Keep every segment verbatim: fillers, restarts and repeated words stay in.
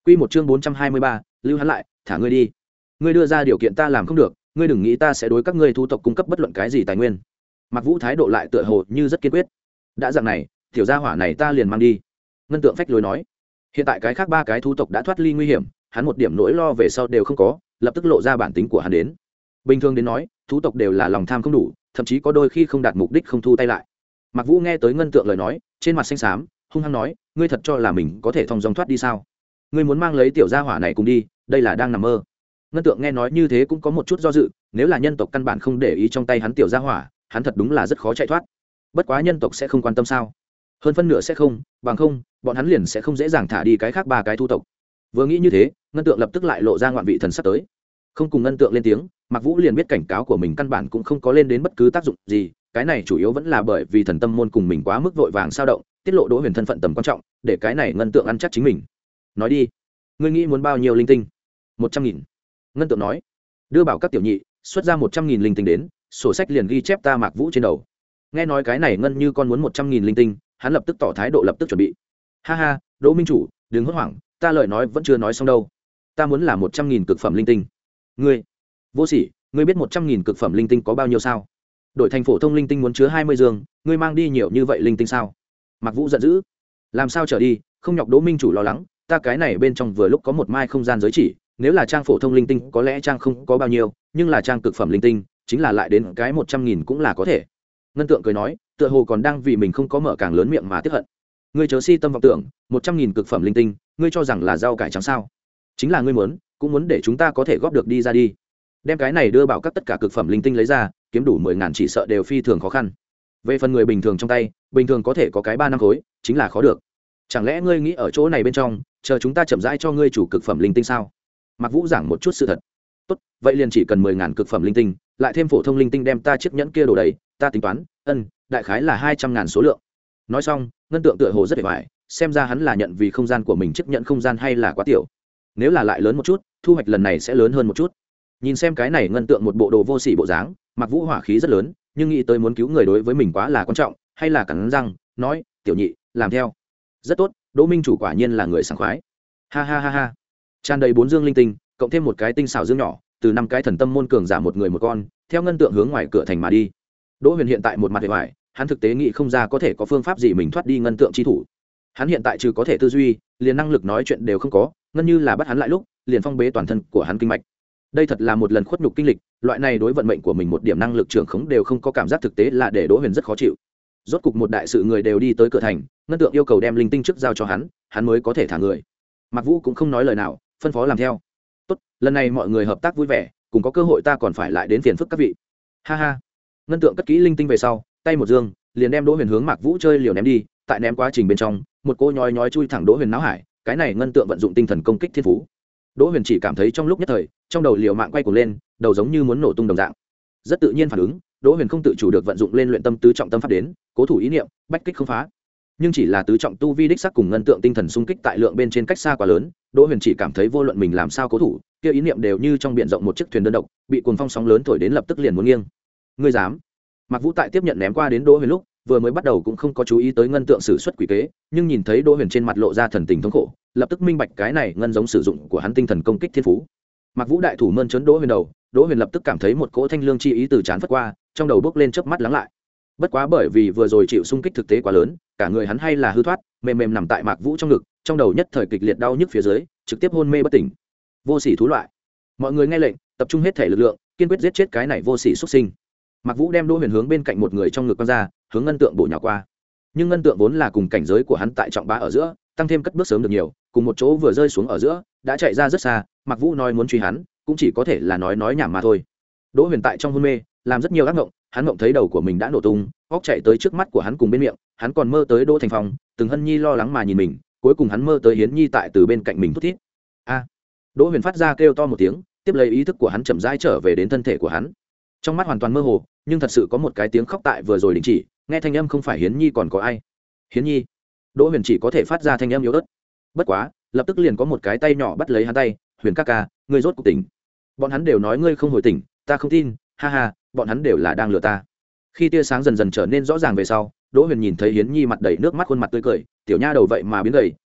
Quy một chương bốn trăm hai mươi ba, lưu hắn lại, thả ngươi đi. Ngươi đưa ra điều kiện ta làm không được, ngươi đừng nghĩ ta sẽ đối các ngươi thu tộc cung cấp bất luận cái gì tài nguyên. Mặc Vũ thái độ lại tựa hồ như rất kiên quyết. Đã dạng này, tiểu gia hỏa này ta liền mang đi. Ngân Tượng phách lối nói. Hiện tại cái khác ba cái thu tộc đã thoát ly nguy hiểm, hắn một điểm nỗi lo về sau đều không có, lập tức lộ ra bản tính của hắn đến. Bình thường đến nói, thú tộc đều là lòng tham không đủ, thậm chí có đôi khi không đạt mục đích không thu tay lại. Mặc Vũ nghe tới Ngân Tượng lời nói, trên mặt xanh xám, hung hăng nói, ngươi thật cho là mình có thể thông dong thoát đi sao? Ngươi muốn mang lấy tiểu gia hỏa này cùng đi, đây là đang nằm mơ. Ngân Tượng nghe nói như thế cũng có một chút do dự, nếu là nhân tộc căn bản không để ý trong tay hắn tiểu gia hỏa, hắn thật đúng là rất khó chạy thoát. Bất quá nhân tộc sẽ không quan tâm sao? Hơn phân nửa sẽ không, bằng không, bọn hắn liền sẽ không dễ dàng thả đi cái khác ba cái thu tộc. Vừa nghĩ như thế, Ngân Tượng lập tức lại lộ ra ngoạn vị thần sắc tới. Không cùng Ngân Tượng lên tiếng, Mạc Vũ liền biết cảnh cáo của mình căn bản cũng không có lên đến bất cứ tác dụng gì, cái này chủ yếu vẫn là bởi vì thần tâm môn cùng mình quá mức vội vàng sao động, tiết lộ Đỗ Huyền thân phận tầm quan trọng, để cái này Ngân Tượng ăn chắc chính mình. Nói đi, ngươi nghĩ muốn bao nhiêu linh tinh? Một trăm nghìn. Ngân Tượng nói. Đưa bảo các tiểu nhị xuất ra một trăm nghìn linh tinh đến, sổ sách liền ghi chép ta Mạc Vũ trên đầu. Nghe nói cái này Ngân Như con muốn một trăm nghìn linh tinh, hắn lập tức tỏ thái độ lập tức chuẩn bị. Ha ha, Đỗ minh chủ, đừng hốt hoảng, ta lời nói vẫn chưa nói xong đâu. Ta muốn là một trăm nghìn cực phẩm linh tinh. Ngươi, vô sỉ, ngươi biết một trăm nghìn cực phẩm linh tinh có bao nhiêu sao? Đổi thành phổ thông linh tinh muốn chứa hai mươi giường, ngươi mang đi nhiều như vậy linh tinh sao? Mạc Vũ giận dữ. Làm sao trở đi, không nhọc Đỗ minh chủ lo lắng, ta cái này bên trong vừa lúc có một mai không gian giới chỉ, nếu là trang phổ thông linh tinh có lẽ trang không có bao nhiêu, nhưng là trang cực phẩm linh tinh, chính là lại đến cái một trăm nghìn cũng là có thể. Ngân Tượng cười nói, tựa hồ còn đang vì mình không có mở càng lớn miệng mà tiếc hận. Ngươi chớ si tâm vọng tưởng, một trăm nghìn cực phẩm linh tinh, ngươi cho rằng là rau cải trắng sao? Chính là ngươi muốn, cũng muốn để chúng ta có thể góp được đi ra đi. Đem cái này đưa bảo các tất cả cực phẩm linh tinh lấy ra, kiếm đủ mười ngàn chỉ sợ đều phi thường khó khăn. Về phần người bình thường trong tay, bình thường có thể có cái ba năm khối, chính là khó được. Chẳng lẽ ngươi nghĩ ở chỗ này bên trong, chờ chúng ta chậm rãi cho ngươi chủ cực phẩm linh tinh sao? Mạc Vũ giảng một chút sự thật. Tốt, vậy liền chỉ cần mười ngàn cực phẩm linh tinh, lại thêm phổ thông linh tinh đem ta chiếc nhẫn kia đổ đầy, ta tính toán, ân, đại khái là hai trăm ngàn số lượng. Nói xong, Ngân Tượng tựa hồ rất để hoài, xem ra hắn là nhận vì không gian của mình chiếc nhẫn không gian hay là quá tiểu. Nếu là lại lớn một chút, thu hoạch lần này sẽ lớn hơn một chút. Nhìn xem cái này Ngân Tượng một bộ đồ vô sỉ bộ dáng, Mạc Vũ hỏa khí rất lớn, nhưng nghĩ tới muốn cứu người đối với mình quá là quan trọng, hay là cắn răng, nói, tiểu nhị, làm theo. Rất tốt, Đỗ minh chủ quả nhiên là người sảng khoái. Ha ha ha ha. Tràn đầy bốn dương linh tinh, cộng thêm một cái tinh xảo dương nhỏ, từ năm cái thần tâm môn cường giả một người một con, theo Ngân Tượng hướng ngoài cửa thành mà đi. Đỗ Huyền hiện tại một mặt vẻ vải, hắn thực tế nghĩ không ra có thể có phương pháp gì mình thoát đi Ngân Tượng chi thủ. Hắn hiện tại trừ có thể tư duy, liền năng lực nói chuyện đều không có, ngân như là bắt hắn lại lúc, liền phong bế toàn thân của hắn kinh mạch. Đây thật là một lần khuất nhục kinh lịch, loại này đối vận mệnh của mình một điểm năng lực trưởng khống đều không có, cảm giác thực tế là để Đỗ Huyền rất khó chịu. Rốt cục một đại sự người đều đi tới cửa thành, Ngân Tượng yêu cầu đem linh tinh trước giao cho hắn, hắn mới có thể thả người. Mạc Vũ cũng không nói lời nào, phân phó làm theo. Tốt, lần này mọi người hợp tác vui vẻ, cùng có cơ hội ta còn phải lại đến phiền phức các vị. Ha ha. Ngân Tượng cất kỹ linh tinh về sau, tay một dương, liền đem Đỗ Huyền hướng Mạc Vũ chơi liều ném đi, tại ném quá trình bên trong, một cô nhói nhói chui thẳng Đỗ Huyền não hải, cái này Ngân Tượng vận dụng tinh thần công kích thiên phú. Đỗ Huyền chỉ cảm thấy trong lúc nhất thời, trong đầu liều mạng quay cuồng lên, đầu giống như muốn nổ tung đồng dạng. Rất tự nhiên phản ứng, Đỗ Huyền không tự chủ được vận dụng lên luyện tâm tứ trọng tâm pháp đến, cố thủ ý niệm, bách kích không phá. Nhưng chỉ là tứ trọng tu vi đích sắc cùng Ngân Tượng tinh thần xung kích tại lượng bên trên cách xa quá lớn, Đỗ Huyền chỉ cảm thấy vô luận mình làm sao cố thủ, kia ý niệm đều như trong biển rộng một chiếc thuyền đơn độc, bị cuồng phong sóng lớn thổi đến lập tức liền muốn nghiêng. Ngươi dám? Mạc Vũ tại tiếp nhận ném qua đến Đỗ Huyền lúc, vừa mới bắt đầu cũng không có chú ý tới Ngân Tượng sử xuất quỷ kế, nhưng nhìn thấy Đỗ Huyền trên mặt lộ ra thần tình thống khổ, lập tức minh bạch cái này ngân giống sử dụng của hắn tinh thần công kích thiên phú. Mạc Vũ đại thủ mơn trớn Đỗ Huyền đầu, Đỗ Huyền lập tức cảm thấy một cỗ thanh lương chi ý từ trán phất qua, trong đầu bốc lên chớp mắt lắng lại. Bất quá bởi vì vừa rồi chịu xung kích thực tế quá lớn, cả người hắn hay là hư thoát, mềm mềm nằm tại Mạc Vũ trong ngực, trong đầu nhất thời kịch liệt đau nhức phía dưới, trực tiếp hôn mê bất tỉnh. Vô sỉ thú loại. Mọi người nghe lệnh, tập trung hết thể lực lượng, kiên quyết giết chết cái này vô sỉ xuất sinh. Mạc Vũ đem Đỗ Huyền hướng bên cạnh một người trong ngực quăng ra, hướng Ngân Tượng bổ nhào qua. Nhưng Ngân Tượng vốn là cùng cảnh giới của hắn tại trọng bá ở giữa, tăng thêm cất bước sớm được nhiều, cùng một chỗ vừa rơi xuống ở giữa, đã chạy ra rất xa, Mạc Vũ nói muốn truy hắn, cũng chỉ có thể là nói nói nhảm mà thôi. Đỗ Huyền tại trong hôn mê, làm rất nhiều ác mộng, hắn mộng thấy đầu của mình đã nổ tung, óc chạy tới trước mắt của hắn cùng bên miệng, hắn còn mơ tới Đỗ Thành Phong, Từng Hân Nhi lo lắng mà nhìn mình, cuối cùng hắn mơ tới Hiến Nhi tại từ bên cạnh mình thút thít. A! Đỗ Huyền phát ra kêu to một tiếng, tiếp lấy ý thức của hắn chậm rãi trở về đến thân thể của hắn. Trong mắt hoàn toàn mơ hồ, nhưng thật sự có một cái tiếng khóc tại vừa rồi đình chỉ, nghe thanh âm không phải Hiến Nhi còn có ai. Hiến Nhi. Đỗ Huyền chỉ có thể phát ra thanh âm yếu ớt. Bất quá, lập tức liền có một cái tay nhỏ bắt lấy hắn tay, "Huyền ca ca, ngươi rốt cuộc tỉnh." Bọn hắn đều nói ngươi không hồi tỉnh, ta không tin, ha ha, bọn hắn đều là đang lừa ta. Khi tia sáng dần dần trở nên rõ ràng về sau, Đỗ Huyền nhìn thấy Hiến Nhi mặt đầy nước mắt, khuôn mặt tươi cười, tiểu nha đầu vậy mà biến gầy,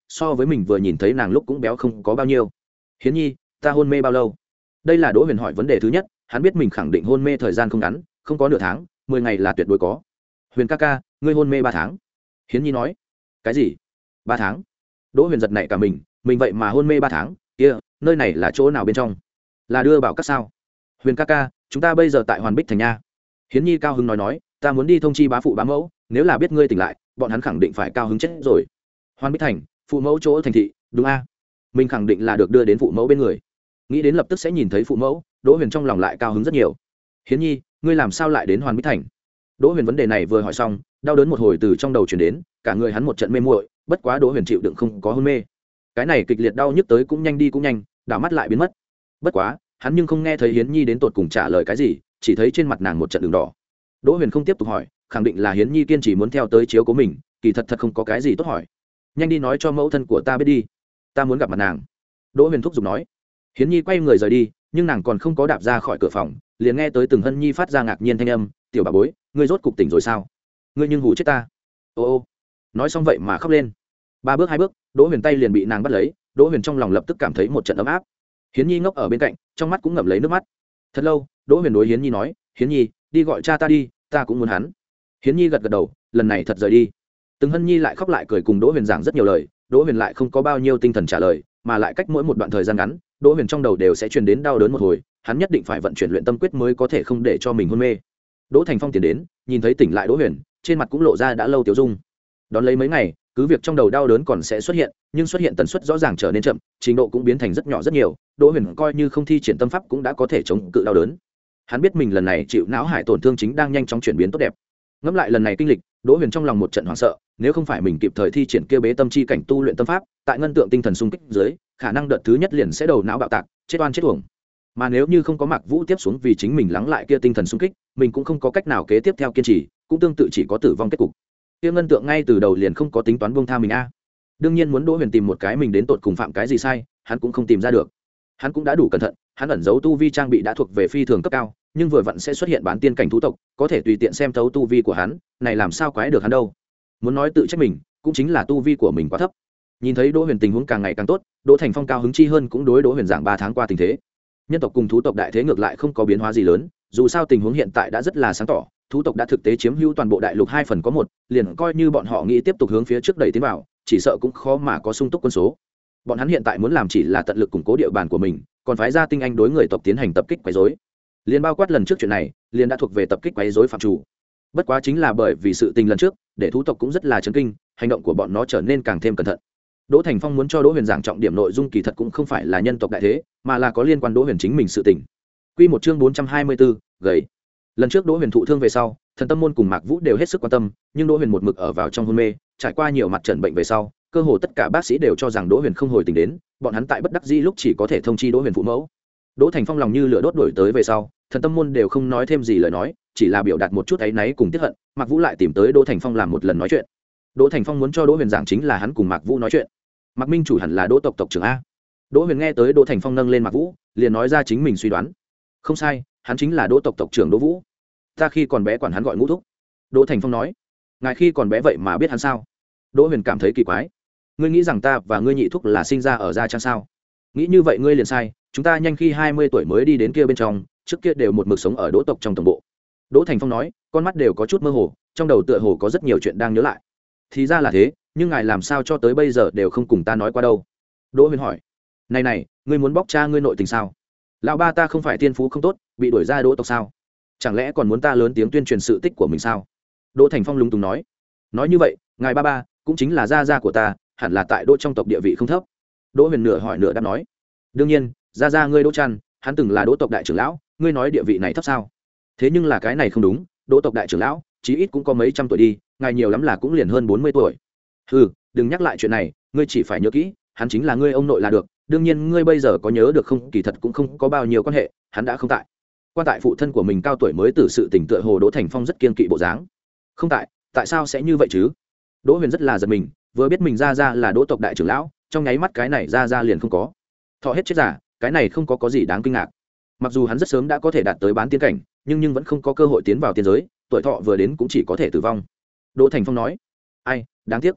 so với mình vừa nhìn thấy nàng lúc cũng béo không có bao nhiêu. Hiến nhi, ta hôn mê bao lâu? Đây là Đỗ Huyền hỏi vấn đề thứ nhất. Hắn biết mình khẳng định hôn mê thời gian không ngắn, không có nửa tháng, mười ngày là tuyệt đối có. Huyền ca ca, ngươi hôn mê ba tháng. Hiến nhi nói. Cái gì? Ba tháng? Đỗ Huyền giật nảy cả mình, mình vậy mà hôn mê ba tháng? Kia, nơi này là chỗ nào bên trong? Là đưa bảo các sao? Huyền ca ca, chúng ta bây giờ tại Hoàn Bích thành nha. Hiến nhi cao hứng nói nói, ta muốn đi thông chi bá phụ bá mẫu, nếu là biết ngươi tỉnh lại, bọn hắn khẳng định phải cao hứng chết rồi. Hoàn Bích thành, phụ mẫu chỗ thành thị, đúng a? Mình khẳng định là được đưa đến phụ mẫu bên người. Nghĩ đến lập tức sẽ nhìn thấy phụ mẫu, Đỗ Huyền trong lòng lại cao hứng rất nhiều. Hiến nhi, ngươi làm sao lại đến Hoàn Bích thành? Đỗ Huyền vấn đề này vừa hỏi xong, đau đớn một hồi từ trong đầu truyền đến, cả người hắn một trận mê muội, bất quá Đỗ Huyền chịu đựng không có hôn mê. Cái này kịch liệt đau nhức tới cũng nhanh đi cũng nhanh, đảo mắt lại biến mất. Bất quá, hắn nhưng không nghe thấy Hiến nhi đến tột cùng trả lời cái gì, chỉ thấy trên mặt nàng một trận đường đỏ. Đỗ Huyền không tiếp tục hỏi, khẳng định là Hiến nhi kiên trì muốn theo tới chiếu cố mình, kỳ thật thật không có cái gì tốt hỏi. Nhanh đi nói cho mẫu thân của ta biết đi, ta muốn gặp mặt nàng. Đỗ Huyền thúc giục nói. Hiến nhi quay người rời đi, nhưng nàng còn không có đạp ra khỏi cửa phòng, liền nghe tới Từng Hân nhi phát ra ngạc nhiên thanh âm, tiểu bà bối, ngươi rốt cục tỉnh rồi sao? Ngươi nhưng hù chết ta. Ô ô. Nói xong vậy mà khóc lên. Ba bước hai bước, Đỗ Huyền tay liền bị nàng bắt lấy. Đỗ Huyền trong lòng lập tức cảm thấy một trận ấm áp. Hiến nhi ngốc ở bên cạnh, trong mắt cũng ngậm lấy nước mắt. Thật lâu, Đỗ Huyền đối Hiến nhi nói, Hiến nhi, đi gọi cha ta đi, ta cũng muốn hắn. Hiến nhi gật gật đầu, lần này thật rời đi. Từng Hân nhi lại khóc lại cười cùng Đỗ Huyền giảng rất nhiều lời. Đỗ Huyền lại không có bao nhiêu tinh thần trả lời, mà lại cách mỗi một đoạn thời gian ngắn, Đỗ Huyền trong đầu đều sẽ truyền đến đau đớn một hồi, hắn nhất định phải vận chuyển luyện tâm quyết mới có thể không để cho mình hôn mê. Đỗ Thành Phong tiến đến, nhìn thấy tỉnh lại Đỗ Huyền, trên mặt cũng lộ ra đã lâu tiêu dung. Đón lấy mấy ngày, cứ việc trong đầu đau đớn còn sẽ xuất hiện, nhưng xuất hiện tần suất rõ ràng trở nên chậm, trình độ cũng biến thành rất nhỏ rất nhiều. Đỗ Huyền coi như không thi triển tâm pháp cũng đã có thể chống cự đau đớn. Hắn biết mình lần này chịu não hải tổn thương chính đang nhanh chóng chuyển biến tốt đẹp. Ngẫm lại lần này kinh lịch, Đỗ Huyền trong lòng một trận hoảng sợ, nếu không phải mình kịp thời thi triển kia bế tâm chi cảnh tu luyện tâm pháp, tại ngân tượng tinh thần xung kích dưới, khả năng đợt thứ nhất liền sẽ đầu não bạo tạc, chết oan chết uổng. Mà nếu như không có Mạc Vũ tiếp xuống vì chính mình lắng lại kia tinh thần xung kích, mình cũng không có cách nào kế tiếp theo kiên trì, cũng tương tự chỉ có tử vong kết cục. Kia ngân tượng ngay từ đầu liền không có tính toán buông tha mình a. Đương nhiên muốn Đỗ Huyền tìm một cái mình đến tột cùng phạm cái gì sai, hắn cũng không tìm ra được. Hắn cũng đã đủ cẩn thận, hắn ẩn giấu tu vi trang bị đã thuộc về phi thường cấp cao, nhưng vừa vặn sẽ xuất hiện bán tiên cảnh thú tộc, có thể tùy tiện xem thấu tu vi của hắn, này làm sao quái được hắn đâu. Muốn nói tự trách mình, cũng chính là tu vi của mình quá thấp. Nhìn thấy Đỗ Huyền tình huống càng ngày càng tốt, Đỗ Thành Phong cao hứng chi hơn cũng đối Đỗ Huyền giảng ba tháng qua tình thế. Nhân tộc cùng thú tộc đại thế ngược lại không có biến hóa gì lớn, dù sao tình huống hiện tại đã rất là sáng tỏ, thú tộc đã thực tế chiếm hữu toàn bộ đại lục hai phần có một, liền coi như bọn họ nghĩ tiếp tục hướng phía trước đẩy tiến vào, chỉ sợ cũng khó mà có sung túc quân số. Bọn hắn hiện tại muốn làm chỉ là tận lực củng cố địa bàn của mình, còn phái ra tinh anh đối người tộc tiến hành tập kích quấy rối. Liên bao quát lần trước chuyện này, liền đã thuộc về tập kích quấy rối phạm chủ. Bất quá chính là bởi vì sự tình lần trước, để thú tộc cũng rất là chấn kinh, hành động của bọn nó trở nên càng thêm cẩn thận. Đỗ Thành Phong muốn cho Đỗ Huyền giảng trọng điểm nội dung kỳ thật cũng không phải là nhân tộc đại thế, mà là có liên quan Đỗ Huyền chính mình sự tình. Quy một chương bốn trăm hai mươi tư, gầy. Lần trước Đỗ Huyền thụ thương về sau, Thần Tâm môn cùng Mạc Vũ đều hết sức quan tâm, nhưng Đỗ Huyền một mực ở vào trong hôn mê, trải qua nhiều mặt trận bệnh về sau, cơ hồ tất cả bác sĩ đều cho rằng Đỗ Huyền không hồi tỉnh đến, bọn hắn tại bất đắc dĩ lúc chỉ có thể thông chi Đỗ Huyền phụ mẫu. Đỗ Thành Phong lòng như lửa đốt đổi tới về sau, Thần Tâm môn đều không nói thêm gì lời nói, chỉ là biểu đạt một chút áy náy cùng tiếc hận. Mạc Vũ lại tìm tới Đỗ Thành Phong làm một lần nói chuyện. Đỗ Thành Phong muốn cho Đỗ Huyền giảng chính là hắn cùng Mạc Vũ nói chuyện. Mạc Minh chủ hẳn là Đỗ tộc tộc trưởng a. Đỗ Huyền nghe tới Đỗ Thành Phong nâng lên Mạc Vũ, liền nói ra chính mình suy đoán. Không sai, hắn chính là Đỗ tộc tộc trưởng Đỗ Vũ. Ta khi còn bé quản hắn gọi Ngũ thúc. Đỗ Thành Phong nói. Ngài khi còn bé vậy mà biết hắn sao? Đỗ Huyền cảm thấy kỳ quái. Ngươi nghĩ rằng ta và ngươi nhị thúc là sinh ra ở gia trang sao? Nghĩ như vậy ngươi liền sai, chúng ta nhanh khi hai mươi tuổi mới đi đến kia bên trong, trước kia đều một mực sống ở Đỗ tộc trong tổng bộ. Đỗ Thành Phong nói, con mắt đều có chút mơ hồ, trong đầu tựa hồ có rất nhiều chuyện đang nhớ lại. Thì ra là thế, nhưng ngài làm sao cho tới bây giờ đều không cùng ta nói qua đâu? Đỗ Huyền hỏi. Này này, ngươi muốn bóc cha ngươi nội tình sao? Lão ba ta không phải tiên phú không tốt, bị đuổi ra Đỗ tộc sao? Chẳng lẽ còn muốn ta lớn tiếng tuyên truyền sự tích của mình sao? Đỗ Thành Phong lúng túng nói. Nói như vậy, ngài ba ba cũng chính là gia gia của ta, hẳn là tại Đỗ trong tộc địa vị không thấp. Đỗ Huyền nửa hỏi nửa đáp nói. Đương nhiên, gia gia ngươi Đỗ Trăn, hắn từng là Đỗ tộc đại trưởng lão, ngươi nói địa vị này thấp sao? Thế nhưng là cái này không đúng, Đỗ tộc đại trưởng lão, chí ít cũng có mấy trăm tuổi đi, ngài nhiều lắm là cũng liền hơn bốn mươi tuổi. Hừ, đừng nhắc lại chuyện này, ngươi chỉ phải nhớ kỹ, hắn chính là ngươi ông nội là được, đương nhiên ngươi bây giờ có nhớ được không kỳ thật cũng không có bao nhiêu quan hệ, hắn đã không tại. Quan tại phụ thân của mình cao tuổi mới từ sự tình tựa hồ Đỗ Thành Phong rất kiên kỵ bộ dáng. Không tại, tại sao sẽ như vậy chứ? Đỗ Huyền rất là giật mình, vừa biết mình ra ra là Đỗ tộc đại trưởng lão, trong nháy mắt cái này ra ra liền không có. Thọ hết chết giả, cái này không có có gì đáng kinh ngạc. Mặc dù hắn rất sớm đã có thể đạt tới bán tiên cảnh, nhưng nhưng vẫn không có cơ hội tiến vào tiên giới, tuổi thọ vừa đến cũng chỉ có thể tử vong. Đỗ Thành Phong nói, ai, đáng tiếc.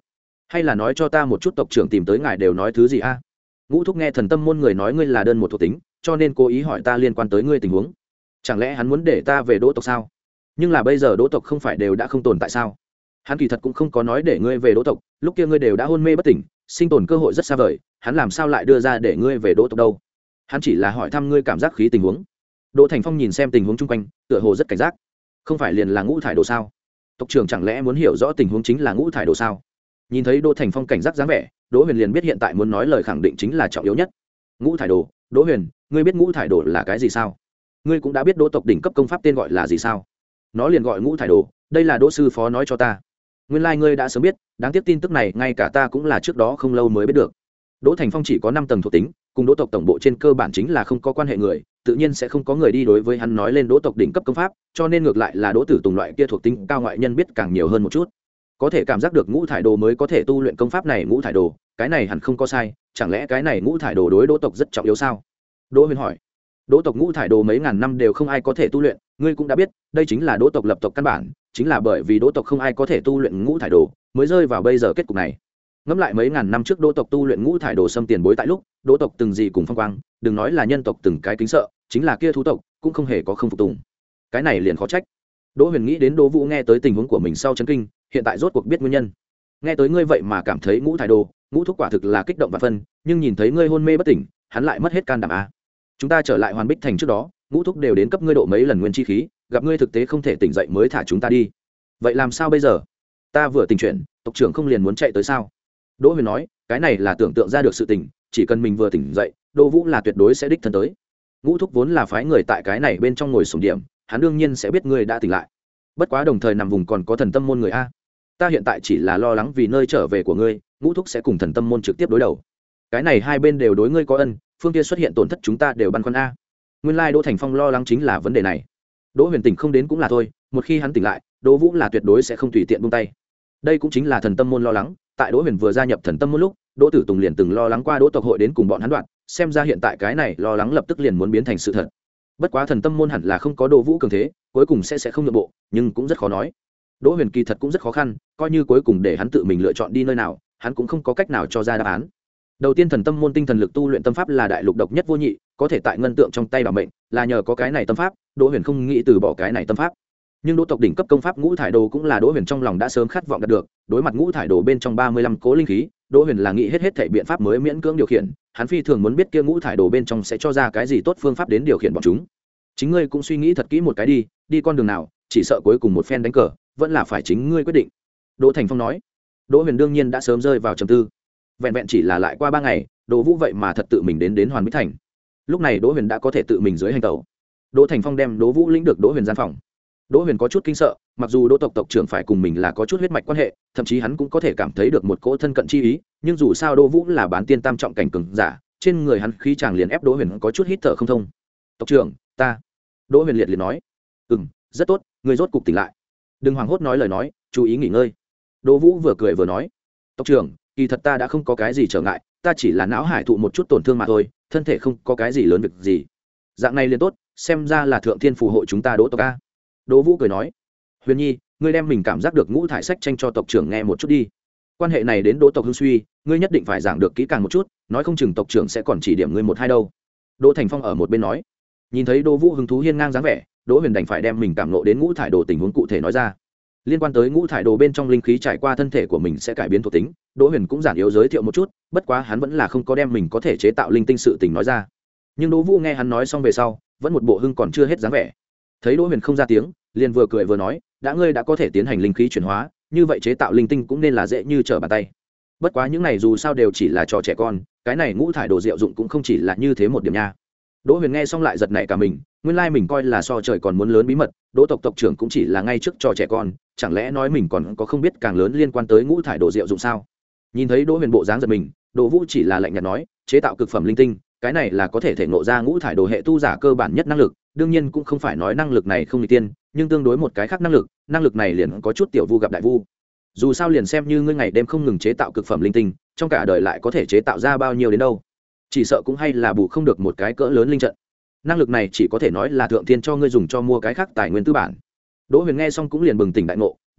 hay là nói cho ta một chút tộc trưởng tìm tới ngài đều nói thứ gì a? Ngũ thúc nghe thần tâm môn người nói ngươi là đơn một thuộc tính, cho nên cố ý hỏi ta liên quan tới ngươi tình huống. Chẳng lẽ hắn muốn để ta về đỗ tộc sao? Nhưng là bây giờ đỗ tộc không phải đều đã không tồn tại sao? Hắn kỳ thật cũng không có nói để ngươi về đỗ tộc, lúc kia ngươi đều đã hôn mê bất tỉnh, sinh tồn cơ hội rất xa vời, hắn làm sao lại đưa ra để ngươi về đỗ tộc đâu? Hắn chỉ là hỏi thăm ngươi cảm giác khí tình huống. Đỗ Thành Phong nhìn xem tình huống chung quanh, tựa hồ rất cảnh giác. Không phải liền là ngũ thải đồ sao? Tộc trưởng chẳng lẽ muốn hiểu rõ tình huống chính là ngũ thải đồ sao? Nhìn thấy Đỗ Thành Phong cảnh giác dáng vẻ, Đỗ Huyền liền biết hiện tại muốn nói lời khẳng định chính là trọng yếu nhất. Ngũ thải đồ, Đỗ Huyền, ngươi biết ngũ thải đồ là cái gì sao? Ngươi cũng đã biết Đỗ tộc đỉnh cấp công pháp tên gọi là gì sao? Nó liền gọi ngũ thải đồ, đây là Đỗ sư phó nói cho ta. Nguyên lai like ngươi đã sớm biết, đáng tiếc tin tức này ngay cả ta cũng là trước đó không lâu mới biết được. Đỗ Thành Phong chỉ có năm tầng thuộc tính, cùng Đỗ tộc tổng bộ trên cơ bản chính là không có quan hệ người, tự nhiên sẽ không có người đi đối với hắn nói lên Đỗ tộc đỉnh cấp công pháp, cho nên ngược lại là Đỗ Tử Tùng loại kia thuộc tính cao ngoại nhân biết càng nhiều hơn một chút. Có thể cảm giác được ngũ thải đồ mới có thể tu luyện công pháp này, ngũ thải đồ, cái này hẳn không có sai, chẳng lẽ cái này ngũ thải đồ đối Đỗ tộc rất trọng yếu sao? Đỗ Huyền hỏi. Đỗ tộc ngũ thải đồ mấy ngàn năm đều không ai có thể tu luyện, ngươi cũng đã biết, đây chính là Đỗ tộc lập tộc căn bản, chính là bởi vì Đỗ tộc không ai có thể tu luyện ngũ thải đồ, mới rơi vào bây giờ kết cục này. Ngẫm lại mấy ngàn năm trước Đỗ tộc tu luyện ngũ thải đồ xâm tiền bối tại lúc, Đỗ tộc từng gì cùng phong quang, đừng nói là nhân tộc từng cái kính sợ, chính là kia thú tộc cũng không hề có không phục tùng. Cái này liền khó trách. Đỗ Huyền nghĩ đến Đỗ Vũ nghe tới tình huống của mình sau chấn kinh, hiện tại rốt cuộc biết nguyên nhân. Nghe tới ngươi vậy mà cảm thấy ngũ thải đồ, ngũ thúc quả thực là kích động và phân, nhưng nhìn thấy ngươi hôn mê bất tỉnh, hắn lại mất hết can đảm a. Chúng ta trở lại Hoàn Bích thành trước đó, ngũ thúc đều đến cấp ngươi độ mấy lần nguyên chi khí, gặp ngươi thực tế không thể tỉnh dậy mới thả chúng ta đi. Vậy làm sao bây giờ? Ta vừa tình chuyện, tộc trưởng không liền muốn chạy tới sao? Đỗ Huyền nói, cái này là tưởng tượng ra được sự tình, chỉ cần mình vừa tỉnh dậy, Đỗ Vũ là tuyệt đối sẽ đích thân tới. Ngũ thúc vốn là phái người tại cái này bên trong ngồi sủng điểm, hắn đương nhiên sẽ biết ngươi đã tỉnh lại. Bất quá đồng thời nằm vùng còn có thần tâm môn người a. Ta hiện tại chỉ là lo lắng vì nơi trở về của ngươi, ngũ thúc sẽ cùng thần tâm môn trực tiếp đối đầu. Cái này hai bên đều đối ngươi có ân, phương kia xuất hiện tổn thất chúng ta đều băn khoăn a. Nguyên lai like Đỗ Thành Phong lo lắng chính là vấn đề này. Đỗ Huyền tỉnh không đến cũng là thôi, một khi hắn tỉnh lại, Đỗ Vũ là tuyệt đối sẽ không tùy tiện buông tay. Đây cũng chính là thần tâm môn lo lắng, tại Đỗ Huyền vừa gia nhập thần tâm môn lúc, Đỗ Tử Tùng liền từng lo lắng qua Đỗ tộc hội đến cùng bọn hắn đoạn, xem ra hiện tại cái này lo lắng lập tức liền muốn biến thành sự thật. Bất quá thần tâm môn hẳn là không có Đỗ Vũ cường thế, cuối cùng sẽ sẽ không nhượng bộ, nhưng cũng rất khó nói. Đỗ Huyền kỳ thật cũng rất khó khăn, coi như cuối cùng để hắn tự mình lựa chọn đi nơi nào, hắn cũng không có cách nào cho ra đáp án. Đầu tiên thần tâm môn tinh thần lực tu luyện tâm pháp là đại lục độc nhất vô nhị, có thể tại ngân tượng trong tay bảo mệnh, là nhờ có cái này tâm pháp, Đỗ Huyền không nghĩ từ bỏ cái này tâm pháp. Nhưng Đỗ tộc đỉnh cấp công pháp ngũ thải đồ cũng là Đỗ Huyền trong lòng đã sớm khát vọng đạt được, đối mặt ngũ thải đồ bên trong ba mươi lăm cố linh khí, Đỗ Huyền là nghĩ hết hết thảy biện pháp mới miễn cưỡng điều khiển, hắn phi thường muốn biết kia ngũ thải đồ bên trong sẽ cho ra cái gì tốt phương pháp đến điều khiển bọn chúng. Chính ngươi cũng suy nghĩ thật kỹ một cái đi, đi con đường nào, chỉ sợ cuối cùng một phen đánh cờ, vẫn là phải chính ngươi quyết định. Đỗ Thành Phong nói. Đỗ Huyền đương nhiên đã sớm rơi vào trầm tư. Vẹn vẹn chỉ là lại qua ba ngày, Đỗ Vũ vậy mà thật tự mình đến đến Hoàn Bích thành. Lúc này Đỗ Huyền đã có thể tự mình dưới hành tẩu. Đỗ Thành Phong đem Đỗ Vũ lĩnh được Đỗ Huyền gian phòng. Đỗ Huyền có chút kinh sợ, mặc dù Đỗ tộc tộc trưởng phải cùng mình là có chút huyết mạch quan hệ, thậm chí hắn cũng có thể cảm thấy được một cỗ thân cận chi ý, nhưng dù sao Đỗ Vũ là bán tiên tam trọng cảnh cường giả, trên người hắn khí chàng liền ép Đỗ Huyền có chút hít thở không thông. "Tộc trưởng, ta." Đỗ Huyền liệt liệt nói. "Ừm, rất tốt, ngươi rốt cục tỉnh lại. Đừng hoảng hốt nói lời nói, chú ý nghỉ ngơi." Đỗ Vũ vừa cười vừa nói. "Tộc trưởng, kỳ thật ta đã không có cái gì trở ngại, ta chỉ là não hải thụ một chút tổn thương mà thôi, thân thể không có cái gì lớn việc gì. Dạng này liền tốt, xem ra là thượng thiên phù hộ chúng ta Đỗ tộc a." Đỗ Vũ cười nói. "Huyền Nhi, ngươi đem mình cảm giác được ngũ thải sách tranh cho tộc trưởng nghe một chút đi. Quan hệ này đến Đỗ tộc hưng suy, ngươi nhất định phải giảng được kỹ càng một chút, nói không chừng tộc trưởng sẽ còn chỉ điểm ngươi một hai đâu." Đỗ Thành Phong ở một bên nói. Nhìn thấy Đỗ Vũ hứng thú hiên ngang dáng vẻ, Đỗ Huyền đành phải đem mình cảm ngộ đến ngũ thải đồ tình huống cụ thể nói ra. Liên quan tới ngũ thải đồ bên trong linh khí trải qua thân thể của mình sẽ cải biến thuộc tính, Đỗ Huyền cũng giản yếu giới thiệu một chút, bất quá hắn vẫn là không có đem mình có thể chế tạo linh tinh sự tình nói ra. Nhưng Đỗ Vũ nghe hắn nói xong về sau, vẫn một bộ hưng còn chưa hết dáng vẻ. Thấy Đỗ Huyền không ra tiếng, liền vừa cười vừa nói, đã ngươi đã có thể tiến hành linh khí chuyển hóa, như vậy chế tạo linh tinh cũng nên là dễ như trở bàn tay. Bất quá những này dù sao đều chỉ là trò trẻ con, cái này ngũ thải đồ diệu dụng cũng không chỉ là như thế một điểm nha. Đỗ Huyền nghe xong lại giật nảy cả mình, nguyên lai mình coi là so trời còn muốn lớn bí mật, Đỗ tộc tộc trưởng cũng chỉ là ngay trước trò trẻ con, chẳng lẽ nói mình còn có không biết càng lớn liên quan tới ngũ thải đồ diệu dụng sao? Nhìn thấy Đỗ Huyền bộ dáng giật mình, Đỗ Vũ chỉ là lạnh nhạt nói, chế tạo cực phẩm linh tinh, cái này là có thể thể ngộ ra ngũ thải đồ hệ tu giả cơ bản nhất năng lực, đương nhiên cũng không phải nói năng lực này không nghịch tiên, nhưng tương đối một cái khác năng lực, năng lực này liền có chút tiểu vu gặp đại vu. Dù sao liền xem như ngươi ngày đêm không ngừng chế tạo cực phẩm linh tinh, trong cả đời lại có thể chế tạo ra bao nhiêu đến đâu? Chỉ sợ cũng hay là bù không được một cái cỡ lớn linh trận. Năng lực này chỉ có thể nói là thượng thiên cho ngươi dùng cho mua cái khác tài nguyên tư bản. Đỗ Huyền nghe xong cũng liền bừng tỉnh đại ngộ, đích xác,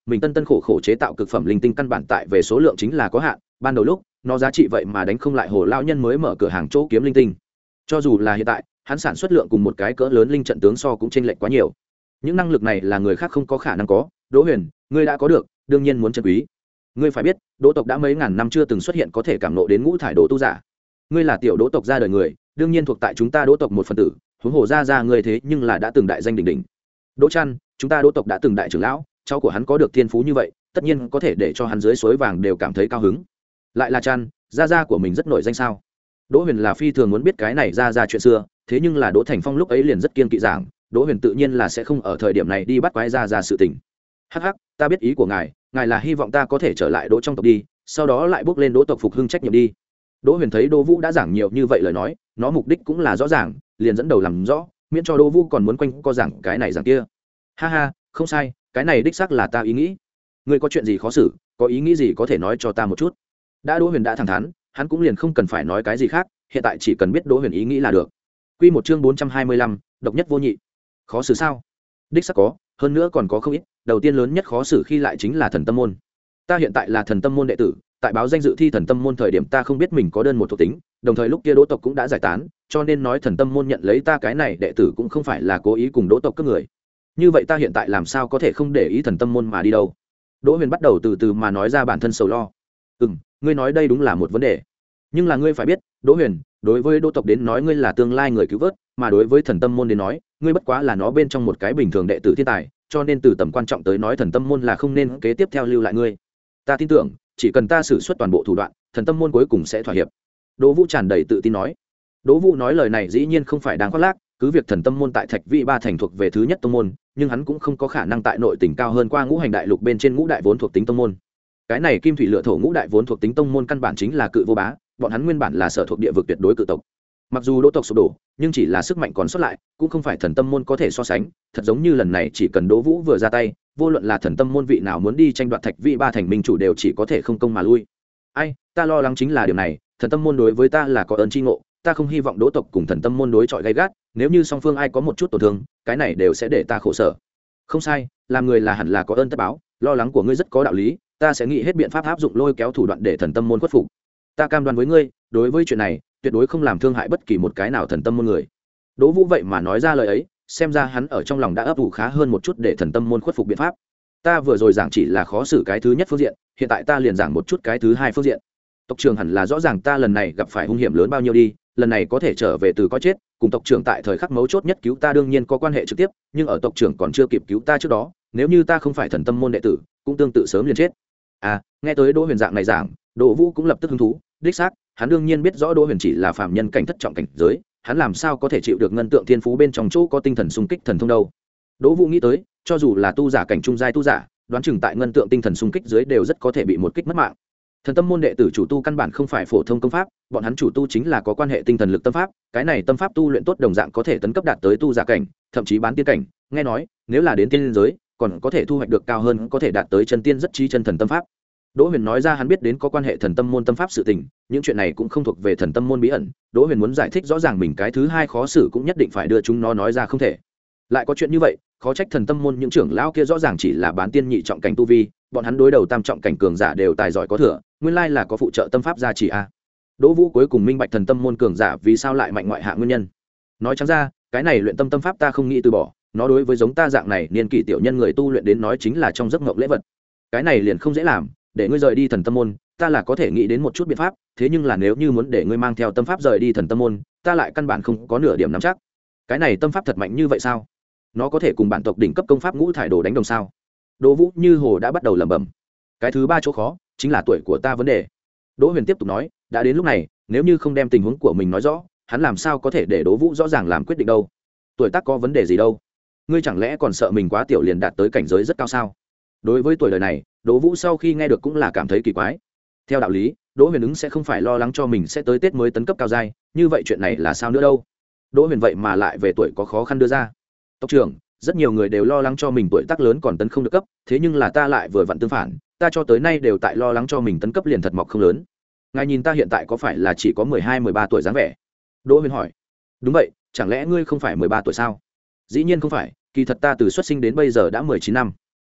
mình tân tân khổ khổ chế tạo cực phẩm linh tinh căn bản tại về số lượng chính là có hạn, ban đầu lúc nó giá trị vậy mà đánh không lại hồ lao nhân mới mở cửa hàng chỗ kiếm linh tinh. Cho dù là hiện tại hắn sản xuất lượng cùng một cái cỡ lớn linh trận tướng so cũng chênh lệch quá nhiều. Những năng lực này là người khác không có khả năng có. Đỗ Huyền, ngươi đã có được, đương nhiên muốn trân quý. Ngươi phải biết, Đỗ tộc đã mấy ngàn năm chưa từng xuất hiện có thể cảm ngộ đến ngũ thải đồ tu giả. Ngươi là tiểu Đỗ tộc ra đời người, đương nhiên thuộc tại chúng ta Đỗ tộc một phần tử, huống hồ ra ra ngươi thế nhưng là đã từng đại danh đỉnh đỉnh. Đỗ Trăn, chúng ta Đỗ tộc đã từng đại trưởng lão, cháu của hắn có được thiên phú như vậy, tất nhiên có thể để cho hắn dưới suối vàng đều cảm thấy cao hứng. Lại là Trăn, gia gia của mình rất nổi danh sao? Đỗ Huyền là phi thường muốn biết cái này ra ra chuyện xưa, thế nhưng là Đỗ Thành Phong lúc ấy liền rất kiên kỵ giảng, Đỗ Huyền tự nhiên là sẽ không ở thời điểm này đi bắt quái ra ra sự tình. Hắc hắc, ta biết ý của ngài, ngài là hy vọng ta có thể trở lại Đỗ trong tộc đi, sau đó lại bước lên Đỗ tộc phục hưng trách nhiệm đi. Đỗ Huyền thấy Đỗ Vũ đã giảng nhiều như vậy lời nói, nó mục đích cũng là rõ ràng, liền dẫn đầu làm rõ, miễn cho Đỗ Vũ còn muốn quanh co giảng cái này giảng kia. Ha ha, không sai, cái này đích xác là ta ý nghĩ. Ngươi có chuyện gì khó xử, có ý nghĩ gì có thể nói cho ta một chút. Đã Đỗ Huyền đã thẳng thắn, hắn cũng liền không cần phải nói cái gì khác, hiện tại chỉ cần biết Đỗ Huyền ý nghĩ là được. Quy một chương bốn trăm hai mươi lăm, độc nhất vô nhị. Khó xử sao? Đích xác có, hơn nữa còn có không ít, đầu tiên lớn nhất khó xử khi lại chính là thần tâm môn. Ta hiện tại là thần tâm môn đệ tử, tại báo danh dự thi thần tâm môn thời điểm ta không biết mình có đơn một thuộc tính, đồng thời lúc kia Đỗ tộc cũng đã giải tán, cho nên nói thần tâm môn nhận lấy ta cái này đệ tử cũng không phải là cố ý cùng Đỗ tộc cướp người. Như vậy ta hiện tại làm sao có thể không để ý thần tâm môn mà đi đâu? Đỗ Huyền bắt đầu từ từ mà nói ra bản thân sầu lo. Ừm, ngươi nói đây đúng là một vấn đề. Nhưng là ngươi phải biết, Đỗ Huyền, đối với Đỗ tộc đến nói ngươi là tương lai người cứu vớt, mà đối với thần tâm môn đến nói, ngươi bất quá là nó bên trong một cái bình thường đệ tử thiên tài, cho nên từ tầm quan trọng tới nói thần tâm môn là không nên kế tiếp theo lưu lại ngươi. Ta tin tưởng, chỉ cần ta sử xuất toàn bộ thủ đoạn, thần tâm môn cuối cùng sẽ thỏa hiệp. Đỗ Vũ tràn đầy tự tin nói. Đỗ Vũ nói lời này dĩ nhiên không phải đang khoác lác, cứ việc thần tâm môn tại Thạch Vĩ Ba thành thuộc về thứ nhất tông môn, nhưng hắn cũng không có khả năng tại nội tỉnh cao hơn qua ngũ hành đại lục bên trên ngũ đại vốn thuộc tính tông môn. Cái này kim thủy lửa thổ ngũ đại vốn thuộc tính tông môn căn bản chính là cự vô bá, bọn hắn nguyên bản là sở thuộc địa vực tuyệt đối cự tộc. Mặc dù Đỗ tộc sụp đổ, nhưng chỉ là sức mạnh còn sót lại, cũng không phải thần tâm môn có thể so sánh. Thật giống như lần này chỉ cần Đỗ Vũ vừa ra tay, vô luận là thần tâm môn vị nào muốn đi tranh đoạt Thạch Vĩ Ba thành minh chủ đều chỉ có thể không công mà lui. Ai, ta lo lắng chính là điều này, thần tâm môn đối với ta là có ơn chi ngộ, ta không hy vọng Đỗ tộc cùng thần tâm môn đối chọi gay gắt, nếu như song phương ai có một chút tổn thương, cái này đều sẽ để ta khổ sở. Không sai, làm người là hẳn là có ơn tất báo, lo lắng của ngươi rất có đạo lý, ta sẽ nghĩ hết biện pháp áp dụng lôi kéo thủ đoạn để thần tâm môn khuất phục. Ta cam đoan với ngươi, đối với chuyện này, tuyệt đối không làm thương hại bất kỳ một cái nào thần tâm môn người. Đỗ Vũ vậy mà nói ra lời ấy, xem ra hắn ở trong lòng đã ấp ủ khá hơn một chút để thần tâm môn khuất phục biện pháp. Ta vừa rồi giảng chỉ là khó xử cái thứ nhất phương diện, hiện tại ta liền giảng một chút cái thứ hai phương diện. Tộc trưởng hẳn là rõ ràng ta lần này gặp phải hung hiểm lớn bao nhiêu đi, lần này có thể trở về từ có chết, cùng tộc trưởng tại thời khắc mấu chốt nhất cứu ta đương nhiên có quan hệ trực tiếp, nhưng ở tộc trưởng còn chưa kịp cứu ta trước đó, nếu như ta không phải thần tâm môn đệ tử, cũng tương tự sớm liền chết. À, nghe tới Đỗ Huyền dạng này giảng, Đỗ Vũ cũng lập tức hứng thú, đích xác, hắn đương nhiên biết rõ Đỗ Huyền chỉ là phàm nhân cảnh thất trọng cảnh giới, hắn làm sao có thể chịu được ngân tượng thiên phú bên trong chỗ có tinh thần xung kích thần thông đâu. Đỗ Vũ nghĩ tới, cho dù là tu giả cảnh trung giai tu giả, đoán chừng tại ngân tượng tinh thần xung kích dưới đều rất có thể bị một kích mất mạng. Thần tâm môn đệ tử chủ tu căn bản không phải phổ thông công pháp, bọn hắn chủ tu chính là có quan hệ tinh thần lực tâm pháp, cái này tâm pháp tu luyện tốt đồng dạng có thể tấn cấp đạt tới tu giả cảnh, thậm chí bán tiên cảnh, nghe nói, nếu là đến tiên giới, còn có thể thu hoạch được cao hơn, có thể đạt tới chân tiên rất trí chân thần tâm pháp. Đỗ Huyền nói ra hắn biết đến có quan hệ thần tâm môn tâm pháp sự tình, những chuyện này cũng không thuộc về thần tâm môn bí ẩn, Đỗ Huyền muốn giải thích rõ ràng mình cái thứ hai khó xử cũng nhất định phải đưa chúng nó nói ra không thể. Lại có chuyện như vậy, khó trách thần tâm môn những trưởng lão kia rõ ràng chỉ là bán tiên nhị trọng cảnh tu vi, bọn hắn đối đầu tam trọng cảnh cường giả đều tài giỏi có thừa, nguyên lai là có phụ trợ tâm pháp gia trì a. Đỗ Vũ cuối cùng minh bạch thần tâm môn cường giả vì sao lại mạnh ngoại hạng nguyên nhân. Nói trắng ra, cái này luyện tâm tâm pháp ta không nghĩ từ bỏ, nó đối với giống ta dạng này niên kỷ tiểu nhân người tu luyện đến nói chính là trong giấc mộng lễ vật. Cái này liền không dễ làm, để ngươi rời đi thần tâm môn, ta là có thể nghĩ đến một chút biện pháp, thế nhưng là nếu như muốn để ngươi mang theo tâm pháp rời đi thần tâm môn, ta lại căn bản không có nửa điểm nắm chắc. Cái này tâm pháp thật mạnh như vậy sao? Nó có thể cùng bản tộc đỉnh cấp công pháp ngũ thải đồ đánh đồng sao? Đỗ Vũ như hồ đã bắt đầu lẩm bẩm. Cái thứ ba chỗ khó chính là tuổi của ta vấn đề. Đỗ Huyền tiếp tục nói, đã đến lúc này, nếu như không đem tình huống của mình nói rõ, hắn làm sao có thể để Đỗ Vũ rõ ràng làm quyết định đâu? Tuổi tác có vấn đề gì đâu? Ngươi chẳng lẽ còn sợ mình quá tiểu liền đạt tới cảnh giới rất cao sao? Đối với tuổi đời này, Đỗ Vũ sau khi nghe được cũng là cảm thấy kỳ quái. Theo đạo lý, Đỗ Huyền ứng sẽ không phải lo lắng cho mình sẽ tới Tết mới tấn cấp cao giai, như vậy chuyện này là sao nữa đâu? Đỗ Huyền vậy mà lại về tuổi có khó khăn đưa ra. Tộc trưởng, rất nhiều người đều lo lắng cho mình tuổi tác lớn còn tấn không được cấp, thế nhưng là ta lại vừa vặn tương phản, ta cho tới nay đều tại lo lắng cho mình tấn cấp liền thật mọc không lớn. Ngài nhìn ta hiện tại có phải là chỉ có mười hai mười ba tuổi dáng vẻ? Đỗ Huyền hỏi. Đúng vậy, chẳng lẽ ngươi không phải mười ba tuổi sao? Dĩ nhiên không phải, kỳ thật ta từ xuất sinh đến bây giờ đã mười chín năm.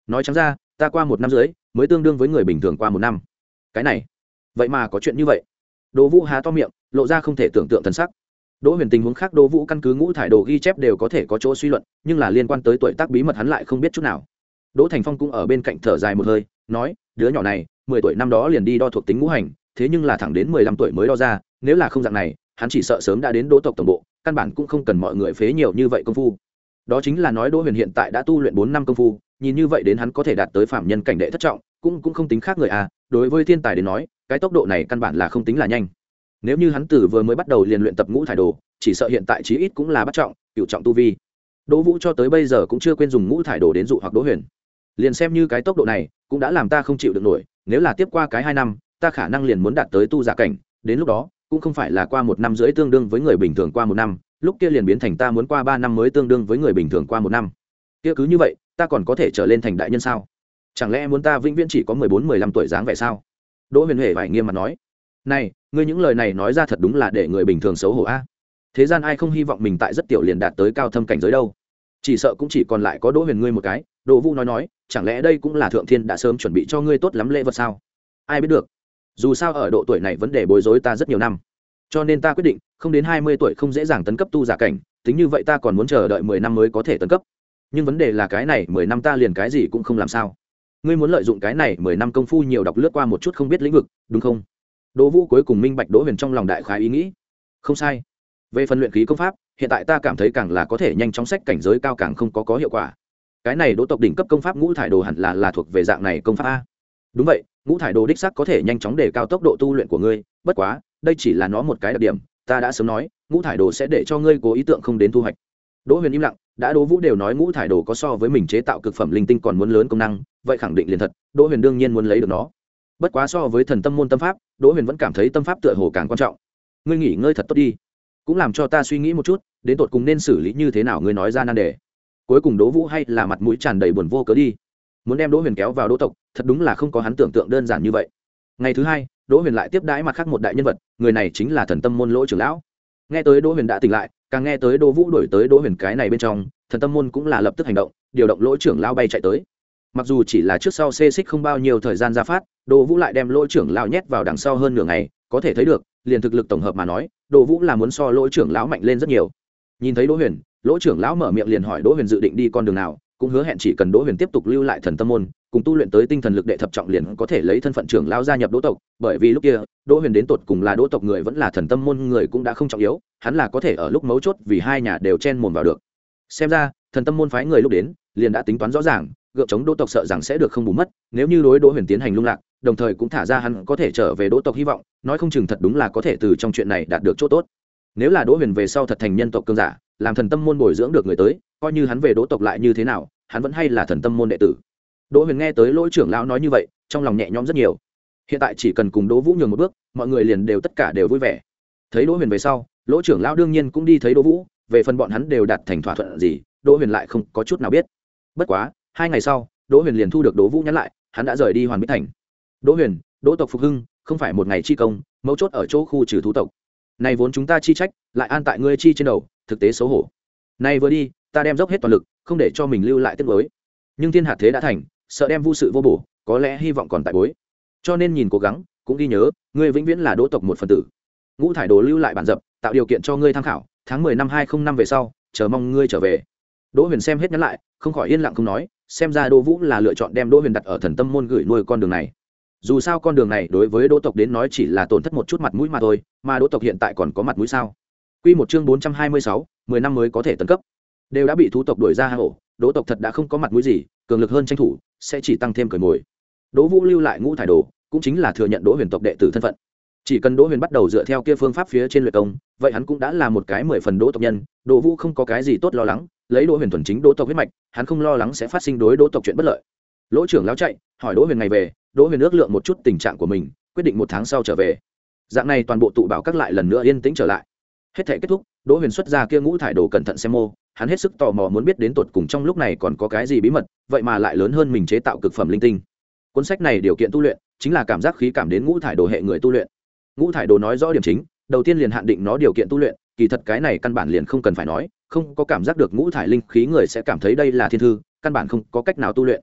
nói trắng ra ta qua một năm dưới mới tương đương với người bình thường qua một năm. Cái này vậy mà có chuyện như vậy? Đỗ Vũ há to miệng lộ ra không thể tưởng tượng thần sắc. Đỗ Huyền tình huống khác Đỗ Vũ căn cứ ngũ thải đồ ghi chép đều có thể có chỗ suy luận, nhưng là liên quan tới tuổi tác bí mật hắn lại không biết chút nào. Đỗ Thành Phong cũng ở bên cạnh thở dài một hơi, nói, đứa nhỏ này, mười tuổi năm đó liền đi đo thuộc tính ngũ hành, thế nhưng là thẳng đến mười lăm tuổi mới đo ra, nếu là không dạng này, hắn chỉ sợ sớm đã đến Đỗ tộc tổng bộ, căn bản cũng không cần mọi người phế nhiều như vậy công phu. Đó chính là nói Đỗ Huyền hiện tại đã tu luyện bốn năm công phu, nhìn như vậy đến hắn có thể đạt tới phạm nhân cảnh đệ thất trọng, cũng cũng không tính khác người à, đối với thiên tài đến nói, cái tốc độ này căn bản là không tính là nhanh. Nếu như hắn từ vừa mới bắt đầu liền luyện tập ngũ thải đồ, chỉ sợ hiện tại chí ít cũng là bắt trọng, cửu trọng tu vi. Đỗ Vũ cho tới bây giờ cũng chưa quên dùng ngũ thải đồ đến dụ hoặc Đỗ Huyền. Liền xem như cái tốc độ này, cũng đã làm ta không chịu được nổi, nếu là tiếp qua cái hai năm, ta khả năng liền muốn đạt tới tu giả cảnh, đến lúc đó, cũng không phải là qua một năm rưỡi tương đương với người bình thường qua một năm, lúc kia liền biến thành ta muốn qua ba năm mới tương đương với người bình thường qua một năm. Kia cứ như vậy, ta còn có thể trở lên thành đại nhân sao? Chẳng lẽ muốn ta vĩnh viễn chỉ có mười bốn mười lăm tuổi dáng vẻ sao? Đỗ Huyền Huệ phải nghiêm mặt nói. Này, ngươi những lời này nói ra thật đúng là để người bình thường xấu hổ a. Thế gian ai không hy vọng mình tại rất tiểu liền đạt tới cao thâm cảnh giới đâu? Chỉ sợ cũng chỉ còn lại có Đỗ Huyền ngươi một cái. Đỗ Vũ nói nói, chẳng lẽ đây cũng là thượng thiên đã sớm chuẩn bị cho ngươi tốt lắm lễ vật sao? Ai biết được. Dù sao ở độ tuổi này vấn đề bối rối ta rất nhiều năm. Cho nên ta quyết định, không đến hai mươi tuổi không dễ dàng tấn cấp tu giả cảnh, tính như vậy ta còn muốn chờ đợi mười năm mới có thể tấn cấp. Nhưng vấn đề là cái này mười năm ta liền cái gì cũng không làm sao. Ngươi muốn lợi dụng cái này mười năm công phu nhiều đọc lướt qua một chút không biết lĩnh vực, đúng không? Đỗ Vũ cuối cùng minh bạch Đỗ Huyền trong lòng đại khái ý nghĩ. Không sai. Về phần luyện khí công pháp, hiện tại ta cảm thấy càng là có thể nhanh chóng sách cảnh giới cao càng không có có hiệu quả. Cái này Đỗ tộc đỉnh cấp công pháp ngũ thải đồ hẳn là là thuộc về dạng này công pháp a. Đúng vậy, ngũ thải đồ đích xác có thể nhanh chóng đề cao tốc độ tu luyện của ngươi, bất quá, đây chỉ là nó một cái đặc điểm, ta đã sớm nói, ngũ thải đồ sẽ để cho ngươi cố ý tượng không đến thu hoạch. Đỗ Huyền im lặng, đã Đỗ Vũ đều nói ngũ thải đồ có so với mình chế tạo cực phẩm linh tinh còn muốn lớn công năng, vậy khẳng định liền thật, Đỗ Huyền đương nhiên muốn lấy được nó. Bất quá so với thần tâm môn tâm pháp, Đỗ Huyền vẫn cảm thấy tâm pháp tựa hồ càng quan trọng. Ngươi nghỉ ngơi thật tốt đi, cũng làm cho ta suy nghĩ một chút, đến tột cùng nên xử lý như thế nào ngươi nói ra nan đề. Cuối cùng Đỗ Vũ hay là mặt mũi tràn đầy buồn vô cớ đi. Muốn đem Đỗ Huyền kéo vào Đỗ tộc, thật đúng là không có hắn tưởng tượng đơn giản như vậy. Ngày thứ hai, Đỗ Huyền lại tiếp đãi mặt khác một đại nhân vật, người này chính là thần tâm môn Lỗ trưởng lão. Nghe tới Đỗ Huyền đã tỉnh lại, càng nghe tới Đỗ Vũ đuổi tới Đỗ Huyền cái này bên trong, thần tâm môn cũng là lập tức hành động, điều động Lỗ trưởng lão bay chạy tới. Mặc dù chỉ là trước sau xê xích không bao nhiêu thời gian ra phát, Đỗ Vũ lại đem Lỗ trưởng lão nhét vào đằng sau hơn nửa ngày, có thể thấy được, liền thực lực tổng hợp mà nói, Đỗ Vũ là muốn so Lỗ trưởng lão mạnh lên rất nhiều. Nhìn thấy Đỗ Huyền, Lỗ trưởng lão mở miệng liền hỏi Đỗ Huyền dự định đi con đường nào, cũng hứa hẹn chỉ cần Đỗ Huyền tiếp tục lưu lại thần tâm môn, cùng tu luyện tới tinh thần lực đệ thập trọng liền có thể lấy thân phận trưởng lão gia nhập Đỗ tộc, bởi vì lúc kia, Đỗ Huyền đến tột cùng là Đỗ tộc người vẫn là thần tâm môn người cũng đã không trọng yếu, hắn là có thể ở lúc mấu chốt vì hai nhà đều chen mồm vào được. Xem ra, thần tâm môn phái người lúc đến, liền đã tính toán rõ ràng, gượng chống Đỗ tộc sợ rằng sẽ được không bù mất, nếu như đối Đỗ Huyền tiến hành lung lạc, đồng thời cũng thả ra hắn có thể trở về Đỗ tộc hy vọng, nói không chừng thật đúng là có thể từ trong chuyện này đạt được chỗ tốt. Nếu là Đỗ Huyền về sau thật thành nhân tộc cương giả, làm thần tâm môn bồi dưỡng được người tới, coi như hắn về Đỗ tộc lại như thế nào, hắn vẫn hay là thần tâm môn đệ tử. Đỗ Huyền nghe tới Lỗ trưởng lão nói như vậy, trong lòng nhẹ nhõm rất nhiều. Hiện tại chỉ cần cùng Đỗ Vũ nhường một bước, mọi người liền đều tất cả đều vui vẻ. Thấy Đỗ Huyền về sau, Lỗ trưởng lão đương nhiên cũng đi thấy Đỗ Vũ, về phần bọn hắn đều đạt thành thỏa thuận gì, Đỗ Huyền lại không có chút nào biết. Bất quá, hai ngày sau, Đỗ Huyền liền thu được Đỗ Vũ nhắn lại, hắn đã rời đi Hoàn Bích thành. Đỗ Huyền, Đỗ tộc phục hưng, không phải một ngày chi công, mấu chốt ở chỗ khu trừ thú tộc. Này vốn chúng ta chi trách, lại an tại ngươi chi trên đầu, thực tế xấu hổ. Nay vừa đi, ta đem dốc hết toàn lực, không để cho mình lưu lại tiếc nuối. Nhưng thiên hạt thế đã thành, sợ đem vu sự vô bổ, có lẽ hy vọng còn tại bối. Cho nên nhìn cố gắng, cũng ghi nhớ, ngươi vĩnh viễn là Đỗ tộc một phần tử. Ngũ thải đồ lưu lại bản dập, tạo điều kiện cho ngươi tham khảo, tháng mười năm hai không năm về sau, chờ mong ngươi trở về. Đỗ Huyền xem hết nhắn lại, không khỏi yên lặng không nói, xem ra Đỗ Vũ là lựa chọn đem Đỗ Huyền đặt ở thần tâm môn gửi nuôi con đường này. Dù sao con đường này đối với Đỗ tộc đến nói chỉ là tổn thất một chút mặt mũi mà thôi, mà Đỗ tộc hiện tại còn có mặt mũi sao? Quy một chương bốn trăm hai mươi sáu, mười năm mới có thể tấn cấp. Đều đã bị thú tộc đuổi ra hang ổ, Đỗ tộc thật đã không có mặt mũi gì, cường lực hơn tranh thủ, sẽ chỉ tăng thêm cởi mồi. Đỗ Vũ lưu lại ngũ thải đồ, cũng chính là thừa nhận Đỗ Huyền tộc đệ tử thân phận. Chỉ cần Đỗ Huyền bắt đầu dựa theo kia phương pháp phía trên luyện công, vậy hắn cũng đã là một cái mười phần Đỗ tộc nhân, Đỗ Vũ không có cái gì tốt lo lắng, lấy Đỗ Huyền thuần chính Đỗ tộc huyết mạch, hắn không lo lắng sẽ phát sinh đối Đỗ tộc chuyện bất lợi. Lỗ trưởng lão chạy, hỏi Đỗ Huyền ngày về, Đỗ Huyền ước lượng một chút tình trạng của mình, quyết định một tháng sau trở về. Dạng này toàn bộ tụ bảo các lại lần nữa yên tĩnh trở lại. Hết thể kết thúc, Đỗ Huyền xuất ra kia ngũ thải đồ cẩn thận xem mô, hắn hết sức tò mò muốn biết đến tột cùng trong lúc này còn có cái gì bí mật, vậy mà lại lớn hơn mình chế tạo cực phẩm linh tinh. Cuốn sách này điều kiện tu luyện chính là cảm giác khí cảm đến ngũ thải đồ hệ người tu luyện. Ngũ thải đồ nói rõ điểm chính, đầu tiên liền hạn định nó điều kiện tu luyện, kỳ thật cái này căn bản liền không cần phải nói, không có cảm giác được ngũ thải linh khí người sẽ cảm thấy đây là thiên thư, căn bản không có cách nào tu luyện.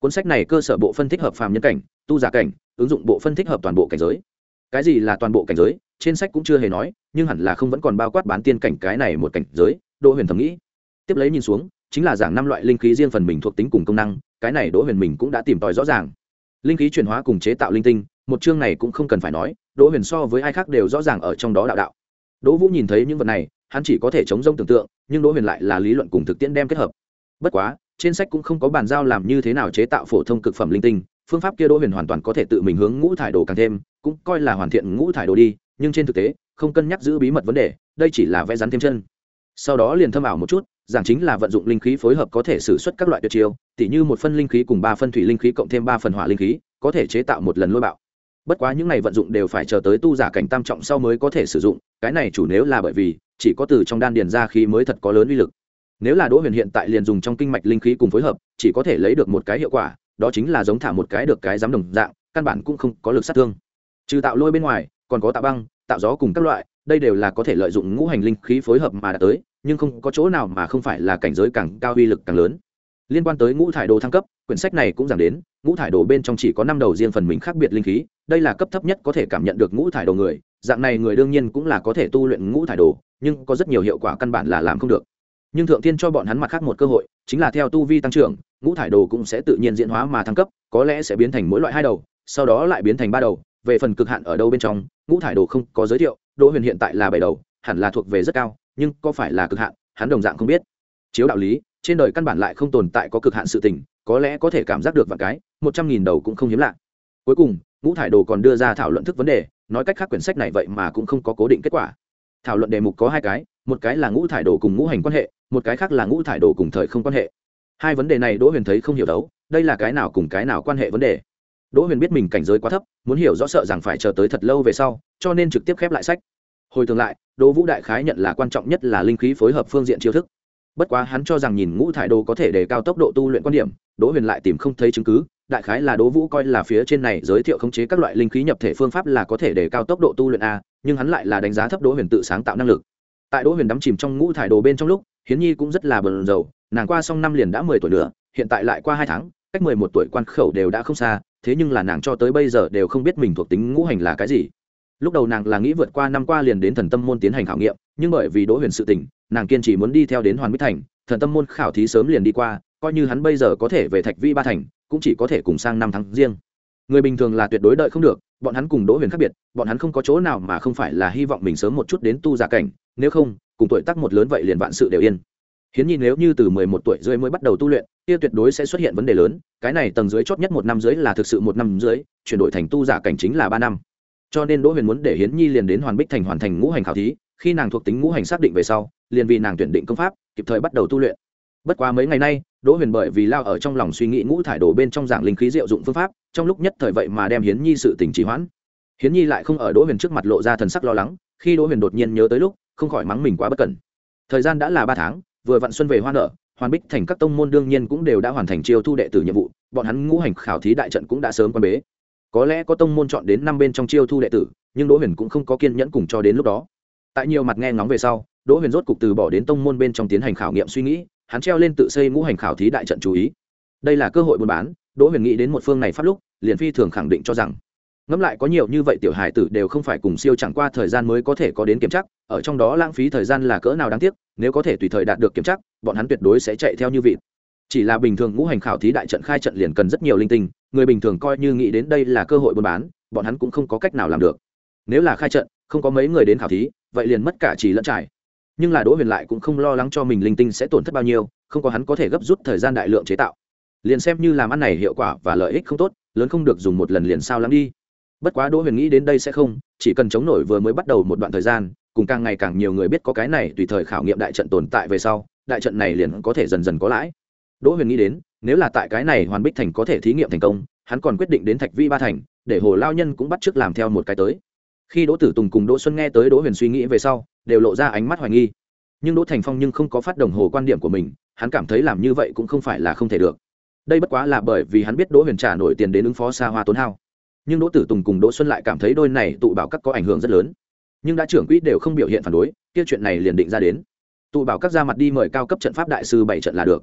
Cuốn sách này cơ sở bộ phân thích hợp phàm nhân cảnh, tu giả cảnh, ứng dụng bộ phân thích hợp toàn bộ cảnh giới. Cái gì là toàn bộ cảnh giới, trên sách cũng chưa hề nói, nhưng hẳn là không vẫn còn bao quát bán tiên cảnh cái này một cảnh giới, Đỗ Huyền thầm nghĩ. Tiếp lấy nhìn xuống, chính là giảng năm loại linh khí riêng phần mình thuộc tính cùng công năng, cái này Đỗ Huyền mình cũng đã tìm tòi rõ ràng. Linh khí chuyển hóa cùng chế tạo linh tinh, một chương này cũng không cần phải nói, Đỗ Huyền so với ai khác đều rõ ràng ở trong đó đạo đạo. Đỗ Vũ nhìn thấy những vật này, hắn chỉ có thể chống rông tưởng tượng, nhưng Đỗ Huyền lại là lý luận cùng thực tiễn đem kết hợp. Bất quá, trên sách cũng không có bàn giao làm như thế nào chế tạo phổ thông cực phẩm linh tinh, phương pháp kia Đỗ Huyền hoàn toàn có thể tự mình hướng ngũ thải đồ càng thêm, cũng coi là hoàn thiện ngũ thải đồ đi, nhưng trên thực tế, không cân nhắc giữ bí mật vấn đề, đây chỉ là vẽ rắn thêm chân. Sau đó liền thâm ảo một chút, giảng chính là vận dụng linh khí phối hợp có thể sử xuất các loại tuyệt chiêu, tỉ như một phân linh khí cùng ba phân thủy linh khí cộng thêm ba phần hỏa linh khí, có thể chế tạo một lần lôi bạo. Bất quá những này vận dụng đều phải chờ tới tu giả cảnh tam trọng sau mới có thể sử dụng, cái này chủ nếu là bởi vì chỉ có từ trong đan điền ra khí mới thật có lớn uy lực. Nếu là Đỗ Huyền hiện tại liền dùng trong kinh mạch linh khí cùng phối hợp, chỉ có thể lấy được một cái hiệu quả, đó chính là giống thả một cái được cái giám đồng dạng, căn bản cũng không có lực sát thương. Trừ tạo lôi bên ngoài, còn có tạo băng, tạo gió cùng các loại, đây đều là có thể lợi dụng ngũ hành linh khí phối hợp mà đạt tới, nhưng không có chỗ nào mà không phải là cảnh giới càng cao uy lực càng lớn. Liên quan tới ngũ thải đồ thăng cấp, quyển sách này cũng giảng đến, ngũ thải đồ bên trong chỉ có năm đầu riêng phần mình khác biệt linh khí, đây là cấp thấp nhất có thể cảm nhận được ngũ thải đồ người, dạng này người đương nhiên cũng là có thể tu luyện ngũ thải đồ, nhưng có rất nhiều hiệu quả căn bản là làm không được. Nhưng thượng thiên cho bọn hắn mặt khác một cơ hội, chính là theo tu vi tăng trưởng, ngũ thải đồ cũng sẽ tự nhiên diễn hóa mà thăng cấp, có lẽ sẽ biến thành mỗi loại hai đầu, sau đó lại biến thành ba đầu, về phần cực hạn ở đâu bên trong, ngũ thải đồ không có giới thiệu, Đỗ Huyền hiện tại là bảy đầu, hẳn là thuộc về rất cao, nhưng có phải là cực hạn, hắn đồng dạng không biết. Chiếu đạo lý, trên đời căn bản lại không tồn tại có cực hạn sự tình, có lẽ có thể cảm giác được vạn cái, một trăm nghìn đầu cũng không hiếm lạ. Cuối cùng, ngũ thải đồ còn đưa ra thảo luận thức vấn đề, nói cách khác quyển sách này vậy mà cũng không có cố định kết quả. Thảo luận đề mục có hai cái, một cái là ngũ thải đồ cùng ngũ hành quan hệ, một cái khác là ngũ thải đồ cùng thời không quan hệ. Hai vấn đề này Đỗ Huyền thấy không hiểu đấu, đây là cái nào cùng cái nào quan hệ vấn đề. Đỗ Huyền biết mình cảnh giới quá thấp, muốn hiểu rõ sợ rằng phải chờ tới thật lâu về sau, cho nên trực tiếp khép lại sách. Hồi tưởng lại, Đỗ Vũ đại khái nhận là quan trọng nhất là linh khí phối hợp phương diện chiêu thức. Bất quá hắn cho rằng nhìn ngũ thải đồ có thể đề cao tốc độ tu luyện quan điểm, Đỗ Huyền lại tìm không thấy chứng cứ, đại khái là Đỗ Vũ coi là phía trên này giới thiệu khống chế các loại linh khí nhập thể phương pháp là có thể đề cao tốc độ tu luyện a, nhưng hắn lại là đánh giá thấp Đỗ Huyền tự sáng tạo năng lực. Tại Đỗ Huyền đắm chìm trong ngũ thải đồ bên trong lúc, Hiến Nhi cũng rất là bần rầu, nàng qua xong năm liền đã mười tuổi nữa, hiện tại lại qua hai tháng, cách mười một tuổi quan khẩu đều đã không xa, thế nhưng là nàng cho tới bây giờ đều không biết mình thuộc tính ngũ hành là cái gì. Lúc đầu nàng là nghĩ vượt qua năm qua liền đến thần tâm môn tiến hành khảo nghiệm, nhưng bởi vì Đỗ Huyền sự tình, nàng kiên trì muốn đi theo đến Hoàn Bích Thành, thần tâm môn khảo thí sớm liền đi qua, coi như hắn bây giờ có thể về Thạch Vi Ba Thành, cũng chỉ có thể cùng sang năm tháng riêng. Người bình thường là tuyệt đối đợi không được, bọn hắn cùng Đỗ Huyền khác biệt, bọn hắn không có chỗ nào mà không phải là hy vọng mình sớm một chút đến tu giả cảnh, nếu không, cùng tuổi tác một lớn vậy liền vạn sự đều yên. Hiến Nhi nếu như từ mười một tuổi rưỡi mới bắt đầu tu luyện, kia tuyệt đối sẽ xuất hiện vấn đề lớn, cái này tầng dưới chót nhất một năm dưới là thực sự một năm dưới, chuyển đổi thành tu giả cảnh chính là ba năm. Cho nên Đỗ Huyền muốn để Hiến Nhi liền đến Hoàn Bích Thành hoàn thành ngũ hành khảo thí, khi nàng thuộc tính ngũ hành xác định về sau, liền vì nàng tuyển định công pháp, kịp thời bắt đầu tu luyện. Bất quá mấy ngày nay, Đỗ Huyền bởi vì lao ở trong lòng suy nghĩ ngũ thải đồ bên trong giảng linh khí diệu dụng phương pháp, trong lúc nhất thời vậy mà đem Hiến Nhi sự tình trì hoãn. Hiến Nhi lại không ở Đỗ Huyền trước mặt lộ ra thần sắc lo lắng, khi Đỗ Huyền đột nhiên nhớ tới lúc, không khỏi mắng mình quá bất cẩn. Thời gian đã là ba tháng, vừa vặn xuân về hoa nở, Hoàn Bích Thành các tông môn đương nhiên cũng đều đã hoàn thành chiêu thu đệ tử nhiệm vụ, bọn hắn ngũ hành khảo thí đại trận cũng đã sớm quan bế. Có lẽ có tông môn chọn đến năm bên trong chiêu thu đệ tử, nhưng Đỗ Huyền cũng không có kiên nhẫn cùng cho đến lúc đó. Tại nhiều mặt nghe ngóng về sau, Đỗ Huyền rốt cục từ bỏ đến tông môn bên trong tiến hành khảo nghiệm suy nghĩ, hắn treo lên tự xây ngũ hành khảo thí đại trận chú ý. Đây là cơ hội buôn bán, Đỗ Huyền nghĩ đến một phương này pháp lúc, liền phi thường khẳng định cho rằng, ngẫm lại có nhiều như vậy tiểu hài tử đều không phải cùng siêu chẳng qua thời gian mới có thể có đến kiểm chắc, ở trong đó lãng phí thời gian là cỡ nào đáng tiếc, nếu có thể tùy thời đạt được kiểm chắc, bọn hắn tuyệt đối sẽ chạy theo như vịt. Chỉ là bình thường ngũ hành khảo thí đại trận khai trận liền cần rất nhiều linh tinh, người bình thường coi như nghĩ đến đây là cơ hội buôn bán, bọn hắn cũng không có cách nào làm được. Nếu là khai trận, không có mấy người đến khảo thí, vậy liền mất cả chỉ lẫn trải. Nhưng là Đỗ Huyền lại cũng không lo lắng cho mình linh tinh sẽ tổn thất bao nhiêu, không có hắn có thể gấp rút thời gian đại lượng chế tạo. Liền xem như làm ăn này hiệu quả và lợi ích không tốt, lớn không được dùng một lần liền sao lắm đi. Bất quá Đỗ Huyền nghĩ đến đây sẽ không, chỉ cần chống nổi vừa mới bắt đầu một đoạn thời gian, cùng càng ngày càng nhiều người biết có cái này tùy thời khảo nghiệm đại trận tồn tại về sau, đại trận này liền có thể dần dần có lãi. Đỗ Huyền nghĩ đến, nếu là tại cái này Hoàn Bích Thành có thể thí nghiệm thành công, hắn còn quyết định đến Thạch Vi Ba Thành, để Hồ lao nhân cũng bắt chước làm theo một cái tới. Khi Đỗ Tử Tùng cùng Đỗ Xuân nghe tới Đỗ Huyền suy nghĩ về sau, đều lộ ra ánh mắt hoài nghi. Nhưng Đỗ Thành Phong nhưng không có phát đồng hồ quan điểm của mình, hắn cảm thấy làm như vậy cũng không phải là không thể được. Đây bất quá là bởi vì hắn biết Đỗ Huyền trả nổi tiền đến ứng phó xa hoa tốn hao. Nhưng Đỗ Tử Tùng cùng Đỗ Xuân lại cảm thấy đôi này tụ bảo các có ảnh hưởng rất lớn. Nhưng đã trưởng quỹ đều không biểu hiện phản đối, kia chuyện này liền định ra đến. Tụ bảo các ra mặt đi mời cao cấp trận pháp đại sư bảy trận là được.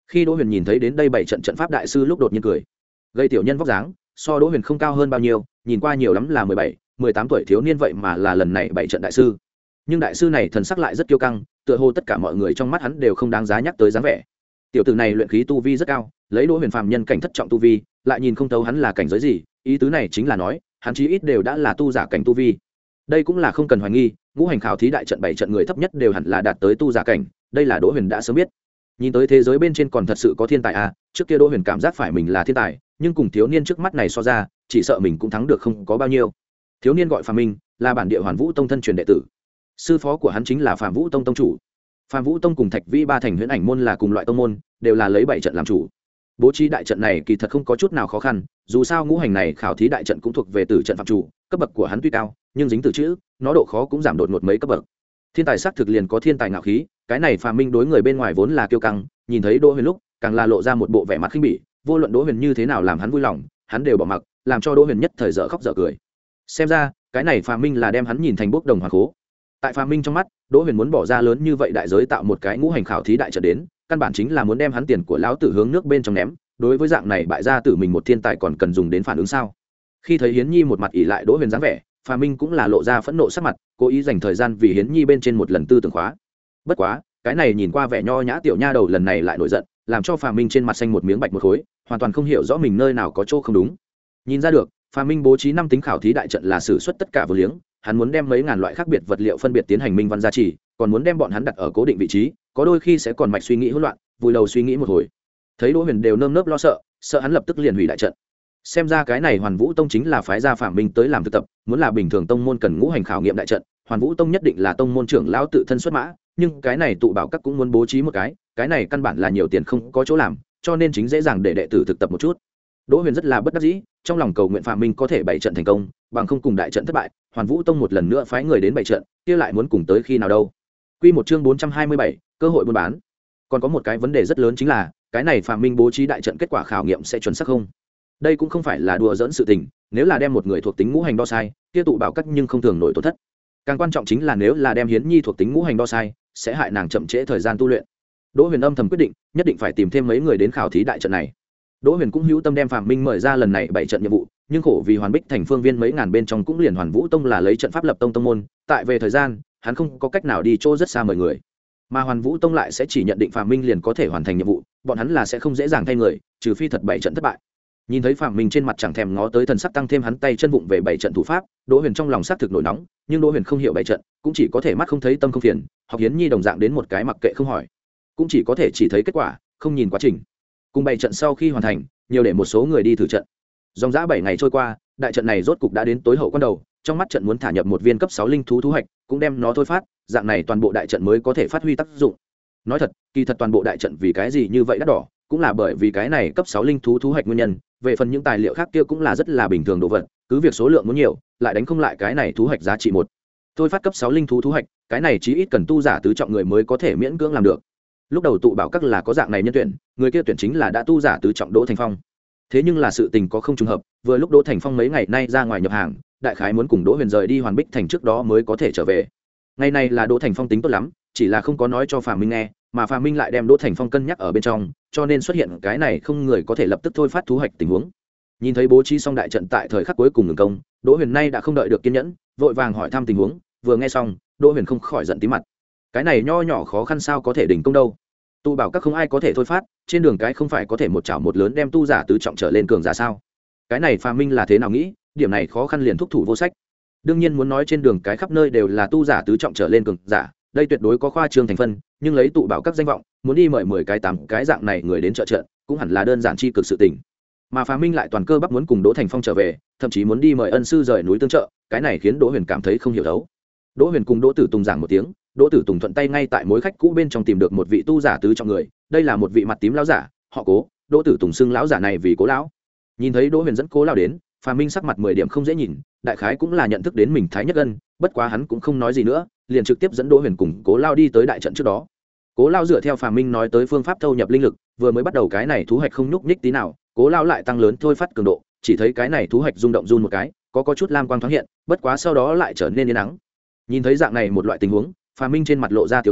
Khi Đỗ Huyền nhìn thấy đến đây bảy trận trận pháp đại sư lúc đột nhiên cười. Gây tiểu nhân vóc dáng, so Đỗ Huyền không cao hơn bao nhiêu, nhìn qua nhiều lắm là mười bảy, mười tám tuổi thiếu niên vậy mà là lần này bảy trận đại sư. Nhưng đại sư này thần sắc lại rất kiêu căng, tựa hồ tất cả mọi người trong mắt hắn đều không đáng giá nhắc tới dáng vẻ. Tiểu tử này luyện khí tu vi rất cao, lấy Đỗ Huyền phàm nhân cảnh thất trọng tu vi, lại nhìn không thấu hắn là cảnh giới gì, ý tứ này chính là nói, hắn chí ít đều đã là tu giả cảnh tu vi. Đây cũng là không cần hoài nghi, ngũ hành khảo thí đại trận bảy trận người thấp nhất đều hẳn là đạt tới tu giả cảnh, đây là Đỗ Huyền đã sớm biết. Nhìn tới thế giới bên trên còn thật sự có thiên tài à, trước kia Đỗ Huyền cảm giác phải mình là thiên tài, nhưng cùng thiếu niên trước mắt này so ra, chỉ sợ mình cũng thắng được không có bao nhiêu. Thiếu niên gọi Phạm Minh, là bản địa Hoàn Vũ Tông thân truyền đệ tử. Sư phó của hắn chính là Phạm Vũ Tông tông chủ. Phạm Vũ Tông cùng Thạch Vĩ Ba Thành Huyễn Ảnh môn là cùng loại tông môn, đều là lấy bảy trận làm chủ. Bố trí đại trận này kỳ thật không có chút nào khó khăn, dù sao ngũ hành này khảo thí đại trận cũng thuộc về tử trận phạm chủ, cấp bậc của hắn tuy cao, nhưng dính từ chữ, nó độ khó cũng giảm đột ngột mấy cấp bậc. Thiên tài sắc thực liền có thiên tài ngạo khí, cái này Phạm Minh đối người bên ngoài vốn là kiêu căng, nhìn thấy Đỗ Huyền lúc, càng là lộ ra một bộ vẻ mặt khinh bỉ, vô luận Đỗ Huyền như thế nào làm hắn vui lòng, hắn đều bỏ mặc, làm cho Đỗ Huyền nhất thời dở khóc dở cười. Xem ra, cái này Phạm Minh là đem hắn nhìn thành bốc đồng hoàn khố. Tại Phạm Minh trong mắt, Đỗ Huyền muốn bỏ ra lớn như vậy đại giới tạo một cái ngũ hành khảo thí đại trận đến, căn bản chính là muốn đem hắn tiền của lão tử hướng nước bên trong ném, đối với dạng này bại gia tử mình một thiên tài còn cần dùng đến phản ứng sao? Khi thấy Hiến Nhi một mặt ỉ lại Đỗ Huyền dáng vẻ, Phạm Minh cũng là lộ ra phẫn nộ sắc mặt, cố ý dành thời gian vì Hiến Nhi bên trên một lần tư tưởng khóa. Bất quá, cái này nhìn qua vẻ nho nhã tiểu nha đầu lần này lại nổi giận, làm cho Phạm Minh trên mặt xanh một miếng bạch một khối, hoàn toàn không hiểu rõ mình nơi nào có chỗ không đúng. Nhìn ra được, Phạm Minh bố trí năm tính khảo thí đại trận là sử xuất tất cả vô liếng, hắn muốn đem mấy ngàn loại khác biệt vật liệu phân biệt tiến hành minh văn gia trì, còn muốn đem bọn hắn đặt ở cố định vị trí, có đôi khi sẽ còn mạch suy nghĩ hỗn loạn, vùi đầu suy nghĩ một hồi. Thấy Đỗ Huyền đều nơm nớp lo sợ, sợ hắn lập tức liền hủy đại trận. Xem ra cái này Hoàn Vũ Tông chính là phái gia Phạm Minh tới làm thực tập, muốn là bình thường tông môn cần ngũ hành khảo nghiệm đại trận, Hoàn Vũ Tông nhất định là tông môn trưởng lão tự thân xuất mã, nhưng cái này tụ bảo các cũng muốn bố trí một cái, cái này căn bản là nhiều tiền không có chỗ làm, cho nên chính dễ dàng để đệ tử thực tập một chút. Đỗ Huyền rất là bất đắc dĩ, trong lòng cầu nguyện Phạm Minh có thể bày trận thành công, bằng không cùng đại trận thất bại, Hoàn Vũ Tông một lần nữa phái người đến bày trận, kia lại muốn cùng tới khi nào đâu. Quy một chương bốn trăm hai mươi bảy, cơ hội buôn bán. Còn có một cái vấn đề rất lớn chính là, cái này Phạm Minh bố trí đại trận kết quả khảo nghiệm sẽ chuẩn xác không? Đây cũng không phải là đùa giỡn sự tình, nếu là đem một người thuộc tính ngũ hành đo sai, kia tụ bảo các nhưng không thường nổi tổn thất. Càng quan trọng chính là nếu là đem Hiến Nhi thuộc tính ngũ hành đo sai, sẽ hại nàng chậm trễ thời gian tu luyện. Đỗ Huyền âm thầm quyết định, nhất định phải tìm thêm mấy người đến khảo thí đại trận này. Đỗ Huyền cũng hữu tâm đem Phạm Minh mời ra lần này bảy trận nhiệm vụ, nhưng khổ vì Hoàn Bích thành phương viên mấy ngàn bên trong cũng liền Hoàn Vũ Tông là lấy trận pháp lập tông tông môn, tại về thời gian, hắn không có cách nào đi chỗ rất xa mời người. Mà Hoàn Vũ Tông lại sẽ chỉ nhận định Phạm Minh liền có thể hoàn thành nhiệm vụ, bọn hắn là sẽ không dễ dàng thay người, trừ phi thật bảy trận thất bại. Nhìn thấy Phạm Minh trên mặt chẳng thèm ngó tới thần sắc tăng thêm hắn tay chân vụng về bảy trận thủ pháp, Đỗ Huyền trong lòng xác thực nổi nóng, nhưng Đỗ Huyền không hiểu bảy trận, cũng chỉ có thể mắt không thấy tâm không phiền, học Hiến Nhi đồng dạng đến một cái mặc kệ không hỏi, cũng chỉ có thể chỉ thấy kết quả, không nhìn quá trình. Cùng bảy trận sau khi hoàn thành, nhiều để một số người đi thử trận. Dòng dã bảy ngày trôi qua, đại trận này rốt cục đã đến tối hậu quan đầu, trong mắt trận muốn thả nhập một viên cấp sáu linh thú thú hạch, cũng đem nó thôi phát, dạng này toàn bộ đại trận mới có thể phát huy tác dụng. Nói thật, kỳ thật toàn bộ đại trận vì cái gì như vậy đắt đỏ, cũng là bởi vì cái này cấp sáu linh thú thú hạch nguyên nhân, về phần những tài liệu khác kia cũng là rất là bình thường đồ vật, cứ việc số lượng muốn nhiều, lại đánh không lại cái này thú hạch giá trị một. Thôi phát cấp sáu linh thú thú hạch, cái này chí ít cần tu giả tứ trọng người mới có thể miễn cưỡng làm được. Lúc đầu tụ bảo các là có dạng này nhân tuyển, người kia tuyển chính là đã tu giả tứ trọng Đỗ Thành Phong. Thế nhưng là sự tình có không trùng hợp, vừa lúc Đỗ Thành Phong mấy ngày nay ra ngoài nhập hàng, đại khái muốn cùng Đỗ Huyền rời đi Hoàn Bích thành trước đó mới có thể trở về. Ngày này là Đỗ Thành Phong tính tốt lắm, chỉ là không có nói cho Phạm Minh nghe, mà Phạm Minh lại đem Đỗ Thành Phong cân nhắc ở bên trong, cho nên xuất hiện cái này không người có thể lập tức thôi phát thú hạch tình huống. Nhìn thấy bố trí xong đại trận tại thời khắc cuối cùng ngừng công, Đỗ Huyền nay đã không đợi được kiên nhẫn, vội vàng hỏi thăm tình huống, vừa nghe xong, Đỗ Huyền không khỏi giận tí mặt. Cái này nho nhỏ khó khăn sao có thể đình công đâu? Tu bảo các không ai có thể thôi phát, trên đường cái không phải có thể một chảo một lớn đem tu giả tứ trọng trở lên cường giả sao? Cái này Phạm Minh là thế nào nghĩ, điểm này khó khăn liền thúc thủ vô sách. Đương nhiên muốn nói trên đường cái khắp nơi đều là tu giả tứ trọng trở lên cường giả, đây tuyệt đối có khoa trương thành phân, nhưng lấy tụ bảo các danh vọng, muốn đi mời mười cái tám cái dạng này người đến trợ trận, cũng hẳn là đơn giản chi cực sự tình. Mà Phạm Minh lại toàn cơ bắp muốn cùng Đỗ Thành Phong trở về, thậm chí muốn đi mời ân sư rời núi tương trợ, cái này khiến Đỗ Huyền cảm thấy không hiểu đấu. Đỗ Huyền cùng Đỗ Tử Tùng giảng một tiếng, Đỗ Tử Tùng thuận tay ngay tại mối khách cũ bên trong tìm được một vị tu giả tứ trọng người, đây là một vị mặt tím lão giả, họ Cố, Đỗ Tử Tùng xưng lão giả này vì Cố lão. Nhìn thấy Đỗ Huyền dẫn Cố lão đến, Phạm Minh sắc mặt mười điểm không dễ nhìn, đại khái cũng là nhận thức đến mình thái nhất ân, bất quá hắn cũng không nói gì nữa, liền trực tiếp dẫn Đỗ Huyền cùng Cố lão đi tới đại trận trước đó. Cố lão dựa theo Phạm Minh nói tới phương pháp thâu nhập linh lực, vừa mới bắt đầu cái này thú hạch không nhúc nhích tí nào, Cố lão lại tăng lớn thôi phát cường độ, chỉ thấy cái này thú hạch rung động run một cái, có có chút lam quang thoáng hiện, bất quá sau đó lại trở nên yên nắng. Nhìn thấy dạng này một loại tình huống, Phạm Minh trên mặt lộ ra tiểu dung,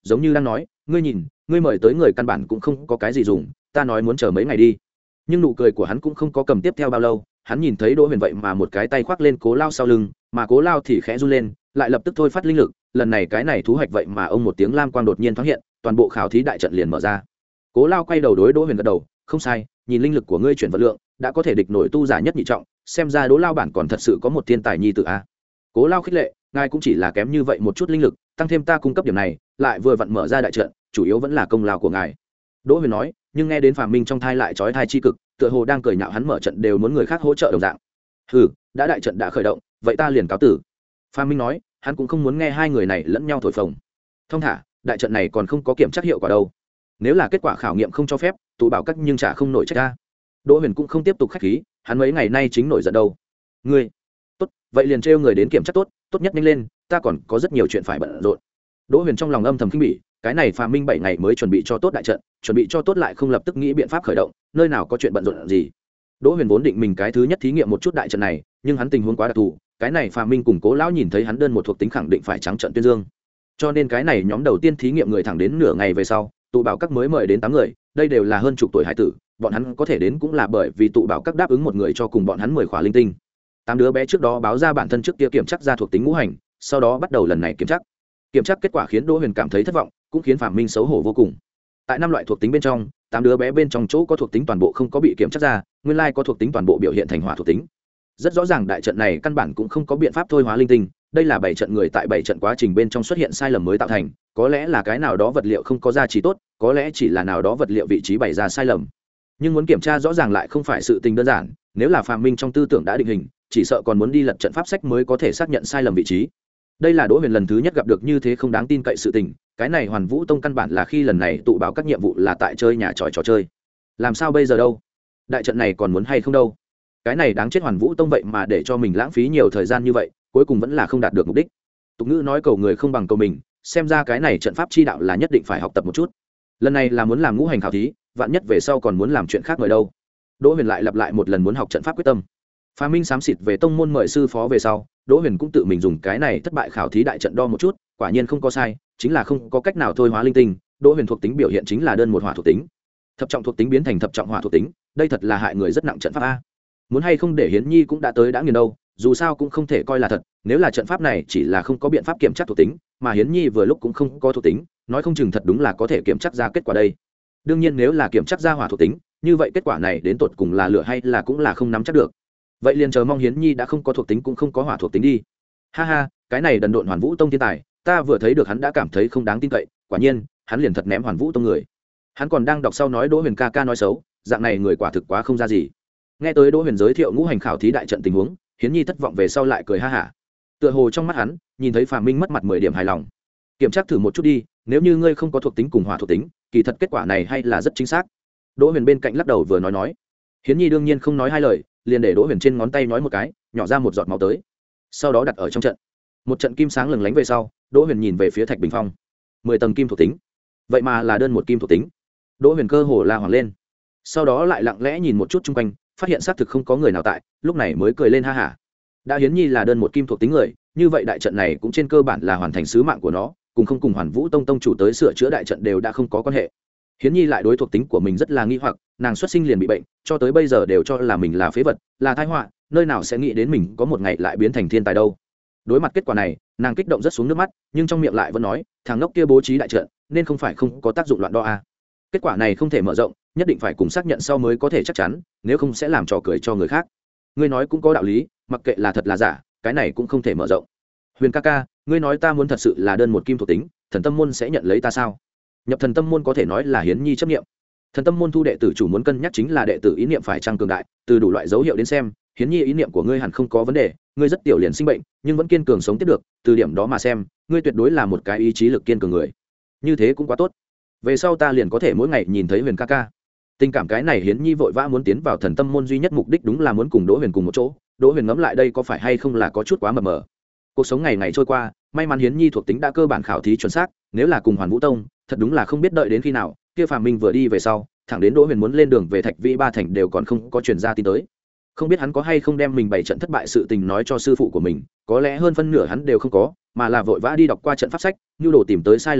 giống như đang nói ngươi nhìn ngươi mời tới người căn bản cũng không có cái gì dùng, ta nói muốn chờ mấy ngày đi. Nhưng nụ cười của hắn cũng không có cầm tiếp theo bao lâu, hắn nhìn thấy Đỗ Huyền vậy mà một cái tay khoác lên Cố Lao sau lưng, mà Cố Lao thì khẽ run lên, lại lập tức thôi phát linh lực, lần này cái này thú hoạch vậy mà ông một tiếng lam quang đột nhiên thoáng hiện, toàn bộ khảo thí đại trận liền mở ra. Cố Lao quay đầu đối Đỗ Huyền gật đầu, không sai, nhìn linh lực của ngươi chuyển vật lượng, đã có thể địch nổi tu giả nhất nhị trọng, xem ra Đỗ Lao bản còn thật sự có một thiên tài nhi tử a. Cố Lao khích lệ, ngài cũng chỉ là kém như vậy một chút linh lực, tăng thêm ta cung cấp điểm này, lại vừa vặn mở ra đại trận, chủ yếu vẫn là công lao của ngài. Đỗ Huyền nói, nhưng nghe đến Phạm Minh trong thai lại chói thai chi cực, tựa hồ đang cười nhạo hắn mở trận đều muốn người khác hỗ trợ đồng dạng. Hừ, đã đại trận đã khởi động, vậy ta liền cáo tử. Phạm Minh nói, hắn cũng không muốn nghe hai người này lẫn nhau thổi phồng. Thông thả, đại trận này còn không có kiểm tra hiệu quả đâu. Nếu là kết quả khảo nghiệm không cho phép, tụ bảo các nhưng trả không nổi trách ta. Đỗ Huyền cũng không tiếp tục khách khí, hắn mấy ngày nay chính nổi giận đâu. Ngươi, tốt, vậy liền trêu người đến kiểm tra tốt, tốt nhất nhanh lên, ta còn có rất nhiều chuyện phải bận rộn. Đỗ Huyền trong lòng âm thầm kinh bỉ, cái này Phạm Minh bảy ngày mới chuẩn bị cho tốt đại trận, chuẩn bị cho tốt lại không lập tức nghĩ biện pháp khởi động, nơi nào có chuyện bận rộn gì. Đỗ Huyền vốn định mình cái thứ nhất thí nghiệm một chút đại trận này, nhưng hắn tình huống quá đặc thù, cái này Phạm Minh cùng Cố lão nhìn thấy hắn đơn một thuộc tính khẳng định phải trắng trận tuyên dương. Cho nên cái này nhóm đầu tiên thí nghiệm người thẳng đến nửa ngày về sau, tụ bảo các mới mời đến tám người, đây đều là hơn chục tuổi hải tử, bọn hắn có thể đến cũng là bởi vì tụ bảo các đáp ứng một người cho cùng bọn hắn mười khỏa linh tinh. Tám đứa bé trước đó báo ra bản thân trước kia kiểm chắc ra thuộc tính ngũ hành, sau đó bắt đầu lần này kiểm tra. Kiểm tra kết quả khiến Đỗ Huyền cảm thấy thất vọng, cũng khiến Phạm Minh xấu hổ vô cùng. Tại năm loại thuộc tính bên trong, tám đứa bé bên trong chỗ có thuộc tính toàn bộ không có bị kiểm tra ra, nguyên lai có thuộc tính toàn bộ biểu hiện thành hỏa thuộc tính. Rất rõ ràng đại trận này căn bản cũng không có biện pháp thôi hóa linh tinh, đây là bảy trận người tại bảy trận quá trình bên trong xuất hiện sai lầm mới tạo thành, có lẽ là cái nào đó vật liệu không có giá trị tốt, có lẽ chỉ là nào đó vật liệu vị trí bày ra sai lầm. Nhưng muốn kiểm tra rõ ràng lại không phải sự tình đơn giản, nếu là Phạm Minh trong tư tưởng đã định hình, chỉ sợ còn muốn đi lật trận pháp sách mới có thể xác nhận sai lầm vị trí. Đây là Đỗ Huyền lần thứ nhất gặp được như thế không đáng tin cậy sự tình, cái này Hoàn Vũ Tông căn bản là khi lần này tụ báo các nhiệm vụ là tại chơi nhà tròi trò chơi. Làm sao bây giờ đâu? Đại trận này còn muốn hay không đâu? Cái này đáng chết Hoàn Vũ Tông vậy mà để cho mình lãng phí nhiều thời gian như vậy, cuối cùng vẫn là không đạt được mục đích. Tục ngữ nói cầu người không bằng cầu mình, xem ra cái này trận pháp chi đạo là nhất định phải học tập một chút. Lần này là muốn làm ngũ hành khảo thí, vạn nhất về sau còn muốn làm chuyện khác mời đâu. Đỗ Huyền lại lặp lại một lần muốn học trận pháp quyết tâm. Phạm Minh xám xịt về tông môn mời sư phó về sau, Đỗ Huyền cũng tự mình dùng cái này thất bại khảo thí đại trận đo một chút, quả nhiên không có sai, chính là không có cách nào thôi hóa linh tinh. Đỗ Huyền thuộc tính biểu hiện chính là đơn một hỏa thuộc tính, thập trọng thuộc tính biến thành thập trọng hỏa thuộc tính, đây thật là hại người rất nặng trận pháp a. Muốn hay không để Hiến Nhi cũng đã tới đã nghiền đâu, dù sao cũng không thể coi là thật, nếu là trận pháp này chỉ là không có biện pháp kiểm tra thuộc tính, mà Hiến Nhi vừa lúc cũng không có thuộc tính, nói không chừng thật đúng là có thể kiểm tra ra kết quả đây. Đương nhiên nếu là kiểm tra ra hỏa thuộc tính, như vậy kết quả này đến tột cùng là lửa hay là cũng là không nắm chắc được. Vậy liền chờ mong Hiến Nhi đã không có thuộc tính cũng không có hỏa thuộc tính đi. Ha ha, cái này đần độn Hoàn Vũ Tông thiên tài, ta vừa thấy được hắn đã cảm thấy không đáng tin cậy, quả nhiên, hắn liền thật ném Hoàn Vũ Tông người. Hắn còn đang đọc sau nói Đỗ Huyền ca ca nói xấu, dạng này người quả thực quá không ra gì. Nghe tới Đỗ Huyền giới thiệu ngũ hành khảo thí đại trận tình huống, Hiến Nhi thất vọng về sau lại cười ha hả. Tựa hồ trong mắt hắn, nhìn thấy Phạm Minh mất mặt mười điểm hài lòng. Kiểm tra thử một chút đi, nếu như ngươi không có thuộc tính cùng hỏa thuộc tính, kỳ thật kết quả này hay là rất chính xác. Đỗ Huyền bên cạnh lắc đầu vừa nói nói. Hiến Nhi đương nhiên không nói hai lời, liền để Đỗ Huyền trên ngón tay nói một cái, nhỏ ra một giọt máu tới. Sau đó đặt ở trong trận. Một trận kim sáng lừng lánh về sau, Đỗ Huyền nhìn về phía Thạch Bình Phong. Mười tầng kim thuộc tính. Vậy mà là đơn một kim thuộc tính. Đỗ Huyền cơ hồ la hoảng lên. Sau đó lại lặng lẽ nhìn một chút xung quanh, phát hiện xác thực không có người nào tại, lúc này mới cười lên ha hả. Đã Hiến Nhi là đơn một kim thuộc tính người, như vậy đại trận này cũng trên cơ bản là hoàn thành sứ mạng của nó, cùng không cùng Hoàn Vũ Tông tông chủ tới sửa chữa đại trận đều đã không có quan hệ. Hiến Nhi lại đối thuộc tính của mình rất là nghi hoặc, nàng xuất sinh liền bị bệnh, cho tới bây giờ đều cho là mình là phế vật, là tai họa, nơi nào sẽ nghĩ đến mình có một ngày lại biến thành thiên tài đâu. Đối mặt kết quả này, nàng kích động rất xuống nước mắt, nhưng trong miệng lại vẫn nói, thằng ngốc kia bố trí đại trận, nên không phải không có tác dụng loạn đo a. Kết quả này không thể mở rộng, nhất định phải cùng xác nhận sau mới có thể chắc chắn, nếu không sẽ làm trò cười cho người khác. Ngươi nói cũng có đạo lý, mặc kệ là thật là giả, cái này cũng không thể mở rộng. Huyền ca ca, ngươi nói ta muốn thật sự là đơn một kim thuộc tính, Thần Tâm môn sẽ nhận lấy ta sao? Nhập Thần Tâm môn có thể nói là Hiến Nhi chấp niệm. Thần Tâm môn thu đệ tử chủ muốn cân nhắc chính là đệ tử ý niệm phải tăng cường đại, từ đủ loại dấu hiệu đến xem, Hiến Nhi ý niệm của ngươi hẳn không có vấn đề, ngươi rất tiểu liền sinh bệnh, nhưng vẫn kiên cường sống tiếp được, từ điểm đó mà xem, ngươi tuyệt đối là một cái ý chí lực kiên cường người. Như thế cũng quá tốt. Về sau ta liền có thể mỗi ngày nhìn thấy Huyền ca ca. Tình cảm cái này Hiến Nhi vội vã muốn tiến vào Thần Tâm môn duy nhất mục đích đúng là muốn cùng Đỗ Huyền cùng một chỗ. Đỗ Huyền ngẫm lại đây có phải hay không là có chút quá mờ mờ. Cuộc sống ngày ngày trôi qua, may mắn Hiến Nhi thuộc tính đã cơ bản khảo thí chuẩn xác, nếu là cùng Hoàn Vũ Tông, thật đúng là không biết đợi đến khi nào, kia Phạm Minh vừa đi về sau, thẳng đến Đỗ Huyền muốn lên đường về Thạch Vĩ Ba thành đều còn không có truyền ra tin tới. Không biết hắn có hay không đem mình bày trận thất bại sự tình nói cho sư phụ của mình, có lẽ hơn phân nửa hắn đều không có, mà là vội vã đi đọc qua trận pháp sách, nhu đồ tìm tới sai lầm chỗ,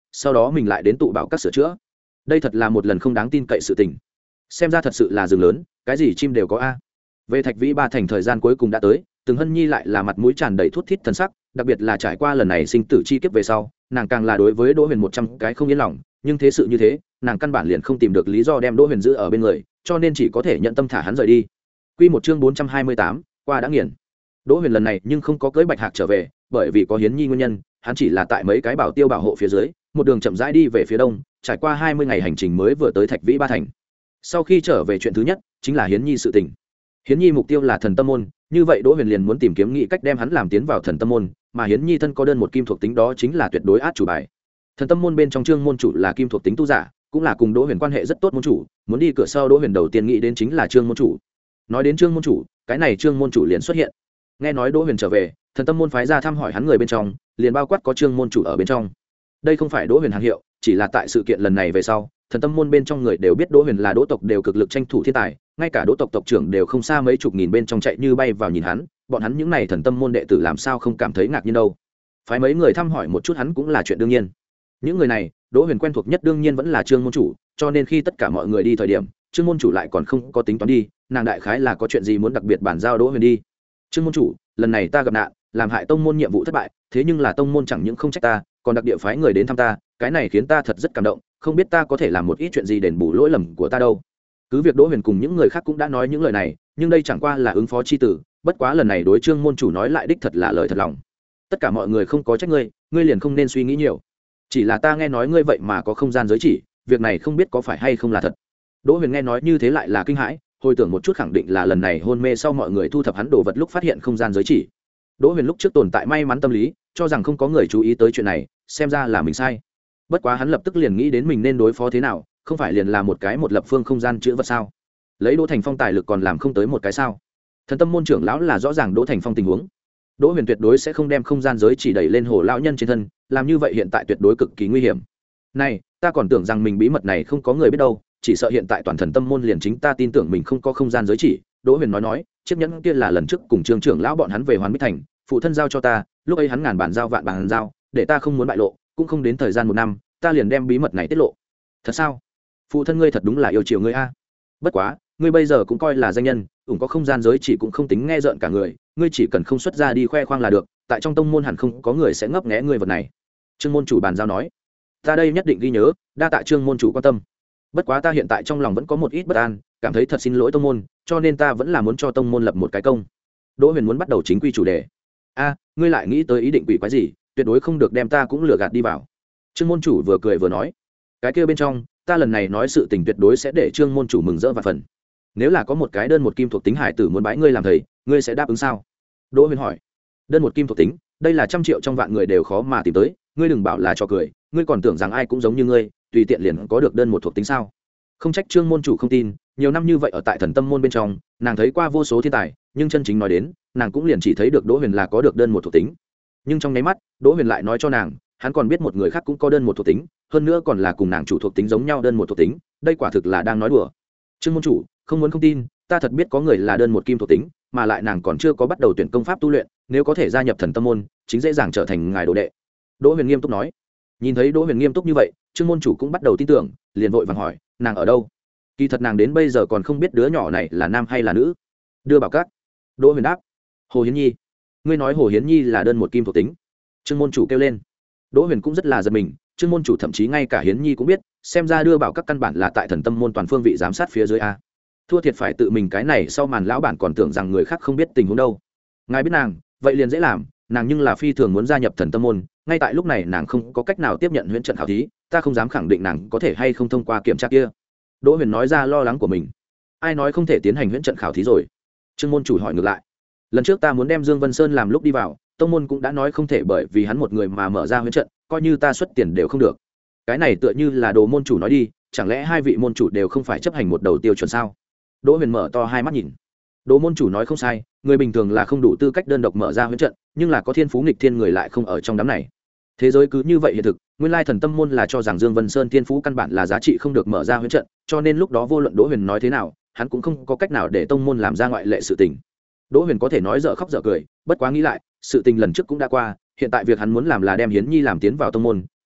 sau đó mình lại đến tụ bảo các sửa chữa. Đây thật là một lần không đáng tin cậy sự tình. Xem ra thật sự là rừng lớn, cái gì chim đều có a. Về Thạch Vĩ Ba thành thời gian cuối cùng đã tới, Từng Hân Nhi lại là mặt mũi tràn đầy thút thít thần sắc, đặc biệt là trải qua lần này sinh tử chi kiếp về sau, nàng càng là đối với Đỗ Huyền một trăm cái không yên lòng, nhưng thế sự như thế, nàng căn bản liền không tìm được lý do đem Đỗ Huyền giữ ở bên người, cho nên chỉ có thể nhận tâm thả hắn rời đi. Quy một chương bốn trăm hai mươi tám, qua đã nghiền. Đỗ Huyền lần này nhưng không có cưỡi Bạch Hạc trở về, bởi vì có Hiến Nhi nguyên nhân, hắn chỉ là tại mấy cái bảo tiêu bảo hộ phía dưới, một đường chậm rãi đi về phía đông, trải qua hai mươi ngày hành trình mới vừa tới Thạch Vĩ Ba thành. Sau khi trở về, chuyện thứ nhất chính là Hiến Nhi sự tình. Hiến Nhi mục tiêu là Thần Tâm môn, như vậy Đỗ Huyền liền muốn tìm kiếm nghĩ cách đem hắn làm tiến vào Thần Tâm môn, mà Hiến Nhi thân có đơn một kim thuộc tính, đó chính là tuyệt đối át chủ bài. Thần Tâm môn bên trong Trương môn chủ là kim thuộc tính tu giả, cũng là cùng Đỗ Huyền quan hệ rất tốt môn chủ, muốn đi cửa sau Đỗ Huyền đầu tiên nghĩ đến chính là Trương môn chủ. Nói đến Trương môn chủ, cái này Trương môn chủ liền xuất hiện. Nghe nói Đỗ Huyền trở về, Thần Tâm môn phái ra thăm hỏi hắn người bên trong, liền bao quát có Trương môn chủ ở bên trong. Đây không phải Đỗ Huyền hàng hiệu, chỉ là tại sự kiện lần này về sau, Thần Tâm môn bên trong người đều biết Đỗ Huyền là Đỗ tộc đều cực lực tranh thủ thiên tài, ngay cả Đỗ tộc tộc trưởng đều không xa mấy chục nghìn bên trong chạy như bay vào nhìn hắn, bọn hắn những này Thần Tâm môn đệ tử làm sao không cảm thấy ngạc nhiên đâu. Phái mấy người thăm hỏi một chút hắn cũng là chuyện đương nhiên. Những người này, Đỗ Huyền quen thuộc nhất đương nhiên vẫn là Trương môn chủ, cho nên khi tất cả mọi người đi thời điểm, Trương môn chủ lại còn không có tính toán đi, nàng đại khái là có chuyện gì muốn đặc biệt bản giao Đỗ Huyền đi. Trương môn chủ, lần này ta gặp nạn, làm hại tông môn nhiệm vụ thất bại, thế nhưng là tông môn chẳng những không trách ta, còn đặc địa phái người đến thăm ta, cái này khiến ta thật rất cảm động, không biết ta có thể làm một ít chuyện gì đền bù lỗi lầm của ta đâu. Cứ việc Đỗ Huyền cùng những người khác cũng đã nói những lời này, nhưng đây chẳng qua là ứng phó chi tử, bất quá lần này đối Trương môn chủ nói lại đích thật là lời thật lòng. Tất cả mọi người không có trách ngươi, ngươi liền không nên suy nghĩ nhiều. Chỉ là ta nghe nói ngươi vậy mà có không gian giới chỉ, việc này không biết có phải hay không là thật. Đỗ Huyền nghe nói như thế lại là kinh hãi, hồi tưởng một chút khẳng định là lần này hôn mê sau mọi người thu thập hắn đồ vật lúc phát hiện không gian giới chỉ. Đỗ Huyền lúc trước tồn tại may mắn tâm lý, cho rằng không có người chú ý tới chuyện này, xem ra là mình sai. Bất quá hắn lập tức liền nghĩ đến mình nên đối phó thế nào, không phải liền là một cái một lập phương không gian chứa vật sao? Lấy Đỗ Thành Phong tài lực còn làm không tới một cái sao? Thần Tâm môn trưởng lão là rõ ràng Đỗ Thành Phong tình huống. Đỗ Huyền tuyệt đối sẽ không đem không gian giới chỉ đẩy lên hồ lão nhân trên thân, làm như vậy hiện tại tuyệt đối cực kỳ nguy hiểm. Này, ta còn tưởng rằng mình bí mật này không có người biết đâu, chỉ sợ hiện tại toàn Thần Tâm môn liền chính ta tin tưởng mình không có không gian giới chỉ. Đỗ Huyền nói nói, chiếc nhẫn kia là lần trước cùng Trương trưởng lão bọn hắn về Hoàn Bích thành, phụ thân giao cho ta, lúc ấy hắn ngàn bản giao vạn bản giao, để ta không muốn bại lộ, cũng không đến thời gian một năm, ta liền đem bí mật này tiết lộ. Thật sao? Phụ thân ngươi thật đúng là yêu chiều ngươi a. Bất quá, ngươi bây giờ cũng coi là danh nhân, ủng có không gian giới chỉ cũng không tính nghe rợn cả người, ngươi chỉ cần không xuất ra đi khoe khoang là được, tại trong tông môn hẳn không có người sẽ ngấp nghé ngươi vật này. Trương môn chủ bàn giao nói, ta đây nhất định ghi nhớ, đa tạ Trương môn chủ quan tâm. Bất quá ta hiện tại trong lòng vẫn có một ít bất an, cảm thấy thật xin lỗi tông môn, cho nên ta vẫn là muốn cho tông môn lập một cái công. Đỗ Huyền muốn bắt đầu chính quy chủ đề. A, ngươi lại nghĩ tới ý định quỷ quái gì, tuyệt đối không được đem ta cũng lừa gạt đi vào. Trương môn chủ vừa cười vừa nói, cái kia bên trong, ta lần này nói sự tình tuyệt đối sẽ để Trương môn chủ mừng rỡ và phần. Nếu là có một cái đơn một kim thuộc tính hải tử muốn bái ngươi làm thầy, ngươi sẽ đáp ứng sao? Đỗ Huyền hỏi. Đơn một kim thuộc tính, đây là trăm triệu trong vạn người đều khó mà tìm tới, ngươi đừng bảo là cho cười, ngươi còn tưởng rằng ai cũng giống như ngươi, tùy tiện liền có được đơn một thuộc tính sao? Không trách Trương môn chủ không tin, nhiều năm như vậy ở tại Thần Tâm môn bên trong, nàng thấy qua vô số thiên tài, nhưng chân chính nói đến, nàng cũng liền chỉ thấy được Đỗ Huyền là có được đơn một thuộc tính. Nhưng trong nháy mắt, Đỗ Huyền lại nói cho nàng, hắn còn biết một người khác cũng có đơn một thuộc tính, hơn nữa còn là cùng nàng chủ thuộc tính giống nhau đơn một thuộc tính, đây quả thực là đang nói đùa. Trương môn chủ, không muốn không tin, ta thật biết có người là đơn một kim thuộc tính, mà lại nàng còn chưa có bắt đầu tuyển công pháp tu luyện, nếu có thể gia nhập Thần Tâm môn, chính dễ dàng trở thành ngài đồ đệ. Đỗ Huyền nghiêm túc nói. Nhìn thấy Đỗ Huyền nghiêm túc như vậy, Trương môn chủ cũng bắt đầu tin tưởng, liền vội vàng hỏi, nàng ở đâu? Kỳ thật nàng đến bây giờ còn không biết đứa nhỏ này là nam hay là nữ. Đưa bảo các. Đỗ Huyền đáp. Hồ Hiến Nhi. Ngươi nói Hồ Hiến Nhi là đơn một kim thuộc tính? Trương môn chủ kêu lên. Đỗ Huyền cũng rất là giật mình, Trương môn chủ thậm chí ngay cả Hiến Nhi cũng biết, xem ra đưa bảo các căn bản là tại Thần Tâm môn toàn phương vị giám sát phía dưới a. Thua thiệt phải tự mình cái này sau màn lão bản còn tưởng rằng người khác không biết tình huống đâu. Ngài biết nàng, vậy liền dễ làm, nàng nhưng là phi thường muốn gia nhập Thần Tâm môn, ngay tại lúc này nàng không có cách nào tiếp nhận huyễn trận khảo thí, ta không dám khẳng định nàng có thể hay không thông qua kiểm tra kia. Đỗ Huyền nói ra lo lắng của mình. Ai nói không thể tiến hành huyễn trận khảo thí rồi? Trương môn chủ hỏi ngược lại. Lần trước ta muốn đem Dương Vân Sơn làm lúc đi vào, tông môn cũng đã nói không thể bởi vì hắn một người mà mở ra huyễn trận, coi như ta xuất tiền đều không được. Cái này tựa như là đồ môn chủ nói đi, chẳng lẽ hai vị môn chủ đều không phải chấp hành một đầu tiêu chuẩn sao? Đỗ Huyền mở to hai mắt nhìn. Đồ môn chủ nói không sai, người bình thường là không đủ tư cách đơn độc mở ra huyễn trận, nhưng là có thiên phú nghịch thiên người lại không ở trong đám này. Thế giới cứ như vậy hiện thực, nguyên lai Thần Tâm môn là cho rằng Dương Vân Sơn thiên phú căn bản là giá trị không được mở ra huyễn trận, cho nên lúc đó vô luận Đỗ Huyền nói thế nào, hắn cũng không có cách nào để tông môn làm ra ngoại lệ sự tình. Đỗ Huyền có thể nói dở khóc dở cười, bất quá nghĩ lại, sự tình lần trước cũng đã qua, hiện tại việc hắn muốn làm là đem Hiến Nhi làm tiến vào tông môn,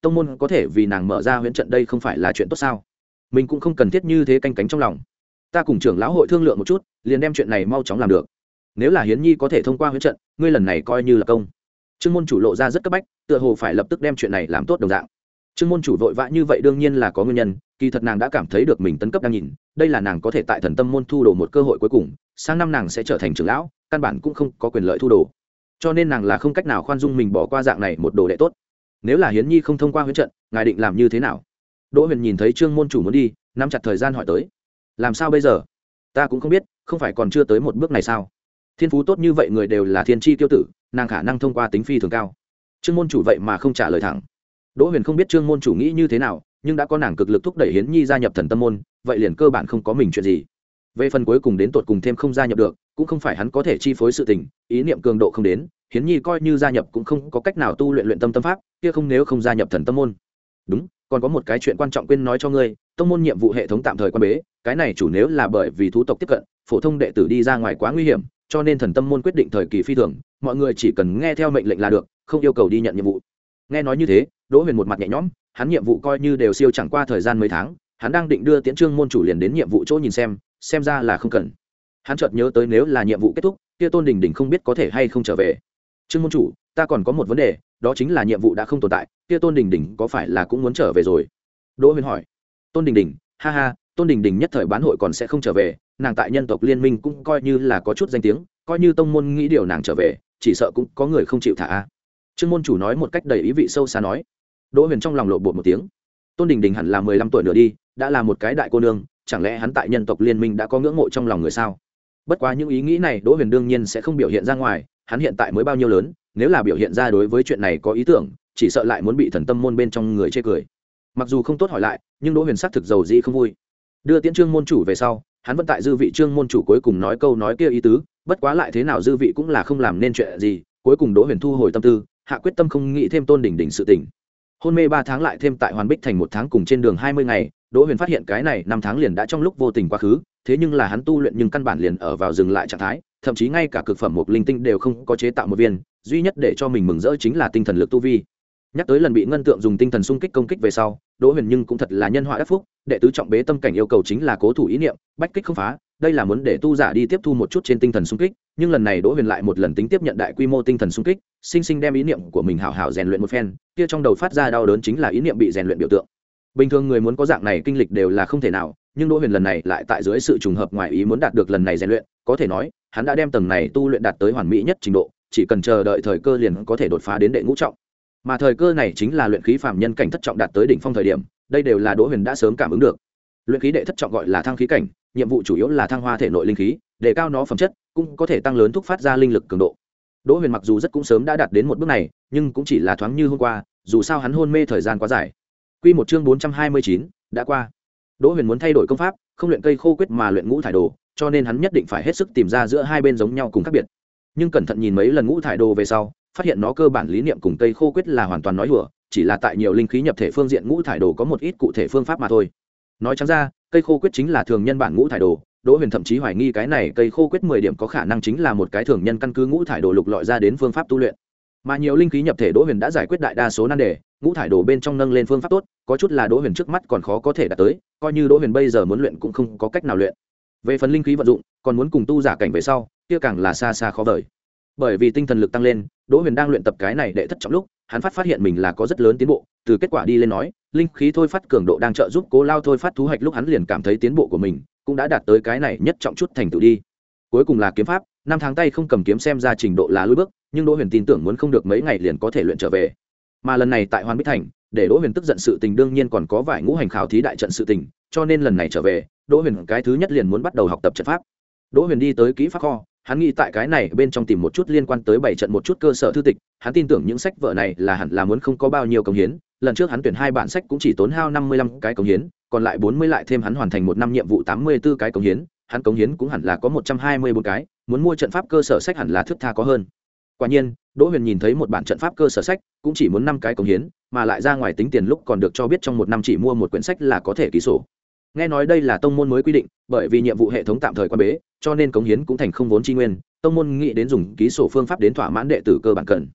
tông môn có thể vì nàng mở ra huyễn trận đây không phải là chuyện tốt sao? Mình cũng không cần thiết như thế canh cánh trong lòng. Ta cùng trưởng lão hội thương lượng một chút, liền đem chuyện này mau chóng làm được. Nếu là Hiến Nhi có thể thông qua huyễn trận, ngươi lần này coi như là công. Trương môn chủ lộ ra rất cấp bách, tựa hồ phải lập tức đem chuyện này làm tốt đồng dạng. Trương môn chủ vội vã như vậy đương nhiên là có nguyên nhân, kỳ thật nàng đã cảm thấy được mình tấn cấp đang nhìn, đây là nàng có thể tại Thần Tâm môn thu đồ một cơ hội cuối cùng, sang năm nàng sẽ trở thành trưởng lão, căn bản cũng không có quyền lợi thu đồ. Cho nên nàng là không cách nào khoan dung mình bỏ qua dạng này một đồ đệ tốt. Nếu là Hiến Nhi không thông qua huyễn trận, ngài định làm như thế nào? Đỗ Huyền nhìn thấy Trương môn chủ muốn đi, nắm chặt thời gian hỏi tới. Làm sao bây giờ? Ta cũng không biết, không phải còn chưa tới một bước này sao? Thiên phú tốt như vậy người đều là thiên chi tiêu tử, nàng khả năng thông qua tính phi thường cao. Trương môn chủ vậy mà không trả lời thẳng. Đỗ Huyền không biết Trương môn chủ nghĩ như thế nào, nhưng đã có nàng cực lực thúc đẩy Hiến Nhi gia nhập Thần Tâm môn, vậy liền cơ bản không có mình chuyện gì. Về phần cuối cùng đến tột cùng thêm không gia nhập được, cũng không phải hắn có thể chi phối sự tình, ý niệm cường độ không đến, Hiến Nhi coi như gia nhập cũng không có cách nào tu luyện luyện tâm tâm pháp, kia không nếu không gia nhập Thần Tâm môn. Đúng, còn có một cái chuyện quan trọng quên nói cho ngươi, tông môn nhiệm vụ hệ thống tạm thời quan bế, cái này chủ nếu là bởi vì thú tộc tiếp cận, phổ thông đệ tử đi ra ngoài quá nguy hiểm, cho nên Thần Tâm môn quyết định thời kỳ phi thường, mọi người chỉ cần nghe theo mệnh lệnh là được, không yêu cầu đi nhận nhiệm vụ. Nghe nói như thế, Đỗ Huyền một mặt nhẹ nhõm, hắn nhiệm vụ coi như đều siêu chẳng qua thời gian mấy tháng, hắn đang định đưa Tiễn Trương môn chủ liền đến nhiệm vụ chỗ nhìn xem, xem ra là không cần. Hắn chợt nhớ tới nếu là nhiệm vụ kết thúc, kia Tôn Đình Đình không biết có thể hay không trở về. Trương môn chủ, ta còn có một vấn đề, đó chính là nhiệm vụ đã không tồn tại, kia Tôn Đình Đình có phải là cũng muốn trở về rồi? Đỗ Huyền hỏi. Tôn Đình Đình, ha ha, Tôn Đình Đình nhất thời bán hội còn sẽ không trở về, nàng tại nhân tộc liên minh cũng coi như là có chút danh tiếng, coi như tông môn nghĩ điều nàng trở về, chỉ sợ cũng có người không chịu thả a. Trương môn chủ nói một cách đầy ý vị sâu xa nói. Đỗ Huyền trong lòng lộ bột một tiếng. Tôn Đình Đình hẳn là mười lăm tuổi nữa đi, đã là một cái đại cô nương, chẳng lẽ hắn tại nhân tộc liên minh đã có ngưỡng mộ trong lòng người sao? Bất quá những ý nghĩ này Đỗ Huyền đương nhiên sẽ không biểu hiện ra ngoài, hắn hiện tại mới bao nhiêu lớn, nếu là biểu hiện ra đối với chuyện này có ý tưởng, chỉ sợ lại muốn bị Thần Tâm môn bên trong người chê cười. Mặc dù không tốt hỏi lại, nhưng Đỗ Huyền xác thực giàu dĩ không vui. Đưa Tiễn Trương môn chủ về sau, hắn vẫn tại dư vị Trương môn chủ cuối cùng nói câu nói kia ý tứ, bất quá lại thế nào dư vị cũng là không làm nên chuyện gì, cuối cùng Đỗ Huyền thu hồi tâm tư, hạ quyết tâm không nghĩ thêm Tôn Đình Đình sự tình. Hôn mê ba tháng lại thêm tại Hoàn Bích thành một tháng cùng trên đường hai mươi ngày, Đỗ Huyền phát hiện cái này năm tháng liền đã trong lúc vô tình quá khứ, thế nhưng là hắn tu luyện nhưng căn bản liền ở vào dừng lại trạng thái, thậm chí ngay cả cực phẩm một linh tinh đều không có chế tạo một viên, duy nhất để cho mình mừng rỡ chính là tinh thần lực tu vi. Nhắc tới lần bị ngân tượng dùng tinh thần xung kích công kích về sau, Đỗ Huyền nhưng cũng thật là nhân họa đắc phúc, đệ tứ trọng bế tâm cảnh yêu cầu chính là cố thủ ý niệm, bách kích không phá, đây là muốn để tu giả đi tiếp thu một chút trên tinh thần xung kích, nhưng lần này Đỗ Huyền lại một lần tính tiếp nhận đại quy mô tinh thần xung kích, sinh sinh đem ý niệm của mình hảo hảo rèn luyện một phen, kia trong đầu phát ra đau đớn chính là ý niệm bị rèn luyện biểu tượng. Bình thường người muốn có dạng này kinh lịch đều là không thể nào, nhưng Đỗ Huyền lần này lại tại dưới sự trùng hợp ngoài ý muốn đạt được lần này rèn luyện, có thể nói, hắn đã đem tầng này tu luyện đạt tới hoàn mỹ nhất trình độ, chỉ cần chờ đợi thời cơ liền có thể đột phá đến đệ ngũ trọng. Mà thời cơ này chính là luyện khí phàm nhân cảnh thất trọng đạt tới đỉnh phong thời điểm, đây đều là Đỗ Huyền đã sớm cảm ứng được. Luyện khí đệ thất trọng gọi là thăng khí cảnh, nhiệm vụ chủ yếu là thăng hoa thể nội linh khí, để cao nó phẩm chất, cũng có thể tăng lớn thúc phát ra linh lực cường độ. Đỗ Huyền mặc dù rất cũng sớm đã đạt đến một bước này, nhưng cũng chỉ là thoáng như hôm qua, dù sao hắn hôn mê thời gian quá dài. Quy một chương bốn trăm hai mươi chín đã qua. Đỗ Huyền muốn thay đổi công pháp, không luyện cây khô quyết mà luyện ngũ thải đồ, cho nên hắn nhất định phải hết sức tìm ra giữa hai bên giống nhau cùng khác biệt. Nhưng cẩn thận nhìn mấy lần ngũ thải đồ về sau, phát hiện nó cơ bản lý niệm cùng cây khô quyết là hoàn toàn nói hùa, chỉ là tại nhiều linh khí nhập thể phương diện ngũ thải đồ có một ít cụ thể phương pháp mà thôi. Nói trắng ra, cây khô quyết chính là thường nhân bản ngũ thải đồ, Đỗ Huyền thậm chí hoài nghi cái này cây khô quyết mười điểm có khả năng chính là một cái thường nhân căn cứ ngũ thải đồ lục lọi ra đến phương pháp tu luyện. Mà nhiều linh khí nhập thể Đỗ Huyền đã giải quyết đại đa số nan đề, ngũ thải đồ bên trong nâng lên phương pháp tốt, có chút là Đỗ Huyền trước mắt còn khó có thể đạt tới, coi như Đỗ Huyền bây giờ muốn luyện cũng không có cách nào luyện. Về phần linh khí vận dụng, còn muốn cùng tu giả cảnh về sau, kia càng là xa xa khó vời. Bởi vì tinh thần lực tăng lên, Đỗ Huyền đang luyện tập cái này đệ thất trọng lúc, hắn phát phát hiện mình là có rất lớn tiến bộ, từ kết quả đi lên nói, linh khí thôi phát cường độ đang trợ giúp Cố Lao thôi phát thú hạch lúc hắn liền cảm thấy tiến bộ của mình cũng đã đạt tới cái này nhất trọng chút thành tựu đi. Cuối cùng là kiếm pháp, năm tháng tay không cầm kiếm xem ra trình độ là lùi bước, nhưng Đỗ Huyền tin tưởng muốn không được mấy ngày liền có thể luyện trở về. Mà lần này tại Hoàn Bích thành, để Đỗ Huyền tức giận sự tình đương nhiên còn có vài ngũ hành khảo thí đại trận sự tình, cho nên lần này trở về, Đỗ Huyền cái thứ nhất liền muốn bắt đầu học tập trận pháp. Đỗ Huyền đi tới kỹ pháp kho, hắn nghĩ tại cái này bên trong tìm một chút liên quan tới bảy trận một chút cơ sở thư tịch, hắn tin tưởng những sách vở này là hẳn là muốn không có bao nhiêu công hiến, lần trước hắn tuyển hai bản sách cũng chỉ tốn hao năm mươi lăm cái công hiến, còn lại bốn mươi lại thêm hắn hoàn thành một năm nhiệm vụ tám mươi tư cái công hiến, hắn công hiến cũng hẳn là có một trăm hai mươi bốn cái, muốn mua trận pháp cơ sở sách hẳn là thước tha có hơn. Quả nhiên, Đỗ Huyền nhìn thấy một bản trận pháp cơ sở sách, cũng chỉ muốn năm cái công hiến, mà lại ra ngoài tính tiền lúc còn được cho biết trong một năm chỉ mua một quyển sách là có thể ký sổ. Nghe nói đây là tông môn mới quy định, bởi vì nhiệm vụ hệ thống tạm thời quan bế, cho nên cống hiến cũng thành không vốn chi nguyên, tông môn nghĩ đến dùng ký sổ phương pháp đến thỏa mãn đệ tử cơ bản cần.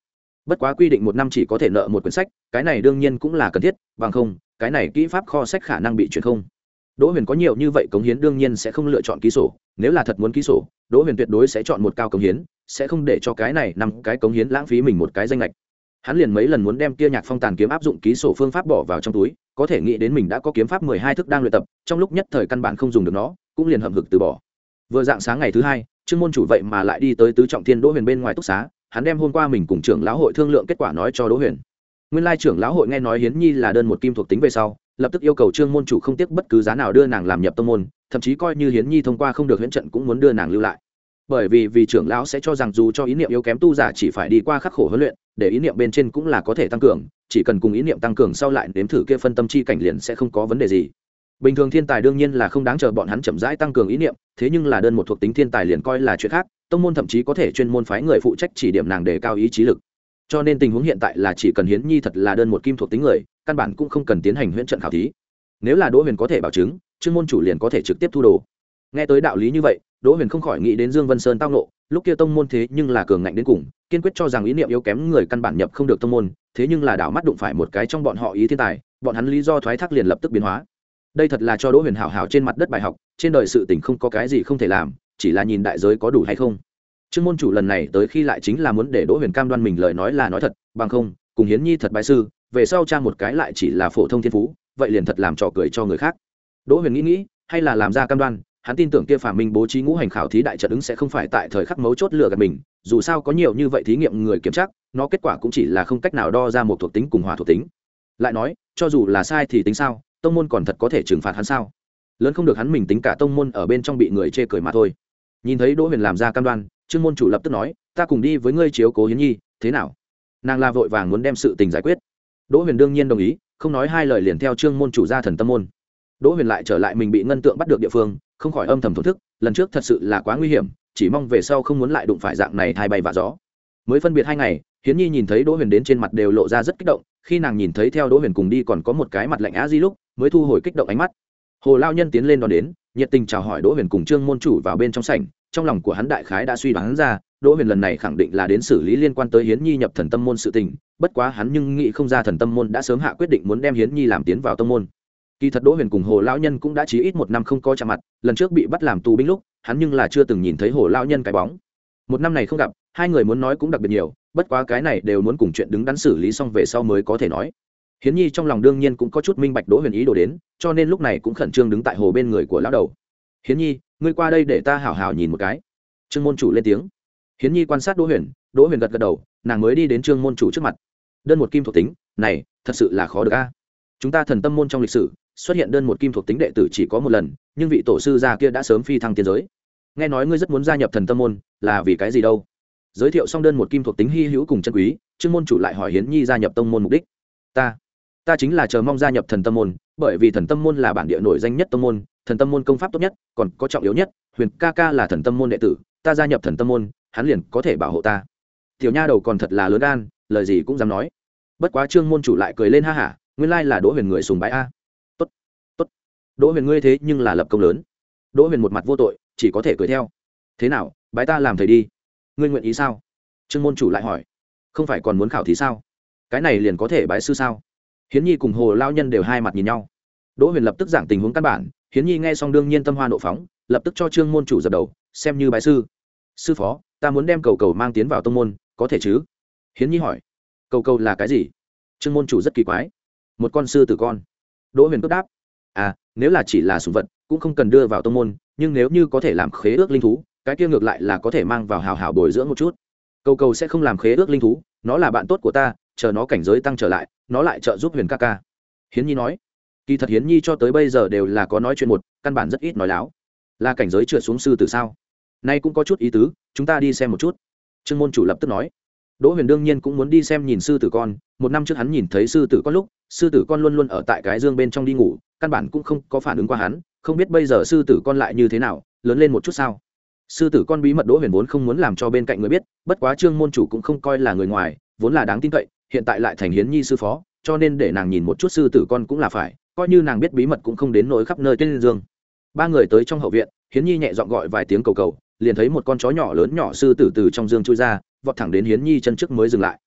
bất quá quy định một năm chỉ có thể nợ một quyển sách, cái này đương nhiên cũng là cần thiết, bằng không cái này kỹ pháp kho sách khả năng bị chuyển không. Đỗ Huyền có nhiều như vậy cống hiến đương nhiên sẽ không lựa chọn ký sổ, nếu là thật muốn ký sổ, Đỗ Huyền tuyệt đối sẽ chọn một cao cống hiến, sẽ không để cho cái này năm cái cống hiến lãng phí mình một cái danh lệch. Hắn liền mấy lần muốn đem kia Nhạc Phong tàn kiếm áp dụng ký sổ phương pháp bỏ vào trong túi, có thể nghĩ đến mình đã có kiếm pháp mười hai thức đang luyện tập, trong lúc nhất thời căn bản không dùng được nó, cũng liền hậm hực từ bỏ. Vừa dạng sáng ngày thứ hai, Trương môn chủ vậy mà lại đi tới tứ trọng thiên Đỗ Huyền bên ngoài túc xá, hắn đem hôm qua mình cùng trưởng lão hội thương lượng kết quả nói cho Đỗ Huyền. Nguyên lai trưởng lão hội nghe nói Hiến Nhi là đơn một kim thuộc tính về sau, lập tức yêu cầu Trương môn chủ không tiếc bất cứ giá nào đưa nàng làm nhập tông môn, thậm chí coi như Hiến Nhi thông qua không được huyễn trận cũng muốn đưa nàng lưu lại. Bởi vì vì trưởng lão sẽ cho rằng dù cho ý niệm yếu kém tu giả chỉ phải đi qua khắc khổ huấn luyện, để ý niệm bên trên cũng là có thể tăng cường, chỉ cần cùng ý niệm tăng cường sau lại nếm thử kia phân tâm chi cảnh liền sẽ không có vấn đề gì. Bình thường thiên tài đương nhiên là không đáng chờ bọn hắn chậm rãi tăng cường ý niệm, thế nhưng là đơn một thuộc tính thiên tài liền coi là chuyện khác, tông môn thậm chí có thể chuyên môn phái người phụ trách chỉ điểm nàng để cao ý chí lực. Cho nên tình huống hiện tại là chỉ cần Hiến Nhi thật là đơn một kim thuộc tính người, căn bản cũng không cần tiến hành huyễn trận khảo thí. Nếu là Đỗ Huyền có thể bảo chứng, Trương môn chủ liền có thể trực tiếp thu đồ. Nghe tới đạo lý như vậy, Đỗ Huyền không khỏi nghĩ đến Dương Vân Sơn tao nộ, lúc kia tông môn thế nhưng là cường ngạnh đến cùng, kiên quyết cho rằng ý niệm yếu kém người căn bản nhập không được tông môn, thế nhưng là đảo mắt đụng phải một cái trong bọn họ ý thiên tài, bọn hắn lý do thoái thác liền lập tức biến hóa. Đây thật là cho Đỗ Huyền hảo hảo trên mặt đất bài học, trên đời sự tình không có cái gì không thể làm, chỉ là nhìn đại giới có đủ hay không. Trương môn chủ lần này tới khi lại chính là muốn để Đỗ Huyền cam đoan mình lời nói là nói thật, bằng không, cùng Hiến Nhi thật bái sư, về sau tra một cái lại chỉ là phổ thông thiên phú, vậy liền thật làm trò cười cho người khác. Đỗ Huyền nghĩ nghĩ, hay là làm ra cam đoan, hắn tin tưởng kia Phạm Minh bố trí ngũ hành khảo thí đại trận ứng sẽ không phải tại thời khắc mấu chốt lừa gạt mình, dù sao có nhiều như vậy thí nghiệm người kiểm tra, nó kết quả cũng chỉ là không cách nào đo ra một thuộc tính cùng hỏa thuộc tính. Lại nói, cho dù là sai thì tính sao, tông môn còn thật có thể trừng phạt hắn sao? Lớn không được hắn mình tính cả tông môn ở bên trong bị người chê cười mà thôi. Nhìn thấy Đỗ Huyền làm ra cam đoan, Trương môn chủ lập tức nói, ta cùng đi với ngươi chiếu cố Hiến Nhi, thế nào? Nàng la vội vàng muốn đem sự tình giải quyết. Đỗ Huyền đương nhiên đồng ý, không nói hai lời liền theo Trương môn chủ ra Thần Tâm môn. Đỗ Huyền lại trở lại mình bị ngân tượng bắt được địa phương, không khỏi âm thầm thổn thức, lần trước thật sự là quá nguy hiểm, chỉ mong về sau không muốn lại đụng phải dạng này thay bay vạ gió. Mới phân biệt hai ngày, Hiến Nhi nhìn thấy Đỗ Huyền đến trên mặt đều lộ ra rất kích động, khi nàng nhìn thấy theo Đỗ Huyền cùng đi còn có một cái mặt lạnh á di lúc, mới thu hồi kích động ánh mắt. Hồ lão nhân tiến lên đón đến, nhiệt tình chào hỏi Đỗ Huyền cùng Trương môn chủ vào bên trong sảnh, trong lòng của hắn đại khái đã suy đoán ra, Đỗ Huyền lần này khẳng định là đến xử lý liên quan tới Hiến Nhi nhập Thần Tâm môn sự tình, bất quá hắn nhưng nghĩ không ra Thần Tâm môn đã sớm hạ quyết định muốn đem Hiến Nhi làm tiến vào tông môn. Kỳ thật Đỗ Huyền cùng Hồ lão nhân cũng đã chí ít một năm không có chạm mặt, lần trước bị bắt làm tù binh lúc, hắn nhưng là chưa từng nhìn thấy Hồ lão nhân cái bóng. Một năm này không gặp, hai người muốn nói cũng đặc biệt nhiều, bất quá cái này đều muốn cùng chuyện đứng đắn xử lý xong về sau mới có thể nói. Hiến Nhi trong lòng đương nhiên cũng có chút minh bạch Đỗ Huyền ý đồ đến, cho nên lúc này cũng khẩn trương đứng tại hồ bên người của lão đầu. Hiến Nhi, ngươi qua đây để ta hảo hảo nhìn một cái. Trương môn chủ lên tiếng. Hiến Nhi quan sát Đỗ Huyền, Đỗ Huyền gật gật đầu, nàng mới đi đến Trương môn chủ trước mặt. Đơn một kim thuộc tính, này, thật sự là khó được a. Chúng ta Thần Tâm môn trong lịch sử, xuất hiện đơn một kim thuộc tính đệ tử chỉ có một lần, nhưng vị tổ sư gia kia đã sớm phi thăng tiên giới. Nghe nói ngươi rất muốn gia nhập Thần Tâm môn, là vì cái gì đâu? Giới thiệu xong đơn một kim thuộc tính hi hữu cùng chân quý, Trương môn chủ lại hỏi Hiến Nhi gia nhập tông môn mục đích. Ta, ta chính là chờ mong gia nhập Thần Tâm môn, bởi vì Thần Tâm môn là bản địa nổi danh nhất tông môn, Thần Tâm môn công pháp tốt nhất, còn có trọng yếu nhất, Huyền ca ca là Thần Tâm môn đệ tử, ta gia nhập Thần Tâm môn, hắn liền có thể bảo hộ ta. Tiểu nha đầu còn thật là lớn gan, lời gì cũng dám nói. Bất quá Trương môn chủ lại cười lên ha hả, nguyên lai là Đỗ Huyền người sùng bái a. Tốt, tốt. Đỗ Huyền ngươi thế nhưng là lập công lớn. Đỗ Huyền một mặt vô tội, chỉ có thể cười theo. Thế nào, bái ta làm thầy đi. Ngươi nguyện ý sao? Trương môn chủ lại hỏi. Không phải còn muốn khảo thí sao? Cái này liền có thể bái sư sao? Hiến Nhi cùng Hồ lão nhân đều hai mặt nhìn nhau. Đỗ Huyền lập tức giảng tình huống căn bản, Hiến Nhi nghe xong đương nhiên tâm hoa nộ phóng, lập tức cho Trương môn chủ dập đầu, xem như bái sư. Sư phó, ta muốn đem cầu cầu mang tiến vào tông môn, có thể chứ? Hiến Nhi hỏi. Cầu cầu là cái gì? Trương môn chủ rất kỳ quái. Một con sư tử con. Đỗ Huyền cướp đáp. À, nếu là chỉ là sủng vật, cũng không cần đưa vào tông môn, nhưng nếu như có thể làm khế ước linh thú, cái kia ngược lại là có thể mang vào hào hào bồi dưỡng một chút. Cầu cầu sẽ không làm khế ước linh thú, nó là bạn tốt của ta, chờ nó cảnh giới tăng trở lại, nó lại trợ giúp Huyền ca ca. Hiến Nhi nói. Kỳ thật Hiến Nhi cho tới bây giờ đều là có nói chuyện một, căn bản rất ít nói láo. Là cảnh giới trượt xuống sư tử sao? Nay cũng có chút ý tứ, chúng ta đi xem một chút. Trương môn chủ lập tức nói. Đỗ Huyền đương nhiên cũng muốn đi xem nhìn sư tử con, một năm trước hắn nhìn thấy sư tử con lúc, sư tử con luôn luôn ở tại cái dương bên trong đi ngủ, căn bản cũng không có phản ứng qua hắn, không biết bây giờ sư tử con lại như thế nào, lớn lên một chút sao? Sư tử con bí mật Đỗ Huyền vốn không muốn làm cho bên cạnh người biết, bất quá Trương môn chủ cũng không coi là người ngoài, vốn là đáng tin cậy, hiện tại lại thành Hiến Nhi sư phó, cho nên để nàng nhìn một chút sư tử con cũng là phải, coi như nàng biết bí mật cũng không đến nỗi khắp nơi trên giường. Ba người tới trong hậu viện, Hiến Nhi nhẹ giọng gọi vài tiếng cầu cầu, liền thấy một con chó nhỏ lớn nhỏ sư tử từ trong giường chui ra, vọt thẳng đến Hiến Nhi chân trước mới dừng lại.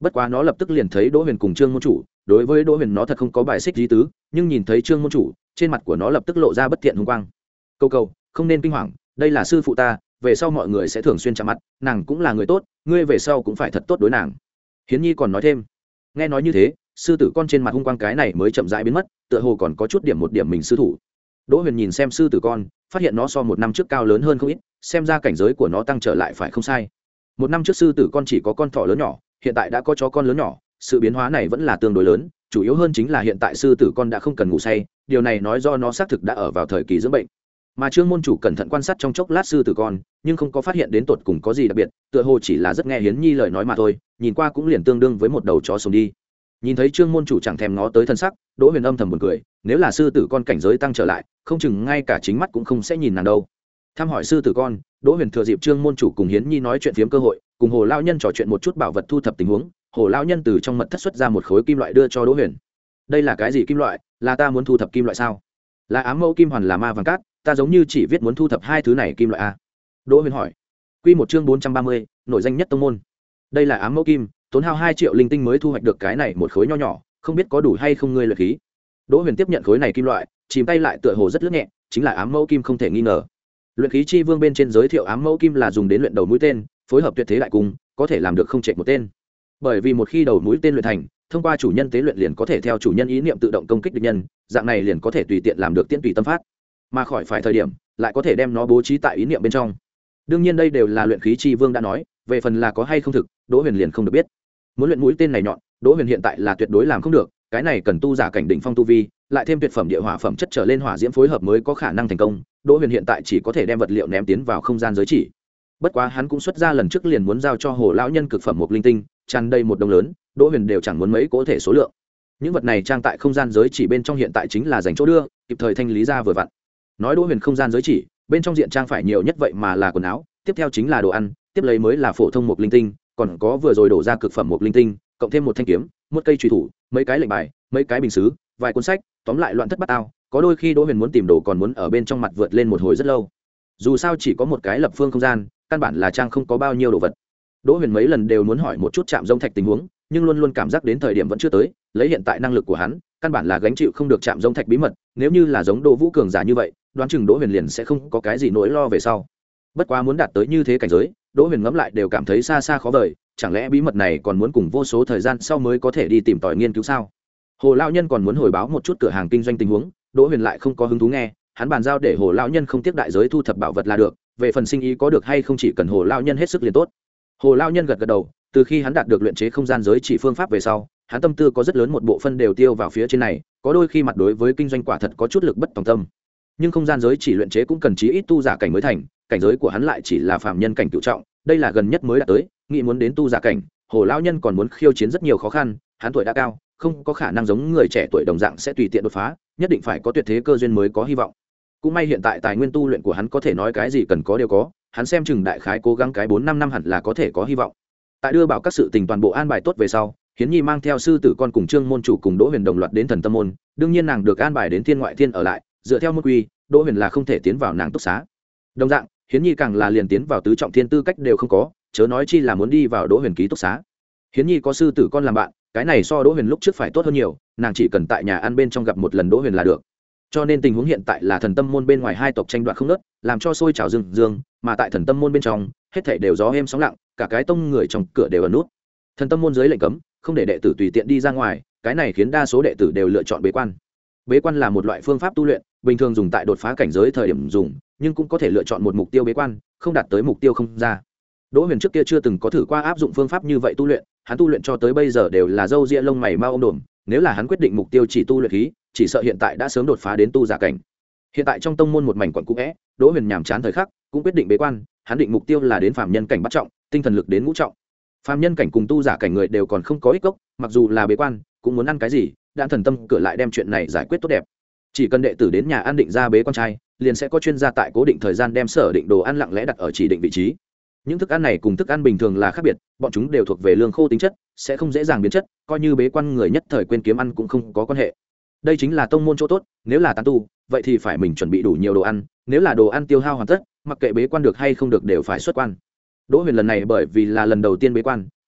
bất quá nó lập tức liền thấy đỗ huyền cùng trương môn chủ, đối với đỗ huyền nó thật không có bài xích lý tứ, nhưng nhìn thấy trương môn chủ, trên mặt của nó lập tức lộ ra bất thiện hung quang. Câu câu không nên kinh hoàng, đây là sư phụ ta, về sau mọi người sẽ thường xuyên chạm mặt, nàng cũng là người tốt, ngươi về sau cũng phải thật tốt đối nàng. Hiến Nhi còn nói thêm. Nghe nói như thế, sư tử con trên mặt hung quang cái này mới chậm rãi biến mất, tựa hồ còn có chút điểm một điểm mình sư thủ. Đỗ Huyền nhìn xem sư tử con, phát hiện nó so một năm trước cao lớn hơn không ít, xem ra cảnh giới của nó tăng trở lại phải không sai. Một năm trước sư tử con chỉ có con thỏ lớn nhỏ, hiện tại đã có chó con lớn nhỏ, sự biến hóa này vẫn là tương đối lớn, chủ yếu hơn chính là hiện tại sư tử con đã không cần ngủ say, điều này nói do nó xác thực đã ở vào thời kỳ dưỡng bệnh. Mà Trương môn chủ cẩn thận quan sát trong chốc lát sư tử con, nhưng không có phát hiện đến tột cùng có gì đặc biệt, tựa hồ chỉ là rất nghe Hiến Nhi lời nói mà thôi, nhìn qua cũng liền tương đương với một đầu chó sống đi. Nhìn thấy Trương môn chủ chẳng thèm ngó tới thân sắc, Đỗ Huyền âm thầm buồn cười, nếu là sư tử con cảnh giới tăng trở lại, không chừng ngay cả chính mắt cũng không sẽ nhìn nàng đâu. Thăm hỏi sư tử con, Đỗ Huyền thừa dịp Trương môn chủ cùng Hiến Nhi nói chuyện phiếm cơ hội, cùng Hồ lão nhân trò chuyện một chút bảo vật thu thập tình huống. Hồ lão nhân từ trong mật thất xuất ra một khối kim loại đưa cho Đỗ Huyền. Đây là cái gì kim loại? Là ta muốn thu thập kim loại sao? Là ám mẫu kim hoàn, là ma vàng cát, ta giống như chỉ viết muốn thu thập hai thứ này kim loại a. Đỗ Huyền hỏi. Quy một chương bốn trăm ba mươi, nội danh nhất tông môn. Đây là ám mẫu kim, tốn hao hai triệu linh tinh mới thu hoạch được cái này một khối nho nhỏ, không biết có đủ hay không ngươi luyện khí. Đỗ Huyền tiếp nhận khối này kim loại, chìm tay lại tựa hồ rất lướt nhẹ, chính là ám mẫu kim không thể nghi ngờ. Luyện khí chi vương bên trên giới thiệu ám mẫu kim là dùng đến luyện đầu mũi tên, phối hợp tuyệt thế đại cung, có thể làm được không chệch một tên. Bởi vì một khi đầu mũi tên luyện thành, thông qua chủ nhân tế luyện liền có thể theo chủ nhân ý niệm tự động công kích địch nhân, dạng này liền có thể tùy tiện làm được tiễn tùy tâm phát, mà khỏi phải thời điểm lại có thể đem nó bố trí tại ý niệm bên trong. Đương nhiên đây đều là luyện khí chi vương đã nói, về phần là có hay không thực, Đỗ Huyền liền không được biết. Muốn luyện mũi tên này nhọn, Đỗ Huyền hiện tại là tuyệt đối làm không được, cái này cần tu giả cảnh đỉnh phong tu vi, lại thêm tuyệt phẩm địa hỏa phẩm chất trở lên hỏa diễm phối hợp mới có khả năng thành công. Đỗ Huyền hiện tại chỉ có thể đem vật liệu ném tiến vào không gian giới chỉ. Bất quá hắn cũng xuất ra lần trước liền muốn giao cho Hồ lão nhân cực phẩm một linh tinh, tràn đầy một đồng lớn, Đỗ Huyền đều chẳng muốn mấy có thể số lượng. Những vật này trang tại không gian giới chỉ bên trong hiện tại chính là dành chỗ đưa, kịp thời thanh lý ra vừa vặn. Nói Đỗ Huyền không gian giới chỉ, bên trong diện trang phải nhiều nhất vậy mà là quần áo, tiếp theo chính là đồ ăn, tiếp lấy mới là phổ thông một linh tinh, còn có vừa rồi đổ ra cực phẩm một linh tinh, cộng thêm một thanh kiếm, một cây chùy thủ, mấy cái lệnh bài, mấy cái bình sứ, vài cuốn sách, tóm lại loạn thất bát ao. Có đôi khi Đỗ Huyền muốn tìm đồ còn muốn ở bên trong mặt vượt lên một hồi rất lâu. Dù sao chỉ có một cái lập phương không gian, căn bản là trang không có bao nhiêu đồ vật. Đỗ Huyền mấy lần đều muốn hỏi một chút Trạm Rông Thạch tình huống, nhưng luôn luôn cảm giác đến thời điểm vẫn chưa tới, lấy hiện tại năng lực của hắn, căn bản là gánh chịu không được Trạm Rông Thạch bí mật, nếu như là giống Đỗ Vũ cường giả như vậy, đoán chừng Đỗ Huyền liền sẽ không có cái gì nỗi lo về sau. Bất quá muốn đạt tới như thế cảnh giới, Đỗ Huyền ngẫm lại đều cảm thấy xa xa khó vời, chẳng lẽ bí mật này còn muốn cùng vô số thời gian sau mới có thể đi tìm tòi nghiên cứu sao? Hồ lão nhân còn muốn hồi báo một chút cửa hàng kinh doanh tình huống, Đỗ Huyền lại không có hứng thú nghe, hắn bàn giao để Hồ lão nhân không tiếc đại giới thu thập bảo vật là được, về phần sinh ý có được hay không chỉ cần Hồ lão nhân hết sức liền tốt. Hồ lão nhân gật gật đầu, từ khi hắn đạt được luyện chế không gian giới chỉ phương pháp về sau, hắn tâm tư có rất lớn một bộ phân đều tiêu vào phía trên này, có đôi khi mặt đối với kinh doanh quả thật có chút lực bất tòng tâm. Nhưng không gian giới chỉ luyện chế cũng cần chí ít tu giả cảnh mới thành, cảnh giới của hắn lại chỉ là phàm nhân cảnh cửu trọng, đây là gần nhất mới đạt tới, nghĩ muốn đến tu giả cảnh, Hồ lão nhân còn muốn khiêu chiến rất nhiều khó khăn, hắn tuổi đã cao, không có khả năng giống người trẻ tuổi đồng dạng sẽ tùy tiện đột phá, nhất định phải có tuyệt thế cơ duyên mới có hy vọng. Cũng may hiện tại tài nguyên tu luyện của hắn có thể nói cái gì cần có đều có, hắn xem chừng đại khái cố gắng cái bốn năm năm hẳn là có thể có hy vọng. Tại đưa bảo các sự tình toàn bộ an bài tốt về sau, Hiến Nhi mang theo sư tử con cùng Trương môn chủ cùng Đỗ Huyền đồng loạt đến Thần Tâm môn, đương nhiên nàng được an bài đến Thiên Ngoại Thiên ở lại, dựa theo môn quy, Đỗ Huyền là không thể tiến vào nàng túc xá. Đồng dạng, Hiến Nhi càng là liền tiến vào tứ trọng thiên tư cách đều không có, chớ nói chi là muốn đi vào Đỗ Huyền ký túc xá. Hiến Nhi có sư tử con làm bạn, cái này so Đỗ Huyền lúc trước phải tốt hơn nhiều, nàng chỉ cần tại nhà ăn bên trong gặp một lần Đỗ Huyền là được. Cho nên tình huống hiện tại là Thần Tâm môn bên ngoài hai tộc tranh đoạt không ngớt, làm cho sôi trào rừng dương, mà tại Thần Tâm môn bên trong, hết thảy đều gió êm sóng lặng, cả cái tông người trong cửa đều ẩn nút. Thần Tâm môn dưới lệnh cấm, không để đệ tử tùy tiện đi ra ngoài, cái này khiến đa số đệ tử đều lựa chọn bế quan. Bế quan là một loại phương pháp tu luyện, bình thường dùng tại đột phá cảnh giới thời điểm dùng, nhưng cũng có thể lựa chọn một mục tiêu bế quan, không đạt tới mục tiêu không ra. Đỗ Huyền trước kia chưa từng có thử qua áp dụng phương pháp như vậy tu luyện, hắn tu luyện cho tới bây giờ đều là râu ria lông mày mau ôm đồm, nếu là hắn quyết định mục tiêu chỉ tu luyện khí, chỉ sợ hiện tại đã sớm đột phá đến tu giả cảnh. Hiện tại trong tông môn một mảnh quẩn cũ é, Đỗ Huyền nhàm chán thời khắc, cũng quyết định bế quan, hắn định mục tiêu là đến phàm nhân cảnh bắt trọng, tinh thần lực đến ngũ trọng. Phàm nhân cảnh cùng tu giả cảnh người đều còn không có ích gốc, mặc dù là bế quan, cũng muốn ăn cái gì, Đan Thần Tâm cửa lại đem chuyện này giải quyết tốt đẹp. Chỉ cần đệ tử đến nhà ăn định ra bế quan trai, liền sẽ có chuyên gia tại cố định thời gian đem sở định đồ ăn lặng lẽ đặt ở chỉ định vị trí. Những thức ăn này cùng thức ăn bình thường là khác biệt, bọn chúng đều thuộc về lương khô tính chất, sẽ không dễ dàng biến chất, coi như bế quan người nhất thời quên kiếm ăn cũng không có quan hệ. Đây chính là tông môn chỗ tốt, nếu là tán tu, vậy thì phải mình chuẩn bị đủ nhiều đồ ăn, nếu là đồ ăn tiêu hao hoàn tất, mặc kệ bế quan được hay không được đều phải xuất quan. Đỗ Huyền lần này bởi vì là lần đầu tiên bế quan,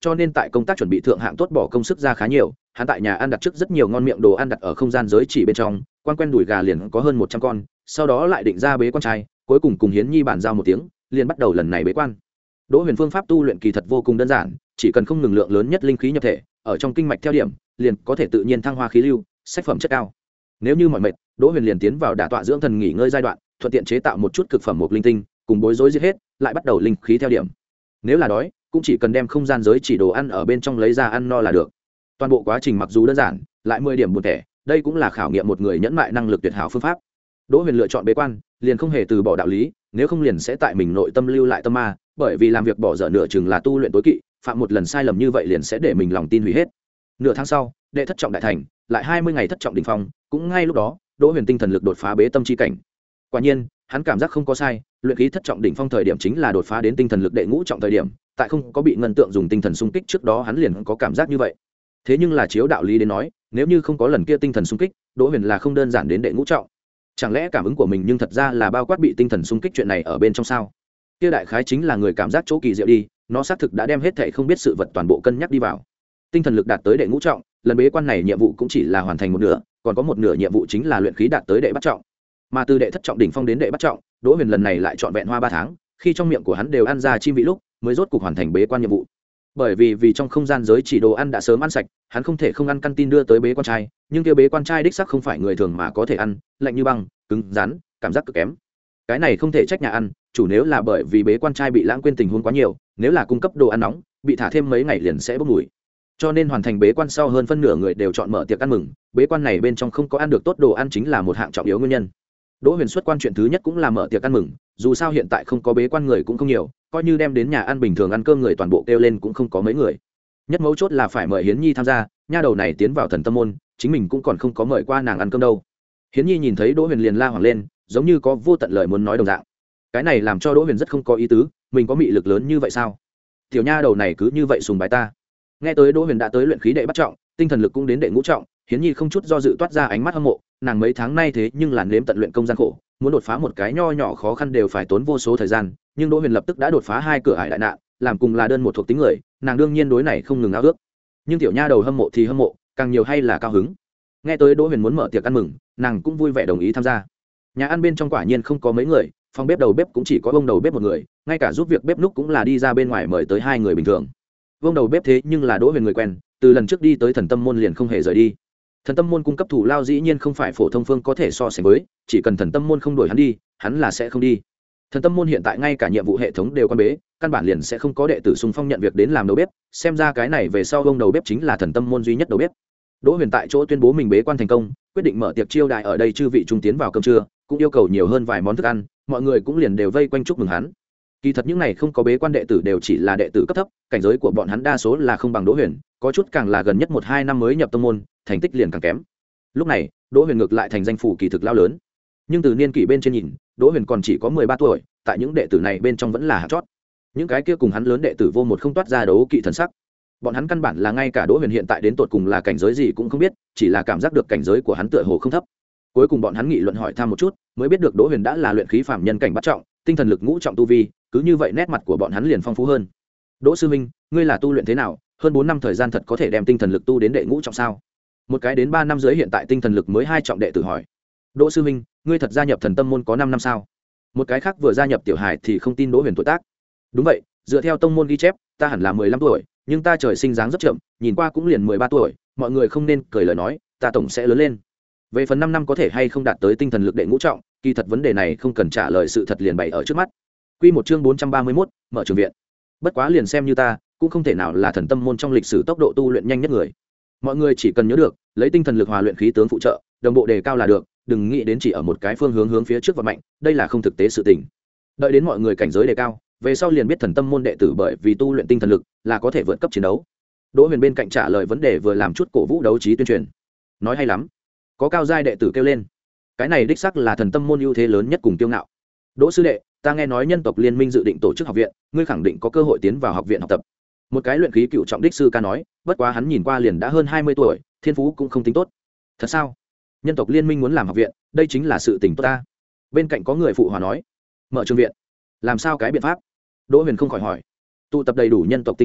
cho nên tại công tác chuẩn bị thượng hạng tốt bỏ công sức ra khá nhiều. Hắn tại nhà ăn đặt trước rất nhiều ngon miệng đồ ăn đặt ở không gian giới chỉ bên trong, quan quen đùi gà liền có hơn một trăm con, sau đó lại định ra bế quan trai, cuối cùng cùng Hiến Nhi bàn giao một tiếng, liền bắt đầu lần này bế quan. Đỗ Huyền phương pháp tu luyện kỳ thật vô cùng đơn giản, chỉ cần không ngừng lượng lớn nhất linh khí nhập thể, ở trong kinh mạch theo điểm, liền có thể tự nhiên thăng hoa khí lưu, sách phẩm chất cao. Nếu như mỏi mệt, Đỗ Huyền liền tiến vào đả tọa dưỡng thần nghỉ ngơi giai đoạn, thuận tiện chế tạo một chút cực phẩm một linh tinh, cùng bối rối giết hết, lại bắt đầu linh khí theo điểm. Nếu là đói, cũng chỉ cần đem không gian giới chỉ đồ ăn ở bên trong lấy ra ăn no là được. Toàn bộ quá trình mặc dù đơn giản, lại mười điểm buồn tẻ, đây cũng là khảo nghiệm một người nhẫn mại năng lực tuyệt hảo phương pháp. Đỗ Huyền lựa chọn bế quan, liền không hề từ bỏ đạo lý, nếu không liền sẽ tại mình nội tâm lưu lại tâm ma, bởi vì làm việc bỏ dở nửa chừng là tu luyện tối kỵ, phạm một lần sai lầm như vậy liền sẽ để mình lòng tin hủy hết. Nửa tháng sau, đệ thất trọng đại thành, lại hai mươi ngày thất trọng đỉnh phong, cũng ngay lúc đó, Đỗ Huyền tinh thần lực đột phá bế tâm chi cảnh. Quả nhiên, hắn cảm giác không có sai, luyện khí thất trọng đỉnh phong thời điểm chính là đột phá đến tinh thần lực đệ ngũ trọng thời điểm, tại không có bị ngân tượng dùng tinh thần xung kích trước đó hắn liền có cảm giác như vậy. Thế nhưng là chiếu đạo lý đến nói, nếu như không có lần kia tinh thần xung kích, Đỗ Huyền là không đơn giản đến đệ ngũ trọng. Chẳng lẽ cảm ứng của mình nhưng thật ra là bao quát bị tinh thần xung kích chuyện này ở bên trong sao? Kia đại khái chính là người cảm giác chỗ kỳ diệu đi, nó xác thực đã đem hết thảy không biết sự vật toàn bộ cân nhắc đi vào. Tinh thần lực đạt tới đệ ngũ trọng, lần bế quan này nhiệm vụ cũng chỉ là hoàn thành một nửa, còn có một nửa nhiệm vụ chính là luyện khí đạt tới đệ bát trọng. Mà từ đệ thất trọng đỉnh phong đến đệ bát trọng, Đỗ Huyền lần này lại trọn vẹn hoa ba tháng, khi trong miệng của hắn đều ăn ra chim vị lúc, mới rốt cục hoàn thành bế quan nhiệm vụ. Bởi vì vì trong không gian giới chỉ đồ ăn đã sớm ăn sạch, hắn không thể không ăn căn tin đưa tới bế quan trai, nhưng kia bế quan trai đích xác không phải người thường mà có thể ăn, lạnh như băng, cứng rắn, cảm giác cực kém. Cái này không thể trách nhà ăn, chủ nếu là bởi vì bế quan trai bị lãng quên tình huống quá nhiều, nếu là cung cấp đồ ăn nóng, bị thả thêm mấy ngày liền sẽ bốc mùi. Cho nên hoàn thành bế quan sau hơn phân nửa người đều chọn mở tiệc ăn mừng, bế quan này bên trong không có ăn được tốt đồ ăn chính là một hạng trọng yếu nguyên nhân. Đỗ Huyền xuất quan chuyện thứ nhất cũng là mở tiệc ăn mừng, dù sao hiện tại không có bế quan người cũng không nhiều, coi như đem đến nhà ăn bình thường ăn cơm người toàn bộ kêu lên cũng không có mấy người. Nhất mấu chốt là phải mời Hiến Nhi tham gia, nha đầu này tiến vào thần tâm môn, chính mình cũng còn không có mời qua nàng ăn cơm đâu. Hiến Nhi nhìn thấy Đỗ Huyền liền la hoảng lên, giống như có vô tận lời muốn nói đồng dạng. Cái này làm cho Đỗ Huyền rất không có ý tứ, mình có mị lực lớn như vậy sao? Tiểu nha đầu này cứ như vậy sùng bái ta. Nghe tới Đỗ Huyền đã tới luyện khí đệ bắt trọng, tinh thần lực cũng đến đệ ngũ trọng, Hiến Nhi không chút do dự toát ra ánh mắt hâm mộ, nàng mấy tháng nay thế nhưng là nếm tận luyện công gian khổ, muốn đột phá một cái nho nhỏ khó khăn đều phải tốn vô số thời gian, nhưng Đỗ Huyền lập tức đã đột phá hai cửa ải đại nạn, làm cùng là đơn một thuộc tính người, nàng đương nhiên đối này không ngừng ao ước. Nhưng tiểu nha đầu hâm mộ thì hâm mộ, càng nhiều hay là cao hứng. Nghe tới Đỗ Huyền muốn mở tiệc ăn mừng, nàng cũng vui vẻ đồng ý tham gia. Nhà ăn bên trong quả nhiên không có mấy người, phòng bếp đầu bếp cũng chỉ có ông đầu bếp một người, ngay cả giúp việc bếp núc cũng là đi ra bên ngoài mời tới hai người bình thường. Ông đầu bếp thế nhưng là Đỗ Huyền người quen, từ lần trước đi tới thần tâm môn liền không hề rời đi. Thần tâm môn cung cấp thủ lao dĩ nhiên không phải phổ thông phương có thể so sánh với, chỉ cần thần tâm môn không đuổi hắn đi, hắn là sẽ không đi. Thần tâm môn hiện tại ngay cả nhiệm vụ hệ thống đều quan bế, căn bản liền sẽ không có đệ tử xung phong nhận việc đến làm đầu bếp, xem ra cái này về sau ông đầu bếp chính là thần tâm môn duy nhất đầu bếp. Đỗ Huyền tại chỗ tuyên bố mình bế quan thành công, quyết định mở tiệc chiêu đãi ở đây chư vị trung tiến vào cơm trưa, cũng yêu cầu nhiều hơn vài món thức ăn, mọi người cũng liền đều vây quanh chúc mừng hắn. Kỳ thật những này không có bế quan đệ tử đều chỉ là đệ tử cấp thấp, cảnh giới của bọn hắn đa số là không bằng Đỗ Huyền, có chút càng là gần nhất một hai năm mới nhập tông môn, thành tích liền càng kém. Lúc này, Đỗ Huyền ngược lại thành danh phủ kỳ thực lao lớn. Nhưng từ niên kỷ bên trên nhìn, Đỗ Huyền còn chỉ có mười ba tuổi, tại những đệ tử này bên trong vẫn là hạng chót. Những cái kia cùng hắn lớn đệ tử vô một không toát ra đấu kỵ thần sắc. Bọn hắn căn bản là ngay cả Đỗ Huyền hiện tại đến tột cùng là cảnh giới gì cũng không biết, chỉ là cảm giác được cảnh giới của hắn tựa hồ không thấp. Cuối cùng bọn hắn nghị luận hỏi thăm một chút, mới biết được Đỗ Huyền đã là luyện khí phàm nhân cảnh bắt trọng, tinh thần lực ngũ trọng tu vi, cứ như vậy nét mặt của bọn hắn liền phong phú hơn. Đỗ sư huynh, ngươi là tu luyện thế nào, hơn bốn năm thời gian thật có thể đem tinh thần lực tu đến đệ ngũ trọng sao? Một cái đến ba năm dưới hiện tại tinh thần lực mới hai trọng đệ tử hỏi. Đỗ sư huynh, ngươi thật gia nhập thần tâm môn có năm năm sao? Một cái khác vừa gia nhập tiểu hải thì không tin Đỗ Huyền tuổi tác. Đúng vậy, dựa theo tông môn ghi chép, ta hẳn là mười lăm tuổi, nhưng ta trời sinh dáng rất chậm, nhìn qua cũng liền mười ba tuổi, mọi người không nên cười lời nói, ta tổng sẽ lớn lên. Về phần năm năm có thể hay không đạt tới tinh thần lực đệ ngũ trọng, kỳ thật vấn đề này không cần trả lời, sự thật liền bày ở trước mắt. Quy một chương bốn trăm ba mươi mốt, mở trường viện. Bất quá liền xem như ta, cũng không thể nào là thần tâm môn trong lịch sử tốc độ tu luyện nhanh nhất người. Mọi người chỉ cần nhớ được, lấy tinh thần lực hòa luyện khí tướng phụ trợ, đồng bộ đề cao là được, đừng nghĩ đến chỉ ở một cái phương hướng hướng phía trước và mạnh, đây là không thực tế sự tình. Đợi đến mọi người cảnh giới đề cao, về sau liền biết thần tâm môn đệ tử bởi vì tu luyện tinh thần lực là có thể vượt cấp chiến đấu. Đỗ Huyền bên cạnh trả lời vấn đề vừa làm chút cổ vũ đấu trí tuyên truyền. Nói hay lắm. Có cao giai đệ tử kêu lên. Cái này đích xác là thần tâm môn ưu thế lớn nhất cùng kiêu ngạo. Đỗ sư đệ, ta nghe nói nhân tộc liên minh dự định tổ chức học viện, ngươi khẳng định có cơ hội tiến vào học viện học tập. Một cái luyện khí cựu trọng đích sư ca nói, bất quá hắn nhìn qua liền đã hơn hai mươi tuổi, thiên phú cũng không tính tốt. Thật sao? Nhân tộc liên minh muốn làm học viện, đây chính là sự tình tốt ta. Bên cạnh có người phụ hòa nói, mở trường viện, làm sao cái biện pháp? Đỗ Huyền không khỏi hỏi. Tụ tập đầy đủ nhân tộc tinh anh,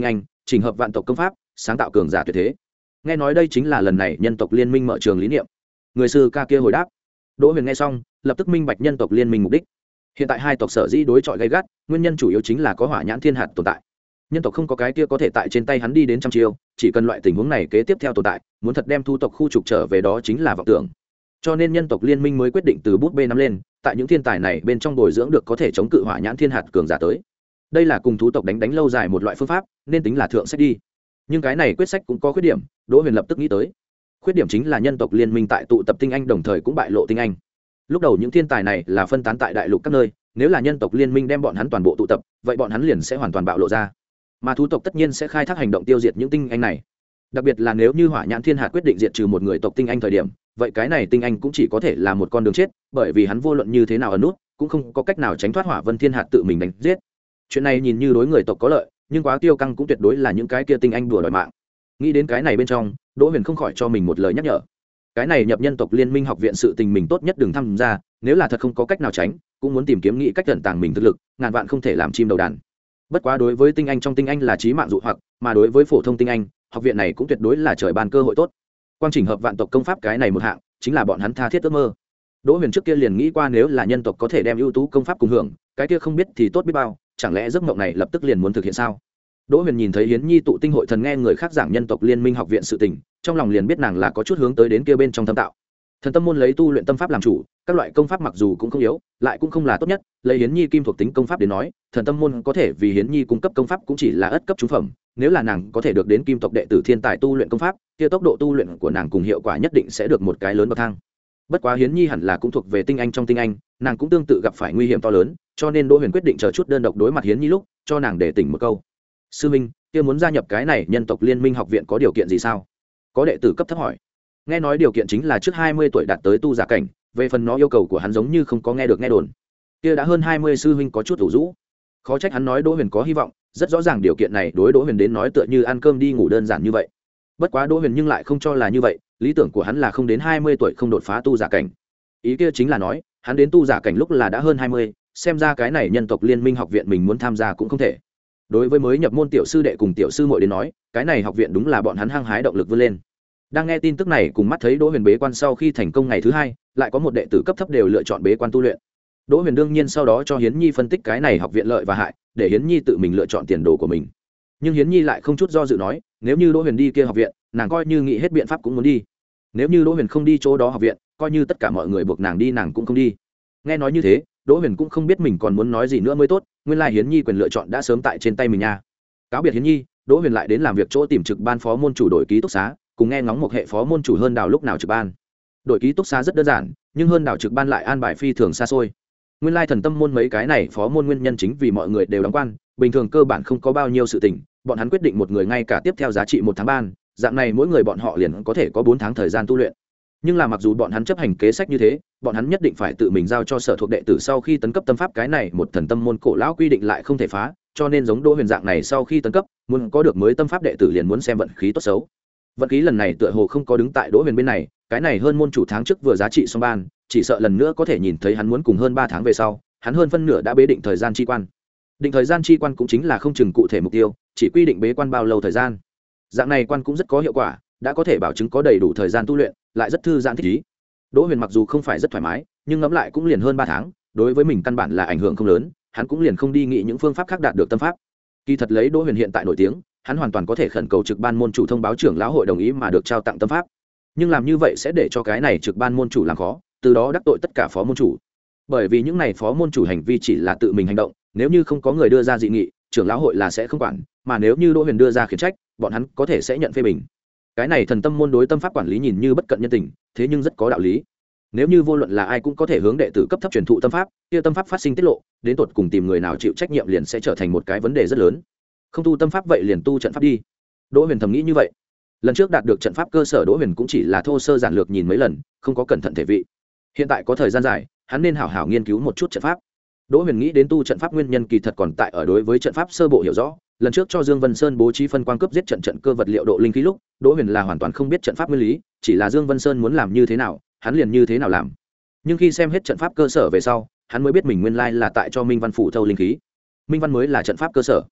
chỉnh hợp vạn tộc công pháp, sáng tạo cường giả tuyệt thế. Nghe nói đây chính là lần này nhân tộc liên minh mở trường lý niệm. Người sư ca kia hồi đáp. Đỗ Huyền nghe xong, lập tức minh bạch nhân tộc liên minh mục đích. Hiện tại hai tộc sở dĩ đối chọi gay gắt, nguyên nhân chủ yếu chính là có hỏa nhãn thiên hạt tồn tại. Nhân tộc không có cái kia có thể tại trên tay hắn đi đến trăm chiêu, chỉ cần loại tình huống này kế tiếp theo tồn tại, muốn thật đem thu tộc khu trục trở về đó chính là vọng tưởng. Cho nên nhân tộc liên minh mới quyết định từ bút bê nắm lên, tại những thiên tài này bên trong bồi dưỡng được có thể chống cự hỏa nhãn thiên hạt cường giả tới. Đây là cùng thú tộc đánh đánh lâu dài một loại phương pháp, nên tính là thượng sách đi. Nhưng cái này quyết sách cũng có khuyết điểm, Đỗ Huyền lập tức nghĩ tới. Khuyết điểm chính là nhân tộc liên minh tại tụ tập tinh anh đồng thời cũng bại lộ tinh anh. Lúc đầu những thiên tài này là phân tán tại đại lục các nơi, nếu là nhân tộc liên minh đem bọn hắn toàn bộ tụ tập, vậy bọn hắn liền sẽ hoàn toàn bạo lộ ra. Mà thú tộc tất nhiên sẽ khai thác hành động tiêu diệt những tinh anh này. Đặc biệt là nếu như hỏa nhãn thiên hạt quyết định diệt trừ một người tộc tinh anh thời điểm, vậy cái này tinh anh cũng chỉ có thể là một con đường chết, bởi vì hắn vô luận như thế nào ẩn nút, cũng không có cách nào tránh thoát hỏa vân thiên hạt tự mình đánh giết. Chuyện này nhìn như đối người tộc có lợi, nhưng quá tiêu căng cũng tuyệt đối là những cái kia tinh anh đùa đòi mạng. Nghĩ đến cái này bên trong, Đỗ Huyền không khỏi cho mình một lời nhắc nhở. Cái này nhập nhân tộc liên minh học viện sự tình mình tốt nhất đừng tham gia, nếu là thật không có cách nào tránh, cũng muốn tìm kiếm nghĩ cách tận tàng mình thực lực, ngàn vạn không thể làm chim đầu đàn. Bất quá đối với tinh anh trong tinh anh là chí mạng dụ hoặc, mà đối với phổ thông tinh anh, học viện này cũng tuyệt đối là trời ban cơ hội tốt. Quang chỉnh hợp vạn tộc công pháp cái này một hạng, chính là bọn hắn tha thiết ước mơ. Đỗ Huyền trước kia liền nghĩ qua nếu là nhân tộc có thể đem ưu tú công pháp cùng hưởng, cái kia không biết thì tốt biết bao, chẳng lẽ giấc mộng này lập tức liền muốn thực hiện sao? Đỗ Huyền nhìn thấy Hiến Nhi tụ tinh hội thần nghe người khác giảng nhân tộc liên minh học viện sự tình, trong lòng liền biết nàng là có chút hướng tới đến kia bên trong thâm tạo. Thần tâm môn lấy tu luyện tâm pháp làm chủ, các loại công pháp mặc dù cũng không yếu, lại cũng không là tốt nhất, lấy Hiến Nhi kim thuộc tính công pháp đến nói, thần tâm môn có thể vì Hiến Nhi cung cấp công pháp cũng chỉ là ất cấp trúng phẩm, nếu là nàng có thể được đến kim tộc đệ tử thiên tài tu luyện công pháp, kia tốc độ tu luyện của nàng cùng hiệu quả nhất định sẽ được một cái lớn bậc thang. Bất quá Hiến Nhi hẳn là cũng thuộc về tinh anh trong tinh anh, nàng cũng tương tự gặp phải nguy hiểm to lớn, cho nên Đỗ Huyền quyết định chờ chút đơn độc đối mặt Hiến Nhi lúc, cho nàng để tỉnh một câu. Sư minh, kia muốn gia nhập cái này nhân tộc liên minh học viện có điều kiện gì sao? Có đệ tử cấp thấp hỏi. Nghe nói điều kiện chính là trước hai mươi tuổi đạt tới tu giả cảnh, về phần nó yêu cầu của hắn giống như không có nghe được nghe đồn. Kia đã hơn hai mươi sư huynh có chút ủ rũ. Khó trách hắn nói Đỗ Huyền có hy vọng, rất rõ ràng điều kiện này đối Đỗ Huyền đến nói tựa như ăn cơm đi ngủ đơn giản như vậy. Bất quá Đỗ Huyền nhưng lại không cho là như vậy, lý tưởng của hắn là không đến hai mươi tuổi không đột phá tu giả cảnh. Ý kia chính là nói, hắn đến tu giả cảnh lúc là đã hơn hai mươi, xem ra cái này nhân tộc liên minh học viện mình muốn tham gia cũng không thể. Đối với mới nhập môn tiểu sư đệ cùng tiểu sư muội đến nói, cái này học viện đúng là bọn hắn hăng hái động lực vươn lên. Đang nghe tin tức này cùng mắt thấy Đỗ Huyền bế quan sau khi thành công ngày thứ hai, lại có một đệ tử cấp thấp đều lựa chọn bế quan tu luyện. Đỗ Huyền đương nhiên sau đó cho Hiến Nhi phân tích cái này học viện lợi và hại, để Hiến Nhi tự mình lựa chọn tiền đồ của mình. Nhưng Hiến Nhi lại không chút do dự nói, nếu như Đỗ Huyền đi kia học viện, nàng coi như nghĩ hết biện pháp cũng muốn đi. Nếu như Đỗ Huyền không đi chỗ đó học viện, coi như tất cả mọi người buộc nàng đi nàng cũng không đi. Nghe nói như thế, Đỗ Huyền cũng không biết mình còn muốn nói gì nữa mới tốt, nguyên lai Hiến Nhi quyền lựa chọn đã sớm tại trên tay mình nha. Cáo biệt Hiến Nhi, Đỗ Huyền lại đến làm việc chỗ tìm trực ban phó môn chủ đổi ký túc xá, cùng nghe ngóng một hệ phó môn chủ Hơn Đào lúc nào trực ban. Đổi ký túc xá rất đơn giản, nhưng Hơn Đào trực ban lại an bài phi thường xa xôi. Nguyên lai thần tâm môn mấy cái này phó môn nguyên nhân chính vì mọi người đều đóng quan, bình thường cơ bản không có bao nhiêu sự tình, bọn hắn quyết định một người ngay cả tiếp theo giá trị một tháng ban, dạng này mỗi người bọn họ liền có thể có bốn tháng thời gian tu luyện. Nhưng là mặc dù bọn hắn chấp hành kế sách như thế, bọn hắn nhất định phải tự mình giao cho sở thuộc đệ tử sau khi tấn cấp tâm pháp, cái này một thần tâm môn cổ lão quy định lại không thể phá, cho nên giống Đỗ Huyền dạng này sau khi tấn cấp, muốn có được mới tâm pháp đệ tử liền muốn xem vận khí tốt xấu. Vận khí lần này tựa hồ không có đứng tại Đỗ Huyền bên này, cái này hơn môn chủ tháng trước vừa giá trị xong ban, chỉ sợ lần nữa có thể nhìn thấy hắn muốn cùng hơn ba tháng về sau, hắn hơn phân nửa đã bế định thời gian chi quan. Định thời gian chi quan cũng chính là không chừng cụ thể mục tiêu, chỉ quy định bế quan bao lâu thời gian. Dạng này quan cũng rất có hiệu quả, đã có thể bảo chứng có đầy đủ thời gian tu luyện, lại rất thư giãn thích ý. Đỗ Huyền mặc dù không phải rất thoải mái, nhưng ngẫm lại cũng liền hơn ba tháng, đối với mình căn bản là ảnh hưởng không lớn, hắn cũng liền không đi nghĩ những phương pháp khác đạt được tâm pháp. Kỳ thật lấy Đỗ Huyền hiện tại nổi tiếng, hắn hoàn toàn có thể khẩn cầu trực ban môn chủ thông báo trưởng lão hội đồng ý mà được trao tặng tâm pháp. Nhưng làm như vậy sẽ để cho cái này trực ban môn chủ làm khó, từ đó đắc tội tất cả phó môn chủ. Bởi vì những này phó môn chủ hành vi chỉ là tự mình hành động, nếu như không có người đưa ra dị nghị, trưởng lão hội là sẽ không quản, mà nếu như Đỗ Huyền đưa ra khiển trách, bọn hắn có thể sẽ nhận phê bình. Cái này thần tâm môn đối tâm pháp quản lý nhìn như bất cận nhân tình, thế nhưng rất có đạo lý. Nếu như vô luận là ai cũng có thể hướng đệ tử cấp thấp truyền thụ tâm pháp, kia tâm pháp phát sinh tiết lộ, đến tột cùng tìm người nào chịu trách nhiệm liền sẽ trở thành một cái vấn đề rất lớn. Không tu tâm pháp vậy liền tu trận pháp đi. Đỗ Huyền thầm nghĩ như vậy. Lần trước đạt được trận pháp cơ sở Đỗ Huyền cũng chỉ là thô sơ giản lược nhìn mấy lần, không có cẩn thận thể vị. Hiện tại có thời gian dài, hắn nên hảo hảo nghiên cứu một chút trận pháp. Đỗ Huyền nghĩ đến tu trận pháp nguyên nhân kỳ thật còn tại ở đối với trận pháp sơ bộ hiểu rõ. Lần trước cho Dương Vân Sơn bố trí phân quang cướp giết trận trận cơ vật liệu độ linh khí lúc, Đỗ Huyền là hoàn toàn không biết trận pháp nguyên lý, chỉ là Dương Vân Sơn muốn làm như thế nào, hắn liền như thế nào làm. Nhưng khi xem hết trận pháp cơ sở về sau, hắn mới biết mình nguyên lai là tại cho Minh Văn phủ thâu linh khí. Minh Văn mới là trận pháp cơ sở.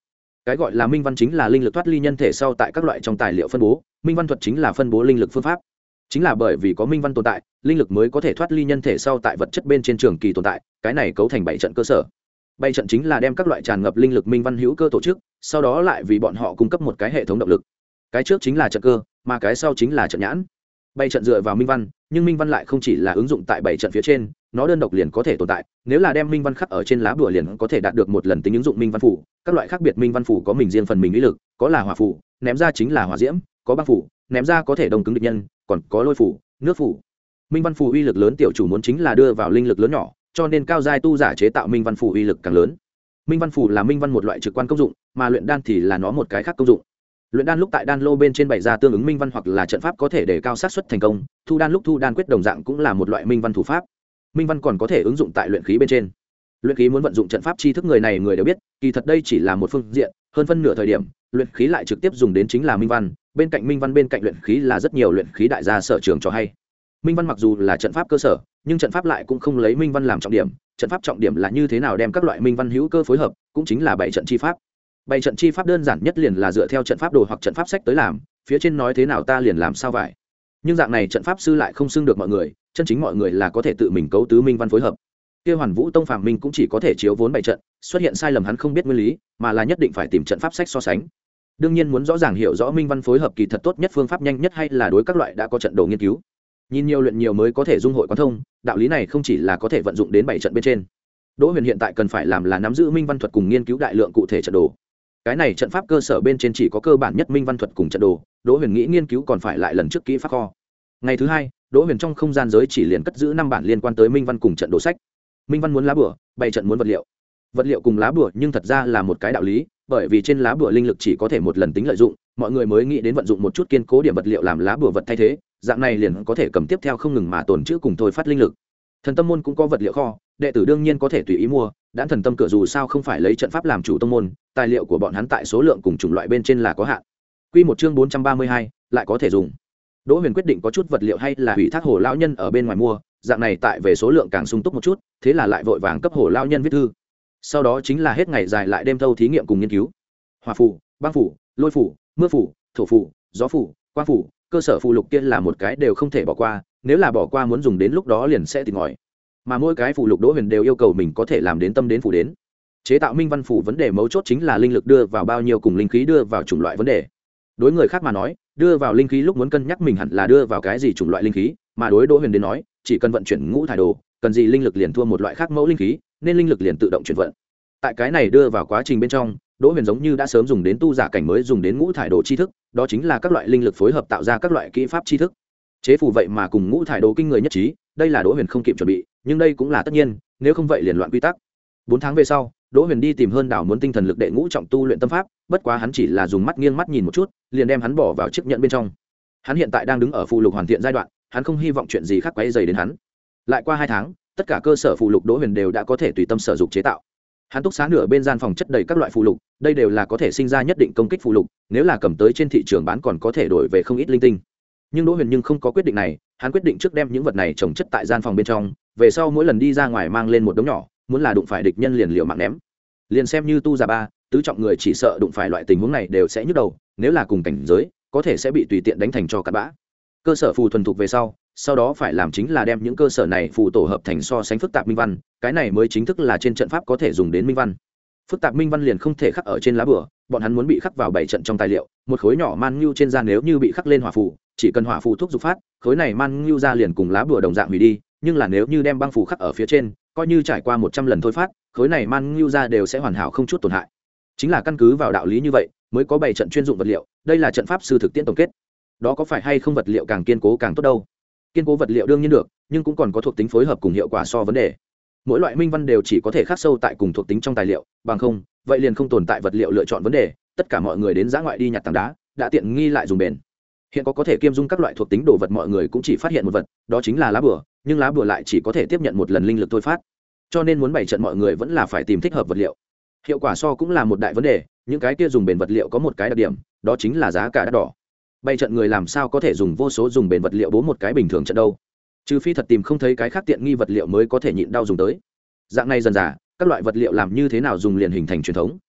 Cái gọi là minh văn chính là linh lực thoát ly nhân thể sau tại các loại trong tài liệu phân bố, minh văn thuật chính là phân bố linh lực phương pháp. Chính là bởi vì có minh văn tồn tại, linh lực mới có thể thoát ly nhân thể sau tại vật chất bên trên trường kỳ tồn tại, cái này cấu thành bảy trận cơ sở. Bảy trận chính là đem các loại tràn ngập linh lực minh văn hữu cơ tổ chức, sau đó lại vì bọn họ cung cấp một cái hệ thống động lực. Cái trước chính là trận cơ, mà cái sau chính là trận nhãn. Bảy trận dựa vào minh văn, nhưng minh văn lại không chỉ là ứng dụng tại bảy trận phía trên, nó đơn độc liền có thể tồn tại. Nếu là đem minh văn khắc ở trên lá bùa liền có thể đạt được một lần tính ứng dụng minh văn phủ. Các loại khác biệt minh văn phủ có mình riêng phần mình uy lực, có là hỏa phủ, ném ra chính là hỏa diễm, có băng phủ, ném ra có thể đông cứng địch nhân, còn có lôi phủ, nước phủ. Minh văn phủ uy lực lớn, tiểu chủ muốn chính là đưa vào linh lực lớn nhỏ, cho nên cao giai tu giả chế tạo minh văn phủ uy lực càng lớn. Minh văn phủ là minh văn một loại trực quan công dụng, mà luyện đan thì là nó một cái khác công dụng. Luyện đan lúc tại đan lô bên trên bày ra tương ứng minh văn hoặc là trận pháp có thể để cao xác suất thành công, thu đan lúc thu đan quyết đồng dạng cũng là một loại minh văn thủ pháp. Minh văn còn có thể ứng dụng tại luyện khí bên trên. Luyện khí muốn vận dụng trận pháp tri thức người này người đều biết, kỳ thật đây chỉ là một phương diện, hơn phân nửa thời điểm, luyện khí lại trực tiếp dùng đến chính là minh văn, bên cạnh minh văn bên cạnh luyện khí là rất nhiều luyện khí đại gia sở trường cho hay. Minh văn mặc dù là trận pháp cơ sở, nhưng trận pháp lại cũng không lấy minh văn làm trọng điểm, trận pháp trọng điểm là như thế nào đem các loại minh văn hữu cơ phối hợp, cũng chính là bảy trận chi pháp. Bảy trận chi pháp đơn giản nhất liền là dựa theo trận pháp đồ hoặc trận pháp sách tới làm, phía trên nói thế nào ta liền làm sao vậy. Nhưng dạng này trận pháp sư lại không xưng được mọi người, chân chính mọi người là có thể tự mình cấu tứ minh văn phối hợp. Kia Hoàn Vũ Tông Phạm Minh cũng chỉ có thể chiếu vốn bảy trận, xuất hiện sai lầm hắn không biết nguyên lý, mà là nhất định phải tìm trận pháp sách so sánh. Đương nhiên muốn rõ ràng hiểu rõ minh văn phối hợp kỳ thật tốt nhất phương pháp nhanh nhất hay là đối các loại đã có trận đồ nghiên cứu. Nhìn nhiều luyện nhiều mới có thể dung hội quán thông, đạo lý này không chỉ là có thể vận dụng đến bảy trận bên trên. Đỗ Huyền hiện tại cần phải làm là nắm giữ minh văn thuật cùng nghiên cứu đại lượng cụ thể trận đồ. Cái này trận pháp cơ sở bên trên chỉ có cơ bản nhất minh văn thuật cùng trận đồ, Đỗ Huyền nghĩ nghiên cứu còn phải lại lần trước kỹ pháp kho. Ngày thứ hai, Đỗ Huyền trong không gian giới chỉ liền cất giữ năm bản liên quan tới minh văn cùng trận đồ sách. Minh văn muốn lá bùa, bảy trận muốn vật liệu. Vật liệu cùng lá bùa nhưng thật ra là một cái đạo lý, bởi vì trên lá bùa linh lực chỉ có thể một lần tính lợi dụng, mọi người mới nghĩ đến vận dụng một chút kiên cố điểm vật liệu làm lá bùa vật thay thế, dạng này liền có thể cầm tiếp theo không ngừng mà tồn trữ cùng thôi phát linh lực. Thần tâm môn cũng có vật liệu kho, đệ tử đương nhiên có thể tùy ý mua, đan thần tâm cửa dù sao không phải lấy trận pháp làm chủ tông môn, tài liệu của bọn hắn tại số lượng cùng chủng loại bên trên là có hạn. Quy một chương bốn trăm ba mươi hai, lại có thể dùng. Đỗ Huyền quyết định có chút vật liệu hay là ủy thác Hồ lão nhân ở bên ngoài mua, dạng này tại về số lượng càng sung túc một chút, thế là lại vội vàng cấp Hồ lão nhân viết thư. Sau đó chính là hết ngày dài lại đêm thâu thí nghiệm cùng nghiên cứu. Hỏa phù, băng phù, lôi phù, mưa phù, thổ phù, gió phù, quang phù, cơ sở phù lục kia là một cái đều không thể bỏ qua, nếu là bỏ qua muốn dùng đến lúc đó liền sẽ tìm ngòi. Mà mỗi cái phù lục Đỗ Huyền đều yêu cầu mình có thể làm đến tâm đến phù đến. Chế tạo minh văn phù vấn đề mấu chốt chính là linh lực đưa vào bao nhiêu cùng linh khí đưa vào chủng loại vấn đề. Đối người khác mà nói, đưa vào linh khí lúc muốn cân nhắc mình hẳn là đưa vào cái gì chủng loại linh khí, mà đối Đỗ Huyền đến nói, chỉ cần vận chuyển ngũ thải đồ, cần gì linh lực liền thua một loại khác mẫu linh khí, nên linh lực liền tự động chuyển vận. Tại cái này đưa vào quá trình bên trong, Đỗ Huyền giống như đã sớm dùng đến tu giả cảnh mới dùng đến ngũ thải đồ chi thức, đó chính là các loại linh lực phối hợp tạo ra các loại kỹ pháp chi thức. Chế phù vậy mà cùng ngũ thải đồ kinh người nhất trí, đây là Đỗ Huyền không kịp chuẩn bị, nhưng đây cũng là tất nhiên, nếu không vậy liền loạn quy tắc. Bốn tháng về sau, Đỗ Huyền đi tìm Hơn Đảo muốn tinh thần lực đệ ngũ trọng tu luyện tâm pháp, bất quá hắn chỉ là dùng mắt nghiêng mắt nhìn một chút, liền đem hắn bỏ vào chiếc nhẫn bên trong. Hắn hiện tại đang đứng ở phù lục hoàn thiện giai đoạn, hắn không hy vọng chuyện gì khác quấy rầy đến hắn. Lại qua hai tháng, tất cả cơ sở phù lục Đỗ Huyền đều đã có thể tùy tâm sở dụng chế tạo. Hắn túc xá nửa bên gian phòng chất đầy các loại phù lục, đây đều là có thể sinh ra nhất định công kích phù lục, nếu là cầm tới trên thị trường bán còn có thể đổi về không ít linh tinh. Nhưng Đỗ Huyền nhưng không có quyết định này, hắn quyết định trước đem những vật này trồng chất tại gian phòng bên trong, về sau mỗi lần đi ra ngoài mang lên một đống nhỏ, muốn là đụng phải địch nhân liền liều mạng ném. Liền xem như tu giả ba, tứ trọng người chỉ sợ đụng phải loại tình huống này đều sẽ nhức đầu, nếu là cùng cảnh giới, có thể sẽ bị tùy tiện đánh thành cho cặn bã. Cơ sở phù thuần thục về sau, sau đó phải làm chính là đem những cơ sở này phù tổ hợp thành so sánh phức tạp minh văn, cái này mới chính thức là trên trận pháp có thể dùng đến minh văn. Phức tạp minh văn liền không thể khắc ở trên lá bùa, bọn hắn muốn bị khắc vào bảy trận trong tài liệu, một khối nhỏ man nhu trên da nếu như bị khắc lên hỏa phù, chỉ cần hỏa phù thuốc dục phát, khối này man nhu ra liền cùng lá bùa đồng dạng hủy đi, nhưng là nếu như đem băng phù khắc ở phía trên, coi như trải qua một trăm lần thôi phát, khối này man nhu ra đều sẽ hoàn hảo không chút tổn hại. Chính là căn cứ vào đạo lý như vậy, mới có bảy trận chuyên dụng vật liệu, đây là trận pháp sư thực tiễn tổng kết. Đó có phải hay không vật liệu càng kiên cố càng tốt đâu? Kiên cố vật liệu đương nhiên được, nhưng cũng còn có thuộc tính phối hợp cùng hiệu quả so vấn đề. Mỗi loại minh văn đều chỉ có thể khắc sâu tại cùng thuộc tính trong tài liệu, bằng không, vậy liền không tồn tại vật liệu lựa chọn vấn đề, tất cả mọi người đến dã ngoại đi nhặt tảng đá, đã tiện nghi lại dùng bền. Hiện có có thể kiêm dung các loại thuộc tính đồ vật mọi người cũng chỉ phát hiện một vật, đó chính là lá bùa, nhưng lá bùa lại chỉ có thể tiếp nhận một lần linh lực thôi phát. Cho nên muốn bày trận mọi người vẫn là phải tìm thích hợp vật liệu. Hiệu quả so cũng là một đại vấn đề, những cái kia dùng bền vật liệu có một cái đặc điểm, đó chính là giá cả đắt đỏ. Bày trận người làm sao có thể dùng vô số dùng bền vật liệu bố một cái bình thường trận đâu? Trừ phi thật tìm không thấy cái khác tiện nghi vật liệu mới có thể nhịn đau dùng tới. Dạng này dần dà, các loại vật liệu làm như thế nào dùng liền hình thành truyền thống,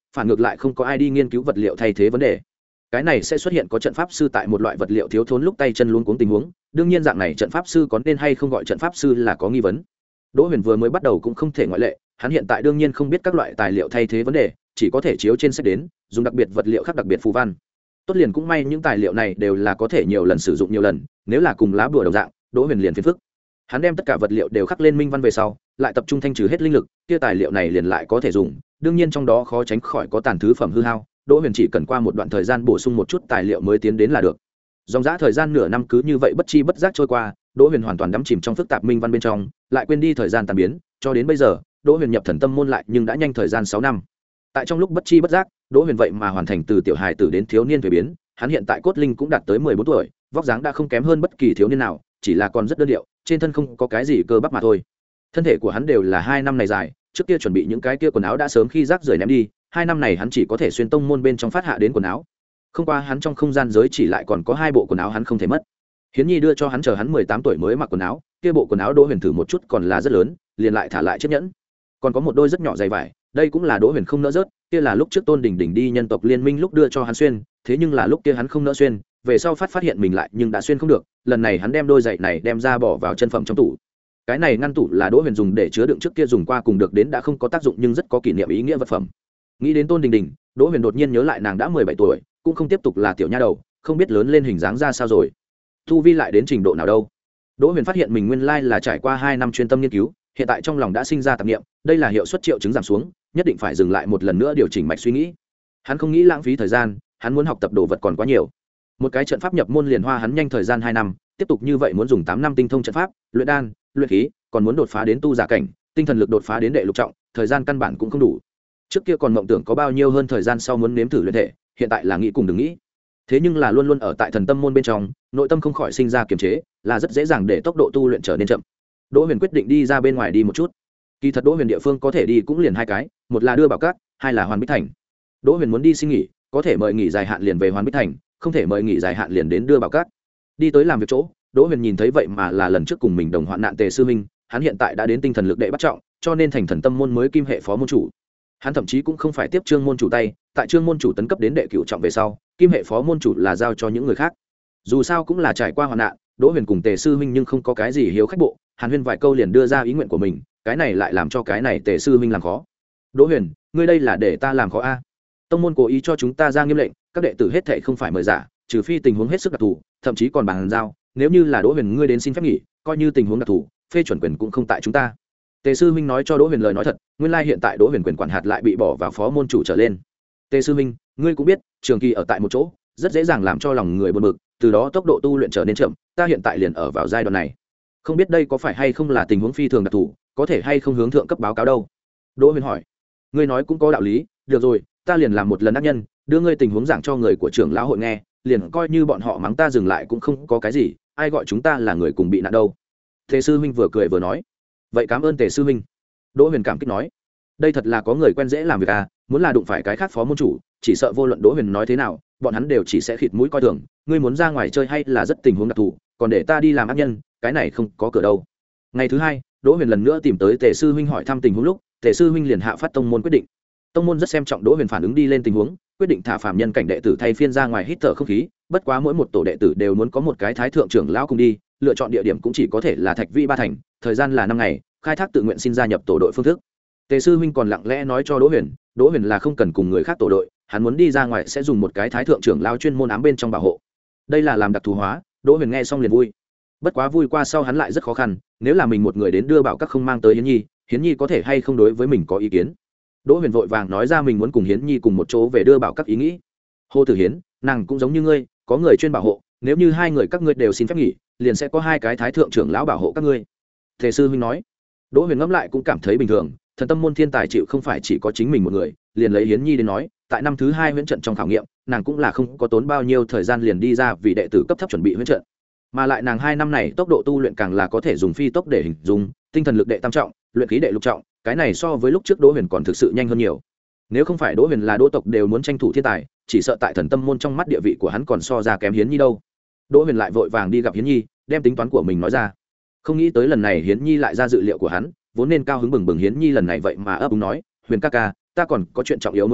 phản ngược lại không có ai đi nghiên cứu vật liệu thay thế vấn đề. Cái này sẽ xuất hiện có trận pháp sư tại một loại vật liệu thiếu thốn lúc tay chân luống cuống tình huống, đương nhiên dạng này trận pháp sư có nên hay không gọi trận pháp sư là có nghi vấn. Đỗ Huyền vừa mới bắt đầu cũng không thể ngoại lệ, hắn hiện tại đương nhiên không biết các loại tài liệu thay thế vấn đề, chỉ có thể chiếu trên sách đến, dùng đặc biệt vật liệu khác đặc biệt phù văn. Tốt liền cũng may những tài liệu này đều là có thể nhiều lần sử dụng nhiều lần, nếu là cùng lá bùa đồng dạng, Đỗ Huyền liền phiền phức. Hắn đem tất cả vật liệu đều khắc lên minh văn về sau, lại tập trung thanh trừ hết linh lực, kia tài liệu này liền lại có thể dùng, đương nhiên trong đó khó tránh khỏi có tàn thứ phẩm hư hao, Đỗ Huyền chỉ cần qua một đoạn thời gian bổ sung một chút tài liệu mới tiến đến là được. Dòng dã thời gian nửa năm cứ như vậy bất chi bất giác trôi qua, Đỗ Huyền hoàn toàn đắm chìm trong phức tạp minh văn bên trong, lại quên đi thời gian tan biến, cho đến bây giờ, Đỗ Huyền nhập thần tâm môn lại nhưng đã nhanh thời gian sáu năm. Tại trong lúc bất chi bất giác, Đỗ Huyền vậy mà hoàn thành từ tiểu hài tử đến thiếu niên thay biến, hắn hiện tại cốt linh cũng đạt tới mười bốn tuổi, vóc dáng đã không kém hơn bất kỳ thiếu niên nào, chỉ là còn rất đơn điệu, trên thân không có cái gì cơ bắp mà thôi. Thân thể của hắn đều là hai năm này dài, trước kia chuẩn bị những cái kia quần áo đã sớm khi rác rưởi ném đi, hai năm này hắn chỉ có thể xuyên tông môn bên trong phát hạ đến quần áo. Không qua hắn trong không gian giới chỉ lại còn có hai bộ quần áo hắn không thể mất. Hiến Nhi đưa cho hắn chờ hắn mười tám tuổi mới mặc quần áo, kia bộ quần áo Đỗ Huyền thử một chút còn là rất lớn, liền lại thả lại chiếc nhẫn. Còn có một đôi rất nhỏ giày vải, đây cũng là Đỗ Huyền không nỡ rớt, kia là lúc trước Tôn Đình Đình đi nhân tộc liên minh lúc đưa cho hắn xuyên, thế nhưng là lúc kia hắn không nỡ xuyên, về sau phát phát hiện mình lại nhưng đã xuyên không được, lần này hắn đem đôi giày này đem ra bỏ vào chân phẩm trong tủ. Cái này ngăn tủ là Đỗ Huyền dùng để chứa đựng trước kia dùng qua cùng được đến đã không có tác dụng nhưng rất có kỷ niệm ý nghĩa vật phẩm. Nghĩ đến Tôn Đình Đình, Đỗ Huyền đột nhiên nhớ lại nàng đã mười bảy tuổi, cũng không tiếp tục là tiểu nha đầu, không biết lớn lên hình dáng ra sao rồi, tu vi lại đến trình độ nào đâu. Đỗ Huyền phát hiện mình nguyên lai là trải qua hai năm chuyên tâm nghiên cứu, hiện tại trong lòng đã sinh ra tạp niệm, đây là hiệu suất triệu chứng giảm xuống, nhất định phải dừng lại một lần nữa điều chỉnh mạch suy nghĩ. Hắn không nghĩ lãng phí thời gian, hắn muốn học tập đồ vật còn quá nhiều. Một cái trận pháp nhập môn liền hoa hắn nhanh thời gian hai năm, tiếp tục như vậy muốn dùng tám năm tinh thông trận pháp, luyện đan, luyện khí, còn muốn đột phá đến tu giả cảnh, tinh thần lực đột phá đến đệ lục trọng, thời gian căn bản cũng không đủ. Trước kia còn mộng tưởng có bao nhiêu hơn thời gian sau muốn nếm thử luyện thể, hiện tại là nghĩ cùng đừng nghĩ. Thế nhưng là luôn luôn ở tại thần tâm môn bên trong, nội tâm không khỏi sinh ra kiềm chế, là rất dễ dàng để tốc độ tu luyện trở nên chậm. Đỗ Huyền quyết định đi ra bên ngoài đi một chút. Kỳ thật Đỗ Huyền địa phương có thể đi cũng liền hai cái, một là đưa bảo các, hai là Hoàn Bích Thành. Đỗ Huyền muốn đi xin nghỉ, có thể mời nghỉ dài hạn liền về Hoàn Bích Thành, không thể mời nghỉ dài hạn liền đến đưa bảo các. Đi tới làm việc chỗ, Đỗ Huyền nhìn thấy vậy mà là lần trước cùng mình đồng hoạn nạn Tề sư huynh, hắn hiện tại đã đến tinh thần lực đệ bắt trọng, cho nên thành thần tâm môn mới kim hệ phó môn chủ. Hắn thậm chí cũng không phải tiếp trương môn chủ tay, tại trương môn chủ tấn cấp đến đệ cửu trọng về sau, kim hệ phó môn chủ là giao cho những người khác. Dù sao cũng là trải qua hoạn nạn, Đỗ Huyền cùng Tề sư huynh nhưng không có cái gì hiếu khách bộ, Hàn Huyên vài câu liền đưa ra ý nguyện của mình, cái này lại làm cho cái này Tề sư huynh làm khó. Đỗ Huyền, ngươi đây là để ta làm khó a? Tông môn cố ý cho chúng ta ra nghiêm lệnh, các đệ tử hết thảy không phải mời giả, trừ phi tình huống hết sức đặc thù, thậm chí còn bàn giao, nếu như là Đỗ Huyền ngươi đến xin phép nghỉ, coi như tình huống đặc thù, phê chuẩn quyền cũng không tại chúng ta. Tề sư huynh nói cho Đỗ Huyền lời nói thật, nguyên lai hiện tại Đỗ Huyền quyền quản hạt lại bị bỏ vào phó môn chủ trở lên. Tề sư huynh, ngươi cũng biết, trường kỳ ở tại một chỗ, rất dễ dàng làm cho lòng người buồn bực, từ đó tốc độ tu luyện trở nên chậm, ta hiện tại liền ở vào giai đoạn này. Không biết đây có phải hay không là tình huống phi thường đặc thù, có thể hay không hướng thượng cấp báo cáo đâu? Đỗ Huyền hỏi. Ngươi nói cũng có đạo lý, được rồi, ta liền làm một lần ác nhân, đưa ngươi tình huống giảng cho người của trưởng lão hội nghe, liền coi như bọn họ mắng ta dừng lại cũng không có cái gì, ai gọi chúng ta là người cùng bị nạn đâu. Tề sư huynh vừa cười vừa nói. Vậy cảm ơn Tề sư huynh. Đỗ Huyền cảm kích nói. Đây thật là có người quen dễ làm việc à, muốn là đụng phải cái khác phó môn chủ, chỉ sợ vô luận Đỗ Huyền nói thế nào, bọn hắn đều chỉ sẽ khịt mũi coi thường, ngươi muốn ra ngoài chơi hay là rất tình huống đặc thù, còn để ta đi làm ác nhân, cái này không có cửa đâu. Ngày thứ hai, Đỗ Huyền lần nữa tìm tới Tề sư huynh hỏi thăm tình huống lúc, Tề sư huynh liền hạ phát tông môn quyết định. Tông môn rất xem trọng Đỗ Huyền phản ứng đi lên tình huống, quyết định thả phàm nhân cảnh đệ tử thay phiên ra ngoài hít thở không khí, bất quá mỗi một tổ đệ tử đều muốn có một cái thái thượng trưởng lão cùng đi, lựa chọn địa điểm cũng chỉ có thể là Thạch Vi Ba Thành, thời gian là năm ngày, khai thác tự nguyện xin gia nhập tổ đội phương thức. Tề sư huynh còn lặng lẽ nói cho Đỗ Huyền, Đỗ Huyền là không cần cùng người khác tổ đội, hắn muốn đi ra ngoài sẽ dùng một cái thái thượng trưởng lão chuyên môn ám bên trong bảo hộ. Đây là làm đặc thù hóa, Đỗ Huyền nghe xong liền vui. Bất quá vui qua sau hắn lại rất khó khăn, nếu là mình một người đến đưa bảo các không mang tới Hiến Nhi, Hiến Nhi có thể hay không đối với mình có ý kiến. Đỗ Huyền vội vàng nói ra mình muốn cùng Hiến Nhi cùng một chỗ về đưa bảo các ý nghĩ. Hồ Tử Hiến, nàng cũng giống như ngươi, có người chuyên bảo hộ, nếu như hai người các ngươi đều xin phép nghỉ, liền sẽ có hai cái thái thượng trưởng lão bảo hộ các ngươi. Tề sư huynh nói. Đỗ Huyền ngẫm lại cũng cảm thấy bình thường, thần tâm môn thiên tài chịu không phải chỉ có chính mình một người, liền lấy Hiến Nhi đến nói, tại năm thứ hai huyễn trận trong khảo nghiệm, nàng cũng là không có tốn bao nhiêu thời gian liền đi ra vì đệ tử cấp thấp chuẩn bị huyễn trận. Mà lại nàng hai năm này tốc độ tu luyện càng là có thể dùng phi tốc để hình dung, tinh thần lực đệ tam trọng, luyện khí đệ lục trọng, cái này so với lúc trước Đỗ Huyền còn thực sự nhanh hơn nhiều. Nếu không phải Đỗ Huyền là Đỗ tộc đều muốn tranh thủ thiên tài, chỉ sợ tại thần tâm môn trong mắt địa vị của hắn còn so ra kém Hiến Nhi đâu. Đỗ Huyền lại vội vàng đi gặp Hiến Nhi, đem tính toán của mình nói ra. Không nghĩ tới lần này Hiến Nhi lại ra dự liệu của hắn, vốn nên cao hứng bừng bừng Hiến Nhi lần này vậy mà ấp úng nói, Huyền ca ca, ta còn có chuyện trọng yếu muốn làm,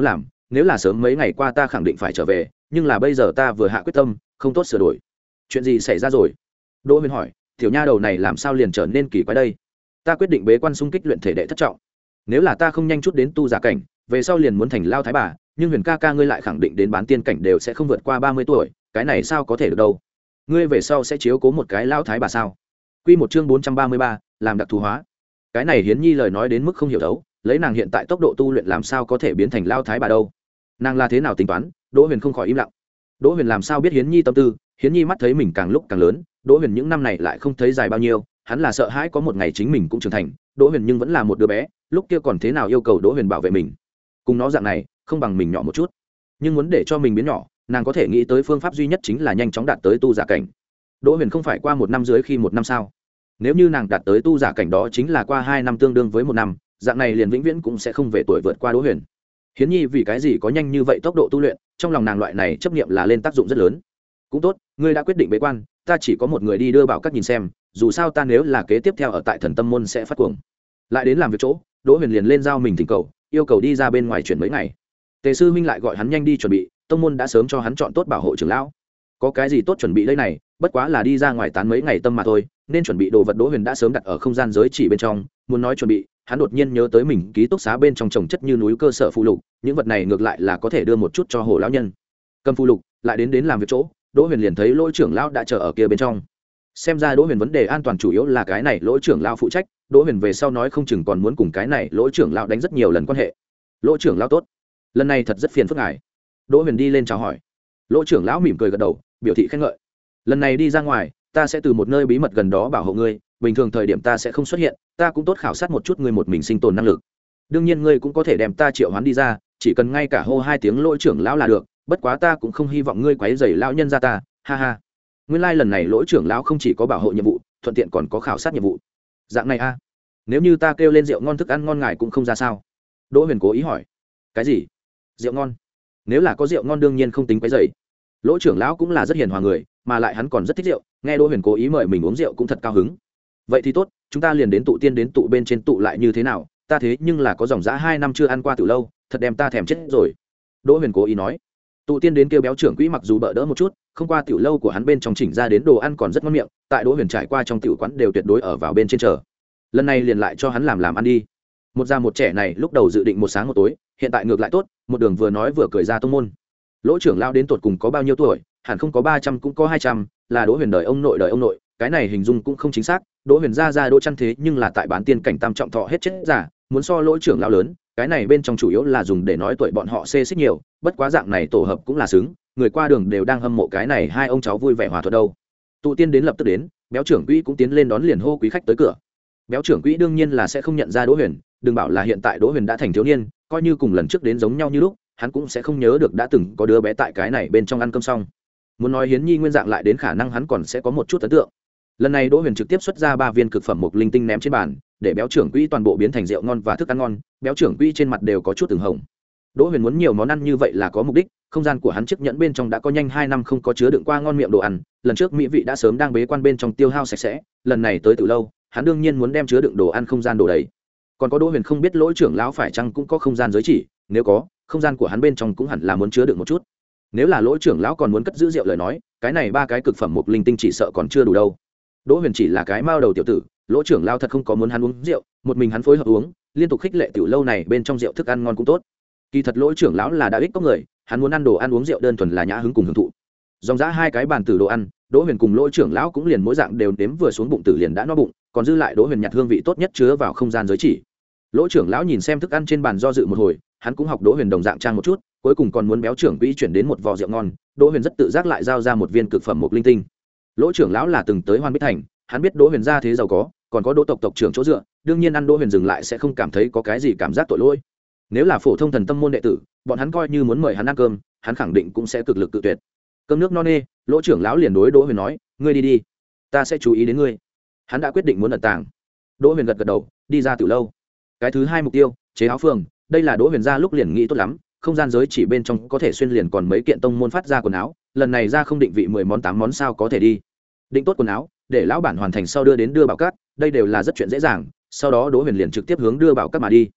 nếu là sớm mấy ngày qua ta khẳng định phải trở về, nhưng là bây giờ ta vừa hạ quyết tâm, không tốt sửa đổi. Chuyện gì xảy ra rồi? Đỗ Huyền hỏi. Tiểu nha đầu này làm sao liền trở nên kỳ quái đây? Ta quyết định bế quan xung kích luyện thể đệ thất trọng. Nếu là ta không nhanh chút đến tu giả cảnh, về sau liền muốn thành lao thái bà, nhưng Huyền ca ca ngươi lại khẳng định đến bán tiên cảnh đều sẽ không vượt qua ba mươi tuổi, cái này sao có thể được đâu? Ngươi về sau sẽ chiếu cố một cái lao thái bà sao? Quy một chương bốn trăm ba mươi ba, làm đặc thù hóa. Cái này Hiến Nhi lời nói đến mức không hiểu thấu, lấy nàng hiện tại tốc độ tu luyện làm sao có thể biến thành lao thái bà đâu? Nàng là thế nào tính toán? Đỗ Huyền không khỏi im lặng. Đỗ Huyền làm sao biết Hiến Nhi tâm tư? Hiến Nhi mắt thấy mình càng lúc càng lớn, Đỗ Huyền những năm này lại không thấy dài bao nhiêu, hắn là sợ hãi có một ngày chính mình cũng trưởng thành, Đỗ Huyền nhưng vẫn là một đứa bé, lúc kia còn thế nào yêu cầu Đỗ Huyền bảo vệ mình. Cùng nó dạng này, không bằng mình nhỏ một chút. Nhưng muốn để cho mình biến nhỏ, nàng có thể nghĩ tới phương pháp duy nhất chính là nhanh chóng đạt tới tu giả cảnh. Đỗ Huyền không phải qua một năm dưới khi một năm sao? Nếu như nàng đạt tới tu giả cảnh đó chính là qua hai năm tương đương với một năm, dạng này liền vĩnh viễn cũng sẽ không về tuổi vượt qua Đỗ Huyền. Hiến Nhi vì cái gì có nhanh như vậy tốc độ tu luyện, trong lòng nàng loại này chấp niệm là lên tác dụng rất lớn. Cũng tốt, ngươi đã quyết định bế quan, ta chỉ có một người đi đưa bảo các nhìn xem, dù sao ta nếu là kế tiếp theo ở tại Thần Tâm môn sẽ phát cuồng. Lại đến làm việc chỗ, Đỗ Huyền liền lên giao mình thỉnh cầu, yêu cầu đi ra bên ngoài chuyển mấy ngày. Tề sư minh lại gọi hắn nhanh đi chuẩn bị, tông môn đã sớm cho hắn chọn tốt bảo hộ trưởng lão. Có cái gì tốt chuẩn bị đây này, bất quá là đi ra ngoài tán mấy ngày tâm mà thôi, nên chuẩn bị đồ vật Đỗ Huyền đã sớm đặt ở không gian giới chỉ bên trong, muốn nói chuẩn bị, hắn đột nhiên nhớ tới mình ký túc xá bên trong trồng chất như núi cơ sở phụ lục, những vật này ngược lại là có thể đưa một chút cho Hồ lão nhân. Cầm phụ lục, lại đến đến làm việc chỗ, Đỗ Huyền liền thấy Lỗ trưởng lão đã chờ ở kia bên trong. Xem ra Đỗ Huyền vấn đề an toàn chủ yếu là cái này Lỗ trưởng lão phụ trách, Đỗ Huyền về sau nói không chừng còn muốn cùng cái này Lỗ trưởng lão đánh rất nhiều lần quan hệ. Lỗ trưởng lão tốt, lần này thật rất phiền phức ngài. Đỗ Huyền đi lên chào hỏi. Lỗ trưởng lão mỉm cười gật đầu, biểu thị khen ngợi. Lần này đi ra ngoài, ta sẽ từ một nơi bí mật gần đó bảo hộ ngươi, bình thường thời điểm ta sẽ không xuất hiện, ta cũng tốt khảo sát một chút ngươi một mình sinh tồn năng lực. Đương nhiên ngươi cũng có thể đem ta triệu hoán đi ra, chỉ cần ngay cả hô hai tiếng Lỗ trưởng lão là được, bất quá ta cũng không hy vọng ngươi quấy rầy lão nhân gia ta, ha ha. Nguyên lai like lần này Lỗ trưởng lão không chỉ có bảo hộ nhiệm vụ, thuận tiện còn có khảo sát nhiệm vụ. Dạng này a, nếu như ta kêu lên rượu ngon thức ăn ngon ngài cũng không ra sao? Đỗ Huyền cố ý hỏi. Cái gì? Rượu ngon? Nếu là có rượu ngon đương nhiên không tính quấy rầy. Lỗ trưởng lão cũng là rất hiền hòa người, mà lại hắn còn rất thích rượu, nghe Đỗ Huyền cố ý mời mình uống rượu cũng thật cao hứng. Vậy thì tốt, chúng ta liền đến tụ tiên đến tụ bên trên tụ lại như thế nào, ta thế nhưng là có dòng dã hai năm chưa ăn qua từ lâu, thật đem ta thèm chết rồi. Đỗ Huyền cố ý nói. Tụ tiên đến kêu béo trưởng quỹ mặc dù bỡ đỡ một chút, không qua tiểu lâu của hắn bên trong chỉnh ra đến đồ ăn còn rất ngon miệng, tại Đỗ Huyền trải qua trong tiểu quán đều tuyệt đối ở vào bên trên chờ. Lần này liền lại cho hắn làm làm ăn đi. Một già một trẻ này lúc đầu dự định một sáng một tối, hiện tại ngược lại tốt, một đường vừa nói vừa cười ra tông môn. Lỗ trưởng lão đến tột cùng có bao nhiêu tuổi, hẳn không có ba trăm cũng có hai trăm, là Đỗ Huyền đời ông nội đời ông nội, cái này hình dung cũng không chính xác, Đỗ Huyền gia gia Đỗ Chân thế nhưng là tại bán tiên cảnh tam trọng thọ hết chết giả, muốn so Lỗ trưởng lão lớn, cái này bên trong chủ yếu là dùng để nói tuổi bọn họ xê xích nhiều, bất quá dạng này tổ hợp cũng là xứng, người qua đường đều đang hâm mộ cái này hai ông cháu vui vẻ hòa thuận đâu. Tụ tiên đến lập tức đến, béo trưởng quỹ cũng tiến lên đón liền hô quý khách tới cửa. Béo trưởng quỹ đương nhiên là sẽ không nhận ra Đỗ Huyền, đừng bảo là hiện tại Đỗ Huyền đã thành thiếu niên, coi như cùng lần trước đến giống nhau như lúc, hắn cũng sẽ không nhớ được đã từng có đứa bé tại cái này bên trong ăn cơm xong. Muốn nói Hiến Nhi nguyên dạng lại đến khả năng hắn còn sẽ có một chút ấn tượng. Lần này Đỗ Huyền trực tiếp xuất ra ba viên cực phẩm mục linh tinh ném trên bàn, để béo trưởng quỹ toàn bộ biến thành rượu ngon và thức ăn ngon, béo trưởng quỹ trên mặt đều có chút từng hồng. Đỗ Huyền muốn nhiều món ăn như vậy là có mục đích, không gian của hắn chiếc nhẫn bên trong đã có nhanh hai năm không có chứa đựng qua ngon miệng đồ ăn, lần trước mỹ vị đã sớm đang bế quan bên trong tiêu hao sạch sẽ, lần này tới từ lâu, hắn đương nhiên muốn đem chứa đựng đồ ăn không gian đồ đầy. Còn có Đỗ Huyền không biết Lỗ trưởng lão phải chăng cũng có không gian giới chỉ, nếu có, không gian của hắn bên trong cũng hẳn là muốn chứa đựng một chút. Nếu là Lỗ trưởng lão còn muốn cất giữ rượu lời nói, cái này ba cái cực phẩm mục linh tinh chỉ sợ còn chưa đủ đâu. Đỗ Huyền chỉ là cái mao đầu tiểu tử, Lỗ trưởng lão thật không có muốn hắn uống rượu, một mình hắn phối hợp uống, liên tục khích lệ tiểu lâu này bên trong rượu thức ăn ngon cũng tốt. Kỳ thật Lỗ trưởng lão là đã ích có người, hắn muốn ăn đồ ăn uống rượu đơn thuần là nhã hứng cùng hưởng thụ. Dòng dã hai cái bàn tử đồ ăn, Đỗ Huyền cùng Lỗ trưởng lão cũng liền mỗi dạng đều nếm vừa xuống bụng tử liền đã no bụng, còn dư lại Đỗ Huyền nhặt hương vị tốt nhất chứa vào không gian giới chỉ. Lỗ trưởng lão nhìn xem thức ăn trên bàn do dự một hồi, hắn cũng học Đỗ Huyền đồng dạng trang một chút, cuối cùng còn muốn béo trưởng quỹ chuyển đến một vò rượu ngon, Đỗ Huyền rất tự giác lại giao ra một viên cực phẩm mục linh tinh. Lỗ trưởng lão là từng tới Hoan Bích Thành, hắn biết Đỗ Huyền gia thế giàu có, còn có Đỗ tộc tộc trưởng chỗ dựa, đương nhiên ăn Đỗ Huyền dừng lại sẽ không cảm thấy có cái gì cảm giác tội lỗi. Nếu là phổ thông thần tâm môn đệ tử, bọn hắn coi như muốn mời hắn ăn cơm, hắn khẳng định cũng sẽ cực lực tự tuyệt. Cơm nước no nê, Lỗ trưởng lão liền đối Đỗ Huyền nói, ngươi đi đi, ta sẽ chú ý đến ngươi. Hắn đã quyết định muốn ẩn tàng. Đỗ Huyền gật gật đầu, đi ra từ lâu. Cái thứ hai mục tiêu, chế áo phường, đây là Đỗ Huyền gia lúc liền nghĩ tốt lắm, không gian giới chỉ bên trong có thể xuyên liền còn mấy kiện tông môn phát ra quần áo, lần này ra không định vị mười món tám món sao có thể đi. Định tốt quần áo, để lão bản hoàn thành sau đưa đến đưa bảo cát, đây đều là rất chuyện dễ dàng, sau đó Đỗ Huyền liền trực tiếp hướng đưa bảo cát mà đi.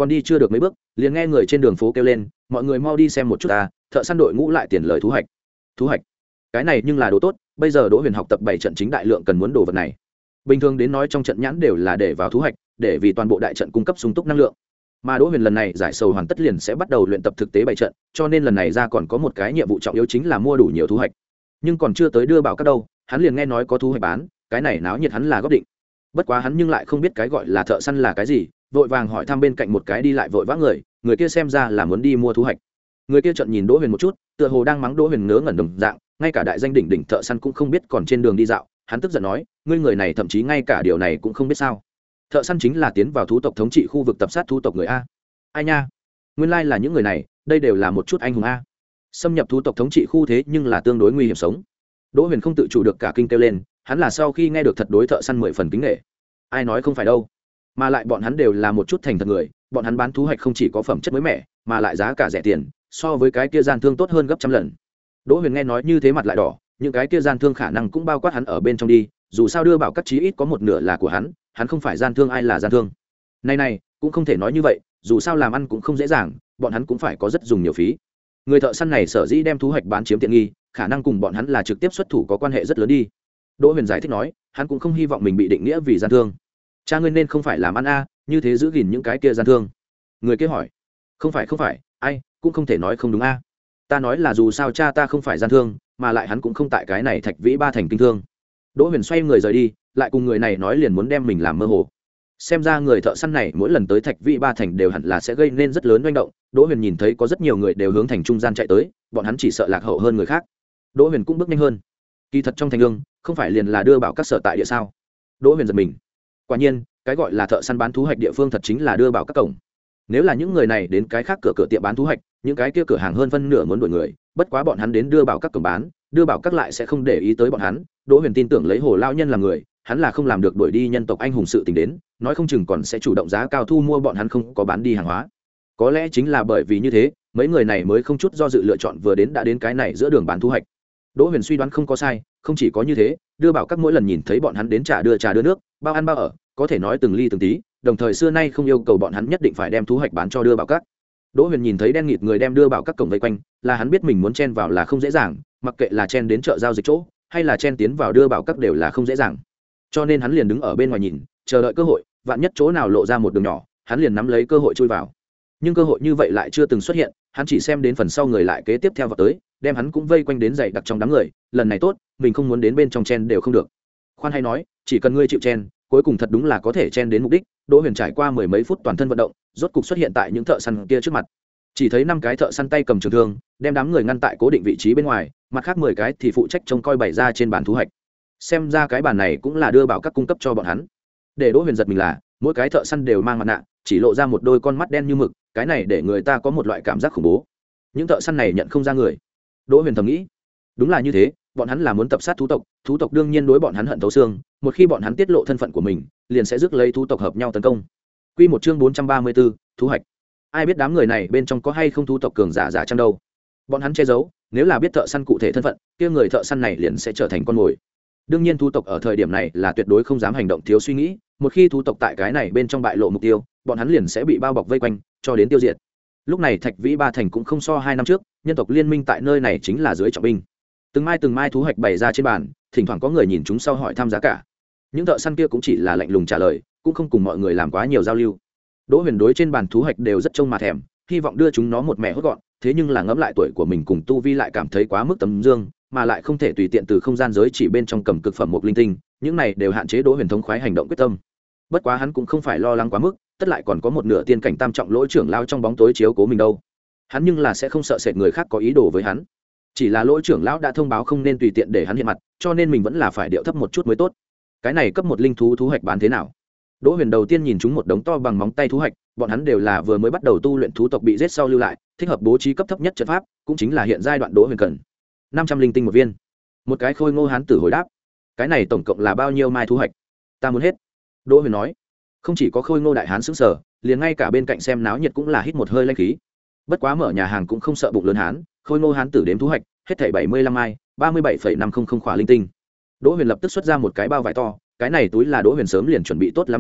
còn đi chưa được mấy bước liền nghe người trên đường phố kêu lên mọi người mau đi xem một chút ta, thợ săn đội ngũ lại tiền lời thu hoạch. Thu hoạch? Cái này nhưng là đồ tốt, bây giờ Đỗ Huyền học tập bảy trận chính đại lượng cần muốn đồ vật này. Bình thường đến nói trong trận nhãn đều là để vào thu hoạch, để vì toàn bộ đại trận cung cấp sung túc năng lượng. Mà Đỗ Huyền lần này giải sầu hoàn tất liền sẽ bắt đầu luyện tập thực tế bảy trận, cho nên lần này ra còn có một cái nhiệm vụ trọng yếu chính là mua đủ nhiều thu hoạch. Nhưng còn chưa tới đưa bảo các đâu, hắn liền nghe nói có thu hoạch bán, cái này náo nhiệt hắn là góp định. Bất quá hắn nhưng lại không biết cái gọi là thợ săn là cái gì, vội vàng hỏi thăm bên cạnh một cái đi lại vội vã người, người kia xem ra là muốn đi mua thu hoạch. Người kia trợn nhìn Đỗ Huyền một chút, tựa hồ đang mắng Đỗ Huyền ngớ ngẩn đồng dạng, ngay cả đại danh đỉnh đỉnh thợ săn cũng không biết còn trên đường đi dạo, hắn tức giận nói, ngươi người này thậm chí ngay cả điều này cũng không biết sao? Thợ săn chính là tiến vào thú tộc thống trị khu vực tập sát thú tộc người a. Ai nha, nguyên lai là những người này, đây đều là một chút anh hùng a. Xâm nhập thú tộc thống trị khu thế nhưng là tương đối nguy hiểm sống. Đỗ Huyền không tự chủ được cả kinh kêu lên, hắn là sau khi nghe được thật đối thợ săn mười phần kính nể. Ai nói không phải đâu, mà lại bọn hắn đều là một chút thành thật người, bọn hắn bán thú hoạch không chỉ có phẩm chất mới mẻ, mà lại giá cả rẻ tiền, so với cái kia gian thương tốt hơn gấp trăm lần. Đỗ Huyền nghe nói như thế mặt lại đỏ, những cái kia gian thương khả năng cũng bao quát hắn ở bên trong đi, dù sao đưa bảo các chí ít có một nửa là của hắn, hắn không phải gian thương ai là gian thương. Này này, cũng không thể nói như vậy, dù sao làm ăn cũng không dễ dàng, bọn hắn cũng phải có rất dùng nhiều phí. Người thợ săn này sở dĩ đem thú hoạch bán chiếm tiện nghi, khả năng cùng bọn hắn là trực tiếp xuất thủ có quan hệ rất lớn đi. Đỗ Huyền giải thích nói, hắn cũng không hy vọng mình bị định nghĩa vì gian thương. Cha ngươi nên không phải làm ăn a, như thế giữ gìn những cái kia gian thương. Người kia hỏi, không phải không phải, ai, cũng không thể nói không đúng a. Ta nói là dù sao cha ta không phải gian thương, mà lại hắn cũng không tại cái này Thạch Vĩ Ba thành kinh thương. Đỗ Huyền xoay người rời đi, lại cùng người này nói liền muốn đem mình làm mơ hồ. Xem ra người thợ săn này mỗi lần tới Thạch Vĩ Ba thành đều hẳn là sẽ gây nên rất lớn manh động. Đỗ Huyền nhìn thấy có rất nhiều người đều hướng thành trung gian chạy tới, bọn hắn chỉ sợ lạc hậu hơn người khác. Đỗ Huyền cũng bước nhanh hơn. Kỳ thật trong thành lương, không phải liền là đưa bảo các sở tại địa sao? Đỗ Huyền giật mình. Quả nhiên, cái gọi là thợ săn bán thú hoạch địa phương thật chính là đưa bảo các cổng. Nếu là những người này đến cái khác cửa cửa tiệm bán thú hoạch, những cái kia cửa hàng hơn phân nửa muốn đuổi người, bất quá bọn hắn đến đưa bảo các cổng bán, đưa bảo các lại sẽ không để ý tới bọn hắn. Đỗ Huyền tin tưởng lấy Hồ lão nhân làm người, hắn là không làm được đuổi đi nhân tộc anh hùng sự tình đến, nói không chừng còn sẽ chủ động giá cao thu mua bọn hắn không có bán đi hàng hóa. Có lẽ chính là bởi vì như thế, mấy người này mới không chút do dự lựa chọn vừa đến đã đến cái này giữa đường bán thu hoạch. Đỗ Huyền suy đoán không có sai, không chỉ có như thế, đưa bảo các mỗi lần nhìn thấy bọn hắn đến trả đưa trà đưa nước, bao ăn bao ở, có thể nói từng ly từng tí, đồng thời xưa nay không yêu cầu bọn hắn nhất định phải đem thú hoạch bán cho đưa bảo các. Đỗ Huyền nhìn thấy đen nghịt người đem đưa bảo các cổng vây quanh, là hắn biết mình muốn chen vào là không dễ dàng, mặc kệ là chen đến chợ giao dịch chỗ, hay là chen tiến vào đưa bảo các đều là không dễ dàng. Cho nên hắn liền đứng ở bên ngoài nhìn, chờ đợi cơ hội, vạn nhất chỗ nào lộ ra một đường nhỏ, hắn liền nắm lấy cơ hội chui vào. Nhưng cơ hội như vậy lại chưa từng xuất hiện, hắn chỉ xem đến phần sau người lại kế tiếp theo vào tới, đem hắn cũng vây quanh đến dày đặc trong đám người, lần này tốt, mình không muốn đến bên trong chen đều không được. Khoan hay nói, chỉ cần ngươi chịu chen, cuối cùng thật đúng là có thể chen đến mục đích. Đỗ Huyền trải qua mười mấy phút toàn thân vận động, rốt cục xuất hiện tại những thợ săn kia trước mặt. Chỉ thấy năm cái thợ săn tay cầm trường thương, đem đám người ngăn tại cố định vị trí bên ngoài, mặt khác mười cái thì phụ trách trông coi bày ra trên bàn thú hoạch. Xem ra cái bàn này cũng là đưa bảo các cung cấp cho bọn hắn. Để Đỗ Huyền giật mình là, mỗi cái thợ săn đều mang mặt nạ, chỉ lộ ra một đôi con mắt đen như mực, cái này để người ta có một loại cảm giác khủng bố. Những thợ săn này nhận không ra người. Đỗ Huyền thầm nghĩ, đúng là như thế, bọn hắn là muốn tập sát thú tộc, thú tộc đương nhiên đối bọn hắn hận thấu xương, một khi bọn hắn tiết lộ thân phận của mình, liền sẽ rước lấy thú tộc hợp nhau tấn công. Quy một chương bốn trăm ba mươi 4, thú hoạch. Ai biết đám người này bên trong có hay không thú tộc cường giả giả chăng đâu? Bọn hắn che giấu, nếu là biết thợ săn cụ thể thân phận, kia người thợ săn này liền sẽ trở thành con mồi. Đương nhiên thú tộc ở thời điểm này là tuyệt đối không dám hành động thiếu suy nghĩ, một khi thú tộc tại cái này bên trong bại lộ mục tiêu, bọn hắn liền sẽ bị bao bọc vây quanh, cho đến tiêu diệt. Lúc này Thạch Vĩ Ba thành cũng không so hai năm trước, nhân tộc liên minh tại nơi này chính là dưới trọng binh. Từng mai từng mai thú hoạch bày ra trên bàn, thỉnh thoảng có người nhìn chúng sau hỏi thăm giá cả. Những thợ săn kia cũng chỉ là lạnh lùng trả lời, cũng không cùng mọi người làm quá nhiều giao lưu. Đỗ Huyền đối trên bàn thú hoạch đều rất trông mà thèm, hy vọng đưa chúng nó một mẹ hốt gọn, thế nhưng là ngẫm lại tuổi của mình cùng tu vi lại cảm thấy quá mức tấm dương, mà lại không thể tùy tiện từ không gian giới chỉ bên trong cầm cực phẩm một linh tinh, những này đều hạn chế Đỗ Huyền thống khoái hành động quyết tâm. Bất quá hắn cũng không phải lo lắng quá mức, tất lại còn có một nửa tiên cảnh tam trọng lỗ trưởng lao trong bóng tối chiếu cố mình đâu. Hắn nhưng là sẽ không sợ sệt người khác có ý đồ với hắn. Chỉ là lỗ trưởng lão đã thông báo không nên tùy tiện để hắn hiện mặt, cho nên mình vẫn là phải điệu thấp một chút mới tốt. Cái này cấp một linh thú thú hoạch bán thế nào? Đỗ Huyền đầu tiên nhìn chúng một đống to bằng móng tay thú hoạch, bọn hắn đều là vừa mới bắt đầu tu luyện thú tộc bị giết sau lưu lại, thích hợp bố trí cấp thấp nhất trận pháp, cũng chính là hiện giai đoạn Đỗ Huyền cần. năm trăm linh tinh một viên. Một cái khôi ngô hán tử hồi đáp. Cái này tổng cộng là bao nhiêu mai thú hoạch? Ta muốn hết. Đỗ Huyền nói. Không chỉ có khôi ngô đại hán sững sờ, liền ngay cả bên cạnh xem náo nhiệt cũng là hít một hơi lãnh khí. Bất quá mở nhà hàng cũng không sợ bụng lớn hán, khôi ngô hán tử đếm thú hoạch, hết thảy bảy mươi lăm mai, ba mươi bảy phẩy năm không không khỏa linh tinh. Đỗ Huyền lập tức xuất ra một cái bao vải to, cái này túi là Đỗ Huyền sớm liền chuẩn bị tốt lắm đạo cụ,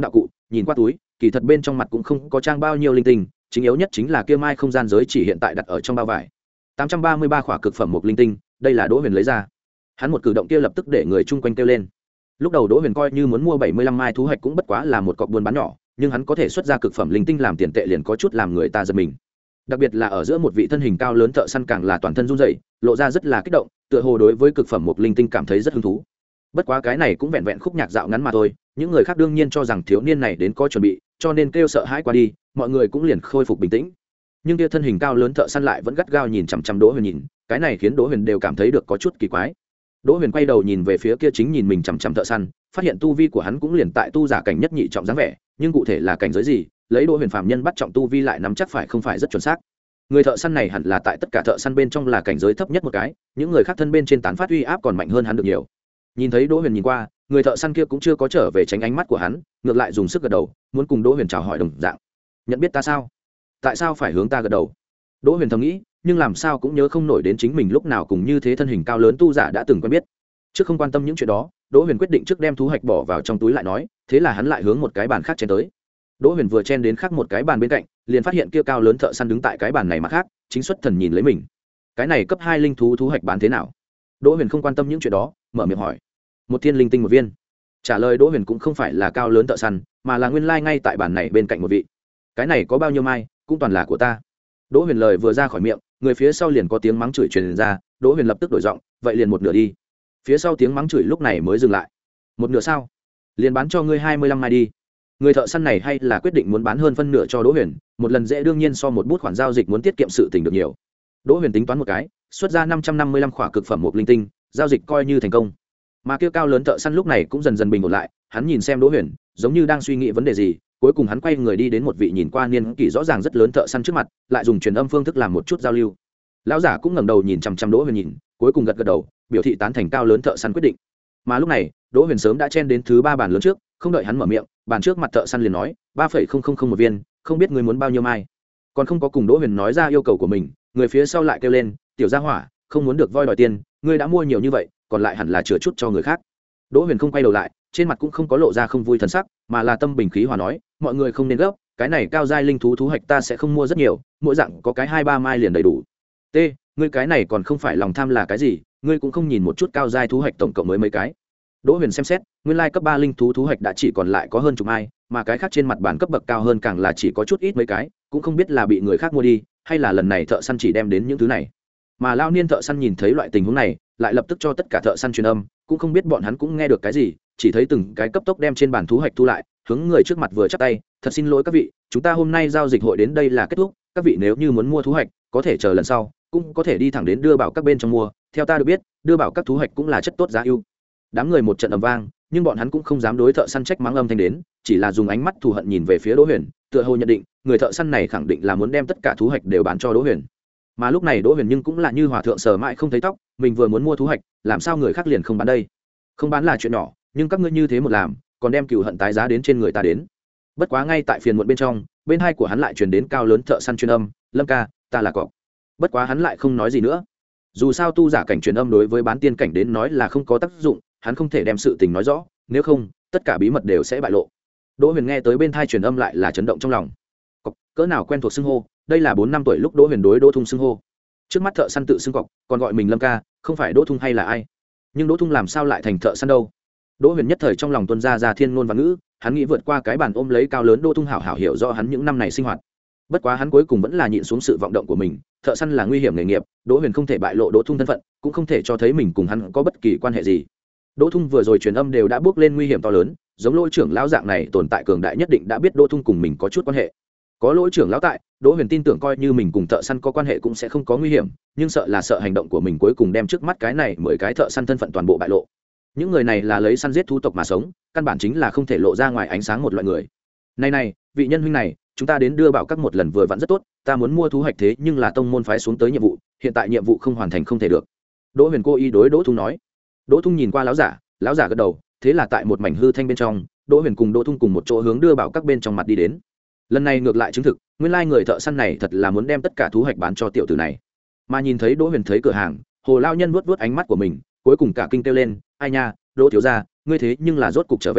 nhìn qua túi kỳ thật bên trong mặt cũng không có trang bao nhiêu linh tinh, chính yếu nhất chính là kia mai không gian giới chỉ hiện tại đặt ở trong bao vải. tám trăm ba mươi ba khỏa cực phẩm một linh tinh, đây là Đỗ Huyền lấy ra. Hắn một cử động kia lập tức để người chung quanh kêu lên. Lúc đầu Đỗ Huyền coi như muốn mua bảy mươi lăm mai thú hạch cũng bất quá là một cọc buôn bán nhỏ, nhưng hắn có thể xuất ra cực phẩm linh tinh làm tiền tệ liền có chút làm người ta giật mình. Đặc biệt là ở giữa một vị thân hình cao lớn thợ săn càng là toàn thân run rẩy, lộ ra rất là kích động, tựa hồ đối với cực phẩm một linh tinh cảm thấy rất hứng thú. Bất quá cái này cũng vẹn vẹn khúc nhạc dạo ngắn mà thôi, những người khác đương nhiên cho rằng thiếu niên này đến có chuẩn bị, cho nên kêu sợ hãi qua đi, mọi người cũng liền khôi phục bình tĩnh. Nhưng kia thân hình cao lớn thợ săn lại vẫn gắt gao nhìn chằm chằm Đỗ Huyền nhìn, cái này khiến Đỗ Huyền đều cảm thấy được có chút kỳ quái. Đỗ Huyền quay đầu nhìn về phía kia chính nhìn mình chằm chằm thợ săn, phát hiện tu vi của hắn cũng liền tại tu giả cảnh nhất nhị trọng dáng vẻ, nhưng cụ thể là cảnh giới gì, lấy Đỗ Huyền phàm nhân bắt trọng tu vi lại nắm chắc phải không phải rất chuẩn xác. Người thợ săn này hẳn là tại tất cả thợ săn bên trong là cảnh giới thấp nhất một cái, những người khác thân bên trên tán phát uy áp còn mạnh hơn hắn được nhiều. Nhìn thấy Đỗ Huyền nhìn qua, người thợ săn kia cũng chưa có trở về tránh ánh mắt của hắn, ngược lại dùng sức gật đầu, muốn cùng Đỗ Huyền chào hỏi đồng dạng. Nhận biết ta sao? Tại sao phải hướng ta gật đầu? Đỗ Huyền thầm nghĩ, nhưng làm sao cũng nhớ không nổi đến chính mình lúc nào cùng như thế thân hình cao lớn tu giả đã từng quen biết. Trước không quan tâm những chuyện đó, Đỗ Huyền quyết định trước đem thú hạch bỏ vào trong túi lại nói, thế là hắn lại hướng một cái bàn khác chen tới. Đỗ Huyền vừa chen đến khác một cái bàn bên cạnh, liền phát hiện kia cao lớn thợ săn đứng tại cái bàn này mà khác, chính xuất thần nhìn lấy mình. Cái này cấp hai linh thú thú hạch bán thế nào? Đỗ Huyền không quan tâm những chuyện đó, mở miệng hỏi. Một thiên linh tinh một viên. Trả lời Đỗ Huyền cũng không phải là cao lớn thợ săn, mà là nguyên lai ngay tại bàn này bên cạnh một vị. Cái này có bao nhiêu mai, cũng toàn là của ta. Đỗ Huyền lời vừa ra khỏi miệng, người phía sau liền có tiếng mắng chửi truyền ra, Đỗ Huyền lập tức đổi giọng, vậy liền một nửa đi. Phía sau tiếng mắng chửi lúc này mới dừng lại. Một nửa sao? Liền bán cho ngươi hai mươi lăm mai đi. Người thợ săn này hay là quyết định muốn bán hơn phân nửa cho Đỗ Huyền, một lần dễ đương nhiên so một bút khoản giao dịch muốn tiết kiệm sự tình được nhiều. Đỗ Huyền tính toán một cái, xuất ra năm trăm năm mươi lăm khỏa cực phẩm một linh tinh, giao dịch coi như thành công. Mà kia cao lớn thợ săn lúc này cũng dần dần bình ổn lại, hắn nhìn xem Đỗ Huyền, giống như đang suy nghĩ vấn đề gì, cuối cùng hắn quay người đi đến một vị nhìn qua niên kỷ rõ ràng rất lớn thợ săn trước mặt, lại dùng truyền âm phương thức làm một chút giao lưu. Lão giả cũng ngẩng đầu nhìn chằm chằm Đỗ Huyền nhìn, cuối cùng gật gật đầu, biểu thị tán thành cao lớn thợ săn quyết định. Mà lúc này, Đỗ Huyền sớm đã chen đến thứ ba bàn lớn trước, không đợi hắn mở miệng, bàn trước mặt thợ săn liền nói, ba phẩy không không không một viên, không biết ngươi muốn bao nhiêu mai. Còn không có cùng Đỗ Huyền nói ra yêu cầu của mình, người phía sau lại kêu lên, tiểu gia hỏa, không muốn được voi đòi tiền, ngươi đã mua nhiều như vậy, còn lại hẳn là chừa chút cho người khác. Đỗ Huyền không quay đầu lại, trên mặt cũng không có lộ ra không vui thần sắc, mà là tâm bình khí hòa nói, mọi người không nên gấp, cái này cao giai linh thú thú hạch ta sẽ không mua rất nhiều, mỗi dạng có cái hai ba mai liền đầy đủ. T, ngươi cái này còn không phải lòng tham là cái gì, ngươi cũng không nhìn một chút cao giai thú hạch tổng cộng mới mấy cái. Đỗ Huyền xem xét, nguyên lai cấp ba linh thú thú hạch đã chỉ còn lại có hơn chục mai, mà cái khác trên mặt bàn cấp bậc cao hơn càng là chỉ có chút ít mấy cái, cũng không biết là bị người khác mua đi, hay là lần này thợ săn chỉ đem đến những thứ này. Mà lao niên thợ săn nhìn thấy loại tình huống này, lại lập tức cho tất cả thợ săn truyền âm, cũng không biết bọn hắn cũng nghe được cái gì, chỉ thấy từng cái cấp tốc đem trên bàn thú hạch thu lại, hướng người trước mặt vừa chắp tay, thật xin lỗi các vị, chúng ta hôm nay giao dịch hội đến đây là kết thúc, các vị nếu như muốn mua thú hạch, có thể chờ lần sau, cũng có thể đi thẳng đến đưa bảo các bên trong mua, theo ta được biết, đưa bảo các thú hạch cũng là chất tốt giá ưu. Đám người một trận ầm vang, nhưng bọn hắn cũng không dám đối thợ săn trách mắng âm thanh đến, chỉ là dùng ánh mắt thù hận nhìn về phía Đỗ Huyền, tựa hồ nhận định, người thợ săn này khẳng định là muốn đem tất cả thú hạch đều bán cho Đỗ Huyền. Mà lúc này Đỗ Huyền nhưng cũng là như hòa thượng sờ mãi không thấy tóc, mình vừa muốn mua thú hạch, làm sao người khác liền không bán đây? Không bán là chuyện nhỏ, nhưng các ngươi như thế một làm, còn đem cừu hận tái giá đến trên người ta đến. Bất quá ngay tại phiền muộn bên trong, bên hai của hắn lại truyền đến cao lớn thợ săn truyền âm, Lâm ca, ta là cọp. Bất quá hắn lại không nói gì nữa. Dù sao tu giả cảnh truyền âm đối với bán tiên cảnh đến nói là không có tác dụng, hắn không thể đem sự tình nói rõ, nếu không, tất cả bí mật đều sẽ bại lộ. Đỗ Huyền nghe tới bên thai truyền âm lại là chấn động trong lòng. Cọp, cỡ nào quen thuộc xưng hô, đây là bốn năm tuổi lúc Đỗ Huyền đối Đỗ Thung xưng hô. Trước mắt thợ săn tự xưng cọp, còn gọi mình Lâm ca, không phải Đỗ Thung hay là ai? Nhưng Đỗ Thung làm sao lại thành thợ săn đâu? Đỗ Huyền nhất thời trong lòng tuôn ra ra thiên ngôn và ngữ, hắn nghĩ vượt qua cái bàn ôm lấy cao lớn Đỗ Thung hảo hảo hiểu rõ hắn những năm này sinh hoạt. Bất quá hắn cuối cùng vẫn là nhịn xuống sự vọng động của mình, thợ săn là nguy hiểm nghề nghiệp, Đỗ Huyền không thể bại lộ Đỗ Thung thân phận, cũng không thể cho thấy mình cùng hắn có bất kỳ quan hệ gì. Đỗ Thung vừa rồi truyền âm đều đã bước lên nguy hiểm to lớn, giống Lỗi trưởng lão dạng này tồn tại cường đại nhất định đã biết Đỗ Thung cùng mình có chút quan hệ. Có Lỗi trưởng lão tại, Đỗ Huyền tin tưởng coi như mình cùng thợ săn có quan hệ cũng sẽ không có nguy hiểm, nhưng sợ là sợ hành động của mình cuối cùng đem trước mắt cái này mười cái thợ săn thân phận toàn bộ bại lộ. Những người này là lấy săn giết thú tộc mà sống, căn bản chính là không thể lộ ra ngoài ánh sáng một loại người. Này này, vị nhân huynh này, chúng ta đến đưa bảo các một lần vừa vặn rất tốt, ta muốn mua thú hạch thế nhưng là tông môn phái xuống tới nhiệm vụ, hiện tại nhiệm vụ không hoàn thành không thể được. Đỗ Huyền cố ý đối Đỗ Thung nói. Đỗ Thung nhìn qua lão giả, lão giả gật đầu, thế là tại một mảnh hư thanh bên trong, Đỗ Huyền cùng Đỗ Thung cùng một chỗ hướng đưa bảo các bên trong mặt đi đến. Lần này ngược lại chứng thực, nguyên lai người thợ săn này thật là muốn đem tất cả thú hạch bán cho tiểu tử này. Mà nhìn thấy Đỗ Huyền thấy cửa hàng, Hồ lão nhân vuốt vuốt ánh mắt của mình, cuối cùng cả kinh kêu lên, ai nha, Đỗ thiếu gia, ngươi thế nhưng là rốt cục trở về,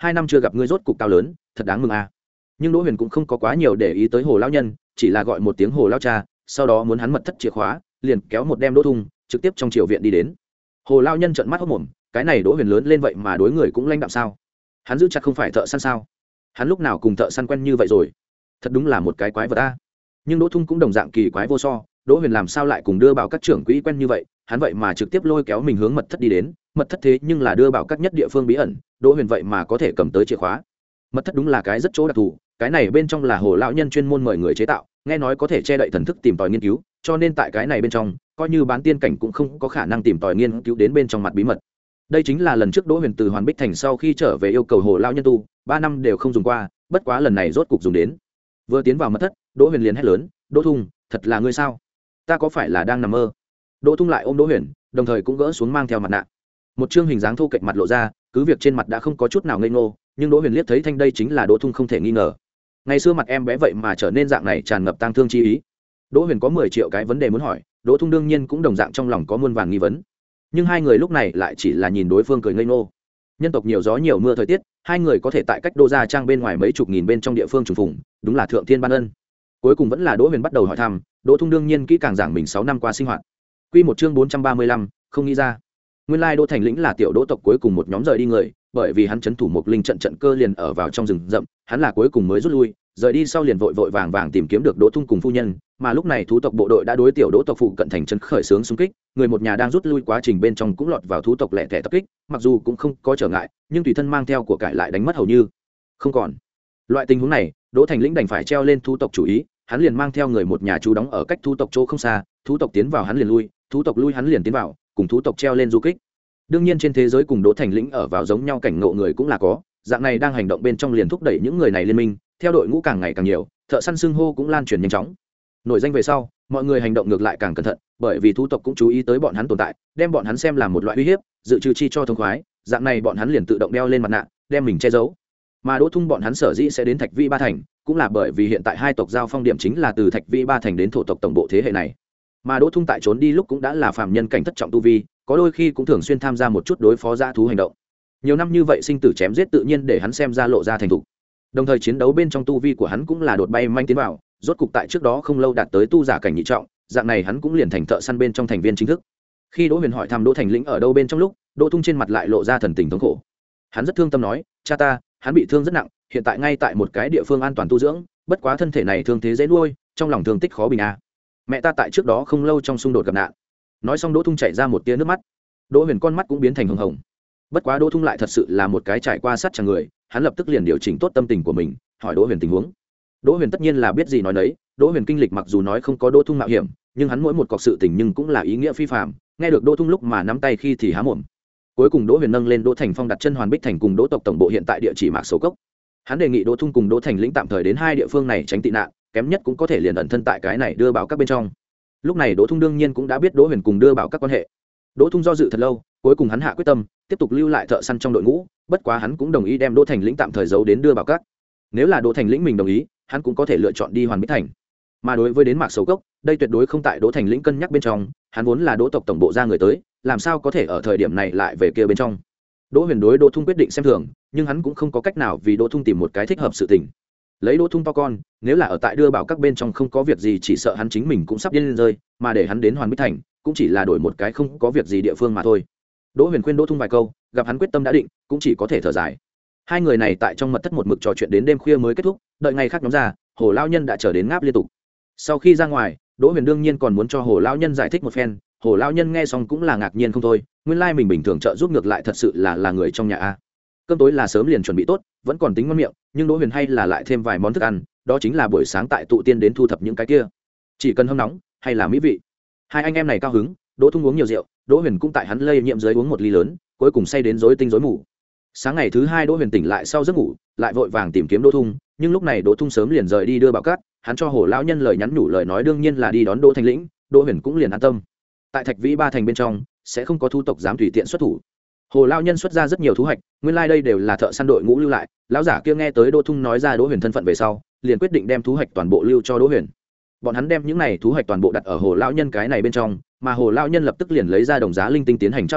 hai năm chưa gặp ngươi rốt cục cao lớn, thật đáng mừng à. Nhưng Đỗ Huyền cũng không có quá nhiều để ý tới Hồ lão nhân, chỉ là gọi một tiếng Hồ lão cha, sau đó muốn hắn mật thất chìa khóa, liền kéo một đem Đỗ Thung, trực tiếp trong triều viện đi đến. Hồ lão nhân trợn mắt hốt mồm, cái này Đỗ Huyền lớn lên vậy mà đối người cũng lãnh đạm sao? Hắn giữ chặt không phải thợ săn sao? Hắn lúc nào cùng thợ săn quen như vậy rồi? Thật đúng là một cái quái vật a. Nhưng Đỗ Thung cũng đồng dạng kỳ quái vô so, Đỗ Huyền làm sao lại cùng đưa bảo các trưởng quỹ quen như vậy, hắn vậy mà trực tiếp lôi kéo mình hướng mật thất đi đến, mật thất thế nhưng là đưa bảo các nhất địa phương bí ẩn, Đỗ Huyền vậy mà có thể cầm tới chìa khóa. Mật thất đúng là cái rất chỗ đặc thù, cái này bên trong là Hồ lão nhân chuyên môn mời người chế tạo, nghe nói có thể che đậy thần thức tìm tòi nghiên cứu, cho nên tại cái này bên trong, coi như bán tiên cảnh cũng không có khả năng tìm tòi nghiên cứu đến bên trong mặt bí mật. Đây chính là lần trước Đỗ Huyền từ Hoàn Bích Thành sau khi trở về yêu cầu Hồ lão nhân tu, ba năm đều không dùng qua, bất quá lần này rốt cục dùng đến. Vừa tiến vào mật thất, Đỗ Huyền liền hét lớn, "Đỗ Thung, thật là ngươi sao? Ta có phải là đang nằm mơ?" Đỗ Thung lại ôm Đỗ Huyền, đồng thời cũng gỡ xuống mang theo mặt nạ. Một trương hình dáng thô kệch mặt lộ ra, cứ việc trên mặt đã không có chút nào ngây ngô, nhưng Đỗ Huyền liếc thấy thanh đây chính là Đỗ Thung không thể nghi ngờ. Ngày xưa mặt em bé vậy mà trở nên dạng này tràn ngập tang thương chi ý. Đỗ Huyền có mười triệu cái vấn đề muốn hỏi, Đỗ Thung đương nhiên cũng đồng dạng trong lòng có muôn vàn nghi vấn. Nhưng hai người lúc này lại chỉ là nhìn đối phương cười ngây ngô. Nhân tộc nhiều gió nhiều mưa thời tiết, hai người có thể tại cách Đô Gia Trang bên ngoài mấy chục nghìn bên trong địa phương trùng phùng, đúng là thượng thiên ban ân. Cuối cùng vẫn là Đỗ Huyền bắt đầu hỏi thăm, Đỗ Thung đương nhiên kỹ càng giảng mình sáu năm qua sinh hoạt. Quy một chương bốn trăm ba mươi lăm, không nghĩ ra. Nguyên lai Đỗ Thành Lĩnh là tiểu Đỗ tộc cuối cùng một nhóm rời đi người, bởi vì hắn trấn thủ một linh trận trận cơ liền ở vào trong rừng rậm, hắn là cuối cùng mới rút lui, rời đi sau liền vội vội vàng vàng tìm kiếm được Đỗ Thung cùng phu nhân, mà lúc này thú tộc bộ đội đã đối tiểu Đỗ tộc phụ cận thành trấn khởi xướng xung kích, người một nhà đang rút lui quá trình bên trong cũng lọt vào thú tộc lẻ tẻ tập kích, mặc dù cũng không có trở ngại, nhưng tùy thân mang theo của cải lại đánh mất hầu như không còn. Loại tình huống này, Đỗ Thành Lĩnh đành phải treo lên thú tộc chủ ý, hắn liền mang theo người một nhà trú đóng ở cách thú tộc chỗ không xa, thú tộc tiến vào hắn liền lui, thú tộc lui hắn liền tiến vào, cùng thú tộc treo lên du kích. Đương nhiên trên thế giới cùng Đỗ Thành Lĩnh ở vào giống nhau cảnh ngộ người cũng là có, dạng này đang hành động bên trong liền thúc đẩy những người này liên minh, theo đội ngũ càng ngày càng nhiều, thợ săn xưng hô cũng lan truyền nhanh chóng. Nổi danh về sau, mọi người hành động ngược lại càng cẩn thận, bởi vì thú tộc cũng chú ý tới bọn hắn tồn tại, đem bọn hắn xem làm một loại uy hiếp, dự trừ chi cho thông khoái, dạng này bọn hắn liền tự động đeo lên mặt nạ, đem mình che giấu. Mà Đỗ Thung bọn hắn sở dĩ sẽ đến Thạch Vĩ Ba Thành, cũng là bởi vì hiện tại hai tộc giao phong điểm chính là từ Thạch Vĩ Ba Thành đến thổ tộc tổng bộ thế hệ này. Mà Đỗ Thung tại trốn đi lúc cũng đã là phàm nhân cảnh thất trọng tu vi, có đôi khi cũng thường xuyên tham gia một chút đối phó dã thú hành động. Nhiều năm như vậy sinh tử chém giết tự nhiên để hắn xem ra lộ ra thành thục. Đồng thời chiến đấu bên trong tu vi của hắn cũng là đột bay manh tiến vào, rốt cục tại trước đó không lâu đạt tới tu giả cảnh nhị trọng, dạng này hắn cũng liền thành thợ săn bên trong thành viên chính thức. Khi Đỗ Huyền hỏi thăm Đỗ Thành Lĩnh ở đâu bên trong lúc, Đỗ Thung trên mặt lại lộ ra thần tình thống khổ. Hắn rất thương tâm nói, "Cha ta, hắn bị thương rất nặng, hiện tại ngay tại một cái địa phương an toàn tu dưỡng, bất quá thân thể này thương thế dễ nuôi, trong lòng thương tích khó bình a. Mẹ ta tại trước đó không lâu trong xung đột gặp nạn." Nói xong Đỗ Thung chảy ra một tia nước mắt. Đỗ Huyền con mắt cũng biến thành hồng hồng. Bất quá Đỗ Thung lại thật sự là một cái trải qua sát chàng người, hắn lập tức liền điều chỉnh tốt tâm tình của mình, hỏi Đỗ Huyền tình huống. Đỗ Huyền tất nhiên là biết gì nói nấy, Đỗ Huyền kinh lịch mặc dù nói không có Đỗ Thung mạo hiểm, nhưng hắn mỗi một cọc sự tình nhưng cũng là ý nghĩa phi phàm, nghe được Đỗ Thung lúc mà nắm tay khi thì há mồm. Cuối cùng Đỗ Huyền nâng lên Đỗ Thành Phong đặt chân Hoàn Bích Thành cùng Đỗ tộc tổng bộ hiện tại địa chỉ Mạc Sầu Cốc. Hắn đề nghị Đỗ Thung cùng Đỗ Thành Lĩnh tạm thời đến hai địa phương này tránh tị nạn, kém nhất cũng có thể liền ẩn thân tại cái này đưa bảo các bên trong. Lúc này Đỗ Thung đương nhiên cũng đã biết Đỗ Huyền cùng đưa bảo các quan hệ. Đỗ Thung do dự thật lâu, cuối cùng hắn hạ quyết tâm tiếp tục lưu lại thợ săn trong đội ngũ, bất quá hắn cũng đồng ý đem Đỗ Thành Lĩnh tạm thời giấu đến đưa bảo các. Nếu là Đỗ Thành Lĩnh mình đồng ý, hắn cũng có thể lựa chọn đi Hoàn Bích Thành. Mà đối với đến Mạc Sầu Cốc, đây tuyệt đối không tại Đỗ Thành Lĩnh cân nhắc bên trong, hắn vốn là Đỗ tộc tổng bộ ra người tới, làm sao có thể ở thời điểm này lại về kia bên trong. Đỗ Huyền đối Đỗ Thung quyết định xem thường, nhưng hắn cũng không có cách nào vì Đỗ Thung tìm một cái thích hợp sự tình. Lấy Đỗ Thung to con, nếu là ở tại đưa bảo các bên trong không có việc gì chỉ sợ hắn chính mình cũng sắp điên lên rơi, mà để hắn đến Hoàn Bích Thành, cũng chỉ là đổi một cái không có việc gì địa phương mà thôi. Đỗ Huyền khuyên Đỗ Thung vài câu, gặp hắn quyết tâm đã định, cũng chỉ có thể thở dài. Hai người này tại trong mật thất một mực trò chuyện đến đêm khuya mới kết thúc, đợi ngày khác nhóm ra, Hồ lão nhân đã trở đến ngáp liên tục. Sau khi ra ngoài, Đỗ Huyền đương nhiên còn muốn cho Hồ lão nhân giải thích một phen, Hồ lão nhân nghe xong cũng là ngạc nhiên không thôi, nguyên lai mình bình thường trợ giúp ngược lại thật sự là là người trong nhà a. Cơm tối là sớm liền chuẩn bị tốt, vẫn còn tính ngon miệng, nhưng Đỗ Huyền hay là lại thêm vài món thức ăn, đó chính là buổi sáng tại tụ tiên đến thu thập những cái kia, chỉ cần hâm nóng hay là mỹ vị. Hai anh em này cao hứng, Đỗ Thung uống nhiều rượu, Đỗ Huyền cũng tại hắn lây nhiễm dưới uống một ly lớn, cuối cùng say đến rối tinh rối mù. Sáng ngày thứ hai Đỗ Huyền tỉnh lại sau giấc ngủ, lại vội vàng tìm kiếm Đỗ Thung, nhưng lúc này Đỗ Thung sớm liền rời đi đưa bảo cát, hắn cho Hồ lão nhân lời nhắn nhủ lời nói đương nhiên là đi đón Đỗ Thành Lĩnh, Đỗ Huyền cũng liền an tâm. Tại Thạch Vĩ Ba Thành bên trong, sẽ không có thu tộc dám tùy tiện xuất thủ. Hồ lão nhân xuất ra rất nhiều thú hạch, nguyên lai like đây đều là thợ săn đội ngũ lưu lại, lão giả kia nghe tới Đỗ Thung nói ra Đỗ Huyền thân phận về sau, liền quyết định đem thú hạch toàn bộ lưu cho Đỗ Huyền. Bọn hắn đem những này thú hạch toàn bộ đặt ở Hồ lão nhân cái này bên trong, mà Hồ lão nhân lập tức liền lấy ra đồng giá linh tinh tiến hành trao đổi,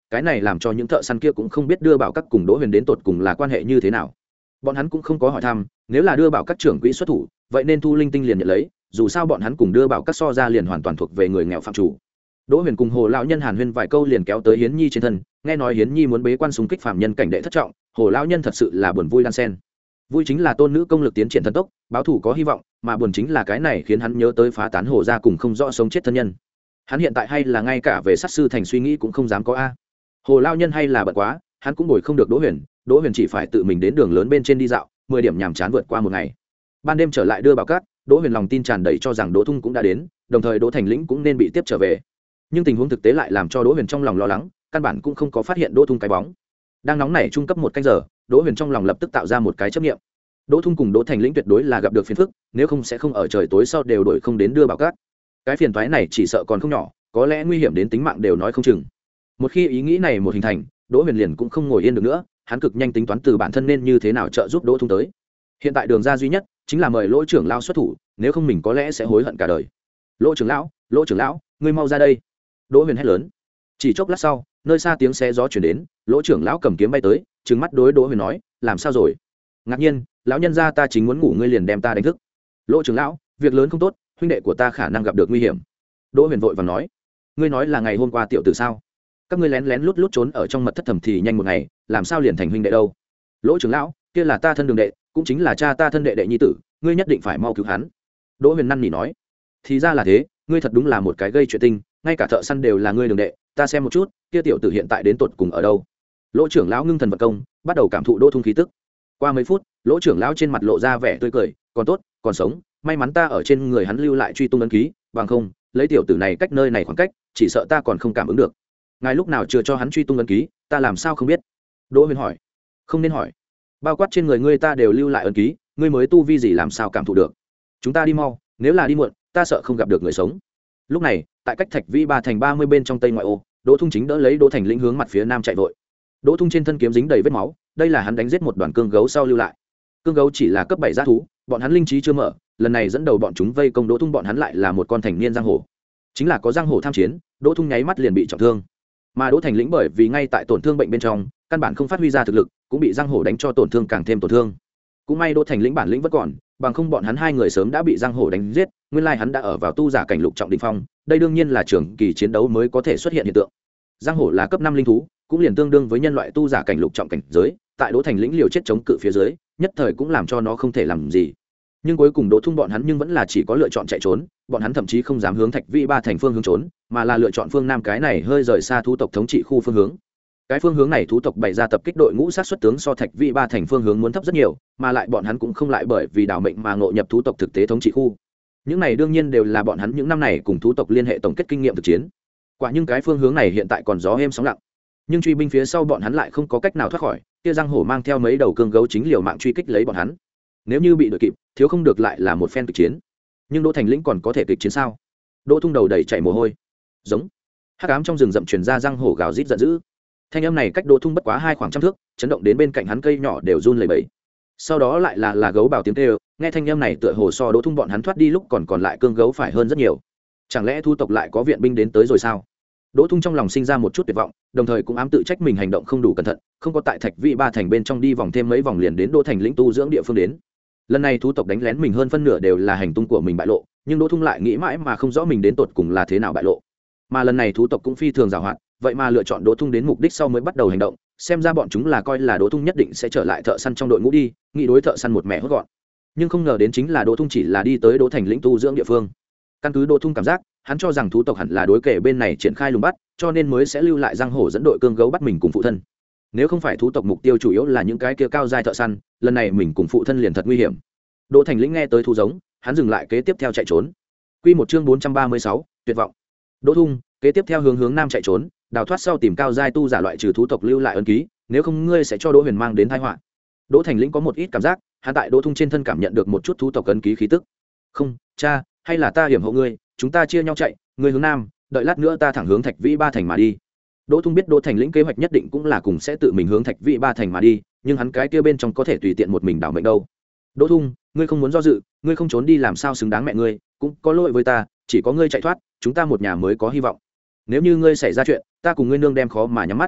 cái này làm cho những thợ săn kia cũng không biết đưa bảo các cùng Đỗ Huyền đến tột cùng là quan hệ như thế nào. Bọn hắn cũng không có hỏi thăm, nếu là đưa bảo các trưởng quỹ xuất thủ, vậy nên Thu Linh Tinh liền nhận lấy, dù sao bọn hắn cùng đưa bảo các so ra liền hoàn toàn thuộc về người nghèo phạm chủ. Đỗ Huyền cùng Hồ lão nhân hàn huyên vài câu liền kéo tới Hiến Nhi trên thân, nghe nói Hiến Nhi muốn bế quan xung kích phạm nhân cảnh đệ thất trọng, Hồ lão nhân thật sự là buồn vui đan sen. Vui chính là tôn nữ công lực tiến triển thần tốc, báo thủ có hy vọng, mà buồn chính là cái này khiến hắn nhớ tới phá tán Hồ gia cùng không rõ sống chết thân nhân. Hắn hiện tại hay là ngay cả về sát sư thành suy nghĩ cũng không dám có a. Hồ lão nhân hay là bận quá, hắn cũng bồi không được Đỗ Huyền, Đỗ Huyền chỉ phải tự mình đến đường lớn bên trên đi dạo, mười điểm nhàm chán vượt qua một ngày. Ban đêm trở lại đưa bảo cát, Đỗ Huyền lòng tin tràn đầy cho rằng Đỗ Thung cũng đã đến, đồng thời Đỗ Thành Lĩnh cũng nên bị tiếp trở về. Nhưng tình huống thực tế lại làm cho Đỗ Huyền trong lòng lo lắng, căn bản cũng không có phát hiện Đỗ Thung cái bóng. Đang nóng nảy trung cấp một canh giờ, Đỗ Huyền trong lòng lập tức tạo ra một cái chấp niệm. Đỗ Thung cùng Đỗ Thành Lĩnh tuyệt đối là gặp được phiền phức, nếu không sẽ không ở trời tối sau đều đổi không đến đưa bảo cát. Cái phiền toái này chỉ sợ còn không nhỏ, có lẽ nguy hiểm đến tính mạng đều nói không chừng. Một khi ý nghĩ này một hình thành, Đỗ Huyền liền cũng không ngồi yên được nữa, hắn cực nhanh tính toán từ bản thân nên như thế nào trợ giúp Đỗ Thung tới. Hiện tại đường ra duy nhất chính là mời Lỗ trưởng lão xuất thủ, nếu không mình có lẽ sẽ hối hận cả đời. Lỗ trưởng lão, Lỗ trưởng lão, ngươi mau ra đây! Đỗ Huyền hét lớn. Chỉ chốc lát sau, nơi xa tiếng xé gió chuyển đến, Lỗ trưởng lão cầm kiếm bay tới, trừng mắt đối Đỗ Huyền nói, làm sao rồi? Ngạc nhiên, lão nhân gia ta chính muốn ngủ ngươi liền đem ta đánh thức. Lỗ trưởng lão, việc lớn không tốt, huynh đệ của ta khả năng gặp được nguy hiểm. Đỗ Huyền vội vàng nói, ngươi nói là ngày hôm qua tiểu tử sao? Các ngươi lén lén lút lút trốn ở trong mật thất thầm thì nhanh một ngày, làm sao liền thành huynh đệ đâu? Lỗ trưởng lão, kia là ta thân đường đệ, cũng chính là cha ta thân đệ đệ nhi tử, ngươi nhất định phải mau cứu hắn. Đỗ Huyền năn nỉ nói, thì ra là thế, ngươi thật đúng là một cái gây chuyện tinh, ngay cả thợ săn đều là ngươi đường đệ, ta xem một chút, kia tiểu tử hiện tại đến tột cùng ở đâu? Lỗ trưởng lão ngưng thần vật công, bắt đầu cảm thụ Đỗ Thung khí tức. Qua mấy phút, Lỗ trưởng lão trên mặt lộ ra vẻ tươi cười, còn tốt, còn sống, may mắn ta ở trên người hắn lưu lại truy tung ấn ký, bằng không, lấy tiểu tử này cách nơi này khoảng cách, chỉ sợ ta còn không cảm ứng được. Ngài lúc nào chưa cho hắn truy tung ấn ký, ta làm sao không biết? Đỗ Huyền hỏi. Không nên hỏi. Bao quát trên người ngươi ta đều lưu lại ấn ký, ngươi mới tu vi gì làm sao cảm thụ được? Chúng ta đi mau, nếu là đi muộn, ta sợ không gặp được người sống. Lúc này, tại cách Thạch Vĩ ba thành ba mươi bên trong tây ngoại ô, Đỗ Thung chính đỡ lấy Đỗ Thành Lĩnh hướng mặt phía nam chạy vội. Đỗ Thung trên thân kiếm dính đầy vết máu, đây là hắn đánh giết một đoàn cương gấu sau lưu lại. Cương gấu chỉ là cấp bảy giá thú, bọn hắn linh trí chưa mở, lần này dẫn đầu bọn chúng vây công Đỗ Thung, bọn hắn lại là một con thành niên giang hồ. Chính là có giang hồ tham chiến, Đỗ Thung nháy mắt liền bị trọng thương. Mà Đỗ Thành Lĩnh bởi vì ngay tại tổn thương bệnh bên trong, căn bản không phát huy ra thực lực, cũng bị giang hồ đánh cho tổn thương càng thêm tổn thương. Cũng may Đỗ Thành Lĩnh bản lĩnh vẫn còn, bằng không bọn hắn hai người sớm đã bị giang hồ đánh giết, nguyên lai hắn đã ở vào tu giả cảnh lục trọng đỉnh phong, đây đương nhiên là trường kỳ chiến đấu mới có thể xuất hiện hiện tượng. Giang hồ là cấp năm linh thú, cũng liền tương đương với nhân loại tu giả cảnh lục trọng cảnh giới, tại Đỗ Thành Lĩnh liều chết chống cự phía dưới, nhất thời cũng làm cho nó không thể làm gì. Nhưng cuối cùng Đỗ Thung bọn hắn nhưng vẫn là chỉ có lựa chọn chạy trốn, bọn hắn thậm chí không dám hướng Thạch Vĩ ba thành phương hướng trốn, mà là lựa chọn phương nam cái này hơi rời xa thú tộc thống trị khu phương hướng. Cái phương hướng này thú tộc bày ra tập kích đội ngũ sát xuất tướng so Thạch Vĩ ba thành phương hướng muốn thấp rất nhiều, mà lại bọn hắn cũng không lại bởi vì đảo mệnh mà ngộ nhập thú tộc thực tế thống trị khu. Những này đương nhiên đều là bọn hắn những năm này cùng thú tộc liên hệ tổng kết kinh nghiệm thực chiến. Quả nhưng cái phương hướng này hiện tại còn gió êm sóng lặng, nhưng truy binh phía sau bọn hắn lại không có cách nào thoát khỏi, kia giang hổ mang theo mấy đầu cương gấu chính liều mạng truy kích lấy bọn hắn. Nếu như bị đuổi kịp, thiếu không được lại là một phen kịch chiến. Nhưng Đỗ Thành Lĩnh còn có thể kịch chiến sao? Đỗ Thung đầu đầy chảy mồ hôi. Giống. Hắc ám trong rừng rậm truyền ra giang hổ gào rít giận dữ. Thanh âm này cách Đỗ Thung bất quá hai khoảng trăm thước, chấn động đến bên cạnh hắn cây nhỏ đều run lẩy bẩy. Sau đó lại là là gấu bào tiếng kêu, nghe thanh âm này tựa hồ so Đỗ Thung bọn hắn thoát đi lúc còn còn lại cương gấu phải hơn rất nhiều. Chẳng lẽ thu tộc lại có viện binh đến tới rồi sao? Đỗ Thung trong lòng sinh ra một chút tuyệt vọng, đồng thời cũng ám tự trách mình hành động không đủ cẩn thận, không có tại Thạch Vĩ ba thành bên trong đi vòng thêm mấy vòng liền đến Đỗ Thành Lĩnh tu dưỡng địa phương đến. Lần này thú tộc đánh lén mình hơn phân nửa đều là hành tung của mình bại lộ, nhưng Đỗ Thung lại nghĩ mãi mà không rõ mình đến tột cùng là thế nào bại lộ. Mà lần này thú tộc cũng phi thường giàu hạn, vậy mà lựa chọn Đỗ Thung đến mục đích sau mới bắt đầu hành động, xem ra bọn chúng là coi là Đỗ Thung nhất định sẽ trở lại thợ săn trong đội ngũ đi, nghĩ đối thợ săn một mẹ hốt gọn. Nhưng không ngờ đến chính là Đỗ Thung chỉ là đi tới Đỗ Thành Lĩnh tu dưỡng địa phương. Căn cứ Đỗ Thung cảm giác, hắn cho rằng thú tộc hẳn là đối kể bên này triển khai lùng bắt, cho nên mới sẽ lưu lại giang hồ dẫn đội cương gấu bắt mình cùng phụ thân. Nếu không phải thú tộc mục tiêu chủ yếu là những cái kia cao giai thợ săn, lần này mình cùng phụ thân liền thật nguy hiểm. Đỗ Thành Lĩnh nghe tới thú giống, hắn dừng lại kế tiếp theo chạy trốn. Quy một chương bốn trăm ba mươi sáu, tuyệt vọng. Đỗ Thung, kế tiếp theo hướng hướng nam chạy trốn, đào thoát sau tìm cao giai tu giả loại trừ thú tộc lưu lại ấn ký, nếu không ngươi sẽ cho Đỗ Huyền mang đến tai họa. Đỗ Thành Lĩnh có một ít cảm giác, hắn tại Đỗ Thung trên thân cảm nhận được một chút thú tộc ấn ký khí tức. Không, cha, hay là ta hiểm hộ ngươi, chúng ta chia nhau chạy, ngươi hướng nam, đợi lát nữa ta thẳng hướng Thạch Vĩ ba thành mà đi. Đỗ Thung biết Đỗ Thành Lĩnh kế hoạch nhất định cũng là cùng sẽ tự mình hướng Thạch Vĩ ba thành mà đi, nhưng hắn cái kia bên trong có thể tùy tiện một mình đảo mệnh đâu. Đỗ Thung, ngươi không muốn do dự, ngươi không trốn đi làm sao xứng đáng mẹ ngươi, cũng có lỗi với ta, chỉ có ngươi chạy thoát, chúng ta một nhà mới có hy vọng. Nếu như ngươi xảy ra chuyện, ta cùng ngươi nương đem khó mà nhắm mắt.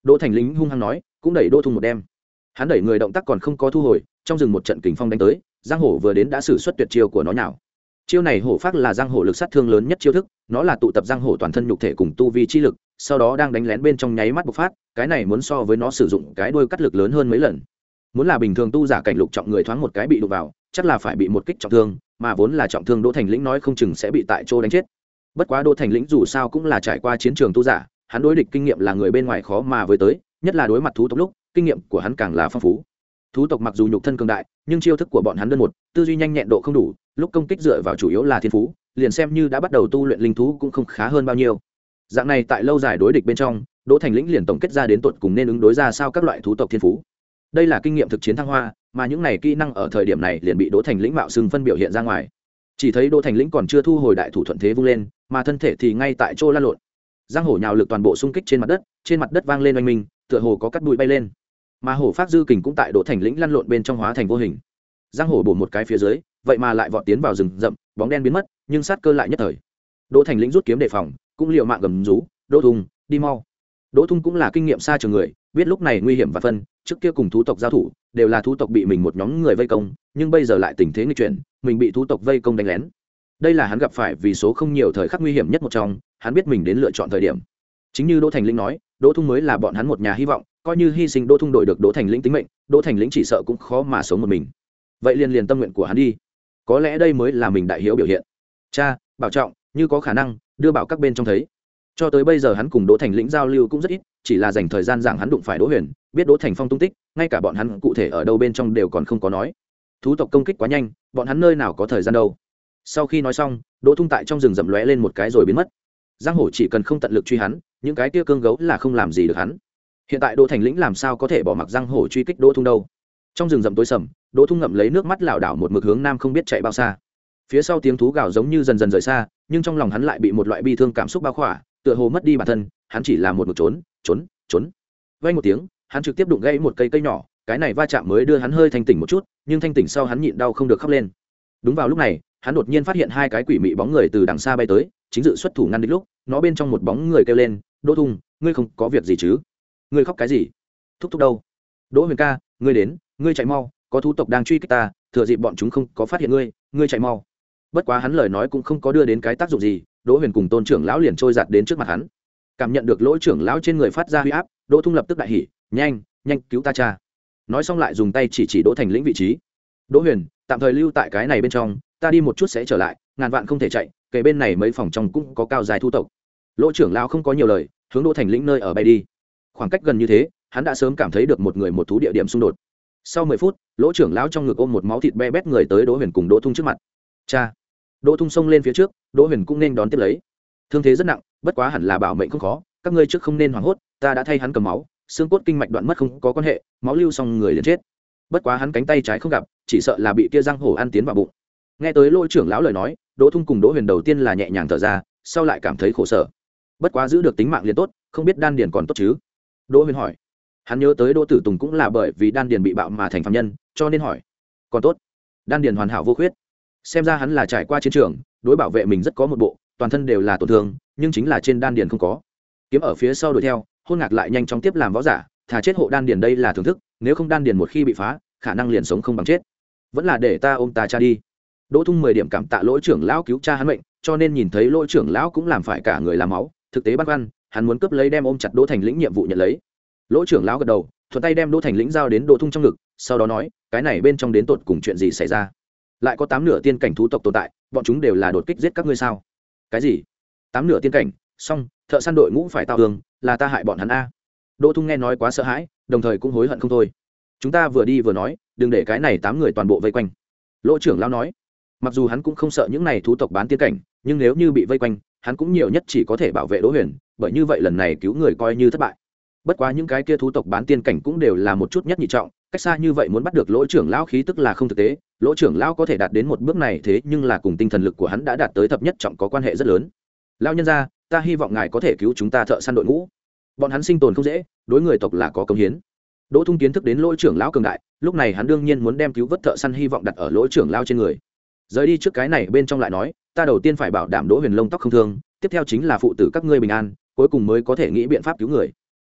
Đỗ Thành Lĩnh hung hăng nói, cũng đẩy Đỗ Thung một đem. Hắn đẩy người động tác còn không có thu hồi, trong rừng một trận kình phong đánh tới, giang hổ vừa đến đã sử xuất tuyệt chiêu của nó nhào. Chiêu này hổ phát là giang hổ lực sát thương lớn nhất chiêu thức, nó là tụ tập giang hổ toàn thân nhục thể cùng tu vi chi lực, sau đó đang đánh lén bên trong nháy mắt bộc phát, cái này muốn so với nó sử dụng cái đuôi cắt lực lớn hơn mấy lần. Muốn là bình thường tu giả cảnh lục trọng người thoáng một cái bị đụng vào, chắc là phải bị một kích trọng thương, mà vốn là trọng thương Đỗ Thành Lĩnh nói không chừng sẽ bị tại chỗ đánh chết. Bất quá Đỗ Thành Lĩnh dù sao cũng là trải qua chiến trường tu giả, hắn đối địch kinh nghiệm là người bên ngoài khó mà với tới, nhất là đối mặt thú tộc lúc, kinh nghiệm của hắn càng là phong phú. Thú tộc mặc dù nhục thân cường đại, nhưng chiêu thức của bọn hắn đơn một, tư duy nhanh nhẹn độ không đủ, lúc công kích dựa vào chủ yếu là thiên phú, liền xem như đã bắt đầu tu luyện linh thú cũng không khá hơn bao nhiêu. Dạng này tại lâu dài đối địch bên trong, Đỗ Thành Lĩnh liền tổng kết ra đến tuột cùng nên ứng đối ra sao các loại thú tộc thiên phú. Đây là kinh nghiệm thực chiến thăng hoa, mà những này kỹ năng ở thời điểm này liền bị Đỗ Thành Lĩnh mạo xưng phân biểu hiện ra ngoài. Chỉ thấy Đỗ Thành Lĩnh còn chưa thu hồi đại thủ thuận thế vung lên, mà thân thể thì ngay tại chỗ lăn lộn. Giang hổ nhào lực toàn bộ xung kích trên mặt đất, trên mặt đất vang lên oanh minh, tựa hồ có cát bụi bay lên. Mà hổ phát dư kình cũng tại Đỗ Thành Lĩnh lăn lộn bên trong hóa thành vô hình. Giang hổ bổ một cái phía dưới, vậy mà lại vọt tiến vào rừng rậm, bóng đen biến mất, nhưng sát cơ lại nhất thời. Đỗ Thành Lĩnh rút kiếm đề phòng, cũng liều mạng gầm rú, "Đỗ Thung, đi mau!" Đỗ Thung cũng là kinh nghiệm xa trường người, biết lúc này nguy hiểm và phân, trước kia cùng thú tộc giao thủ, đều là thú tộc bị mình một nhóm người vây công, nhưng bây giờ lại tình thế nghịch chuyển, mình bị thú tộc vây công đánh lén. Đây là hắn gặp phải vì số không nhiều thời khắc nguy hiểm nhất một trong, hắn biết mình đến lựa chọn thời điểm. Chính như Đỗ Thành Lĩnh nói, Đỗ Thung mới là bọn hắn một nhà hy vọng, coi như hy sinh Đỗ Thung đổi được Đỗ Thành Lĩnh tính mệnh, Đỗ Thành Lĩnh chỉ sợ cũng khó mà sống một mình. Vậy liền liền tâm nguyện của hắn đi. Có lẽ đây mới là mình đại hiếu biểu hiện. Cha, bảo trọng, như có khả năng, đưa bảo các bên trong thấy. Cho tới bây giờ hắn cùng Đỗ Thành Lĩnh giao lưu cũng rất ít, chỉ là dành thời gian giảng hắn đụng phải Đỗ Huyền, biết Đỗ Thành Phong tung tích, ngay cả bọn hắn cụ thể ở đâu bên trong đều còn không có nói. Thú tộc công kích quá nhanh, bọn hắn nơi nào có thời gian đâu. Sau khi nói xong, Đỗ Thung tại trong rừng rậm lóe lên một cái rồi biến mất. Giang hổ chỉ cần không tận lực truy hắn, những cái kia cương gấu là không làm gì được hắn. Hiện tại Đỗ Thành Lĩnh làm sao có thể bỏ mặc Giang hổ truy kích Đỗ Thung đâu. Trong rừng rậm tối sầm, Đỗ Thung ngậm lấy nước mắt lảo đảo một mực hướng nam không biết chạy bao xa. Phía sau tiếng thú gào giống như dần dần rời xa, nhưng trong lòng hắn lại bị một loại bi thương cảm xúc bao khỏa, tựa hồ mất đi bản thân, hắn chỉ là một mực trốn, trốn, trốn. Vang một tiếng, hắn trực tiếp đụng gãy một cây cây nhỏ, cái này va chạm mới đưa hắn hơi thanh tỉnh một chút, nhưng thanh tỉnh sau hắn nhịn đau không được khóc lên. Đúng vào lúc này, hắn đột nhiên phát hiện hai cái quỷ mị bóng người từ đằng xa bay tới, chính dự xuất thủ ngăn địch lúc, nó bên trong một bóng người kêu lên, "Đỗ Thung, ngươi không có việc gì chứ? Ngươi khóc cái gì? Thúc thúc đâu? Đỗ Huyền ca, ngươi đến, ngươi chạy mau, có thú tộc đang truy kích ta, thừa dịp bọn chúng không có phát hiện ngươi, ngươi chạy mau." Bất quá hắn lời nói cũng không có đưa đến cái tác dụng gì, Đỗ Huyền cùng Tôn trưởng lão liền trôi giạt đến trước mặt hắn. Cảm nhận được lỗ trưởng lão trên người phát ra huy áp, Đỗ Thung lập tức đại hỉ, "Nhanh, nhanh cứu ta cha." Nói xong lại dùng tay chỉ chỉ Đỗ Thành Lĩnh vị trí. "Đỗ Huyền, tạm thời lưu tại cái này bên trong, ta đi một chút sẽ trở lại, ngàn vạn không thể chạy, kể bên này mấy phòng trong cũng có cao dài thu tộc." Lỗ trưởng lão không có nhiều lời, hướng Đỗ Thành Lĩnh nơi ở bay đi. Khoảng cách gần như thế, hắn đã sớm cảm thấy được một người một thú địa điểm xung đột. Sau mười phút, lỗ trưởng lão trong ngực ôm một máu thịt be bét người tới Đỗ Huyền cùng Đỗ Thung trước mặt. "Cha." Đỗ Thung xông lên phía trước, Đỗ Huyền cũng nên đón tiếp lấy. Thương thế rất nặng, bất quá hẳn là bảo mệnh không khó, các ngươi trước không nên hoảng hốt, ta đã thay hắn cầm máu, xương cốt kinh mạch đoạn mất không có quan hệ, máu lưu xong người liền chết. Bất quá hắn cánh tay trái không gặp, chỉ sợ là bị kia răng hổ ăn tiến vào bụng. Nghe tới lỗ trưởng lão lời nói, Đỗ Thung cùng Đỗ Huyền đầu tiên là nhẹ nhàng thở ra, sau lại cảm thấy khổ sở. Bất quá giữ được tính mạng liền tốt, không biết đan điền còn tốt chứ? Đỗ Huyền hỏi. Hắn nhớ tới Đỗ Tử Tùng cũng là bởi vì đan điền bị bạo mà thành phàm nhân, cho nên hỏi. Còn tốt, đan điền hoàn hảo vô khuyết. Xem ra hắn là trải qua chiến trường, đối bảo vệ mình rất có một bộ, toàn thân đều là tổn thương, nhưng chính là trên đan điền không có. Kiếm ở phía sau đuổi theo, hôn ngạc lại nhanh chóng tiếp làm võ giả, thà chết hộ đan điền đây là thưởng thức, nếu không đan điền một khi bị phá, khả năng liền sống không bằng chết. Vẫn là để ta ôm ta cha đi. Đỗ Thung mười điểm cảm tạ lỗ trưởng lão cứu cha hắn mệnh, cho nên nhìn thấy lỗ trưởng lão cũng làm phải cả người làm máu, thực tế băn khoăn, hắn muốn cướp lấy đem ôm chặt Đỗ Thành Lĩnh nhiệm vụ nhận lấy. Lỗ trưởng lão gật đầu, thuận tay đem Đỗ Thành Lĩnh giao đến Đỗ Thung trong ngực, sau đó nói, cái này bên trong đến tột cùng chuyện gì xảy ra? Lại có tám nửa tiên cảnh thú tộc tồn tại, bọn chúng đều là đột kích giết các ngươi sao? Cái gì? Tám nửa tiên cảnh? Xong, thợ săn đội ngũ phải tao tường, là ta hại bọn hắn a. Đỗ Thung nghe nói quá sợ hãi, đồng thời cũng hối hận không thôi. Chúng ta vừa đi vừa nói, đừng để cái này tám người toàn bộ vây quanh. Lỗ trưởng lão nói, mặc dù hắn cũng không sợ những này thú tộc bán tiên cảnh, nhưng nếu như bị vây quanh, hắn cũng nhiều nhất chỉ có thể bảo vệ Đỗ Huyền, bởi như vậy lần này cứu người coi như thất bại. Bất quá những cái kia thú tộc bán tiên cảnh cũng đều là một chút nhất nhị trọng, cách xa như vậy muốn bắt được lỗ trưởng lão khí tức là không thực tế. Lỗ trưởng lão có thể đạt đến một bước này thế nhưng là cùng tinh thần lực của hắn đã đạt tới thập nhất trọng có quan hệ rất lớn. Lão nhân gia, ta hy vọng ngài có thể cứu chúng ta thợ săn đội ngũ. Bọn hắn sinh tồn không dễ, đối người tộc là có công hiến. Đỗ Thung kiến thức đến lỗ trưởng lão cường đại, lúc này hắn đương nhiên muốn đem cứu vớt thợ săn hy vọng đặt ở lỗ trưởng lão trên người. Rời đi trước cái này bên trong lại nói, ta đầu tiên phải bảo đảm Đỗ Huyền lông tóc không thương, tiếp theo chính là phụ tử các ngươi bình an, cuối cùng mới có thể nghĩ biện pháp cứu người.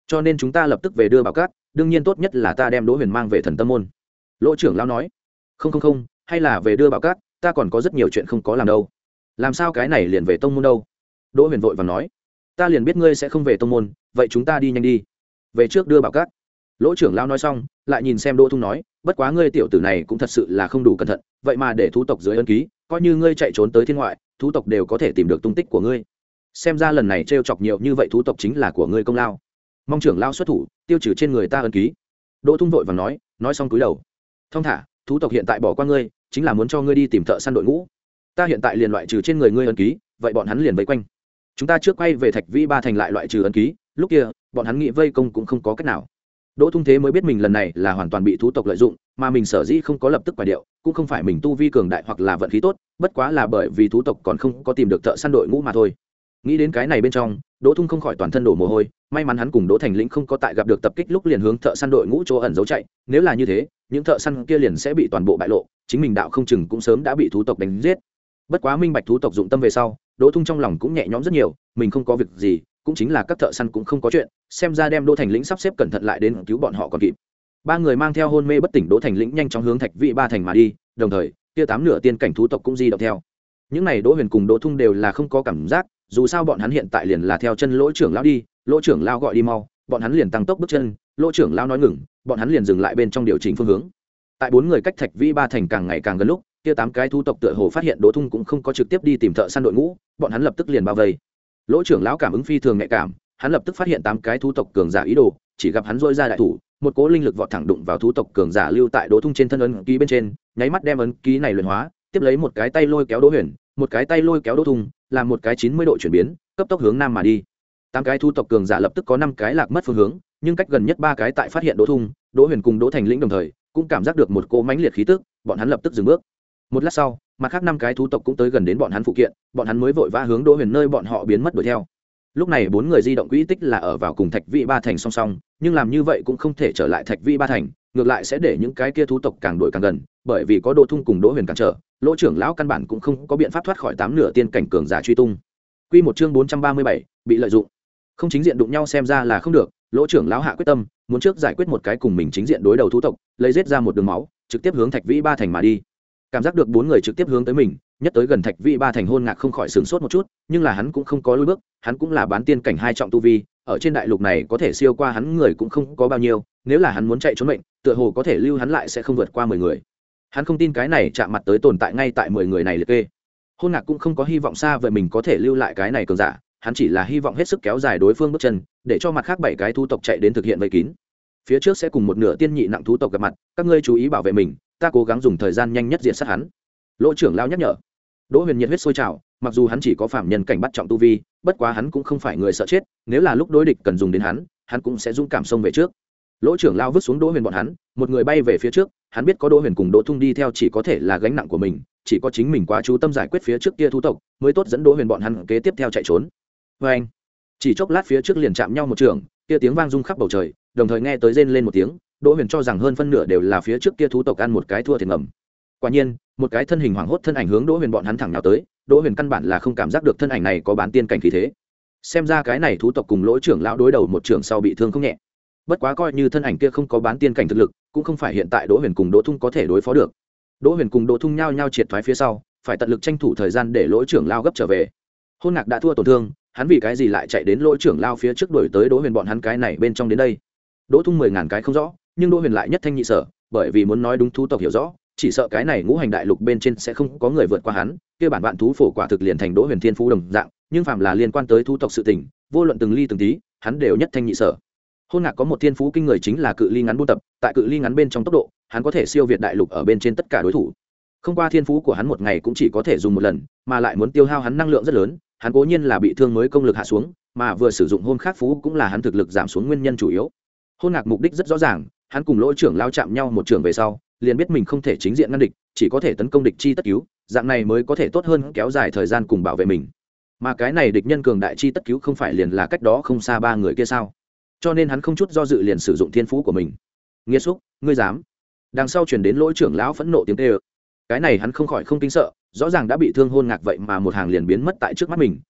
cho nên chúng ta lập tức về đưa bảo cát, đương nhiên tốt nhất là ta đem Đỗ Huyền mang về Thần Tâm môn. Lỗ trưởng lão nói. Không không không, hay là về đưa bảo cát, ta còn có rất nhiều chuyện không có làm đâu. Làm sao cái này liền về tông môn đâu? Đỗ Huyền vội vàng nói. Ta liền biết ngươi sẽ không về tông môn, vậy chúng ta đi nhanh đi. Về trước đưa bảo cát. Lỗ trưởng lão nói xong, lại nhìn xem Đỗ Thung nói, bất quá ngươi tiểu tử này cũng thật sự là không đủ cẩn thận, vậy mà để thú tộc dưới ân ký, coi như ngươi chạy trốn tới thiên ngoại, thú tộc đều có thể tìm được tung tích của ngươi. Xem ra lần này trêu chọc nhiều như vậy thú tộc chính là của ngươi công lao. Mong trưởng lão xuất thủ, tiêu trừ trên người ta ân ký. Đỗ Thung vội vàng nói, nói xong cúi đầu. Thông thả, thú tộc hiện tại bỏ qua ngươi, chính là muốn cho ngươi đi tìm thợ săn đội ngũ. Ta hiện tại liền loại trừ trên người ngươi ân ký, vậy bọn hắn liền vây quanh. Chúng ta trước quay về Thạch Vĩ Ba thành lại loại trừ ân ký, lúc kia, bọn hắn nghĩ vây công cũng không có cách nào. Đỗ Thung thế mới biết mình lần này là hoàn toàn bị thú tộc lợi dụng, mà mình sở dĩ không có lập tức quả điệu, cũng không phải mình tu vi cường đại hoặc là vận khí tốt, bất quá là bởi vì thú tộc còn không có tìm được thợ săn đội ngũ mà thôi. Nghĩ đến cái này bên trong, Đỗ Thung không khỏi toàn thân đổ mồ hôi, may mắn hắn cùng Đỗ Thành Lĩnh không có tại gặp được tập kích lúc liền hướng thợ săn đội ngũ chỗ ẩn giấu chạy, nếu là như thế, những thợ săn kia liền sẽ bị toàn bộ bại lộ, chính mình đạo không chừng cũng sớm đã bị thú tộc đánh giết. Bất quá minh bạch thú tộc dụng tâm về sau, Đỗ Thung trong lòng cũng nhẹ nhõm rất nhiều, mình không có việc gì, cũng chính là các thợ săn cũng không có chuyện, xem ra đem Đỗ Thành Lĩnh sắp xếp cẩn thận lại đến cứu bọn họ còn kịp. Ba người mang theo hôn mê bất tỉnh Đỗ Thành Lĩnh nhanh chóng hướng Thạch Vĩ Ba thành mà đi, đồng thời, kia tám nửa tiên cảnh thú tộc cũng di động theo. Những này Đỗ Huyền cùng Đỗ Thung đều là không có cảm giác, dù sao bọn hắn hiện tại liền là theo chân Lỗ trưởng lão đi, Lỗ trưởng lão gọi đi mau, bọn hắn liền tăng tốc bước chân, Lỗ trưởng lão nói ngừng, bọn hắn liền dừng lại bên trong điều chỉnh phương hướng. Tại bốn người cách Thạch Vĩ Ba thành càng ngày càng gần lúc, kia tám cái thú tộc tựa hồ phát hiện Đỗ Thung cũng không có trực tiếp đi tìm thợ săn đội ngũ, bọn hắn lập tức liền bao vây. Lỗ trưởng lão cảm ứng phi thường nhạy cảm, hắn lập tức phát hiện tám cái thú tộc cường giả ý đồ, chỉ gặp hắn rỗi ra đại thủ, một cỗ linh lực vọt thẳng đụng vào thú tộc cường giả lưu tại Đỗ Thung trên thân ấn ký bên trên, nháy mắt đem ấn ký này luyện hóa, tiếp lấy một cái tay lôi kéo Đỗ Huyền, một cái tay lôi kéo Đỗ Thung, làm một cái chín mươi độ chuyển biến, cấp tốc hướng nam mà đi. Tám cái thú tộc cường giả lập tức có năm cái lạc mất phương hướng, nhưng cách gần nhất ba cái tại phát hiện Đỗ Thung, Đỗ Huyền cùng Đỗ Thành Lĩnh đồng thời, cũng cảm giác được một cỗ mãnh liệt khí tức, bọn hắn lập tức dừng bước. Một lát sau, mặt khác năm cái thú tộc cũng tới gần đến bọn hắn phụ kiện, bọn hắn mới vội vã hướng Đỗ Huyền nơi bọn họ biến mất đuổi theo. Lúc này bốn người di động quỹ tích là ở vào cùng Thạch Vĩ Ba thành song song, nhưng làm như vậy cũng không thể trở lại Thạch Vĩ Ba thành, ngược lại sẽ để những cái kia thú tộc càng đuổi càng gần, bởi vì có Đỗ Thung cùng Đỗ Huyền cản trở, Lỗ trưởng lão căn bản cũng không có biện pháp thoát khỏi tám nửa tiên cảnh cường giả truy tung. Quy một chương bốn trăm ba mươi bảy, bị lợi dụng. Không chính diện đụng nhau xem ra là không được, Lỗ trưởng lão hạ quyết tâm, muốn trước giải quyết một cái cùng mình chính diện đối đầu thú tộc, lấy giết ra một đường máu, trực tiếp hướng Thạch Vĩ Ba thành mà đi. Cảm giác được bốn người trực tiếp hướng tới mình, nhất tới gần Thạch Vĩ Ba thành Hôn Ngạc không khỏi sửng sốt một chút, nhưng là hắn cũng không có lùi bước, hắn cũng là bán tiên cảnh hai trọng tu vi, ở trên đại lục này có thể siêu qua hắn người cũng không có bao nhiêu, nếu là hắn muốn chạy trốn mệnh, tựa hồ có thể lưu hắn lại sẽ không vượt qua mười người. Hắn không tin cái này chạm mặt tới tồn tại ngay tại mười người này liệt kê. Hôn Ngạc cũng không có hy vọng xa vậy mình có thể lưu lại cái này cường giả, hắn chỉ là hy vọng hết sức kéo dài đối phương bước chân, để cho mặt khác bảy cái thú tộc chạy đến thực hiện vây kín. Phía trước sẽ cùng một nửa tiên nhị nặng thú tộc gặp mặt, các ngươi chú ý bảo vệ mình, ta cố gắng dùng thời gian nhanh nhất diệt sát hắn. Lỗ trưởng lão nhắc nhở. Đỗ Huyền nhiệt huyết sôi trào, mặc dù hắn chỉ có phạm nhân cảnh bắt trọng tu vi, bất quá hắn cũng không phải người sợ chết, nếu là lúc đối địch cần dùng đến hắn, hắn cũng sẽ dũng cảm xông về trước. Lỗ trưởng lão vứt xuống Đỗ Huyền bọn hắn, một người bay về phía trước, hắn biết có Đỗ Huyền cùng Đỗ Thung đi theo chỉ có thể là gánh nặng của mình, chỉ có chính mình quá chú tâm giải quyết phía trước kia thú tộc, mới tốt dẫn Đỗ Huyền bọn hắn kế tiếp theo chạy trốn. Và anh, chỉ chốc lát phía trước liền chạm nhau một trường, kia tiếng vang rung khắp bầu trời, đồng thời nghe tới rên lên một tiếng, Đỗ Huyền cho rằng hơn phân nửa đều là phía trước kia thú tộc ăn một cái thua thiệt ngầm. Quả nhiên, một cái thân hình hoảng hốt thân ảnh hướng Đỗ Huyền bọn hắn thẳng nhào tới, Đỗ Huyền căn bản là không cảm giác được thân ảnh này có bán tiên cảnh khí thế. Xem ra cái này thú tộc cùng Lỗ trưởng lão đối đầu một trường sau bị thương không nhẹ. Bất quá coi như thân ảnh kia không có bán tiên cảnh thực lực, cũng không phải hiện tại Đỗ Huyền cùng Đỗ Thung có thể đối phó được. Đỗ Huyền cùng Đỗ Thung nhao nhao triệt thoái phía sau, phải tận lực tranh thủ thời gian để Lỗ trưởng lão gấp trở về. Hôn Ngạc đã thua tổn thương, hắn vì cái gì lại chạy đến Lỗ trưởng lão phía trước đuổi tới Đỗ Huyền bọn hắn cái này bên trong đến đây. Đỗ Thung mười ngàn cái không rõ, nhưng Đỗ Huyền lại nhất thanh nhị sở, bởi vì muốn nói đúng thú tộc hiểu rõ, chỉ sợ cái này ngũ hành đại lục bên trên sẽ không có người vượt qua hắn, kia bản vạn thú phổ quả thực liền thành Đỗ Huyền thiên phú đồng dạng, nhưng phàm là liên quan tới thú tộc sự tình, vô luận từng ly từng tí, hắn đều nhất thanh nhị sở. Hôn Ngạc có một thiên phú kinh người chính là cự ly ngắn buôn tập, tại cự ly ngắn bên trong tốc độ, hắn có thể siêu việt đại lục ở bên trên tất cả đối thủ. Không qua thiên phú của hắn một ngày cũng chỉ có thể dùng một lần, mà lại muốn tiêu hao hắn năng lượng rất lớn, hắn cố nhiên là bị thương mới công lực hạ xuống, mà vừa sử dụng hôn khắc phú cũng là hắn thực lực giảm xuống nguyên nhân chủ yếu. Hôn Ngạc mục đích rất rõ ràng, hắn cùng Lỗ trưởng lao chạm nhau một trường về sau, liền biết mình không thể chính diện ngăn địch, chỉ có thể tấn công địch chi tất cứu, dạng này mới có thể tốt hơn kéo dài thời gian cùng bảo vệ mình. Mà cái này địch nhân cường đại chi tất cứu không phải liền là cách đó không xa ba người kia sao? Cho nên hắn không chút do dự liền sử dụng thiên phú của mình. Nghĩa xúc, ngươi dám? Đằng sau truyền đến Lỗ trưởng lão phẫn nộ tiếng kêu. Cái này hắn không khỏi không kinh sợ, rõ ràng đã bị thương Hôn Ngạc vậy mà một hàng liền biến mất tại trước mắt mình,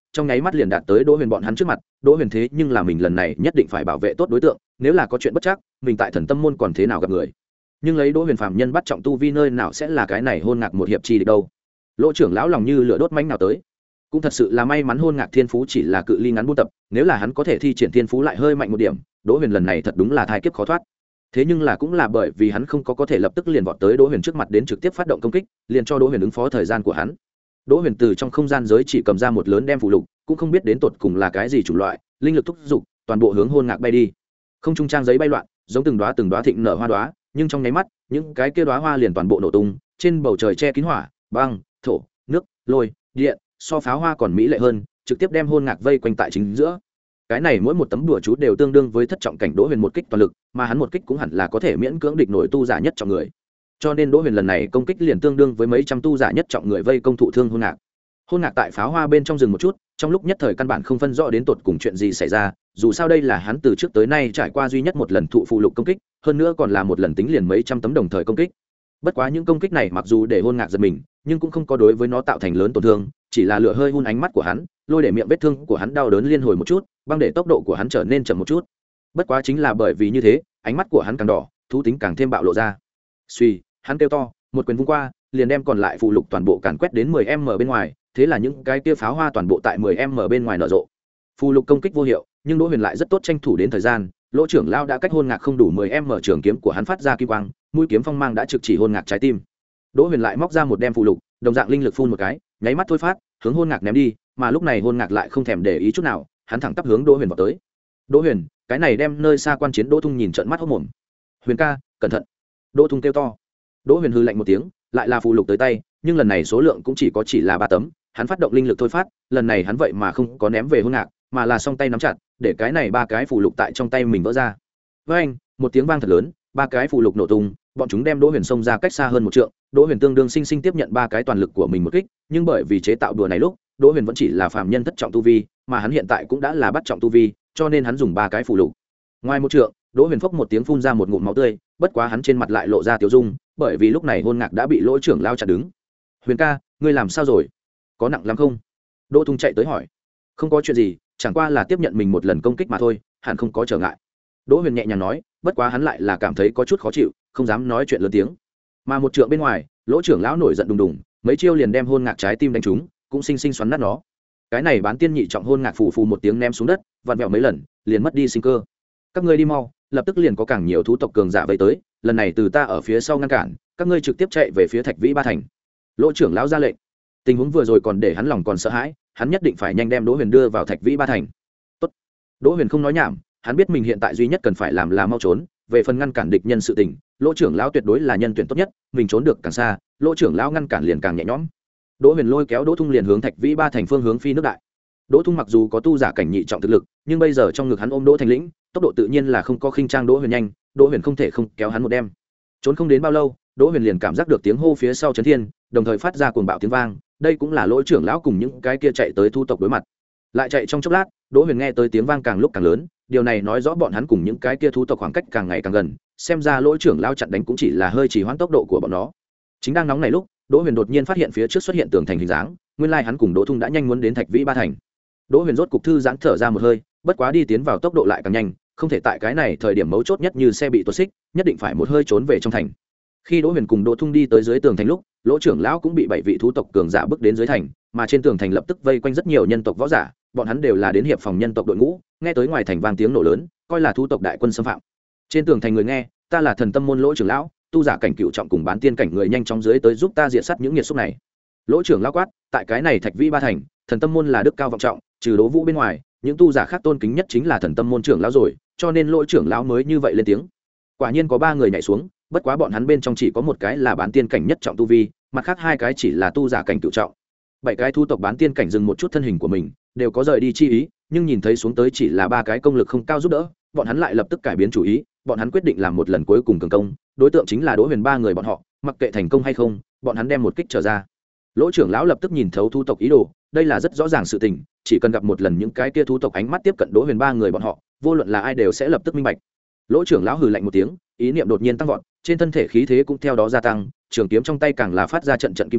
trong nháy mắt liền đạt tới Đỗ Huyền bọn hắn trước mặt. Đỗ Huyền thế nhưng là mình lần này nhất định phải bảo vệ tốt đối tượng, nếu là có chuyện bất trắc, mình tại Thần Tâm môn còn thế nào gặp người. Nhưng lấy Đỗ Huyền phàm nhân bắt trọng tu vi nơi nào sẽ là cái này hôn ngạc một hiệp chi địch đâu. Lỗ trưởng lão lòng như lửa đốt mãnh nào tới. Cũng thật sự là may mắn hôn ngạc thiên phú chỉ là cự ly ngắn buôn tập, nếu là hắn có thể thi triển thiên phú lại hơi mạnh một điểm, Đỗ Huyền lần này thật đúng là thai kiếp khó thoát. Thế nhưng là cũng là bởi vì hắn không có có thể lập tức liền vọt tới Đỗ Huyền trước mặt đến trực tiếp phát động công kích, liền cho Đỗ Huyền ứng phó thời gian của hắn. Đỗ Huyền từ trong không gian giới chỉ cầm ra một lớn đem phù lục, cũng không biết đến tột cùng là cái gì chủng loại, linh lực thúc giục, toàn bộ hướng hôn ngạc bay đi. Không trung trang giấy bay loạn, giống từng đóa từng đóa thịnh nở hoa đóa, nhưng trong nháy mắt, những cái kia đóa hoa liền toàn bộ nổ tung, trên bầu trời che kín hỏa, băng, thổ, nước, lôi, điện, so pháo hoa còn mỹ lệ hơn, trực tiếp đem hôn ngạc vây quanh tại chính giữa. Cái này mỗi một tấm đùa chú đều tương đương với thất trọng cảnh Đỗ Huyền một kích toàn lực, mà hắn một kích cũng hẳn là có thể miễn cưỡng địch nổi tu giả nhất trọng người. Cho nên Đỗ Huyền lần này công kích liền tương đương với mấy trăm tu giả nhất trọng người vây công thụ thương hôn ngạc. Hôn ngạc tại pháo hoa bên trong rừng một chút, trong lúc nhất thời căn bản không phân rõ đến tột cùng chuyện gì xảy ra, dù sao đây là hắn từ trước tới nay trải qua duy nhất một lần thụ phù lục công kích, hơn nữa còn là một lần tính liền mấy trăm tấm đồng thời công kích. Bất quá những công kích này mặc dù để hôn ngạc giật mình, nhưng cũng không có đối với nó tạo thành lớn tổn thương, chỉ là lửa hơi hun ánh mắt của hắn, lôi để miệng vết thương của hắn đau đớn liên hồi một chút, băng để tốc độ của hắn trở nên chậm một chút. Bất quá chính là bởi vì như thế, ánh mắt của hắn càng đỏ, thú tính càng thêm bạo lộ ra. Suy, hắn kêu to, một quyền vung qua, liền đem còn lại phù lục toàn bộ càn quét đến mười m bên ngoài, thế là những cái kia pháo hoa toàn bộ tại mười m bên ngoài nở rộ. Phù lục công kích vô hiệu, nhưng Đỗ Huyền lại rất tốt tranh thủ đến thời gian, Lỗ trưởng lão đã cách hôn ngạc không đủ mười m, trường kiếm của hắn phát ra kim quang, mũi kiếm phong mang đã trực chỉ hôn ngạc trái tim. Đỗ Huyền lại móc ra một đem phù lục, đồng dạng linh lực phun một cái, nháy mắt thôi phát, hướng hôn ngạc ném đi, mà lúc này hôn ngạc lại không thèm để ý chút nào, hắn thẳng tắp hướng Đỗ Huyền vào tới. Đỗ Huyền, cái này đem nơi xa quan chiến Đỗ Thung nhìn trợn mắt hốt mồm. Huyền ca, cẩn thận! Đỗ Thung kêu to. Đỗ Huyền hừ lạnh một tiếng, lại là phù lục tới tay, nhưng lần này số lượng cũng chỉ có chỉ là ba tấm, hắn phát động linh lực thôi phát, lần này hắn vậy mà không có ném về hôn ngạc, mà là song tay nắm chặt, để cái này ba cái phù lục tại trong tay mình vỡ ra. Với anh, một tiếng vang thật lớn, ba cái phù lục nổ tung, bọn chúng đem Đỗ Huyền xông ra cách xa hơn một trượng. Đỗ Huyền tương đương sinh sinh tiếp nhận ba cái toàn lực của mình một kích, nhưng bởi vì chế tạo đùa này lúc, Đỗ Huyền vẫn chỉ là phàm nhân thất trọng tu vi, mà hắn hiện tại cũng đã là bắt trọng tu vi, cho nên hắn dùng ba cái phù lục. Ngoài một trượng, Đỗ Huyền phốc một tiếng phun ra một ngụm máu tươi, bất quá hắn trên mặt lại lộ ra tiêu dung, bởi vì lúc này hôn ngạc đã bị Lỗ trưởng lao chặn đứng. Huyền ca, ngươi làm sao rồi? Có nặng lắm không? Đỗ Thung chạy tới hỏi. Không có chuyện gì, chẳng qua là tiếp nhận mình một lần công kích mà thôi, hẳn không có trở ngại. Đỗ Huyền nhẹ nhàng nói, bất quá hắn lại là cảm thấy có chút khó chịu, không dám nói chuyện lớn tiếng. Mà một trượng bên ngoài, Lỗ trưởng lão nổi giận đùng đùng, mấy chiêu liền đem hôn ngạc trái tim đánh trúng, cũng sinh sinh xoắn nát nó. Cái này bán tiên nhị trọng hôn ngạc phù phù một tiếng ném xuống đất, vặn vẹo mấy lần, liền mất đi sinh cơ. Các ngươi đi mau, lập tức liền có càng nhiều thú tộc cường giả vây tới, lần này từ ta ở phía sau ngăn cản, các ngươi trực tiếp chạy về phía Thạch Vĩ Ba thành. Lỗ trưởng lão ra lệnh. Tình huống vừa rồi còn để hắn lòng còn sợ hãi, hắn nhất định phải nhanh đem Đỗ Huyền đưa vào Thạch Vĩ Ba thành. Tốt. Đỗ Huyền không nói nhảm, hắn biết mình hiện tại duy nhất cần phải làm là mau trốn, về phần ngăn cản địch nhân sự tình, Lỗ trưởng lão tuyệt đối là nhân tuyển tốt nhất, mình trốn được càng xa, Lỗ trưởng lão ngăn cản liền càng nhẹ nhõm. Đỗ Huyền lôi kéo Đỗ Thung liền hướng Thạch Vĩ Ba thành phương hướng phi nước đại. Đỗ Thung mặc dù có tu giả cảnh nhị trọng thực lực, nhưng bây giờ trong ngực hắn ôm Đỗ Thành Lĩnh, tốc độ tự nhiên là không có khinh trang Đỗ Huyền nhanh, Đỗ Huyền không thể không kéo hắn một đem. Trốn không đến bao lâu, Đỗ Huyền liền cảm giác được tiếng hô phía sau chấn thiên, đồng thời phát ra cuồng bạo tiếng vang, đây cũng là Lỗ trưởng lão cùng những cái kia chạy tới thu tộc đối mặt. Lại chạy trong chốc lát, Đỗ Huyền nghe tới tiếng vang càng lúc càng lớn, điều này nói rõ bọn hắn cùng những cái kia thu tộc khoảng cách càng ngày càng gần, xem ra Lỗ trưởng lão chặn đánh cũng chỉ là hơi trì hoãn tốc độ của bọn nó. Chính đang nóng này lúc, Đỗ Huyền đột nhiên phát hiện phía trước xuất hiện tường thành hình dáng, nguyên lai hắn cùng Đỗ Thung đã nhanh muốn đến Thạch Vĩ Ba thành. Đỗ Huyền rốt cục thư giãn thở ra một hơi, bất quá đi tiến vào tốc độ lại càng nhanh, không thể tại cái này thời điểm mấu chốt nhất như xe bị tuột xích, nhất định phải một hơi trốn về trong thành. Khi Đỗ Huyền cùng Đỗ Thung đi tới dưới tường thành lúc, Lỗ trưởng lão cũng bị bảy vị thú tộc cường giả bước đến dưới thành, mà trên tường thành lập tức vây quanh rất nhiều nhân tộc võ giả, bọn hắn đều là đến hiệp phòng nhân tộc đội ngũ, nghe tới ngoài thành vang tiếng nổ lớn, coi là thú tộc đại quân xâm phạm. Trên tường thành người nghe, ta là Thần Tâm môn Lỗ trưởng lão, tu giả cảnh cựu trọng cùng bán tiên cảnh người nhanh chóng dưới tới giúp ta diệt sát những nghiệt xúc này. Lỗ trưởng lão quát, tại cái này Thạch Vĩ Ba thành, Thần Tâm môn là đức cao vọng trọng, trừ Đỗ Vũ bên ngoài, những tu giả khác tôn kính nhất chính là Thần Tâm môn trưởng lão rồi, cho nên Lỗ trưởng lão mới như vậy lên tiếng. Quả nhiên có ba người nhảy xuống, bất quá bọn hắn bên trong chỉ có một cái là bán tiên cảnh nhất trọng tu vi, mặt khác hai cái chỉ là tu giả cảnh cửu trọng. Bảy cái thu tộc bán tiên cảnh dừng một chút thân hình của mình, đều có rời đi chi ý, nhưng nhìn thấy xuống tới chỉ là ba cái công lực không cao giúp đỡ, bọn hắn lại lập tức cải biến chủ ý, bọn hắn quyết định làm một lần cuối cùng cường công, đối tượng chính là Đỗ Huyền ba người bọn họ, mặc kệ thành công hay không, bọn hắn đem một kích trở ra. Lỗ trưởng lão lập tức nhìn thấu thu tộc ý đồ, đây là rất rõ ràng sự tình, chỉ cần gặp một lần những cái kia thu tộc ánh mắt tiếp cận Đỗ Huyền ba người bọn họ, vô luận là ai đều sẽ lập tức minh bạch. Lỗ trưởng lão hừ lạnh một tiếng, ý niệm đột nhiên tăng vọt, trên thân thể khí thế cũng theo đó gia tăng, trường kiếm trong tay càng là phát ra trận trận kim quang,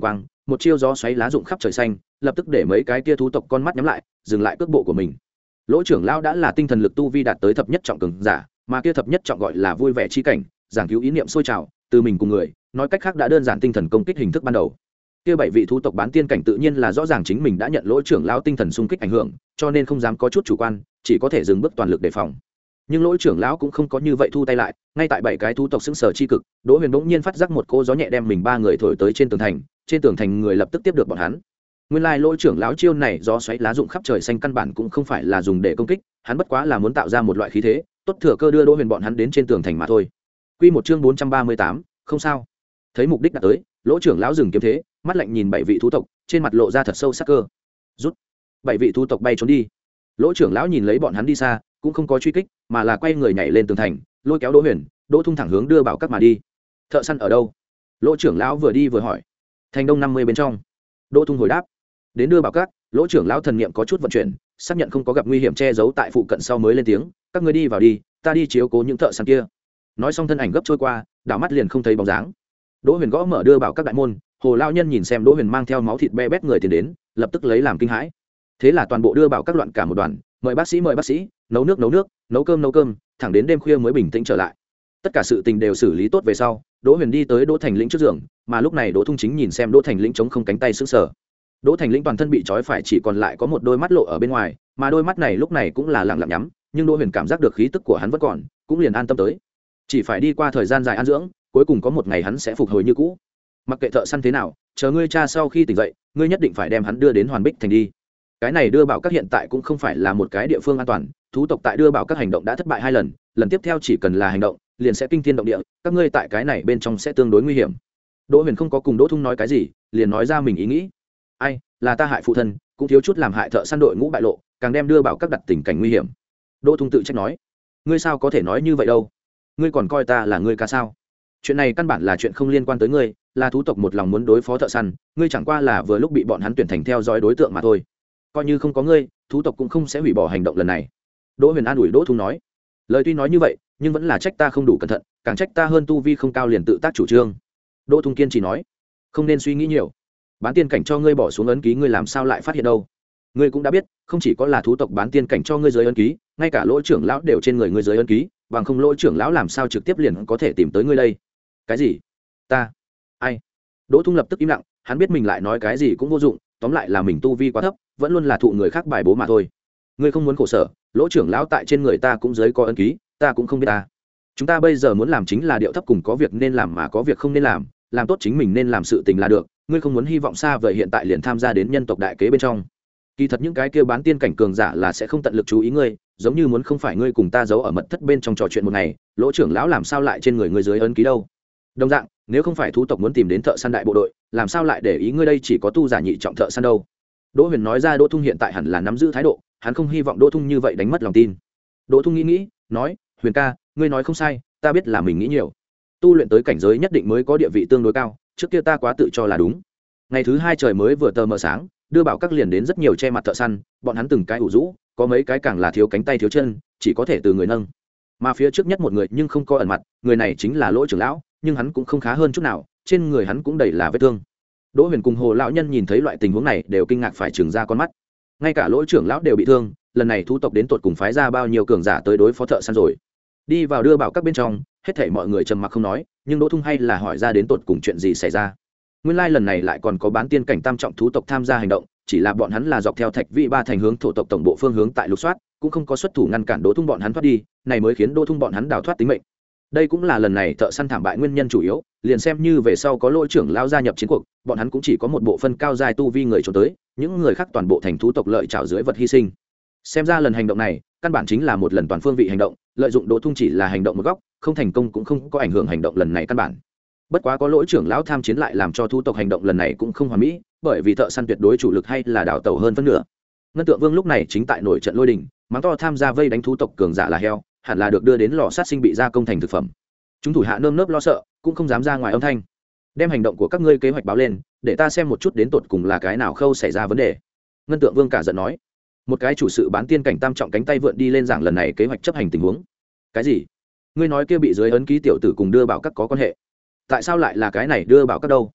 một chiêu gió xoáy lá rụng khắp trời xanh lập tức để mấy cái kia thú tộc con mắt nhắm lại dừng lại cước bộ của mình. Lỗ trưởng lão đã là tinh thần lực tu vi đạt tới thập nhất trọng cường giả, mà kia thập nhất trọng gọi là vui vẻ chi cảnh, giảng cứu ý niệm sôi trào từ mình cùng người, nói cách khác đã đơn giản tinh thần công kích hình thức ban đầu. Kia bảy vị thú tộc bán tiên cảnh tự nhiên là rõ ràng chính mình đã nhận lỗ trưởng lão tinh thần xung kích ảnh hưởng, cho nên không dám có chút chủ quan, chỉ có thể dừng bước toàn lực đề phòng. Nhưng lỗ trưởng lão cũng không có như vậy thu tay lại, ngay tại bảy cái thú tộc xứng sở chi cực, Đỗ Huyền bỗng nhiên phát giác một cô gió nhẹ đem mình ba người thổi tới trên tường thành, trên tường thành người lập tức tiếp được bọn hắn. Nguyên lai lỗ trưởng lão chiêu này gió xoáy lá rụng khắp trời xanh căn bản cũng không phải là dùng để công kích, hắn bất quá là muốn tạo ra một loại khí thế, tốt thừa cơ đưa Đỗ Huyền bọn hắn đến trên tường thành mà thôi. Quy một chương bốn trăm ba mươi tám, không sao. Thấy mục đích đã tới, lỗ trưởng lão dừng kiếm thế, mắt lạnh nhìn bảy vị thú tộc, trên mặt lộ ra thật sâu sắc cơ. Rút. Bảy vị thú tộc bay trốn đi. Lỗ trưởng lão nhìn lấy bọn hắn đi xa, cũng không có truy kích, mà là quay người nhảy lên tường thành, lôi kéo Đỗ Huyền, Đỗ Thung thẳng hướng đưa bảo các mà đi. Thợ săn ở đâu? Lỗ trưởng lão vừa đi vừa hỏi. Thành đông năm mươi bên trong. Đỗ Thung hồi đáp. Đến đưa bảo các, lỗ trưởng lão thần niệm có chút vận chuyển, xác nhận không có gặp nguy hiểm che giấu tại phụ cận sau mới lên tiếng, các ngươi đi vào đi, ta đi chiếu cố những thợ săn kia. Nói xong thân ảnh gấp trôi qua, đảo mắt liền không thấy bóng dáng. Đỗ Huyền gõ mở đưa bảo các đại môn, Hồ lão nhân nhìn xem Đỗ Huyền mang theo máu thịt be bét người tiến đến, lập tức lấy làm kinh hãi. Thế là toàn bộ đưa bảo các loạn cả một đoàn, mời bác sĩ mời bác sĩ, nấu nước nấu nước, nấu cơm nấu cơm, thẳng đến đêm khuya mới bình tĩnh trở lại. Tất cả sự tình đều xử lý tốt về sau, Đỗ Huyền đi tới Đỗ Thành Lĩnh trước giường, mà lúc này Đỗ Thung chính nhìn xem Đỗ Thành Lĩnh chống không cánh tay sững sờ. Đỗ Thành Lĩnh toàn thân bị trói phải chỉ còn lại có một đôi mắt lộ ở bên ngoài, mà đôi mắt này lúc này cũng là lặng lặng nhắm, nhưng Đỗ Huyền cảm giác được khí tức của hắn vẫn còn, cũng liền an tâm tới. Chỉ phải đi qua thời gian dài an dưỡng, cuối cùng có một ngày hắn sẽ phục hồi như cũ. Mặc kệ thợ săn thế nào, chờ ngươi cha sau khi tỉnh dậy, ngươi nhất định phải đem hắn đưa đến Hoàn Bích thành đi. Cái này đưa bảo các hiện tại cũng không phải là một cái địa phương an toàn, thú tộc tại đưa bảo các hành động đã thất bại hai lần, lần tiếp theo chỉ cần là hành động, liền sẽ kinh thiên động địa, các ngươi tại cái này bên trong sẽ tương đối nguy hiểm. Đỗ Huyền không có cùng Đỗ Thung nói cái gì, liền nói ra mình ý nghĩ. Ai, là ta hại phụ thân, cũng thiếu chút làm hại thợ săn đội ngũ bại lộ, càng đem đưa bảo các đặt tình cảnh nguy hiểm. Đỗ Thung tự trách nói, ngươi sao có thể nói như vậy đâu? Ngươi còn coi ta là ngươi ca sao? Chuyện này căn bản là chuyện không liên quan tới ngươi, là thú tộc một lòng muốn đối phó thợ săn, ngươi chẳng qua là vừa lúc bị bọn hắn tuyển thành theo dõi đối tượng mà thôi. Coi như không có ngươi, thú tộc cũng không sẽ hủy bỏ hành động lần này. Đỗ Huyền an ủi Đỗ Thung nói, lời tuy nói như vậy, nhưng vẫn là trách ta không đủ cẩn thận, càng trách ta hơn tu vi không cao liền tự tác chủ trương. Đỗ Thung kiên trì nói, không nên suy nghĩ nhiều, bán tiên cảnh cho ngươi bỏ xuống ấn ký ngươi làm sao lại phát hiện đâu? Ngươi cũng đã biết, không chỉ có là thú tộc bán tiên cảnh cho ngươi dưới ấn ký, ngay cả lỗ trưởng lão đều trên người ngươi dưới ấn ký, bằng không lỗ trưởng lão làm sao trực tiếp liền có thể tìm tới ngươi đây? Cái gì? Ta? Ai? Đỗ Thung lập tức im lặng, hắn biết mình lại nói cái gì cũng vô dụng, tóm lại là mình tu vi quá thấp, vẫn luôn là thụ người khác bài bố mà thôi. Ngươi không muốn khổ sở, lỗ trưởng lão tại trên người ta cũng dưới có ấn ký, ta cũng không biết ta. Chúng ta bây giờ muốn làm chính là điệu thấp cùng có việc nên làm mà có việc không nên làm, làm tốt chính mình nên làm sự tình là được. Ngươi không muốn hy vọng xa vời hiện tại liền tham gia đến nhân tộc đại kế bên trong. Kỳ thật những cái kia bán tiên cảnh cường giả là sẽ không tận lực chú ý ngươi, giống như muốn không phải ngươi cùng ta giấu ở mật thất bên trong trò chuyện một ngày, lỗ trưởng lão làm sao lại trên người ngươi dưới ấn ký đâu? Đồng dạng, nếu không phải thú tộc muốn tìm đến thợ săn đại bộ đội, làm sao lại để ý ngươi đây chỉ có tu giả nhị trọng thợ săn đâu? Đỗ Huyền nói ra Đỗ Thung hiện tại hẳn là nắm giữ thái độ, hắn không hy vọng Đỗ Thung như vậy đánh mất lòng tin. Đỗ Thung nghĩ nghĩ, nói, Huyền ca, ngươi nói không sai, ta biết là mình nghĩ nhiều. Tu luyện tới cảnh giới nhất định mới có địa vị tương đối cao, trước kia ta quá tự cho là đúng. Ngày thứ hai trời mới vừa tờ mờ sáng, đưa bảo các liền đến rất nhiều che mặt thợ săn, bọn hắn từng cái ủ rũ, có mấy cái càng là thiếu cánh tay thiếu chân, chỉ có thể từ người nâng. Mà phía trước nhất một người nhưng không có ẩn mặt, người này chính là Lỗ trưởng lão, nhưng hắn cũng không khá hơn chút nào, trên người hắn cũng đầy là vết thương. Đỗ Huyền cùng Hồ lão nhân nhìn thấy loại tình huống này đều kinh ngạc phải trừng ra con mắt. Ngay cả Lỗ trưởng lão đều bị thương, lần này thú tộc đến tột cùng phái ra bao nhiêu cường giả tới đối phó thợ săn rồi. Đi vào đưa bảo các bên trong, hết thảy mọi người trầm mặc không nói, nhưng Đỗ Thung hay là hỏi ra đến tột cùng chuyện gì xảy ra. Nguyên lai lần này lại còn có bán tiên cảnh tam trọng thú tộc tham gia hành động, chỉ là bọn hắn là dọc theo Thạch Vĩ Ba thành hướng thổ tộc tổng bộ phương hướng tại lục soát, cũng không có xuất thủ ngăn cản Đỗ Thung bọn hắn thoát đi, này mới khiến Đỗ Thung bọn hắn đào thoát tính mệnh. Đây cũng là lần này thợ săn thảm bại nguyên nhân chủ yếu, liền xem như về sau có Lỗ trưởng lão gia nhập chiến cuộc, bọn hắn cũng chỉ có một bộ phân cao giai tu vi người trốn tới, những người khác toàn bộ thành thú tộc lợi trảo dưới vật hy sinh. Xem ra lần hành động này, căn bản chính là một lần toàn phương vị hành động, lợi dụng Đỗ Thung chỉ là hành động một góc, không thành công cũng không có ảnh hưởng hành động lần này căn bản. Bất quá có Lỗ trưởng lão tham chiến lại làm cho thú tộc hành động lần này cũng không hoàn mỹ, bởi vì thợ săn tuyệt đối chủ lực hay là đảo tàu hơn phân nửa. Ngân Tượng Vương lúc này chính tại nổi trận lôi đình, mắng to tham gia vây đánh thú tộc cường giả là heo, hẳn là được đưa đến lò sát sinh bị gia công thành thực phẩm. Chúng thủ hạ nơm nớp lo sợ, cũng không dám ra ngoài âm thanh. Đem hành động của các ngươi kế hoạch báo lên, để ta xem một chút đến tột cùng là cái nào khâu xảy ra vấn đề. Ngân Tượng Vương cả giận nói. Một cái chủ sự bán tiên cảnh tam trọng cánh tay vượn đi lên giảng lần này kế hoạch chấp hành tình huống. Cái gì? Ngươi nói kia bị dưới ấn ký tiểu tử cùng đưa bảo các có quan hệ? Tại sao lại là cái này đưa bảo các đâu?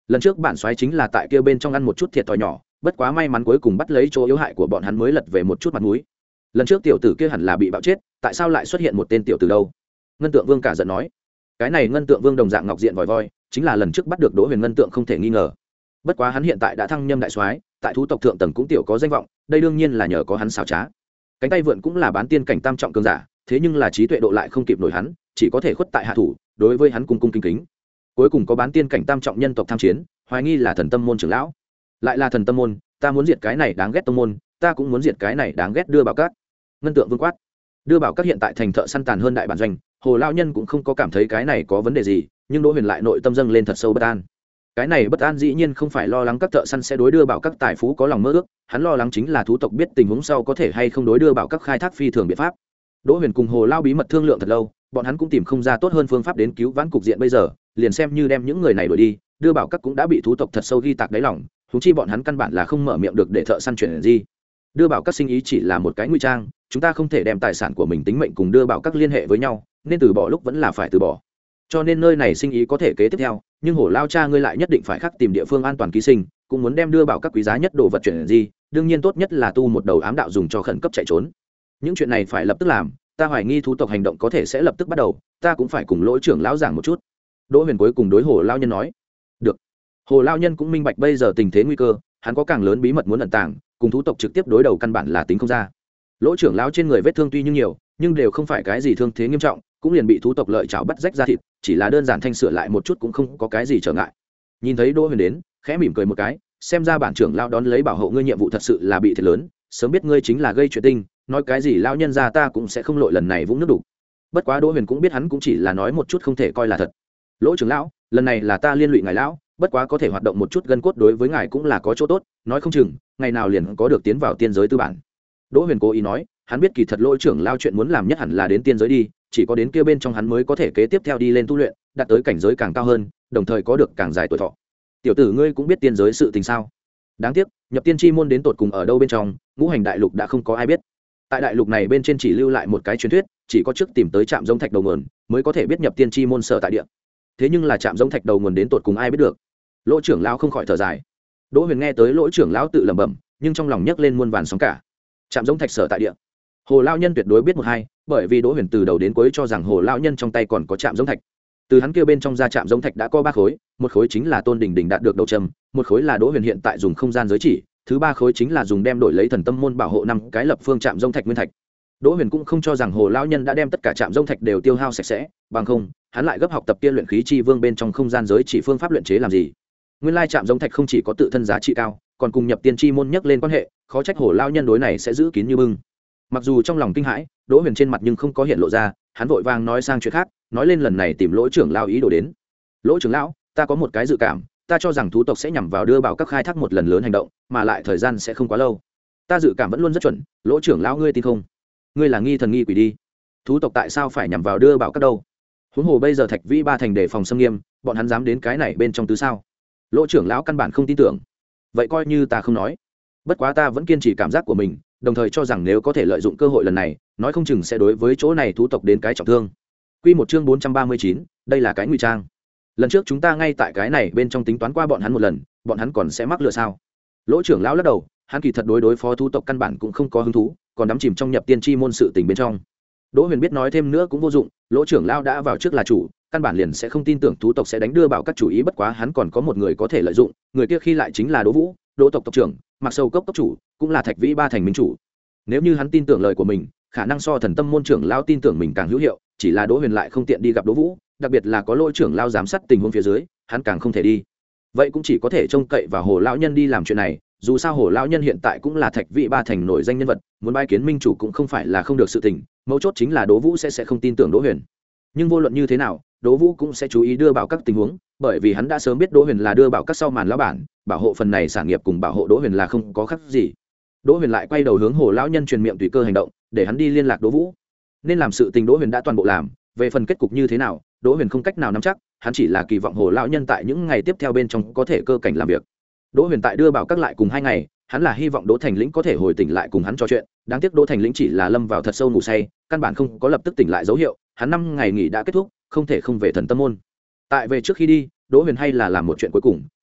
lần trước bản soái chính là tại kia bên trong ăn một chút thiệt thòi nhỏ, bất quá may mắn cuối cùng bắt lấy chỗ yếu hại của bọn hắn mới lật về một chút mặt mũi. Lần trước tiểu tử kia hẳn là bị bạo chết, tại sao lại xuất hiện một tên tiểu tử đâu? Ngân Tượng Vương cả giận nói. Cái này Ngân Tượng Vương đồng dạng ngọc diện vòi voi, chính là lần trước bắt được Đỗ Huyền Ngân Tượng không thể nghi ngờ. Bất quá hắn hiện tại đã thăng nhâm đại soái, tại thú tộc thượng tầng cũng tiểu có danh vọng, đây đương nhiên là nhờ có hắn xảo trá. Cánh tay vượn cũng là bán tiên cảnh tam trọng cường giả, thế nhưng là trí tuệ độ lại không kịp nổi hắn, chỉ có thể khuất tại hạ thủ, đối với hắn cung cung kính kính. Cuối cùng có bán tiên cảnh tam trọng nhân tộc tham chiến, hoài nghi là Thần Tâm môn trưởng lão. Lại là Thần Tâm môn, ta muốn diệt cái này đáng ghét tông môn, ta cũng muốn diệt cái này đáng ghét đưa bảo các. Ngân Tượng Vương quát. Đưa bảo các hiện tại thành thợ săn tàn hơn đại bản doanh, Hồ lão nhân cũng không có cảm thấy cái này có vấn đề gì, nhưng Đỗ Huyền lại nội tâm dâng lên thật sâu bất an. Cái này bất an dĩ nhiên không phải lo lắng các thợ săn sẽ đối đưa bảo các tài phú có lòng mơ ước, hắn lo lắng chính là thú tộc biết tình huống sau có thể hay không đối đưa bảo các khai thác phi thường biện pháp. Đỗ Huyền cùng Hồ Lao bí mật thương lượng thật lâu, bọn hắn cũng tìm không ra tốt hơn phương pháp đến cứu vãn cục diện bây giờ, liền xem như đem những người này đuổi đi, đưa bảo các cũng đã bị thú tộc thật sâu ghi tạc đáy lòng, huống chi bọn hắn căn bản là không mở miệng được để thợ săn chuyển gì. Đưa bảo các sinh ý chỉ là một cái nguy trang, chúng ta không thể đem tài sản của mình tính mệnh cùng đưa bảo các liên hệ với nhau, nên từ bỏ lúc vẫn là phải từ bỏ. Cho nên nơi này sinh ý có thể kế tiếp theo, nhưng Hổ Lao cha ngươi lại nhất định phải khắc tìm địa phương an toàn ký sinh, cũng muốn đem đưa bảo các quý giá nhất đồ vật chuyển gì, đương nhiên tốt nhất là tu một đầu ám đạo dùng cho khẩn cấp chạy trốn. Những chuyện này phải lập tức làm, ta hoài nghi thú tộc hành động có thể sẽ lập tức bắt đầu, ta cũng phải cùng Lỗ trưởng lão giảng một chút. Đỗ Huyền cuối cùng đối Hồ Lao nhân nói. Được. Hồ Lao nhân cũng minh bạch bây giờ tình thế nguy cơ, hắn có càng lớn bí mật muốn ẩn tàng, cùng thú tộc trực tiếp đối đầu căn bản là tính không ra. Lỗ trưởng lão trên người vết thương tuy nhưng nhiều, nhưng đều không phải cái gì thương thế nghiêm trọng, cũng liền bị thú tộc lợi chảo bắt rách ra thịt, chỉ là đơn giản thanh sửa lại một chút cũng không có cái gì trở ngại. Nhìn thấy Đỗ Huyền đến, khẽ mỉm cười một cái, xem ra bản trưởng lão đón lấy bảo hộ ngươi nhiệm vụ thật sự là bị thiệt lớn, sớm biết ngươi chính là gây chuyện tinh, nói cái gì lão nhân gia ta cũng sẽ không lội lần này vũng nước đủ. Bất quá Đỗ Huyền cũng biết hắn cũng chỉ là nói một chút không thể coi là thật. Lỗ trưởng lão, lần này là ta liên lụy ngài lão, bất quá có thể hoạt động một chút gân cốt đối với ngài cũng là có chỗ tốt, nói không chừng ngày nào liền có được tiến vào tiên giới tư bản. Đỗ Huyền cố ý nói, hắn biết kỳ thật Lỗ trưởng lão chuyện muốn làm nhất hẳn là đến tiên giới đi, chỉ có đến kia bên trong hắn mới có thể kế tiếp theo đi lên tu luyện, đạt tới cảnh giới càng cao hơn, đồng thời có được càng dài tuổi thọ. Tiểu tử ngươi cũng biết tiên giới sự tình sao? Đáng tiếc, nhập tiên chi môn đến tột cùng ở đâu bên trong, ngũ hành đại lục đã không có ai biết. Tại đại lục này bên trên chỉ lưu lại một cái truyền thuyết, chỉ có trước tìm tới trạm giống thạch đầu nguồn mới có thể biết nhập tiên chi môn sở tại địa. Thế nhưng là trạm giống thạch đầu nguồn đến tột cùng ai biết được? Lỗ trưởng lão không khỏi thở dài. Đỗ Huyền nghe tới Lỗ trưởng lão tự lẩm bẩm, nhưng trong lòng nhấc lên muôn vàn sóng cả. Trạm giống thạch sở tại địa. Hồ lão nhân tuyệt đối biết một hai, bởi vì Đỗ Huyền từ đầu đến cuối cho rằng Hồ lão nhân trong tay còn có trạm giống thạch. Từ hắn kia bên trong ra trạm giống thạch đã có ba khối, một khối chính là Tôn Đình Đình đạt được đầu trầm, một khối là Đỗ Huyền hiện tại dùng không gian giới chỉ, thứ ba khối chính là dùng đem đổi lấy thần tâm môn bảo hộ năm cái lập phương trạm giống thạch nguyên thạch. Đỗ Huyền cũng không cho rằng Hồ lão nhân đã đem tất cả trạm giống thạch đều tiêu hao sạch sẽ, bằng không, hắn lại gấp học tập kia luyện khí chi vương bên trong không gian giới chỉ phương pháp luyện chế làm gì. Nguyên lai trạm giống thạch không chỉ có tự thân giá trị cao, còn cùng nhập tiên chi môn nhắc lên quan hệ, khó trách Hồ lão nhân đối này sẽ giữ kín như bưng. Mặc dù trong lòng kinh hãi, Đỗ Huyền trên mặt nhưng không có hiện lộ ra, hắn vội vàng nói sang chuyện khác, nói lên lần này tìm Lỗ trưởng lão ý đồ đến. Lỗ trưởng lão, ta có một cái dự cảm, ta cho rằng thú tộc sẽ nhằm vào đưa bảo các khai thác một lần lớn hành động, mà lại thời gian sẽ không quá lâu. Ta dự cảm vẫn luôn rất chuẩn, Lỗ trưởng lão ngươi tin không? Ngươi là nghi thần nghi quỷ đi. Thú tộc tại sao phải nhằm vào đưa bảo các đâu? Huống hồ bây giờ Thạch Vĩ ba thành đề phòng xâm nghiêm, bọn hắn dám đến cái này bên trong tứ sao? Lỗ trưởng lão căn bản không tin tưởng. Vậy coi như ta không nói. Bất quá ta vẫn kiên trì cảm giác của mình, đồng thời cho rằng nếu có thể lợi dụng cơ hội lần này, nói không chừng sẽ đối với chỗ này thú tộc đến cái trọng thương. Quy một chương bốn trăm ba mươi chín, đây là cái ngụy trang. Lần trước chúng ta ngay tại cái này bên trong tính toán qua bọn hắn một lần, bọn hắn còn sẽ mắc lừa sao? Lỗ trưởng lão lắc đầu, hắn kỳ thật đối đối phó thú tộc căn bản cũng không có hứng thú, còn đắm chìm trong nhập tiên chi môn sự tình bên trong. Đỗ Huyền biết nói thêm nữa cũng vô dụng, Lỗ trưởng lão đã vào trước là chủ, căn bản liền sẽ không tin tưởng thú tộc sẽ đánh đưa bảo các chủ ý, bất quá hắn còn có một người có thể lợi dụng, người kia khi lại chính là Đỗ Vũ, Đỗ tộc tộc trưởng, Mặc Sâu Cốc cốc chủ, cũng là Thạch Vĩ ba thành minh chủ. Nếu như hắn tin tưởng lời của mình, khả năng so Thần Tâm môn trưởng lão tin tưởng mình càng hữu hiệu, chỉ là Đỗ Huyền lại không tiện đi gặp Đỗ Vũ, đặc biệt là có Lỗ trưởng lão giám sát tình huống phía dưới, hắn càng không thể đi. Vậy cũng chỉ có thể trông cậy vào Hồ lão nhân đi làm chuyện này, dù sao Hồ lão nhân hiện tại cũng là Thạch Vĩ ba thành nổi danh nhân vật, muốn bái kiến minh chủ cũng không phải là không được sự tình, mấu chốt chính là Đỗ Vũ sẽ sẽ không tin tưởng Đỗ Huyền. Nhưng vô luận như thế nào, Đỗ Vũ cũng sẽ chú ý đưa bảo các tình huống, bởi vì hắn đã sớm biết Đỗ Huyền là đưa bảo các sau màn lão bản, bảo hộ phần này sản nghiệp cùng bảo hộ Đỗ Huyền là không có khác gì. Đỗ Huyền lại quay đầu hướng Hồ lão nhân truyền miệng tùy cơ hành động, để hắn đi liên lạc Đỗ Vũ. Nên làm sự tình Đỗ Huyền đã toàn bộ làm, về phần kết cục như thế nào, Đỗ Huyền không cách nào nắm chắc, hắn chỉ là kỳ vọng Hồ lão nhân tại những ngày tiếp theo bên trong có thể cơ cảnh làm việc. Đỗ Huyền tại đưa bảo các lại cùng hai ngày, hắn là hy vọng Đỗ Thành Lĩnh có thể hồi tỉnh lại cùng hắn trò chuyện, đáng tiếc Đỗ Thành Lĩnh chỉ là lâm vào thật sâu ngủ say, căn bản không có lập tức tỉnh lại dấu hiệu, hắn năm ngày nghỉ đã kết thúc, không thể không về Thần Tâm môn. Tại về trước khi đi, Đỗ Huyền hay là làm một chuyện cuối cùng,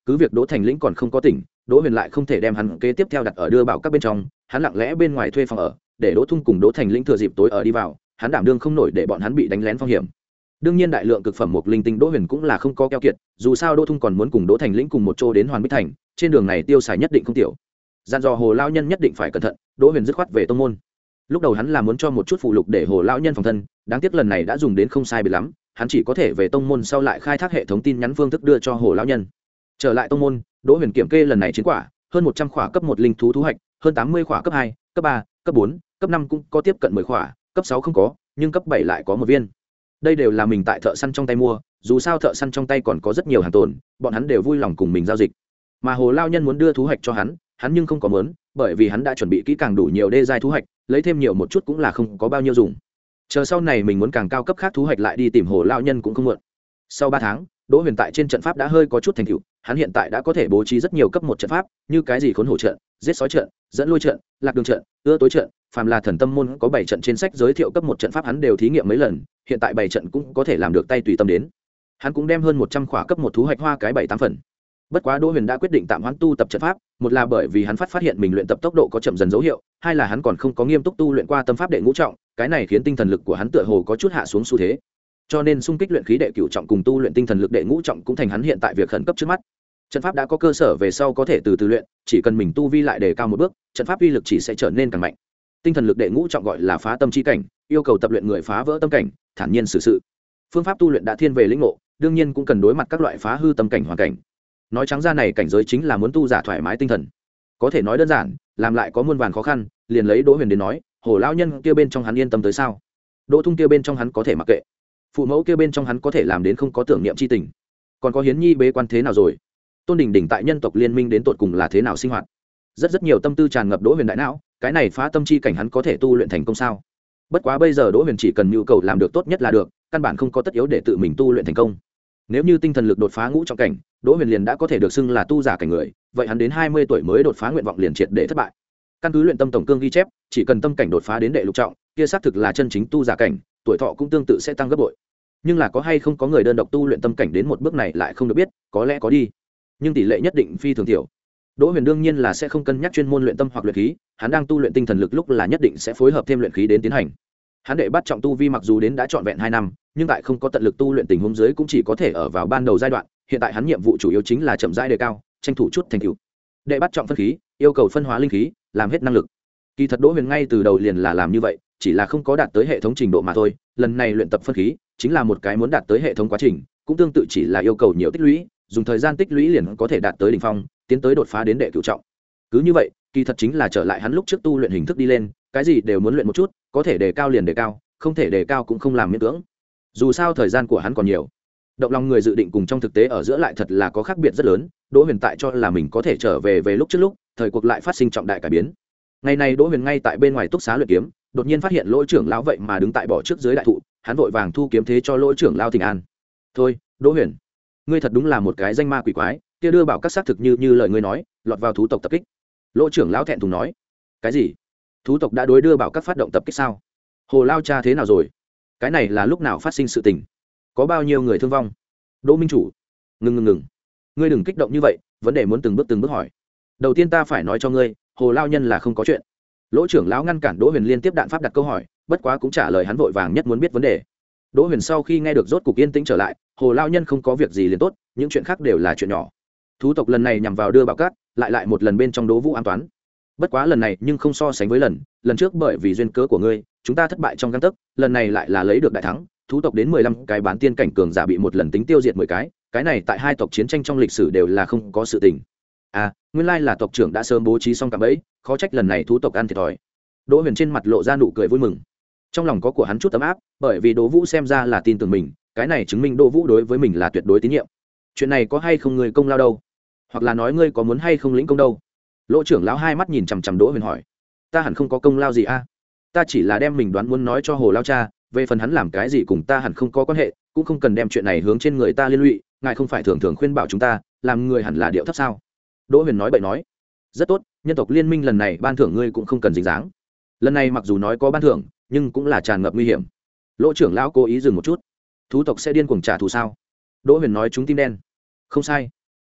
cứ việc đỗ thành lĩnh còn không có tỉnh, đỗ huyền lại không thể đem hắn kế tiếp theo đặt ở đưa bảo các bên trong, hắn lặng lẽ bên ngoài thuê phòng ở để đỗ thung cùng đỗ thành lĩnh thừa dịp tối ở đi vào, hắn đảm đương không nổi để bọn hắn bị đánh lén phong hiểm. Đương nhiên đại lượng cực phẩm mục linh tinh đỗ huyền cũng là không có keo kiệt, dù sao đỗ thung còn muốn cùng đỗ thành lĩnh cùng một chỗ đến hoàn bích thành, trên đường này tiêu xài nhất định không tiểu. Dặn dò hồ lao nhân nhất định phải cẩn thận, đỗ huyền dứt khoát về tông môn. Lúc đầu hắn là muốn cho một chút phụ lục để hồ lao nhân phòng thân, đáng tiếc lần này đã dùng đến không sai biệt lắm, hắn chỉ có thể về tông môn sau lại khai thác hệ thống tin nhắn phương thức đưa cho hồ lao nhân. Trở lại tông môn, đỗ huyền kiểm kê lần này chiến quả, hơn một trăm khỏa cấp một linh thú thú hạch, hơn tám mươi khỏa cấp hai, cấp ba, cấp bốn, cấp năm cũng có tiếp cận mười khỏa, cấp sáu không có, nhưng cấp bảy lại có một viên. Đây đều là mình tại thợ săn trong tay mua, dù sao thợ săn trong tay còn có rất nhiều hàng tồn, bọn hắn đều vui lòng cùng mình giao dịch. Mà hồ lao nhân muốn đưa thú hạch cho hắn, hắn nhưng không có muốn, bởi vì hắn đã chuẩn bị kỹ càng đủ nhiều đê giai thú hạch, lấy thêm nhiều một chút cũng là không có bao nhiêu dùng. Chờ sau này mình muốn càng cao cấp khác thú hạch lại đi tìm hồ lao nhân cũng không muộn. Sau ba tháng, Đỗ Huyền tại trên trận pháp đã hơi có chút thành tựu, hắn hiện tại đã có thể bố trí rất nhiều cấp một trận pháp, như cái gì khốn hổ trận, giết sói trận, dẫn lui trận, lạc đường trận, ưa tối trận, phàm là thần tâm môn có bảy trận trên sách giới thiệu cấp một trận pháp hắn đều thí nghiệm mấy lần, hiện tại bảy trận cũng có thể làm được tay tùy tâm đến. Hắn cũng đem hơn một trăm khỏa cấp một thú hạch hoa cái bảy tám phần. Bất quá Đỗ Huyền đã quyết định tạm hoãn tu tập trận pháp, một là bởi vì hắn phát phát hiện mình luyện tập tốc độ có chậm dần dấu hiệu, hai là hắn còn không có nghiêm túc tu luyện qua tâm pháp đệ ngũ trọng, cái này khiến tinh thần lực của hắn tựa hồ có chút hạ xuống xu thế. Cho nên xung kích luyện khí đệ cửu trọng cùng tu luyện tinh thần lực đệ ngũ trọng cũng thành hắn hiện tại việc khẩn cấp trước mắt. Trận pháp đã có cơ sở về sau có thể từ từ luyện, chỉ cần mình tu vi lại đề cao một bước, trận pháp uy lực chỉ sẽ trở nên càng mạnh. Tinh thần lực đệ ngũ trọng gọi là phá tâm chi cảnh, yêu cầu tập luyện người phá vỡ tâm cảnh, thản nhiên xử sự. Phương pháp tu luyện đã thiên về lĩnh ngộ, đương nhiên cũng cần đối mặt các loại phá hư tâm cảnh hoàn cảnh. Nói trắng ra này cảnh giới chính là muốn tu giả thoải mái tinh thần. Có thể nói đơn giản, làm lại có muôn vàn khó khăn, liền lấy Đỗ Huyền đến nói, hồ lão nhân kia bên trong hắn yên tâm tới sao? Đỗ Thung kia bên trong hắn có thể mặc kệ. Phụ mẫu kia bên trong hắn có thể làm đến không có tưởng niệm chi tình. Còn có Hiến Nhi bế quan thế nào rồi? Tôn Đình Đình tại nhân tộc liên minh đến tột cùng là thế nào sinh hoạt? Rất rất nhiều tâm tư tràn ngập Đỗ Huyền đại não, cái này phá tâm chi cảnh hắn có thể tu luyện thành công sao? Bất quá bây giờ Đỗ Huyền chỉ cần nhu cầu làm được tốt nhất là được, căn bản không có tất yếu để tự mình tu luyện thành công. Nếu như tinh thần lực đột phá ngũ trọng cảnh, Đỗ Huyền liền đã có thể được xưng là tu giả cảnh người, vậy hắn đến hai mươi tuổi mới đột phá nguyện vọng liền triệt để thất bại. Căn cứ luyện tâm tổng cương ghi chép, chỉ cần tâm cảnh đột phá đến đệ lục trọng, kia xác thực là chân chính tu giả cảnh, tuổi thọ cũng tương tự sẽ tăng gấp bội. Nhưng là có hay không có người đơn độc tu luyện tâm cảnh đến một bước này lại không được biết, có lẽ có đi, nhưng tỷ lệ nhất định phi thường thiểu. Đỗ Huyền đương nhiên là sẽ không cân nhắc chuyên môn luyện tâm hoặc luyện khí, hắn đang tu luyện tinh thần lực lúc là nhất định sẽ phối hợp thêm luyện khí đến tiến hành. Hắn đệ bắt trọng tu vi mặc dù đến đã trọn vẹn hai năm, nhưng tại không có tận lực tu luyện tình huống dưới cũng chỉ có thể ở vào ban đầu giai đoạn, hiện tại hắn nhiệm vụ chủ yếu chính là chậm rãi đề cao, tranh thủ chút thành tựu. Đệ bắt trọng phân khí, yêu cầu phân hóa linh khí, làm hết năng lực. Kỳ thật Đỗ Huyền ngay từ đầu liền là làm như vậy, chỉ là không có đạt tới hệ thống trình độ mà thôi, lần này luyện tập phân khí chính là một cái muốn đạt tới hệ thống quá trình, cũng tương tự chỉ là yêu cầu nhiều tích lũy, dùng thời gian tích lũy liền có thể đạt tới đỉnh phong, tiến tới đột phá đến đệ cửu trọng. Cứ như vậy, kỳ thật chính là trở lại hắn lúc trước tu luyện hình thức đi lên, cái gì đều muốn luyện một chút, có thể đề cao liền đề cao, không thể đề cao cũng không làm miễn cưỡng. Dù sao thời gian của hắn còn nhiều. Động lòng người dự định cùng trong thực tế ở giữa lại thật là có khác biệt rất lớn, Đỗ Huyền tại cho là mình có thể trở về về lúc trước lúc, thời cuộc lại phát sinh trọng đại cải biến. Ngày này Đỗ Huyền ngay tại bên ngoài túc xá luyện kiếm, đột nhiên phát hiện Lỗ trưởng lão vậy mà đứng tại bỏ trước dưới đại thụ, hắn vội vàng thu kiếm thế cho Lỗ trưởng lão thỉnh an. "Thôi, Đỗ Huyền, ngươi thật đúng là một cái danh ma quỷ quái, kia đưa bảo các xác thực như như lời ngươi nói, lọt vào thú tộc tập kích." Lỗ trưởng lão thẹn thùng nói. "Cái gì? Thú tộc đã đối đưa bảo các phát động tập kích sao? Hồ lao cha thế nào rồi? Cái này là lúc nào phát sinh sự tình? Có bao nhiêu người thương vong?" Đỗ minh chủ, ngừng ngừng ngừng, ngươi đừng kích động như vậy, vấn đề muốn từng bước từng bước hỏi. Đầu tiên ta phải nói cho ngươi, hồ lao nhân là không có chuyện. Lỗ trưởng lão ngăn cản Đỗ Huyền liên tiếp đạn pháp đặt câu hỏi, bất quá cũng trả lời hắn vội vàng nhất muốn biết vấn đề. Đỗ Huyền sau khi nghe được rốt cục yên tĩnh trở lại, hồ lao nhân không có việc gì liền tốt, những chuyện khác đều là chuyện nhỏ. Thú tộc lần này nhằm vào đưa bảo cát, lại lại một lần bên trong Đỗ Vũ an toán. Bất quá lần này nhưng không so sánh với lần, lần trước bởi vì duyên cớ của ngươi, chúng ta thất bại trong gang tấc, lần này lại là lấy được đại thắng, thú tộc đến mười lăm cái bán tiên cảnh cường giả bị một lần tính tiêu diệt mười cái, cái này tại hai tộc chiến tranh trong lịch sử đều là không có sự tình. À, nguyên lai là tộc trưởng đã sớm bố trí xong cả bẫy, khó trách lần này thú tộc ăn thiệt thòi. Đỗ Huyền trên mặt lộ ra nụ cười vui mừng. Trong lòng có của hắn chút tấm áp, bởi vì Đỗ Vũ xem ra là tin tưởng mình, cái này chứng minh Đỗ Vũ đối với mình là tuyệt đối tín nhiệm. Chuyện này có hay không người công lao đâu? Hoặc là nói ngươi có muốn hay không lĩnh công đâu? Lỗ trưởng lão hai mắt nhìn chằm chằm Đỗ Huyền hỏi. Ta hẳn không có công lao gì a? Ta chỉ là đem mình đoán muốn nói cho Hồ lao cha, về phần hắn làm cái gì cùng ta hẳn không có quan hệ, cũng không cần đem chuyện này hướng trên người ta liên lụy, ngài không phải thường thường khuyên bảo chúng ta, làm người hẳn là điệu thấp sao? Đỗ Huyền nói bậy nói. Rất tốt, nhân tộc liên minh lần này ban thưởng ngươi cũng không cần dính dáng. Lần này mặc dù nói có ban thưởng, nhưng cũng là tràn ngập nguy hiểm. Lỗ trưởng lão cố ý dừng một chút. Thú tộc sẽ điên cuồng trả thù sao? Đỗ Huyền nói chúng tim đen. Không sai.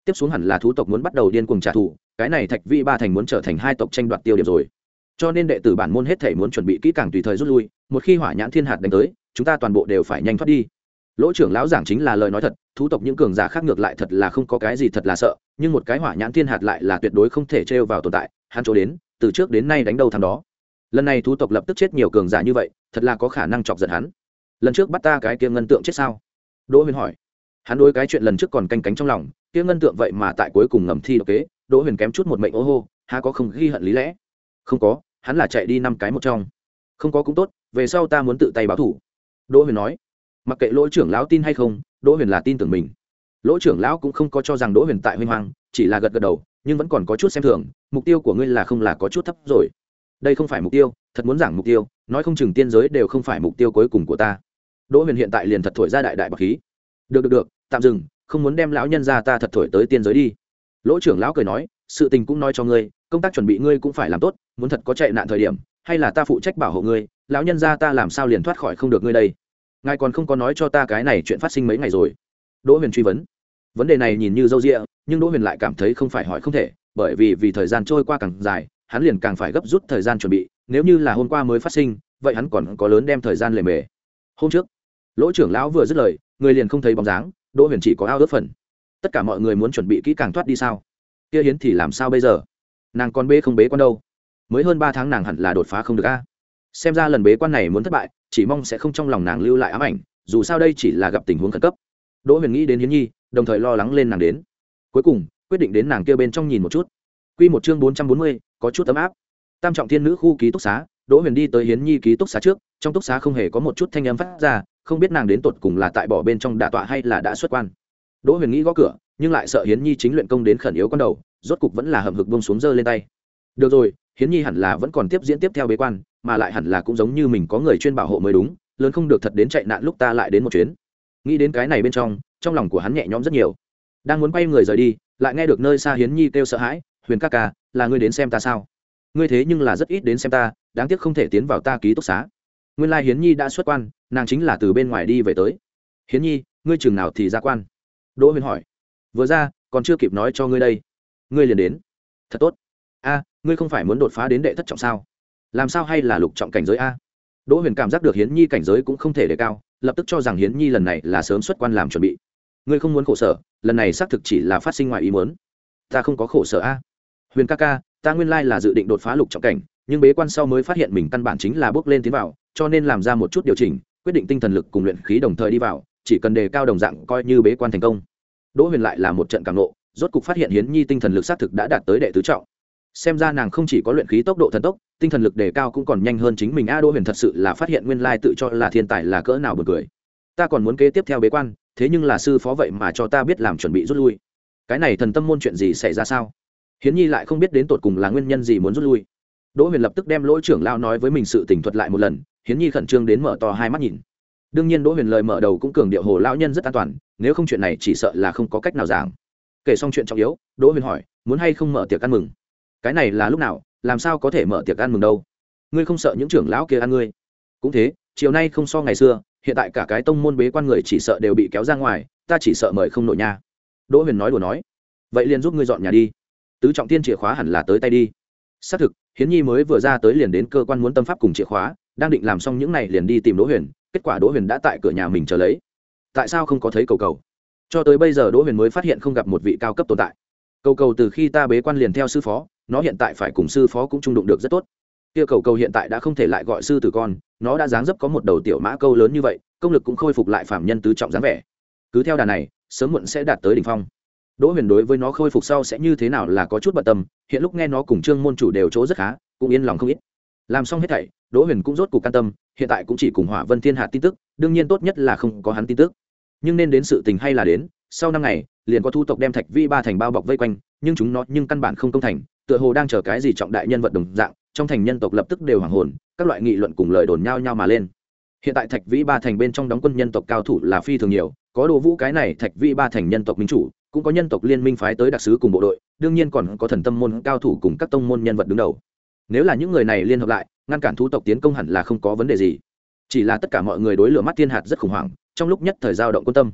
tiếp xuống hẳn là thú tộc muốn bắt đầu điên cuồng trả thù, cái này thạch vi ba thành muốn trở thành hai tộc tranh đoạt tiêu điểm rồi. Cho nên đệ tử bản môn hết thể muốn chuẩn bị kỹ càng tùy thời rút lui, một khi hỏa nhãn thiên hạt đánh tới, chúng ta toàn bộ đều phải nhanh thoát đi. Lỗ trưởng lão giảng chính là lời nói thật, thú tộc những cường giả khác ngược lại thật là không có cái gì thật là sợ, nhưng một cái hỏa nhãn thiên hạt lại là tuyệt đối không thể trêu vào tồn tại, hắn chỗ đến, từ trước đến nay đánh đâu thằng đó. Lần này thú tộc lập tức chết nhiều cường giả như vậy, thật là có khả năng chọc giận hắn. Lần trước bắt ta cái kia ngân tượng chết sao? Đỗ Huyền hỏi. Hắn đối cái chuyện lần trước còn canh cánh trong lòng, kia ngân tượng vậy mà tại cuối cùng ngầm thi độc kế, Đỗ Huyền kém chút một mệnh ô hô, há có không ghi hận lý lẽ? Không có, hắn là chạy đi năm cái một trong. Không có cũng tốt, về sau ta muốn tự tay báo thủ. Đỗ Huyền nói. Mặc kệ Lỗ trưởng lão tin hay không, Đỗ Huyền là tin tưởng mình. Lỗ trưởng lão cũng không có cho rằng Đỗ Huyền tại huy hoàng, chỉ là gật gật đầu, nhưng vẫn còn có chút xem thường, mục tiêu của ngươi là không là có chút thấp rồi. Đây không phải mục tiêu, thật muốn giảng mục tiêu, nói không chừng tiên giới đều không phải mục tiêu cuối cùng của ta. Đỗ Huyền hiện tại liền thật thổi ra đại đại bạc khí. Được được được, tạm dừng, không muốn đem lão nhân gia ta thật thổi tới tiên giới đi. Lỗ trưởng lão cười nói, sự tình cũng nói cho ngươi, công tác chuẩn bị ngươi cũng phải làm tốt, muốn thật có chạy nạn thời điểm, hay là ta phụ trách bảo hộ ngươi, lão nhân gia ta làm sao liền thoát khỏi không được ngươi đây? Ngài còn không có nói cho ta cái này chuyện phát sinh mấy ngày rồi. Đỗ Huyền truy vấn. Vấn đề này nhìn như dâu dịa, nhưng Đỗ Huyền lại cảm thấy không phải hỏi không thể, bởi vì vì thời gian trôi qua càng dài, hắn liền càng phải gấp rút thời gian chuẩn bị, nếu như là hôm qua mới phát sinh, vậy hắn còn có lớn đem thời gian lề mề. Hôm trước, Lỗ trưởng lão vừa dứt lời, người liền không thấy bóng dáng, Đỗ Huyền chỉ có ao ước phần. Tất cả mọi người muốn chuẩn bị kỹ càng thoát đi sao? Kia Hiến thì làm sao bây giờ? Nàng còn bế không bế quan đâu? Mới hơn ba tháng nàng hẳn là đột phá không được a. Xem ra lần bế quan này muốn thất bại, chỉ mong sẽ không trong lòng nàng lưu lại ám ảnh, dù sao đây chỉ là gặp tình huống khẩn cấp. Đỗ Huyền nghĩ đến Hiến Nhi, đồng thời lo lắng lên nàng đến. Cuối cùng, quyết định đến nàng kia bên trong nhìn một chút. Quy một chương bốn trăm bốn mươi, có chút ấm áp. Tam trọng thiên nữ khu ký túc xá, Đỗ Huyền đi tới Hiến Nhi ký túc xá trước, trong túc xá không hề có một chút thanh âm phát ra, không biết nàng đến tột cùng là tại bỏ bên trong đả tọa hay là đã xuất quan. Đỗ Huyền nghĩ gõ cửa, nhưng lại sợ Hiến Nhi chính luyện công đến khẩn yếu con đầu, rốt cục vẫn là hậm hực buông xuống giơ lên tay. Được rồi, Hiến Nhi hẳn là vẫn còn tiếp diễn tiếp theo bế quan, mà lại hẳn là cũng giống như mình có người chuyên bảo hộ mới đúng, lớn không được thật đến chạy nạn lúc ta lại đến một chuyến. Nghĩ đến cái này bên trong, trong lòng của hắn nhẹ nhõm rất nhiều. Đang muốn quay người rời đi, lại nghe được nơi xa Hiến Nhi kêu sợ hãi, "Huyền ca ca, là ngươi đến xem ta sao? Ngươi thế nhưng là rất ít đến xem ta, đáng tiếc không thể tiến vào ta ký túc xá." Nguyên lai Hiến Nhi đã xuất quan, nàng chính là từ bên ngoài đi về tới. "Hiến Nhi, ngươi chừng nào thì ra quan?" Đỗ Huyền hỏi. "Vừa ra, còn chưa kịp nói cho ngươi đây." "Ngươi liền đến? Thật tốt." "A, ngươi không phải muốn đột phá đến đệ thất trọng sao? Làm sao hay là lục trọng cảnh giới a?" Đỗ Huyền cảm giác được Hiến Nhi cảnh giới cũng không thể đề cao, lập tức cho rằng Hiến Nhi lần này là sớm xuất quan làm chuẩn bị. "Ngươi không muốn khổ sở, lần này xác thực chỉ là phát sinh ngoài ý muốn." "Ta không có khổ sở a." "Huyền ca ca, ta nguyên lai là dự định đột phá lục trọng cảnh, nhưng bế quan sau mới phát hiện mình căn bản chính là bước lên tiến vào, cho nên làm ra một chút điều chỉnh, quyết định tinh thần lực cùng luyện khí đồng thời đi vào, chỉ cần đề cao đồng dạng coi như bế quan thành công." Đỗ Huyền lại là một trận cảm ngộ, rốt cục phát hiện Hiến Nhi tinh thần lực xác thực đã đạt tới đệ tứ trọng. Xem ra nàng không chỉ có luyện khí tốc độ thần tốc, tinh thần lực đề cao cũng còn nhanh hơn chính mình. A, Đỗ Huyền thật sự là phát hiện nguyên lai tự cho là thiên tài là cỡ nào buồn cười. Ta còn muốn kế tiếp theo bế quan, thế nhưng là sư phó vậy mà cho ta biết làm chuẩn bị rút lui. Cái này thần tâm môn chuyện gì xảy ra sao? Hiến Nhi lại không biết đến tột cùng là nguyên nhân gì muốn rút lui. Đỗ Huyền lập tức đem Lỗ trưởng lão nói với mình sự tình thuật lại một lần, Hiến Nhi khẩn trương đến mở to hai mắt nhìn. Đương nhiên Đỗ Huyền lời mở đầu cũng cường điệu Hồ lão nhân rất an toàn, nếu không chuyện này chỉ sợ là không có cách nào giảng. Kể xong chuyện trọng yếu, Đỗ Huyền hỏi, muốn hay không mở tiệc ăn mừng? Cái này là lúc nào, làm sao có thể mở tiệc ăn mừng đâu? Ngươi không sợ những trưởng lão kia ăn ngươi? Cũng thế, chiều nay không so ngày xưa, hiện tại cả cái tông môn bế quan người chỉ sợ đều bị kéo ra ngoài, ta chỉ sợ mời không nổi nha. Đỗ Huyền nói đùa nói. Vậy liền giúp ngươi dọn nhà đi. Tứ trọng thiên chìa khóa hẳn là tới tay đi. Xác thực, Hiến Nhi mới vừa ra tới liền đến cơ quan muốn tâm pháp cùng chìa khóa, đang định làm xong những này liền đi tìm Đỗ Huyền, kết quả Đỗ Huyền đã tại cửa nhà mình chờ lấy. Tại sao không có thấy cầu cầu? Cho tới bây giờ Đỗ Huyền mới phát hiện không gặp một vị cao cấp tồn tại. Cầu cầu từ khi ta bế quan liền theo sư phó, nó hiện tại phải cùng sư phó cũng chung đụng được rất tốt. Kia cầu cầu hiện tại đã không thể lại gọi sư tử con, nó đã dáng dấp có một đầu tiểu mã câu lớn như vậy, công lực cũng khôi phục lại phạm nhân tứ trọng dáng vẻ. Cứ theo đà này, sớm muộn sẽ đạt tới đỉnh phong. Đỗ Huyền đối với nó khôi phục sau sẽ như thế nào là có chút bận tâm, hiện lúc nghe nó cùng Trương môn chủ đều chỗ rất khá, cũng yên lòng không ít. Làm xong hết thảy, Đỗ Huyền cũng rốt cuộc can tâm, hiện tại cũng chỉ cùng Hỏa Vân Thiên Hạt tin tức, đương nhiên tốt nhất là không có hắn tin tức. Nhưng nên đến sự tình hay là đến, sau năm ngày, liền có thu tộc đem Thạch Vi ba thành bao bọc vây quanh, nhưng chúng nó nhưng căn bản không công thành, tựa hồ đang chờ cái gì trọng đại nhân vật đồng dạng, trong thành nhân tộc lập tức đều hoảng hồn, các loại nghị luận cùng lời đồn nhao nhao mà lên. Hiện tại Thạch Vi ba thành bên trong đóng quân nhân tộc cao thủ là phi thường nhiều, có Đồ Vũ cái này Thạch Vi ba thành nhân tộc minh chủ, cũng có nhân tộc liên minh phái tới đặc sứ cùng bộ đội, đương nhiên còn có thần tâm môn cao thủ cùng các tông môn nhân vật đứng đầu. Nếu là những người này liên hợp lại, ngăn cản thú tộc tiến công hẳn là không có vấn đề gì. Chỉ là tất cả mọi người đối lửa mắt thiên hạt rất khủng hoảng, trong lúc nhất thời dao động quân tâm.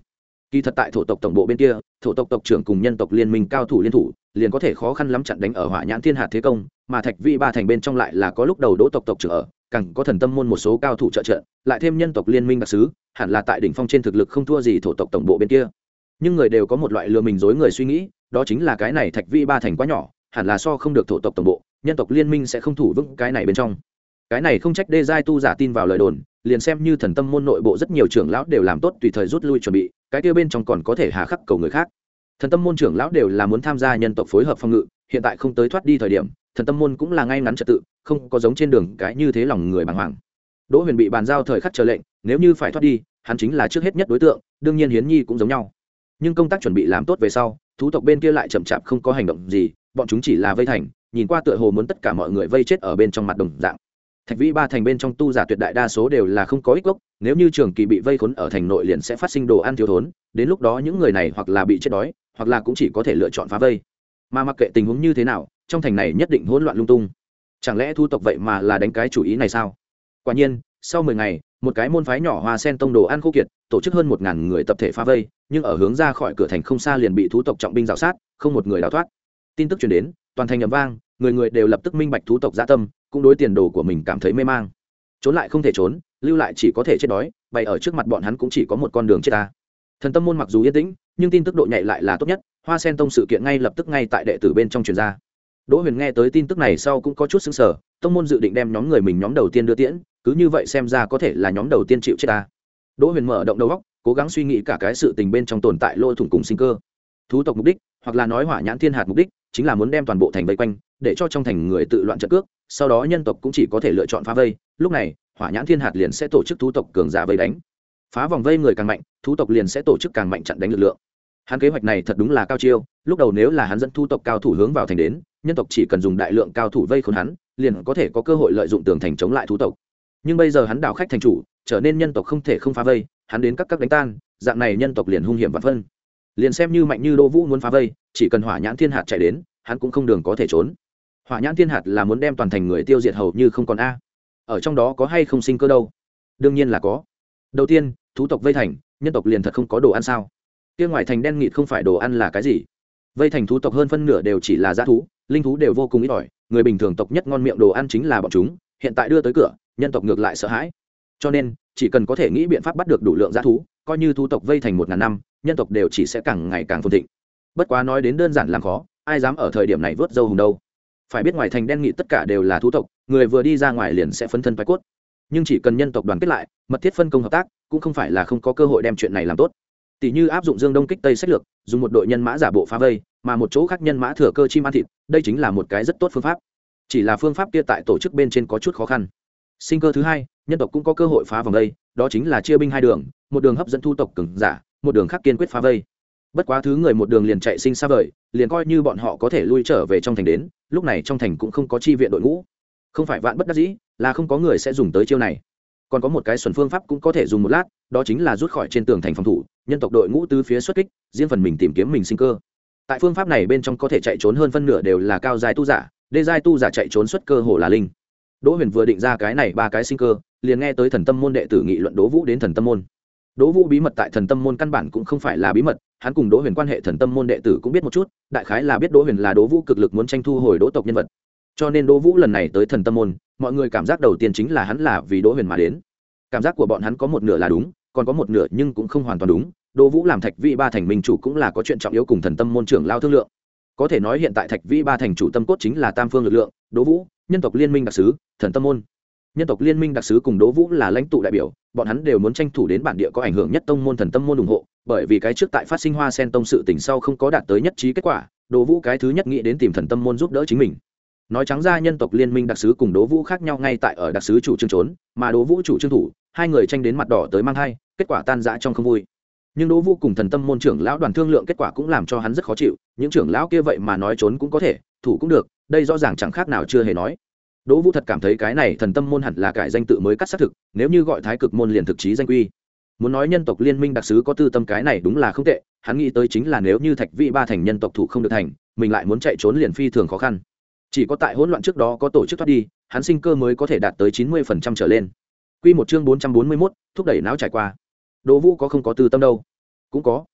Kỳ thật tại thổ tộc tổng bộ bên kia, thổ tộc tộc trưởng cùng nhân tộc liên minh cao thủ liên thủ, liền có thể khó khăn lắm chặn đánh ở Hỏa Nhãn Thiên Hạt thế công, mà Thạch Vi ba thành bên trong lại là có lúc đầu Đỗ tộc tộc trưởng ở, càng có thần tâm môn một số cao thủ trợ trợ, lại thêm nhân tộc liên minh đặc sứ, hẳn là tại đỉnh phong trên thực lực không thua gì thổ tộc tổng bộ bên kia. Nhưng người đều có một loại lừa mình dối người suy nghĩ, đó chính là cái này Thạch Vi ba thành quá nhỏ, hẳn là so không được thổ tộc tổng bộ, nhân tộc liên minh sẽ không thủ vững cái này bên trong. Cái này không trách đê giai tu giả tin vào lời đồn, liền xem như thần tâm môn nội bộ rất nhiều trưởng lão đều làm tốt tùy thời rút lui chuẩn bị, cái kia bên trong còn có thể hà khắc cầu người khác. Thần tâm môn trưởng lão đều là muốn tham gia nhân tộc phối hợp phòng ngự, hiện tại không tới thoát đi thời điểm, thần tâm môn cũng là ngay ngắn trật tự, không có giống trên đường cái như thế lòng người bàng hoàng. Đỗ Huyền bị bàn giao thời khắc chờ lệnh, nếu như phải thoát đi, hắn chính là trước hết nhất đối tượng, đương nhiên Hiến Nhi cũng giống nhau. Nhưng công tác chuẩn bị làm tốt về sau, thú tộc bên kia lại chậm chạp không có hành động gì, bọn chúng chỉ là vây thành, nhìn qua tựa hồ muốn tất cả mọi người vây chết ở bên trong mặt đồng dạng. Thạch Vĩ ba thành bên trong tu giả tuyệt đại đa số đều là không có ích gốc, nếu như trường kỳ bị vây khốn ở thành nội liền sẽ phát sinh đồ ăn thiếu thốn, đến lúc đó những người này hoặc là bị chết đói, hoặc là cũng chỉ có thể lựa chọn phá vây. Mà mặc kệ tình huống như thế nào, trong thành này nhất định hỗn loạn lung tung. Chẳng lẽ thu tộc vậy mà là đánh cái chủ ý này sao? Quả nhiên, sau mười ngày, một cái môn phái nhỏ Hoa Sen tông đồ ăn khô kiệt, tổ chức hơn một ngàn người tập thể phá vây, nhưng ở hướng ra khỏi cửa thành không xa liền bị thú tộc trọng binh rào sát, không một người đào thoát. Tin tức truyền đến, toàn thành ầm vang, người người đều lập tức minh bạch thú tộc dã tâm, cũng đối tiền đồ của mình cảm thấy mê mang. Trốn lại không thể trốn, lưu lại chỉ có thể chết đói, bày ở trước mặt bọn hắn cũng chỉ có một con đường chết ta. Thần tâm môn mặc dù yên tĩnh, nhưng tin tức độ nhạy lại là tốt nhất, Hoa Sen tông sự kiện ngay lập tức ngay tại đệ tử bên trong truyền ra. Đỗ Huyền nghe tới tin tức này sau cũng có chút sững sờ, tông môn dự định đem nhóm người mình nhóm đầu tiên đưa tiễn, cứ như vậy xem ra có thể là nhóm đầu tiên chịu chết ta. Đỗ Huyền mở động đầu óc, cố gắng suy nghĩ cả cái sự tình bên trong tồn tại lỗ thủng cùng sinh cơ. Thú tộc mục đích, hoặc là nói Hỏa Nhãn Thiên Hạt mục đích, chính là muốn đem toàn bộ thành vây quanh, để cho trong thành người tự loạn trận cước, sau đó nhân tộc cũng chỉ có thể lựa chọn phá vây, lúc này, Hỏa Nhãn Thiên Hạt liền sẽ tổ chức thú tộc cường giả vây đánh. Phá vòng vây người càng mạnh, thú tộc liền sẽ tổ chức càng mạnh chặn đánh lực lượng. Hắn kế hoạch này thật đúng là cao chiêu, lúc đầu nếu là hắn dẫn thú tộc cao thủ hướng vào thành đến, nhân tộc chỉ cần dùng đại lượng cao thủ vây khốn hắn, liền có thể có cơ hội lợi dụng tường thành chống lại thú tộc. Nhưng bây giờ hắn đảo khách thành chủ, trở nên nhân tộc không thể không phá vây, hắn đến các các đánh tan, dạng này nhân tộc liền hung hiểm vạn phân. Liền xem như mạnh như Đỗ Vũ muốn phá vây, chỉ cần Hỏa Nhãn Thiên Hạt chạy đến, hắn cũng không đường có thể trốn. Hỏa Nhãn Thiên Hạt là muốn đem toàn thành người tiêu diệt hầu như không còn a. Ở trong đó có hay không sinh cơ đâu? Đương nhiên là có. Đầu tiên, thú tộc vây thành, nhân tộc liền thật không có đồ ăn sao? Kia ngoài thành đen nghịt không phải đồ ăn là cái gì? Vây thành thú tộc hơn phân nửa đều chỉ là dã thú, linh thú đều vô cùng ít ỏi, người bình thường tộc nhất ngon miệng đồ ăn chính là bọn chúng, hiện tại đưa tới cửa, nhân tộc ngược lại sợ hãi. Cho nên, chỉ cần có thể nghĩ biện pháp bắt được đủ lượng dã thú, coi như thú tộc vây thành một ngàn năm, nhân tộc đều chỉ sẽ càng ngày càng phồn thịnh. Bất quá nói đến đơn giản làm khó, ai dám ở thời điểm này vớt dâu hùng đâu? Phải biết ngoài thành đen nghịt tất cả đều là thú tộc, người vừa đi ra ngoài liền sẽ phấn thân phái cốt. Nhưng chỉ cần nhân tộc đoàn kết lại, mật thiết phân công hợp tác, cũng không phải là không có cơ hội đem chuyện này làm tốt. Tỷ như áp dụng Dương Đông kích Tây sách lược, dùng một đội nhân mã giả bộ phá vây, mà một chỗ khác nhân mã thừa cơ chim ăn thịt, đây chính là một cái rất tốt phương pháp. Chỉ là phương pháp kia tại tổ chức bên trên có chút khó khăn. Sinh cơ thứ hai, nhân tộc cũng có cơ hội phá vòng vây, đó chính là chia binh hai đường, một đường hấp dẫn thu tộc cường giả, một đường khác kiên quyết phá vây. Bất quá thứ người một đường liền chạy sinh xa vời, liền coi như bọn họ có thể lui trở về trong thành đến, lúc này trong thành cũng không có chi viện đội ngũ. Không phải vạn bất đắc dĩ, là không có người sẽ dùng tới chiêu này. Còn có một cái xuẩn phương pháp cũng có thể dùng một lát, đó chính là rút khỏi trên tường thành phòng thủ, nhân tộc đội ngũ tứ phía xuất kích, riêng phần mình tìm kiếm mình sinh cơ. Tại phương pháp này bên trong có thể chạy trốn hơn phân nửa đều là cao giai tu giả, đê giai tu giả chạy trốn xuất cơ hồ là linh. Đỗ Huyền vừa định ra cái này ba cái sinh cơ, liền nghe tới thần tâm môn đệ tử nghị luận Đỗ Vũ đến thần tâm môn. Đỗ Vũ bí mật tại thần tâm môn căn bản cũng không phải là bí mật, hắn cùng Đỗ Huyền quan hệ thần tâm môn đệ tử cũng biết một chút, đại khái là biết Đỗ Huyền là Đỗ Vũ cực lực muốn tranh thu hồi Đỗ tộc nhân vật. Cho nên Đỗ Vũ lần này tới thần tâm môn, mọi người cảm giác đầu tiên chính là hắn là vì Đỗ Huyền mà đến. Cảm giác của bọn hắn có một nửa là đúng, còn có một nửa nhưng cũng không hoàn toàn đúng. Đỗ Vũ làm Thạch Vĩ ba thành minh chủ cũng là có chuyện trọng yếu cùng thần tâm môn trưởng lao thương lượng. Có thể nói hiện tại Thạch Vĩ ba thành chủ tâm cốt chính là tam phương lực lượng, Đỗ Vũ, nhân tộc liên minh đặc sứ, thần tâm môn. Nhân tộc liên minh đặc sứ cùng Đỗ Vũ là lãnh tụ đại biểu, bọn hắn đều muốn tranh thủ đến bản địa có ảnh hưởng nhất tông môn thần tâm môn ủng hộ, bởi vì cái trước tại phát sinh Hoa Sen tông sự tình sau không có đạt tới nhất trí kết quả, Đỗ Vũ cái thứ nhất nghĩ đến tìm thần tâm môn giúp đỡ chính mình. Nói trắng ra nhân tộc liên minh đặc sứ cùng Đỗ Vũ khác nhau ngay tại ở đặc sứ chủ trương trốn, mà Đỗ Vũ chủ trương thủ, hai người tranh đến mặt đỏ tới mang hai, kết quả tan rã trong không vui. Nhưng Đỗ Vũ cùng thần tâm môn trưởng lão đoàn thương lượng kết quả cũng làm cho hắn rất khó chịu, những trưởng lão kia vậy mà nói trốn cũng có thể, thủ cũng được, đây rõ ràng chẳng khác nào chưa hề nói. Đỗ Vũ thật cảm thấy cái này thần tâm môn hẳn là cải danh tự mới cắt xác thực, nếu như gọi Thái Cực môn liền thực chí danh quy. Muốn nói nhân tộc liên minh đặc sứ có tư tâm cái này đúng là không tệ, hắn nghĩ tới chính là nếu như Thạch Vĩ ba thành nhân tộc thủ không được thành, mình lại muốn chạy trốn liền phi thường khó khăn. Chỉ có tại hỗn loạn trước đó có tổ chức thoát đi, hắn sinh cơ mới có thể đạt tới chín mươi phần trăm trở lên. Quy một chương bốn trăm bốn mươi mốt, thúc đẩy não trải qua. Đỗ Vũ có không có tư tâm đâu? Cũng có.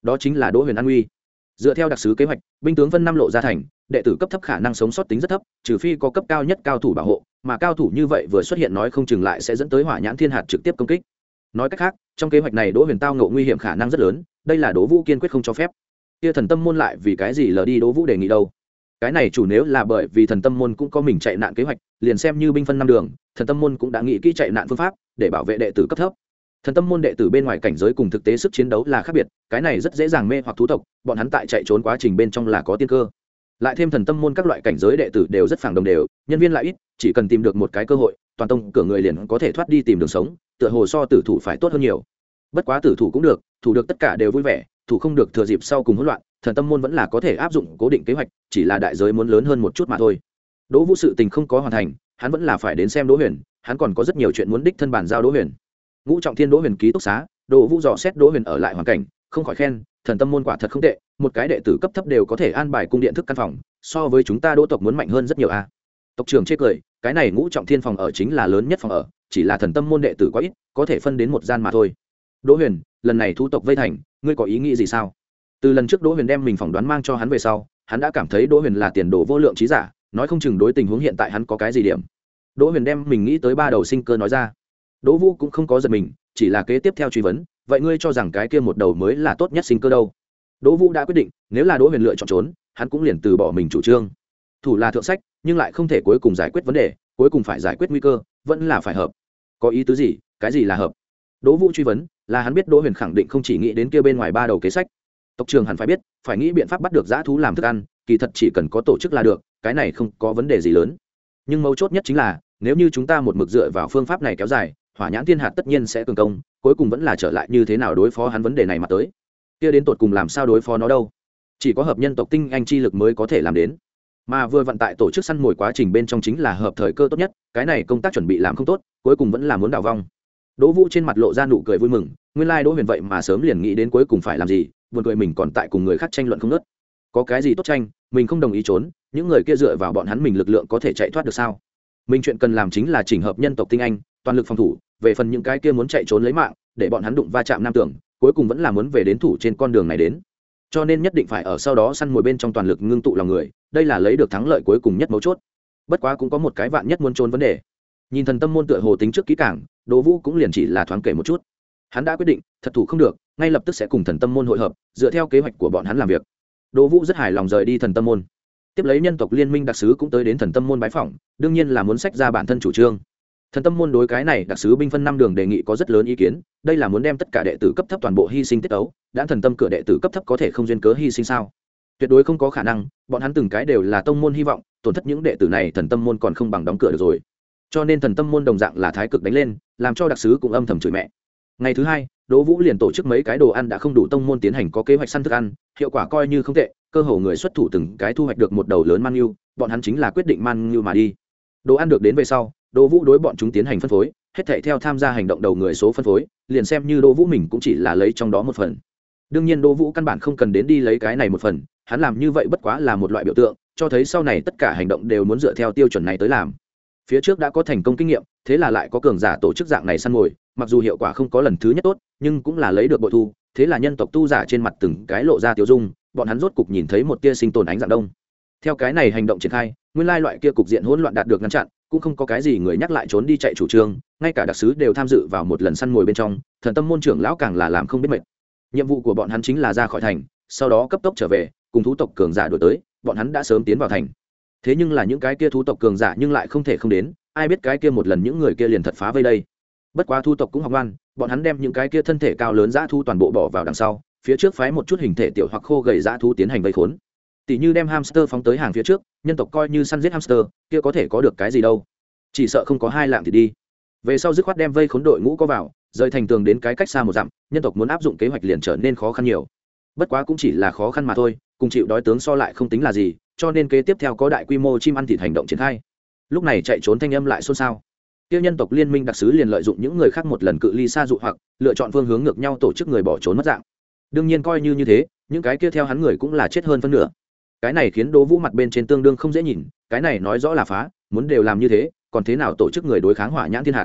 đó chính là Đỗ Huyền an nguy. Dựa theo đặc sứ kế hoạch, binh tướng phân năm lộ ra thành, đệ tử cấp thấp khả năng sống sót tính rất thấp, trừ phi có cấp cao nhất cao thủ bảo hộ, mà cao thủ như vậy vừa xuất hiện nói không chừng lại sẽ dẫn tới hỏa nhãn thiên hạt trực tiếp công kích. Nói cách khác, trong kế hoạch này Đỗ Huyền tao ngộ nguy hiểm khả năng rất lớn, đây là Đỗ Vũ kiên quyết không cho phép. Kia Thần Tâm môn lại vì cái gì lờ đi Đỗ Vũ đề nghị đâu? Cái này chủ nếu là bởi vì Thần Tâm môn cũng có mình chạy nạn kế hoạch, liền xem như binh phân năm đường, Thần Tâm môn cũng đã nghĩ kỹ chạy nạn phương pháp để bảo vệ đệ tử cấp thấp. Thần Tâm môn đệ tử bên ngoài cảnh giới cùng thực tế sức chiến đấu là khác biệt, cái này rất dễ dàng mê hoặc thú tộc, bọn hắn tại chạy trốn quá trình bên trong là có tiên cơ. Lại thêm Thần Tâm môn các loại cảnh giới đệ tử đều rất phản đồng đều, nhân viên lại ít, chỉ cần tìm được một cái cơ hội, toàn tông cửa người liền có thể thoát đi tìm đường sống, tựa hồ so tử thủ phải tốt hơn nhiều. Bất quá tử thủ cũng được, thủ được tất cả đều vui vẻ, thủ không được thừa dịp sau cùng hỗn loạn, Thần Tâm môn vẫn là có thể áp dụng cố định kế hoạch, chỉ là đại giới muốn lớn hơn một chút mà thôi. Đỗ Vũ sự tình không có hoàn thành, hắn vẫn là phải đến xem Đỗ Huyền, hắn còn có rất nhiều chuyện muốn đích thân bàn giao Đỗ Huyền. Ngũ Trọng Thiên Đỗ Huyền ký túc xá, Đỗ Vũ dò xét Đỗ Huyền ở lại hoàn cảnh, không khỏi khen, Thần Tâm môn quả thật không tệ, một cái đệ tử cấp thấp đều có thể an bài cung điện thức căn phòng, so với chúng ta Đỗ tộc muốn mạnh hơn rất nhiều a. À. Tộc trưởng chê cười, cái này Ngũ Trọng Thiên phòng ở chính là lớn nhất phòng ở, chỉ là Thần Tâm môn đệ tử quá ít, có thể phân đến một gian mà thôi. Đỗ Huyền, lần này thu tộc vây thành, ngươi có ý nghĩ gì sao? Từ lần trước Đỗ Huyền đem mình phỏng đoán mang cho hắn về sau, hắn đã cảm thấy Đỗ Huyền là tiền đồ vô lượng trí giả, nói không chừng đối tình huống hiện tại hắn có cái gì điểm. Đỗ Huyền đem mình nghĩ tới ba đầu sinh cơ nói ra. Đỗ Vũ cũng không có giật mình, chỉ là kế tiếp theo truy vấn, vậy ngươi cho rằng cái kia một đầu mới là tốt nhất sinh cơ đâu? Đỗ Vũ đã quyết định, nếu là Đỗ Huyền lựa chọn trốn, hắn cũng liền từ bỏ mình chủ trương. Thủ là thượng sách, nhưng lại không thể cuối cùng giải quyết vấn đề, cuối cùng phải giải quyết nguy cơ, vẫn là phải hợp. Có ý tứ gì? Cái gì là hợp? Đỗ Vũ truy vấn, là hắn biết Đỗ Huyền khẳng định không chỉ nghĩ đến kia bên ngoài ba đầu kế sách. Tộc trưởng hẳn phải biết, phải nghĩ biện pháp bắt được dã thú làm thức ăn, kỳ thật chỉ cần có tổ chức là được, cái này không có vấn đề gì lớn. Nhưng mấu chốt nhất chính là, nếu như chúng ta một mực dựa vào phương pháp này kéo dài, hỏa nhãn thiên hạt tất nhiên sẽ cường công, cuối cùng vẫn là trở lại như thế nào đối phó hắn vấn đề này mà tới. Kia đến tột cùng làm sao đối phó nó đâu? Chỉ có hợp nhân tộc tinh anh chi lực mới có thể làm đến. Mà vừa vận tại tổ chức săn mồi quá trình bên trong chính là hợp thời cơ tốt nhất, cái này công tác chuẩn bị làm không tốt, cuối cùng vẫn là muốn đào vong. Đỗ Vũ trên mặt lộ ra nụ cười vui mừng, nguyên lai like Đỗ Huyền vậy mà sớm liền nghĩ đến cuối cùng phải làm gì, buồn cười mình còn tại cùng người khác tranh luận không ngớt. Có cái gì tốt tranh, mình không đồng ý trốn, những người kia dựa vào bọn hắn mình lực lượng có thể chạy thoát được sao? Mình chuyện cần làm chính là chỉnh hợp nhân tộc tinh anh, toàn lực phòng thủ, về phần những cái kia muốn chạy trốn lấy mạng, để bọn hắn đụng va chạm nam tưởng, cuối cùng vẫn là muốn về đến thủ trên con đường này đến. Cho nên nhất định phải ở sau đó săn mồi bên trong toàn lực ngưng tụ lòng người, đây là lấy được thắng lợi cuối cùng nhất mấu chốt. Bất quá cũng có một cái vạn nhất muốn trốn vấn đề. Nhìn Thần Tâm môn tựa hồ tính trước kỹ càng, Đỗ Vũ cũng liền chỉ là thoáng kể một chút. Hắn đã quyết định, thật thủ không được, ngay lập tức sẽ cùng Thần Tâm môn hội hợp, dựa theo kế hoạch của bọn hắn làm việc. Đỗ Vũ rất hài lòng rời đi Thần Tâm môn. Tiếp lấy nhân tộc liên minh đặc sứ cũng tới đến Thần Tâm môn bái phỏng, đương nhiên là muốn sách ra bản thân chủ trương. Thần Tâm môn đối cái này đặc sứ binh phân năm đường đề nghị có rất lớn ý kiến, đây là muốn đem tất cả đệ tử cấp thấp toàn bộ hy sinh tiết ấu, đã thần tâm cửa đệ tử cấp thấp có thể không duyên cớ hy sinh sao? Tuyệt đối không có khả năng, bọn hắn từng cái đều là tông môn hy vọng, tổn thất những đệ tử này Thần Tâm môn còn không bằng đóng cửa được rồi. Cho nên Thần Tâm môn đồng dạng là thái cực đánh lên, làm cho đặc sứ cũng âm thầm chửi mẹ. Ngày thứ hai, Đỗ Vũ liền tổ chức mấy cái đồ ăn đã không đủ tông môn tiến hành có kế hoạch săn thức ăn, hiệu quả coi như không tệ, cơ hồ người xuất thủ từng cái thu hoạch được một đầu lớn man ngưu, bọn hắn chính là quyết định man ngưu mà đi. Đồ ăn được đến về sau, Đỗ Vũ đối bọn chúng tiến hành phân phối, hết thảy theo tham gia hành động đầu người số phân phối, liền xem như Đỗ Vũ mình cũng chỉ là lấy trong đó một phần. Đương nhiên Đỗ Vũ căn bản không cần đến đi lấy cái này một phần, hắn làm như vậy bất quá là một loại biểu tượng, cho thấy sau này tất cả hành động đều muốn dựa theo tiêu chuẩn này tới làm. Phía trước đã có thành công kinh nghiệm, thế là lại có cường giả tổ chức dạng này săn mồi, mặc dù hiệu quả không có lần thứ nhất tốt, nhưng cũng là lấy được bội thu, thế là nhân tộc tu giả trên mặt từng cái lộ ra tiêu dung, bọn hắn rốt cục nhìn thấy một tia sinh tồn ánh dạng đông. Theo cái này hành động triển khai, nguyên lai loại kia cục diện hỗn loạn đạt được ngăn chặn, cũng không có cái gì người nhắc lại trốn đi chạy chủ trương, ngay cả đặc sứ đều tham dự vào một lần săn mồi bên trong, Thần Tâm môn trưởng lão càng là làm không biết mệt. Nhiệm vụ của bọn hắn chính là ra khỏi thành, sau đó cấp tốc trở về, cùng thú tộc cường giả đuổi tới, bọn hắn đã sớm tiến vào thành. Thế nhưng là những cái kia thú tộc cường giả nhưng lại không thể không đến, ai biết cái kia một lần những người kia liền thật phá vây đây. Bất quá thú tộc cũng học ngoan, bọn hắn đem những cái kia thân thể cao lớn dã thú toàn bộ bỏ vào đằng sau, phía trước phái một chút hình thể tiểu hoặc khô gầy dã thú tiến hành vây khốn. Tỷ như đem hamster phóng tới hàng phía trước, nhân tộc coi như săn giết hamster, kia có thể có được cái gì đâu? Chỉ sợ không có hai lạng thì đi. Về sau dứt khoát đem vây khốn đội ngũ có vào, rời thành tường đến cái cách xa một dặm, nhân tộc muốn áp dụng kế hoạch liền trở nên khó khăn nhiều. Bất quá cũng chỉ là khó khăn mà thôi, cùng chịu đói tướng so lại không tính là gì, cho nên kế tiếp theo có đại quy mô chim ăn thịt hành động triển khai. Lúc này chạy trốn thanh âm lại xôn xao. Tiêu nhân tộc liên minh đặc sứ liền lợi dụng những người khác một lần cự ly xa dụ hoặc lựa chọn phương hướng ngược nhau tổ chức người bỏ trốn mất dạng. Đương nhiên coi như như thế, những cái kia theo hắn người cũng là chết hơn phân nửa. Cái này khiến Đỗ Vũ mặt bên trên tương đương không dễ nhìn, cái này nói rõ là phá, muốn đều làm như thế, còn thế nào tổ chức người đối kháng hỏa nhãn thiên hạt.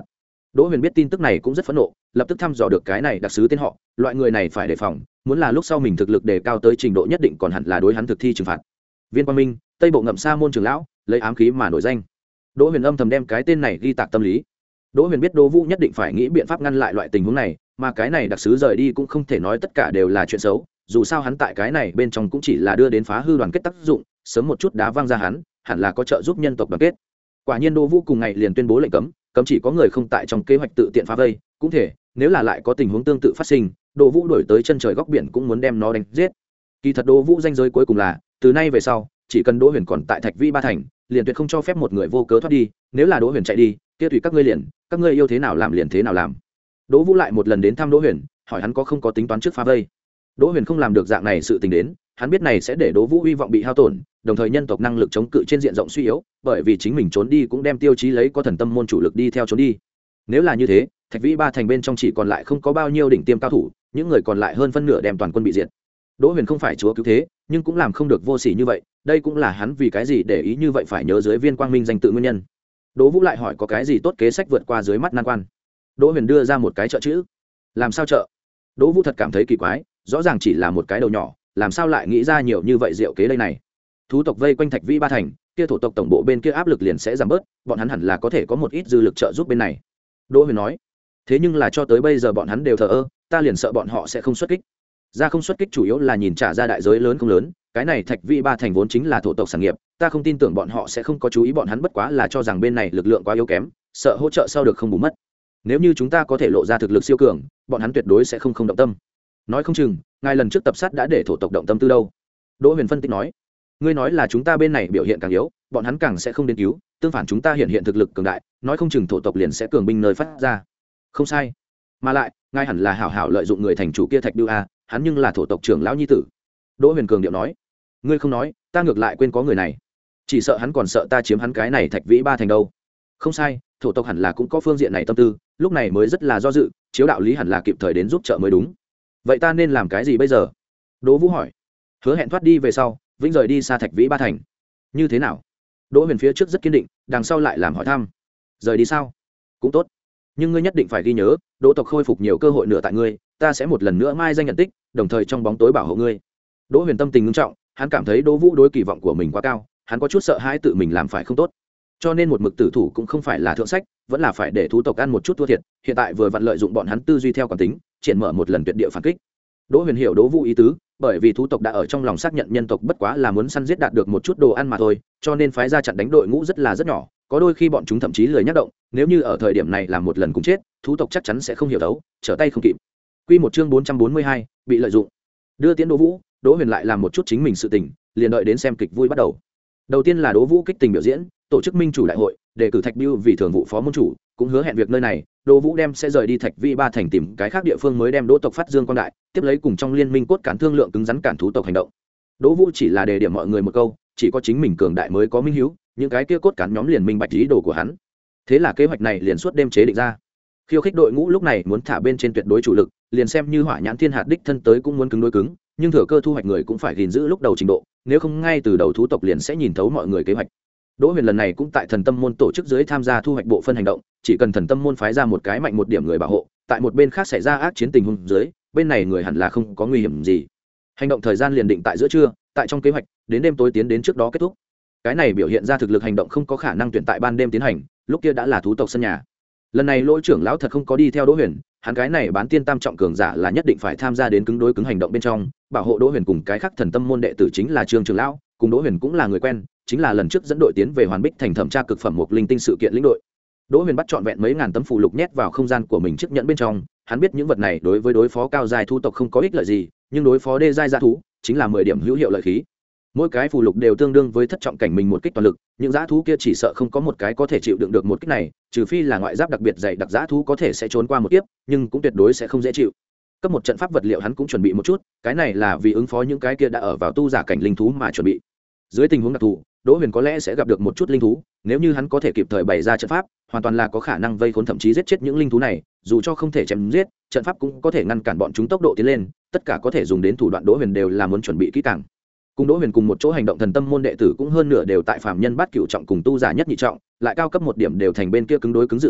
Đỗ Huyền biết tin tức này cũng rất phẫn nộ, lập tức thăm dò được cái này đặc sứ tên họ, loại người này phải đề phòng, muốn là lúc sau mình thực lực đề cao tới trình độ nhất định còn hẳn là đối hắn thực thi trừng phạt. Viên Quang Minh, Tây Bộ Ngậm Sa môn trưởng lão, lấy ám khí mà nổi danh. Đỗ Huyền âm thầm đem cái tên này ghi tạc tâm lý. Đỗ Huyền biết Đỗ Vũ nhất định phải nghĩ biện pháp ngăn lại loại tình huống này, mà cái này đặc sứ rời đi cũng không thể nói tất cả đều là chuyện xấu, dù sao hắn tại cái này bên trong cũng chỉ là đưa đến phá hư đoàn kết tác dụng, sớm một chút đá văng ra hắn, hẳn là có trợ giúp nhân tộc đoàn kết. Quả nhiên Đỗ Vũ cùng ngày liền tuyên bố lệnh cấm, cấm chỉ có người không tại trong kế hoạch tự tiện phá vây, cũng thể, nếu là lại có tình huống tương tự phát sinh, Đỗ Vũ đổi tới chân trời góc biển cũng muốn đem nó đánh giết. Kỳ thật Đỗ Vũ danh giới cuối cùng là, từ nay về sau, chỉ cần Đỗ Huyền còn tại Thạch Vĩ Ba Thành, liền tuyệt không cho phép một người vô cớ thoát đi, nếu là Đỗ Huyền chạy đi, kia tùy các ngươi liền, các ngươi yêu thế nào làm liền thế nào làm. Đỗ Vũ lại một lần đến thăm Đỗ Huyền, hỏi hắn có không có tính toán trước phá vây. Đỗ Huyền không làm được dạng này sự tình đến, hắn biết này sẽ để Đỗ Vũ hy vọng bị hao tổn, đồng thời nhân tộc năng lực chống cự trên diện rộng suy yếu, bởi vì chính mình trốn đi cũng đem tiêu chí lấy có thần tâm môn chủ lực đi theo trốn đi. Nếu là như thế, Thạch Vĩ Ba Thành bên trong chỉ còn lại không có bao nhiêu đỉnh tiêm cao thủ, những người còn lại hơn phân nửa đem toàn quân bị diệt. Đỗ Huyền không phải chúa cứu thế, nhưng cũng làm không được vô sỉ như vậy, đây cũng là hắn vì cái gì để ý như vậy phải nhớ dưới Viên Quang Minh danh tự nguyên nhân. Đỗ Vũ lại hỏi có cái gì tốt kế sách vượt qua dưới mắt nan quan. Đỗ Huyền đưa ra một cái trợ chữ. Làm sao trợ? Đỗ Vũ thật cảm thấy kỳ quái, rõ ràng chỉ là một cái đầu nhỏ, làm sao lại nghĩ ra nhiều như vậy diệu kế đây này. Thú tộc vây quanh Thạch Vĩ Ba Thành, kia thổ tộc tổng bộ bên kia áp lực liền sẽ giảm bớt, bọn hắn hẳn là có thể có một ít dư lực trợ giúp bên này. Đỗ Huyền nói. Thế nhưng là cho tới bây giờ bọn hắn đều thờ ơ, ta liền sợ bọn họ sẽ không xuất kích. Ra không xuất kích chủ yếu là nhìn trả ra đại giới lớn không lớn, cái này Thạch Vĩ Ba Thành vốn chính là thổ tộc sản nghiệp, ta không tin tưởng bọn họ sẽ không có chú ý, bọn hắn bất quá là cho rằng bên này lực lượng quá yếu kém, sợ hỗ trợ sau được không bù mất. Nếu như chúng ta có thể lộ ra thực lực siêu cường, bọn hắn tuyệt đối sẽ không không động tâm. Nói không chừng, ngài lần trước tập sát đã để thổ tộc động tâm tư đâu. Đỗ Huyền phân tích nói. Ngươi nói là chúng ta bên này biểu hiện càng yếu, bọn hắn càng sẽ không đến cứu, tương phản chúng ta hiện hiện thực lực cường đại, nói không chừng thổ tộc liền sẽ cường binh nơi phát ra. Không sai. Mà lại, ngài hẳn là hảo hảo lợi dụng người thành chủ kia Thạch Bưu a, hắn nhưng là thổ tộc trưởng lão nhi tử. Đỗ Huyền cường điệu nói. Ngươi không nói, ta ngược lại quên có người này. Chỉ sợ hắn còn sợ ta chiếm hắn cái này Thạch Vĩ Ba Thành đâu. Không sai, thổ tộc hẳn là cũng có phương diện này tâm tư, lúc này mới rất là do dự, chiếu đạo lý hẳn là kịp thời đến giúp trợ mới đúng. Vậy ta nên làm cái gì bây giờ? Đỗ Vũ hỏi. Hứa hẹn thoát đi về sau, vĩnh rời đi xa Thạch Vĩ Ba Thành. Như thế nào? Đỗ Huyền phía trước rất kiên định, đằng sau lại làm hỏi thăm. Rời đi sao? Cũng tốt, nhưng ngươi nhất định phải ghi nhớ, Đỗ tộc khôi phục nhiều cơ hội nửa tại ngươi, ta sẽ một lần nữa mai danh nhận tích, đồng thời trong bóng tối bảo hộ ngươi. Đỗ Huyền tâm tình nghiêm trọng, hắn cảm thấy Đỗ Vũ đối kỳ vọng của mình quá cao, hắn có chút sợ hãi tự mình làm phải không tốt, cho nên một mực tử thủ cũng không phải là thượng sách, vẫn là phải để thú tộc ăn một chút thua thiệt, hiện tại vừa vặn lợi dụng bọn hắn tư duy theo quán tính, triển mở một lần tuyệt địa phản kích. Đỗ Huyền hiểu Đỗ Vũ ý tứ, bởi vì thú tộc đã ở trong lòng xác nhận nhân tộc bất quá là muốn săn giết đạt được một chút đồ ăn mà thôi, cho nên phái ra chặn đánh đội ngũ rất là rất nhỏ, có đôi khi bọn chúng thậm chí lười nhắc động, nếu như ở thời điểm này làm một lần cũng chết, thú tộc chắc chắn sẽ không hiểu đấu, trở tay không kịp. Quy một chương bốn trăm bốn mươi hai, bị lợi dụng. Đưa tiến Đỗ Vũ, Đỗ Huyền lại làm một chút chính mình sự tình, liền đợi đến xem kịch vui bắt đầu. Đầu tiên là Đỗ Vũ kích tình biểu diễn, tổ chức minh chủ đại hội, đề cử Thạch Bưu vì thường vụ phó môn chủ, cũng hứa hẹn việc nơi này, Đỗ Vũ đem sẽ rời đi Thạch Vĩ Ba Thành tìm cái khác địa phương mới đem Đỗ tộc phát dương quan đại, tiếp lấy cùng trong liên minh cốt cản thương lượng cứng rắn cản thú tộc hành động. Đỗ Vũ chỉ là đề điểm mọi người một câu, chỉ có chính mình cường đại mới có minh hiếu, những cái kia cốt cản nhóm liền minh bạch ý đồ của hắn. Thế là kế hoạch này liền suốt đêm chế định ra. Khiêu khích đội ngũ lúc này muốn thả bên trên tuyệt đối chủ lực, liền xem như Hỏa Nhãn Thiên hạt đích thân tới cũng muốn cứng đối cứng, nhưng thừa cơ thu hoạch người cũng phải gìn giữ lúc đầu trình độ, nếu không ngay từ đầu thú tộc liền sẽ nhìn thấu mọi người kế hoạch. Đỗ Huyền lần này cũng tại Thần Tâm môn tổ chức dưới tham gia thu hoạch bộ phân hành động, chỉ cần Thần Tâm môn phái ra một cái mạnh một điểm người bảo hộ, tại một bên khác xảy ra ác chiến tình huống dưới, bên này người hẳn là không có nguy hiểm gì. Hành động thời gian liền định tại giữa trưa, tại trong kế hoạch, đến đêm tối tiến đến trước đó kết thúc. Cái này biểu hiện ra thực lực hành động không có khả năng tuyển tại ban đêm tiến hành, lúc kia đã là thú tộc sân nhà. Lần này Lỗ trưởng lão thật không có đi theo Đỗ Huyền, hắn cái này bán tiên tam trọng cường giả là nhất định phải tham gia đến cứng đối cứng hành động bên trong, bảo hộ Đỗ Huyền cùng cái khác Thần Tâm môn đệ tử chính là Trương trưởng lão, cùng Đỗ Huyền cũng là người quen, chính là lần trước dẫn đội tiến về Hoàn Bích thành thẩm tra cực phẩm một linh tinh sự kiện lĩnh đội. Đỗ Huyền bắt trọn vẹn mấy ngàn tấm phù lục nhét vào không gian của mình chiếc nhẫn bên trong, hắn biết những vật này đối với đối phó cao giai thu tộc không có ích lợi gì, nhưng đối phó đê giai dã thú chính là mười điểm hữu hiệu lợi khí. Mỗi cái phù lục đều tương đương với thất trọng cảnh mình một kích toàn lực, những dã thú kia chỉ sợ không có một cái có thể chịu đựng được một kích này, trừ phi là ngoại giáp đặc biệt dày đặc dã thú có thể sẽ trốn qua một kiếp, nhưng cũng tuyệt đối sẽ không dễ chịu. Cấp một trận pháp vật liệu hắn cũng chuẩn bị một chút, cái này là vì ứng phó những cái kia đã ở vào tu giả cảnh linh thú mà chuẩn bị. Dưới tình huống đặc thù, Đỗ Huyền có lẽ sẽ gặp được một chút linh thú, nếu như hắn có thể kịp thời bày ra trận pháp, hoàn toàn là có khả năng vây khốn thậm chí giết chết những linh thú này, dù cho không thể chém giết, trận pháp cũng có thể ngăn cản bọn chúng tốc độ tiến lên, tất cả có thể dùng đến thủ đoạn Đỗ Huyền đều là muốn chuẩn bị kỹ càng. Cùng Đỗ Huyền cùng một chỗ hành động Thần Tâm môn đệ tử cũng hơn nửa đều tại phàm nhân bát cửu trọng cùng tu giả nhất nhị trọng, lại cao cấp một điểm đều thành bên kia cứng đối cứng dự bị đội,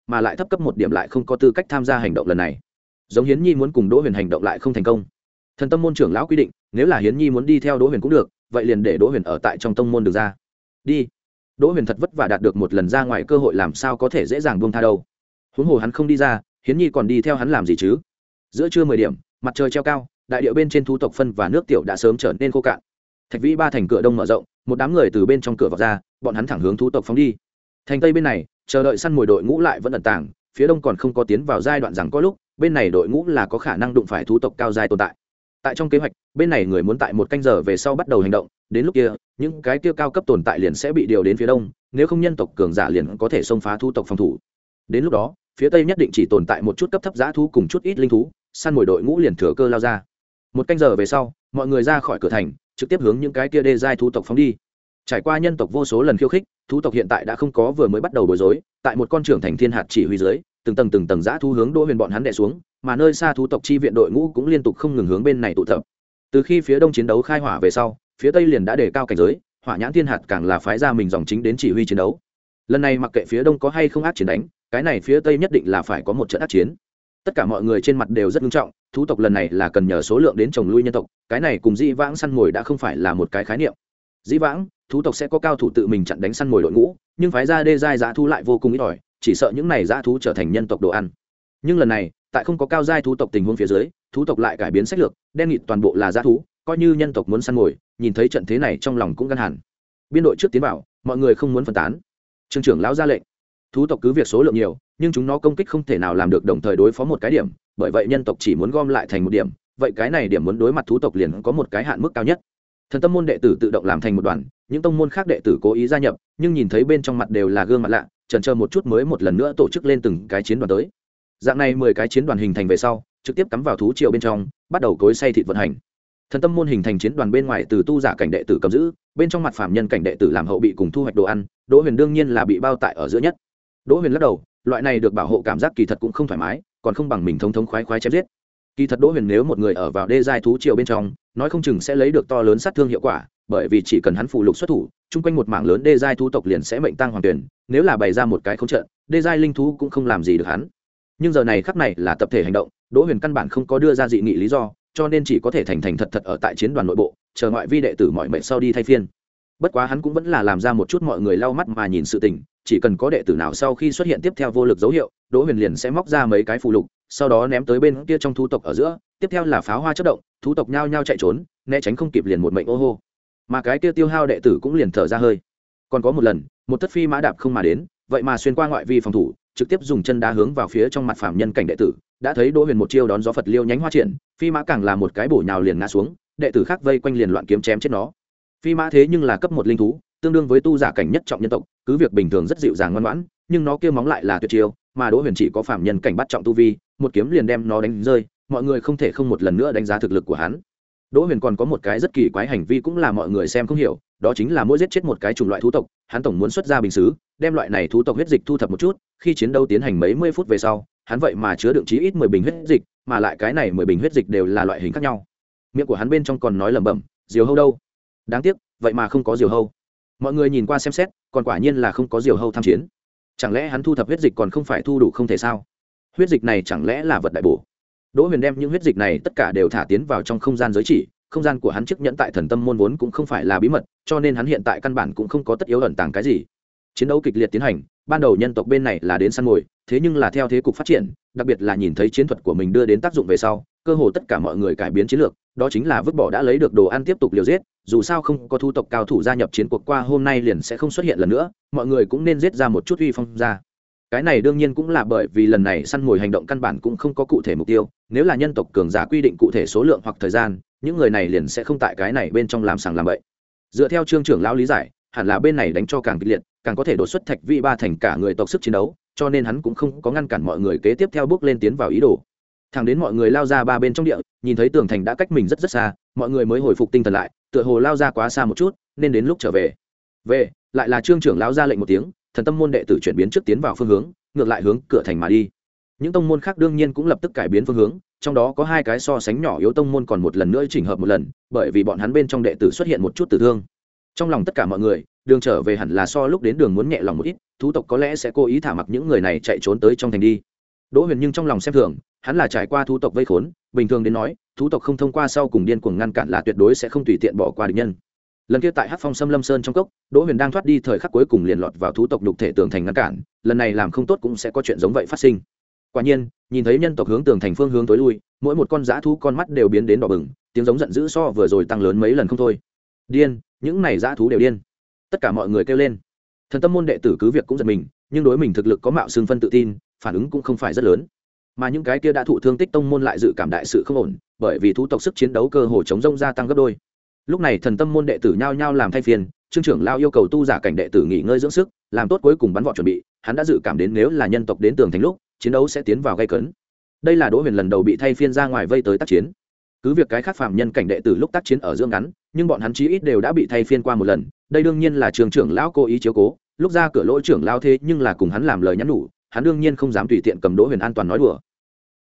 mà lại thấp cấp một điểm lại không có tư cách tham gia hành động lần này. Giống Hiến Nhi muốn cùng Đỗ Huyền hành động lại không thành công. Thần Tâm môn trưởng lão quy định, nếu là Hiến Nhi muốn đi theo Đỗ Huyền cũng được, vậy liền để Đỗ Huyền ở tại trong tông môn được ra. Đi. Đỗ Huyền thật vất vả đạt được một lần ra ngoài cơ hội, làm sao có thể dễ dàng buông tha đâu. Huống hồ hắn không đi ra, Hiến Nhi còn đi theo hắn làm gì chứ? Giữa trưa mười điểm, mặt trời treo cao, đại địa bên trên thú tộc phân và nước tiểu đã sớm trở nên khô cạn. Thạch Vĩ Ba thành cửa đông mở rộng, một đám người từ bên trong cửa vào ra, bọn hắn thẳng hướng thú tộc phóng đi. Thành tây bên này, chờ đợi săn mồi đội ngũ lại vẫn ẩn tàng, phía đông còn không có tiến vào giai đoạn rằng có lúc, bên này đội ngũ là có khả năng đụng phải thú tộc cao giai tồn tại. Tại trong kế hoạch, bên này người muốn tại một canh giờ về sau bắt đầu hành động, đến lúc kia, những cái kia cao cấp tồn tại liền sẽ bị điều đến phía đông, nếu không nhân tộc cường giả liền có thể xông phá thú tộc phòng thủ. Đến lúc đó, phía tây nhất định chỉ tồn tại một chút cấp thấp dã thú cùng chút ít linh thú, săn mồi đội ngũ liền thừa cơ lao ra. Một canh giờ về sau, mọi người ra khỏi cửa thành, trực tiếp hướng những cái kia đê giai thú tộc phóng đi. Trải qua nhân tộc vô số lần khiêu khích, thú tộc hiện tại đã không có vừa mới bắt đầu bối rối, tại một con trưởng thành thiên hạt chỉ huy dưới, từng tầng từng tầng dã thú hướng Đỗ Huyền bọn hắn đè xuống, mà nơi xa thú tộc chi viện đội ngũ cũng liên tục không ngừng hướng bên này tụ tập. Từ khi phía đông chiến đấu khai hỏa về sau, phía tây liền đã đề cao cảnh giới, Hỏa Nhãn Thiên hạt càng là phái ra mình dòng chính đến chỉ huy chiến đấu. Lần này mặc kệ phía đông có hay không ác chiến đánh, cái này phía tây nhất định là phải có một trận ác chiến. Tất cả mọi người trên mặt đều rất nghiêm trọng, thú tộc lần này là cần nhờ số lượng đến trồng lui nhân tộc, cái này cùng dĩ vãng săn mồi đã không phải là một cái khái niệm. Dĩ vãng, thú tộc sẽ có cao thủ tự mình chặn đánh săn mồi đội ngũ, nhưng phái ra đê giai dã thú lại vô cùng ít ỏi, chỉ sợ những này dã thú trở thành nhân tộc đồ ăn. Nhưng lần này, tại không có cao giai thú tộc tình huống phía dưới, thú tộc lại cải biến sách lược, đen nghịt toàn bộ là dã thú, coi như nhân tộc muốn săn mồi, nhìn thấy trận thế này trong lòng cũng gan hẳn. Biên đội trước tiến vào, mọi người không muốn phân tán. Trương trưởng lão ra lệnh. Thú tộc cứ việc số lượng nhiều, nhưng chúng nó công kích không thể nào làm được đồng thời đối phó một cái điểm, bởi vậy nhân tộc chỉ muốn gom lại thành một điểm, vậy cái này điểm muốn đối mặt thú tộc liền có một cái hạn mức cao nhất. Thần Tâm môn đệ tử tự động làm thành một đoàn, những tông môn khác đệ tử cố ý gia nhập, nhưng nhìn thấy bên trong mặt đều là gương mặt lạ, chần chờ một chút mới một lần nữa tổ chức lên từng cái chiến đoàn tới. Dạng này mười cái chiến đoàn hình thành về sau, trực tiếp cắm vào thú triều bên trong, bắt đầu cối xay thịt vận hành. Thần Tâm môn hình thành chiến đoàn bên ngoài từ tu giả cảnh đệ tử cầm giữ, bên trong mặt phàm nhân cảnh đệ tử làm hậu bị cùng thu hoạch đồ ăn, Đỗ Huyền đương nhiên là bị bao tại ở giữa nhất. Đỗ Huyền lắc đầu, loại này được bảo hộ cảm giác kỳ thật cũng không thoải mái, còn không bằng mình thống thống khoái khoái chém giết. Kỳ thật Đỗ Huyền nếu một người ở vào đê giai thú triều bên trong, nói không chừng sẽ lấy được to lớn sát thương hiệu quả, bởi vì chỉ cần hắn phụ lục xuất thủ, chung quanh một mảng lớn đê giai thú tộc liền sẽ mệnh tăng hoàng tuyển, nếu là bày ra một cái khống trận, đê giai linh thú cũng không làm gì được hắn. Nhưng giờ này khắc này là tập thể hành động, Đỗ Huyền căn bản không có đưa ra dị nghị lý do, cho nên chỉ có thể thành thành thật thật ở tại chiến đoàn nội bộ, chờ ngoại vi đệ tử mọi mệnh sau đi thay phiên. Bất quá hắn cũng vẫn là làm ra một chút mọi người lau mắt mà nhìn sự tình, chỉ cần có đệ tử nào sau khi xuất hiện tiếp theo vô lực dấu hiệu, Đỗ Huyền liền sẽ móc ra mấy cái phù lục, sau đó ném tới bên kia trong thú tộc ở giữa, tiếp theo là pháo hoa chớp động, thú tộc nhao nhao chạy trốn, né tránh không kịp liền một mệnh ô hô. Mà cái kia tiêu hao đệ tử cũng liền thở ra hơi. Còn có một lần, một thất phi mã đạp không mà đến, vậy mà xuyên qua ngoại vi phòng thủ, trực tiếp dùng chân đá hướng vào phía trong mặt phàm nhân cảnh đệ tử, đã thấy Đỗ Huyền một chiêu đón gió Phật liêu nhánh hoa triển, phi mã càng là một cái bổ nhào liền ngã xuống, đệ tử khác vây quanh liền loạn kiếm chém chết nó. Phi mã thế nhưng là cấp một linh thú, tương đương với tu giả cảnh nhất trọng nhân tộc, cứ việc bình thường rất dịu dàng ngoan ngoãn, nhưng nó kia móng lại là tuyệt chiêu, mà Đỗ Huyền chỉ có phàm nhân cảnh bắt trọng tu vi, một kiếm liền đem nó đánh rơi, mọi người không thể không một lần nữa đánh giá thực lực của hắn. Đỗ Huyền còn có một cái rất kỳ quái hành vi cũng là mọi người xem không hiểu, đó chính là mỗi giết chết một cái chủng loại thú tộc, hắn tổng muốn xuất ra bình sứ, đem loại này thú tộc huyết dịch thu thập một chút, khi chiến đấu tiến hành mấy mươi phút về sau, hắn vậy mà chứa đựng chí ít mười bình huyết dịch, mà lại cái này mười bình huyết dịch đều là loại hình khác nhau. Miệng của hắn bên trong còn nói lẩm bẩm, diều hâu đâu? Đáng tiếc, vậy mà không có diều hâu. Mọi người nhìn qua xem xét, còn quả nhiên là không có diều hâu tham chiến. Chẳng lẽ hắn thu thập huyết dịch còn không phải thu đủ không thể sao? Huyết dịch này chẳng lẽ là vật đại bổ? Đỗ Huyền đem những huyết dịch này tất cả đều thả tiến vào trong không gian giới chỉ, không gian của hắn chiếc nhẫn tại Thần Tâm môn vốn cũng không phải là bí mật, cho nên hắn hiện tại căn bản cũng không có tất yếu ẩn tàng cái gì. Chiến đấu kịch liệt tiến hành, ban đầu nhân tộc bên này là đến săn mồi, thế nhưng là theo thế cục phát triển, đặc biệt là nhìn thấy chiến thuật của mình đưa đến tác dụng về sau, cơ hồ tất cả mọi người cải biến chiến lược, đó chính là vứt bỏ đã lấy được đồ ăn tiếp tục liều giết, dù sao không có thu tộc cao thủ gia nhập chiến cuộc qua hôm nay liền sẽ không xuất hiện lần nữa, mọi người cũng nên giết ra một chút uy phong ra. Cái này đương nhiên cũng là bởi vì lần này săn mồi hành động căn bản cũng không có cụ thể mục tiêu, nếu là nhân tộc cường giả quy định cụ thể số lượng hoặc thời gian, những người này liền sẽ không tại cái này bên trong làm sàng làm bậy. Dựa theo Trương trưởng lão lý giải, hẳn là bên này đánh cho càng kịch liệt, càng có thể đột xuất Thạch Vĩ Ba thành cả người tộc sức chiến đấu, cho nên hắn cũng không có ngăn cản mọi người kế tiếp theo bước lên tiến vào ý đồ. Thẳng đến mọi người lao ra ba bên trong địa, nhìn thấy tường thành đã cách mình rất rất xa, mọi người mới hồi phục tinh thần lại, tựa hồ lao ra quá xa một chút, nên đến lúc trở về. Về, lại là Trương trưởng lão ra lệnh một tiếng, Thần Tâm môn đệ tử chuyển biến trước tiến vào phương hướng, ngược lại hướng cửa thành mà đi. Những tông môn khác đương nhiên cũng lập tức cải biến phương hướng, trong đó có hai cái so sánh nhỏ yếu tông môn còn một lần nữa chỉnh hợp một lần, bởi vì bọn hắn bên trong đệ tử xuất hiện một chút tử thương. Trong lòng tất cả mọi người, đường trở về hẳn là so lúc đến đường muốn nhẹ lòng một ít, thú tộc có lẽ sẽ cố ý thả mặc những người này chạy trốn tới trong thành đi. Đỗ Huyền nhưng trong lòng xem thường, hắn là trải qua thú tộc vây khốn, bình thường đến nói, thú tộc không thông qua sau cùng điên cuồng ngăn cản là tuyệt đối sẽ không tùy tiện bỏ qua địch nhân. Lần kia tại Hắc Phong Sâm Lâm Sơn trong cốc, Đỗ Huyền đang thoát đi thời khắc cuối cùng liền lọt vào thú tộc nhục thể tường thành ngăn cản, lần này làm không tốt cũng sẽ có chuyện giống vậy phát sinh. Quả nhiên, nhìn thấy nhân tộc hướng tường thành phương hướng tối lui, mỗi một con dã thú con mắt đều biến đến đỏ bừng, tiếng giống giận dữ so vừa rồi tăng lớn mấy lần không thôi. Điên, những này dã thú đều điên. Tất cả mọi người kêu lên. Thần Tâm môn đệ tử cứ việc cũng giật mình, nhưng đối mình thực lực có mạo xương phân tự tin, phản ứng cũng không phải rất lớn. Mà những cái kia đã thụ thương tích tông môn lại dự cảm đại sự không ổn, bởi vì thú tộc sức chiến đấu cơ hồ chống rông gia tăng gấp đôi. Lúc này Thần Tâm môn đệ tử nhao nhao làm thay phiên, trương trưởng lao yêu cầu tu giả cảnh đệ tử nghỉ ngơi dưỡng sức, làm tốt cuối cùng bắn vọt chuẩn bị, hắn đã dự cảm đến nếu là nhân tộc đến tường thành lúc, chiến đấu sẽ tiến vào gay cấn. Đây là Đỗ Huyền lần đầu bị thay phiên ra ngoài vây tới tác chiến. Cứ việc cái khác phàm nhân cảnh đệ tử lúc tác chiến ở dưỡng ngắn, nhưng bọn hắn chí ít đều đã bị thay phiên qua một lần, đây đương nhiên là trường trưởng lão cố ý chiếu cố, lúc ra cửa lỗ trưởng lao thế nhưng là cùng hắn làm lời nhắn nhủ, hắn đương nhiên không dám tùy tiện cầm Đỗ Huyền an toàn nói đùa.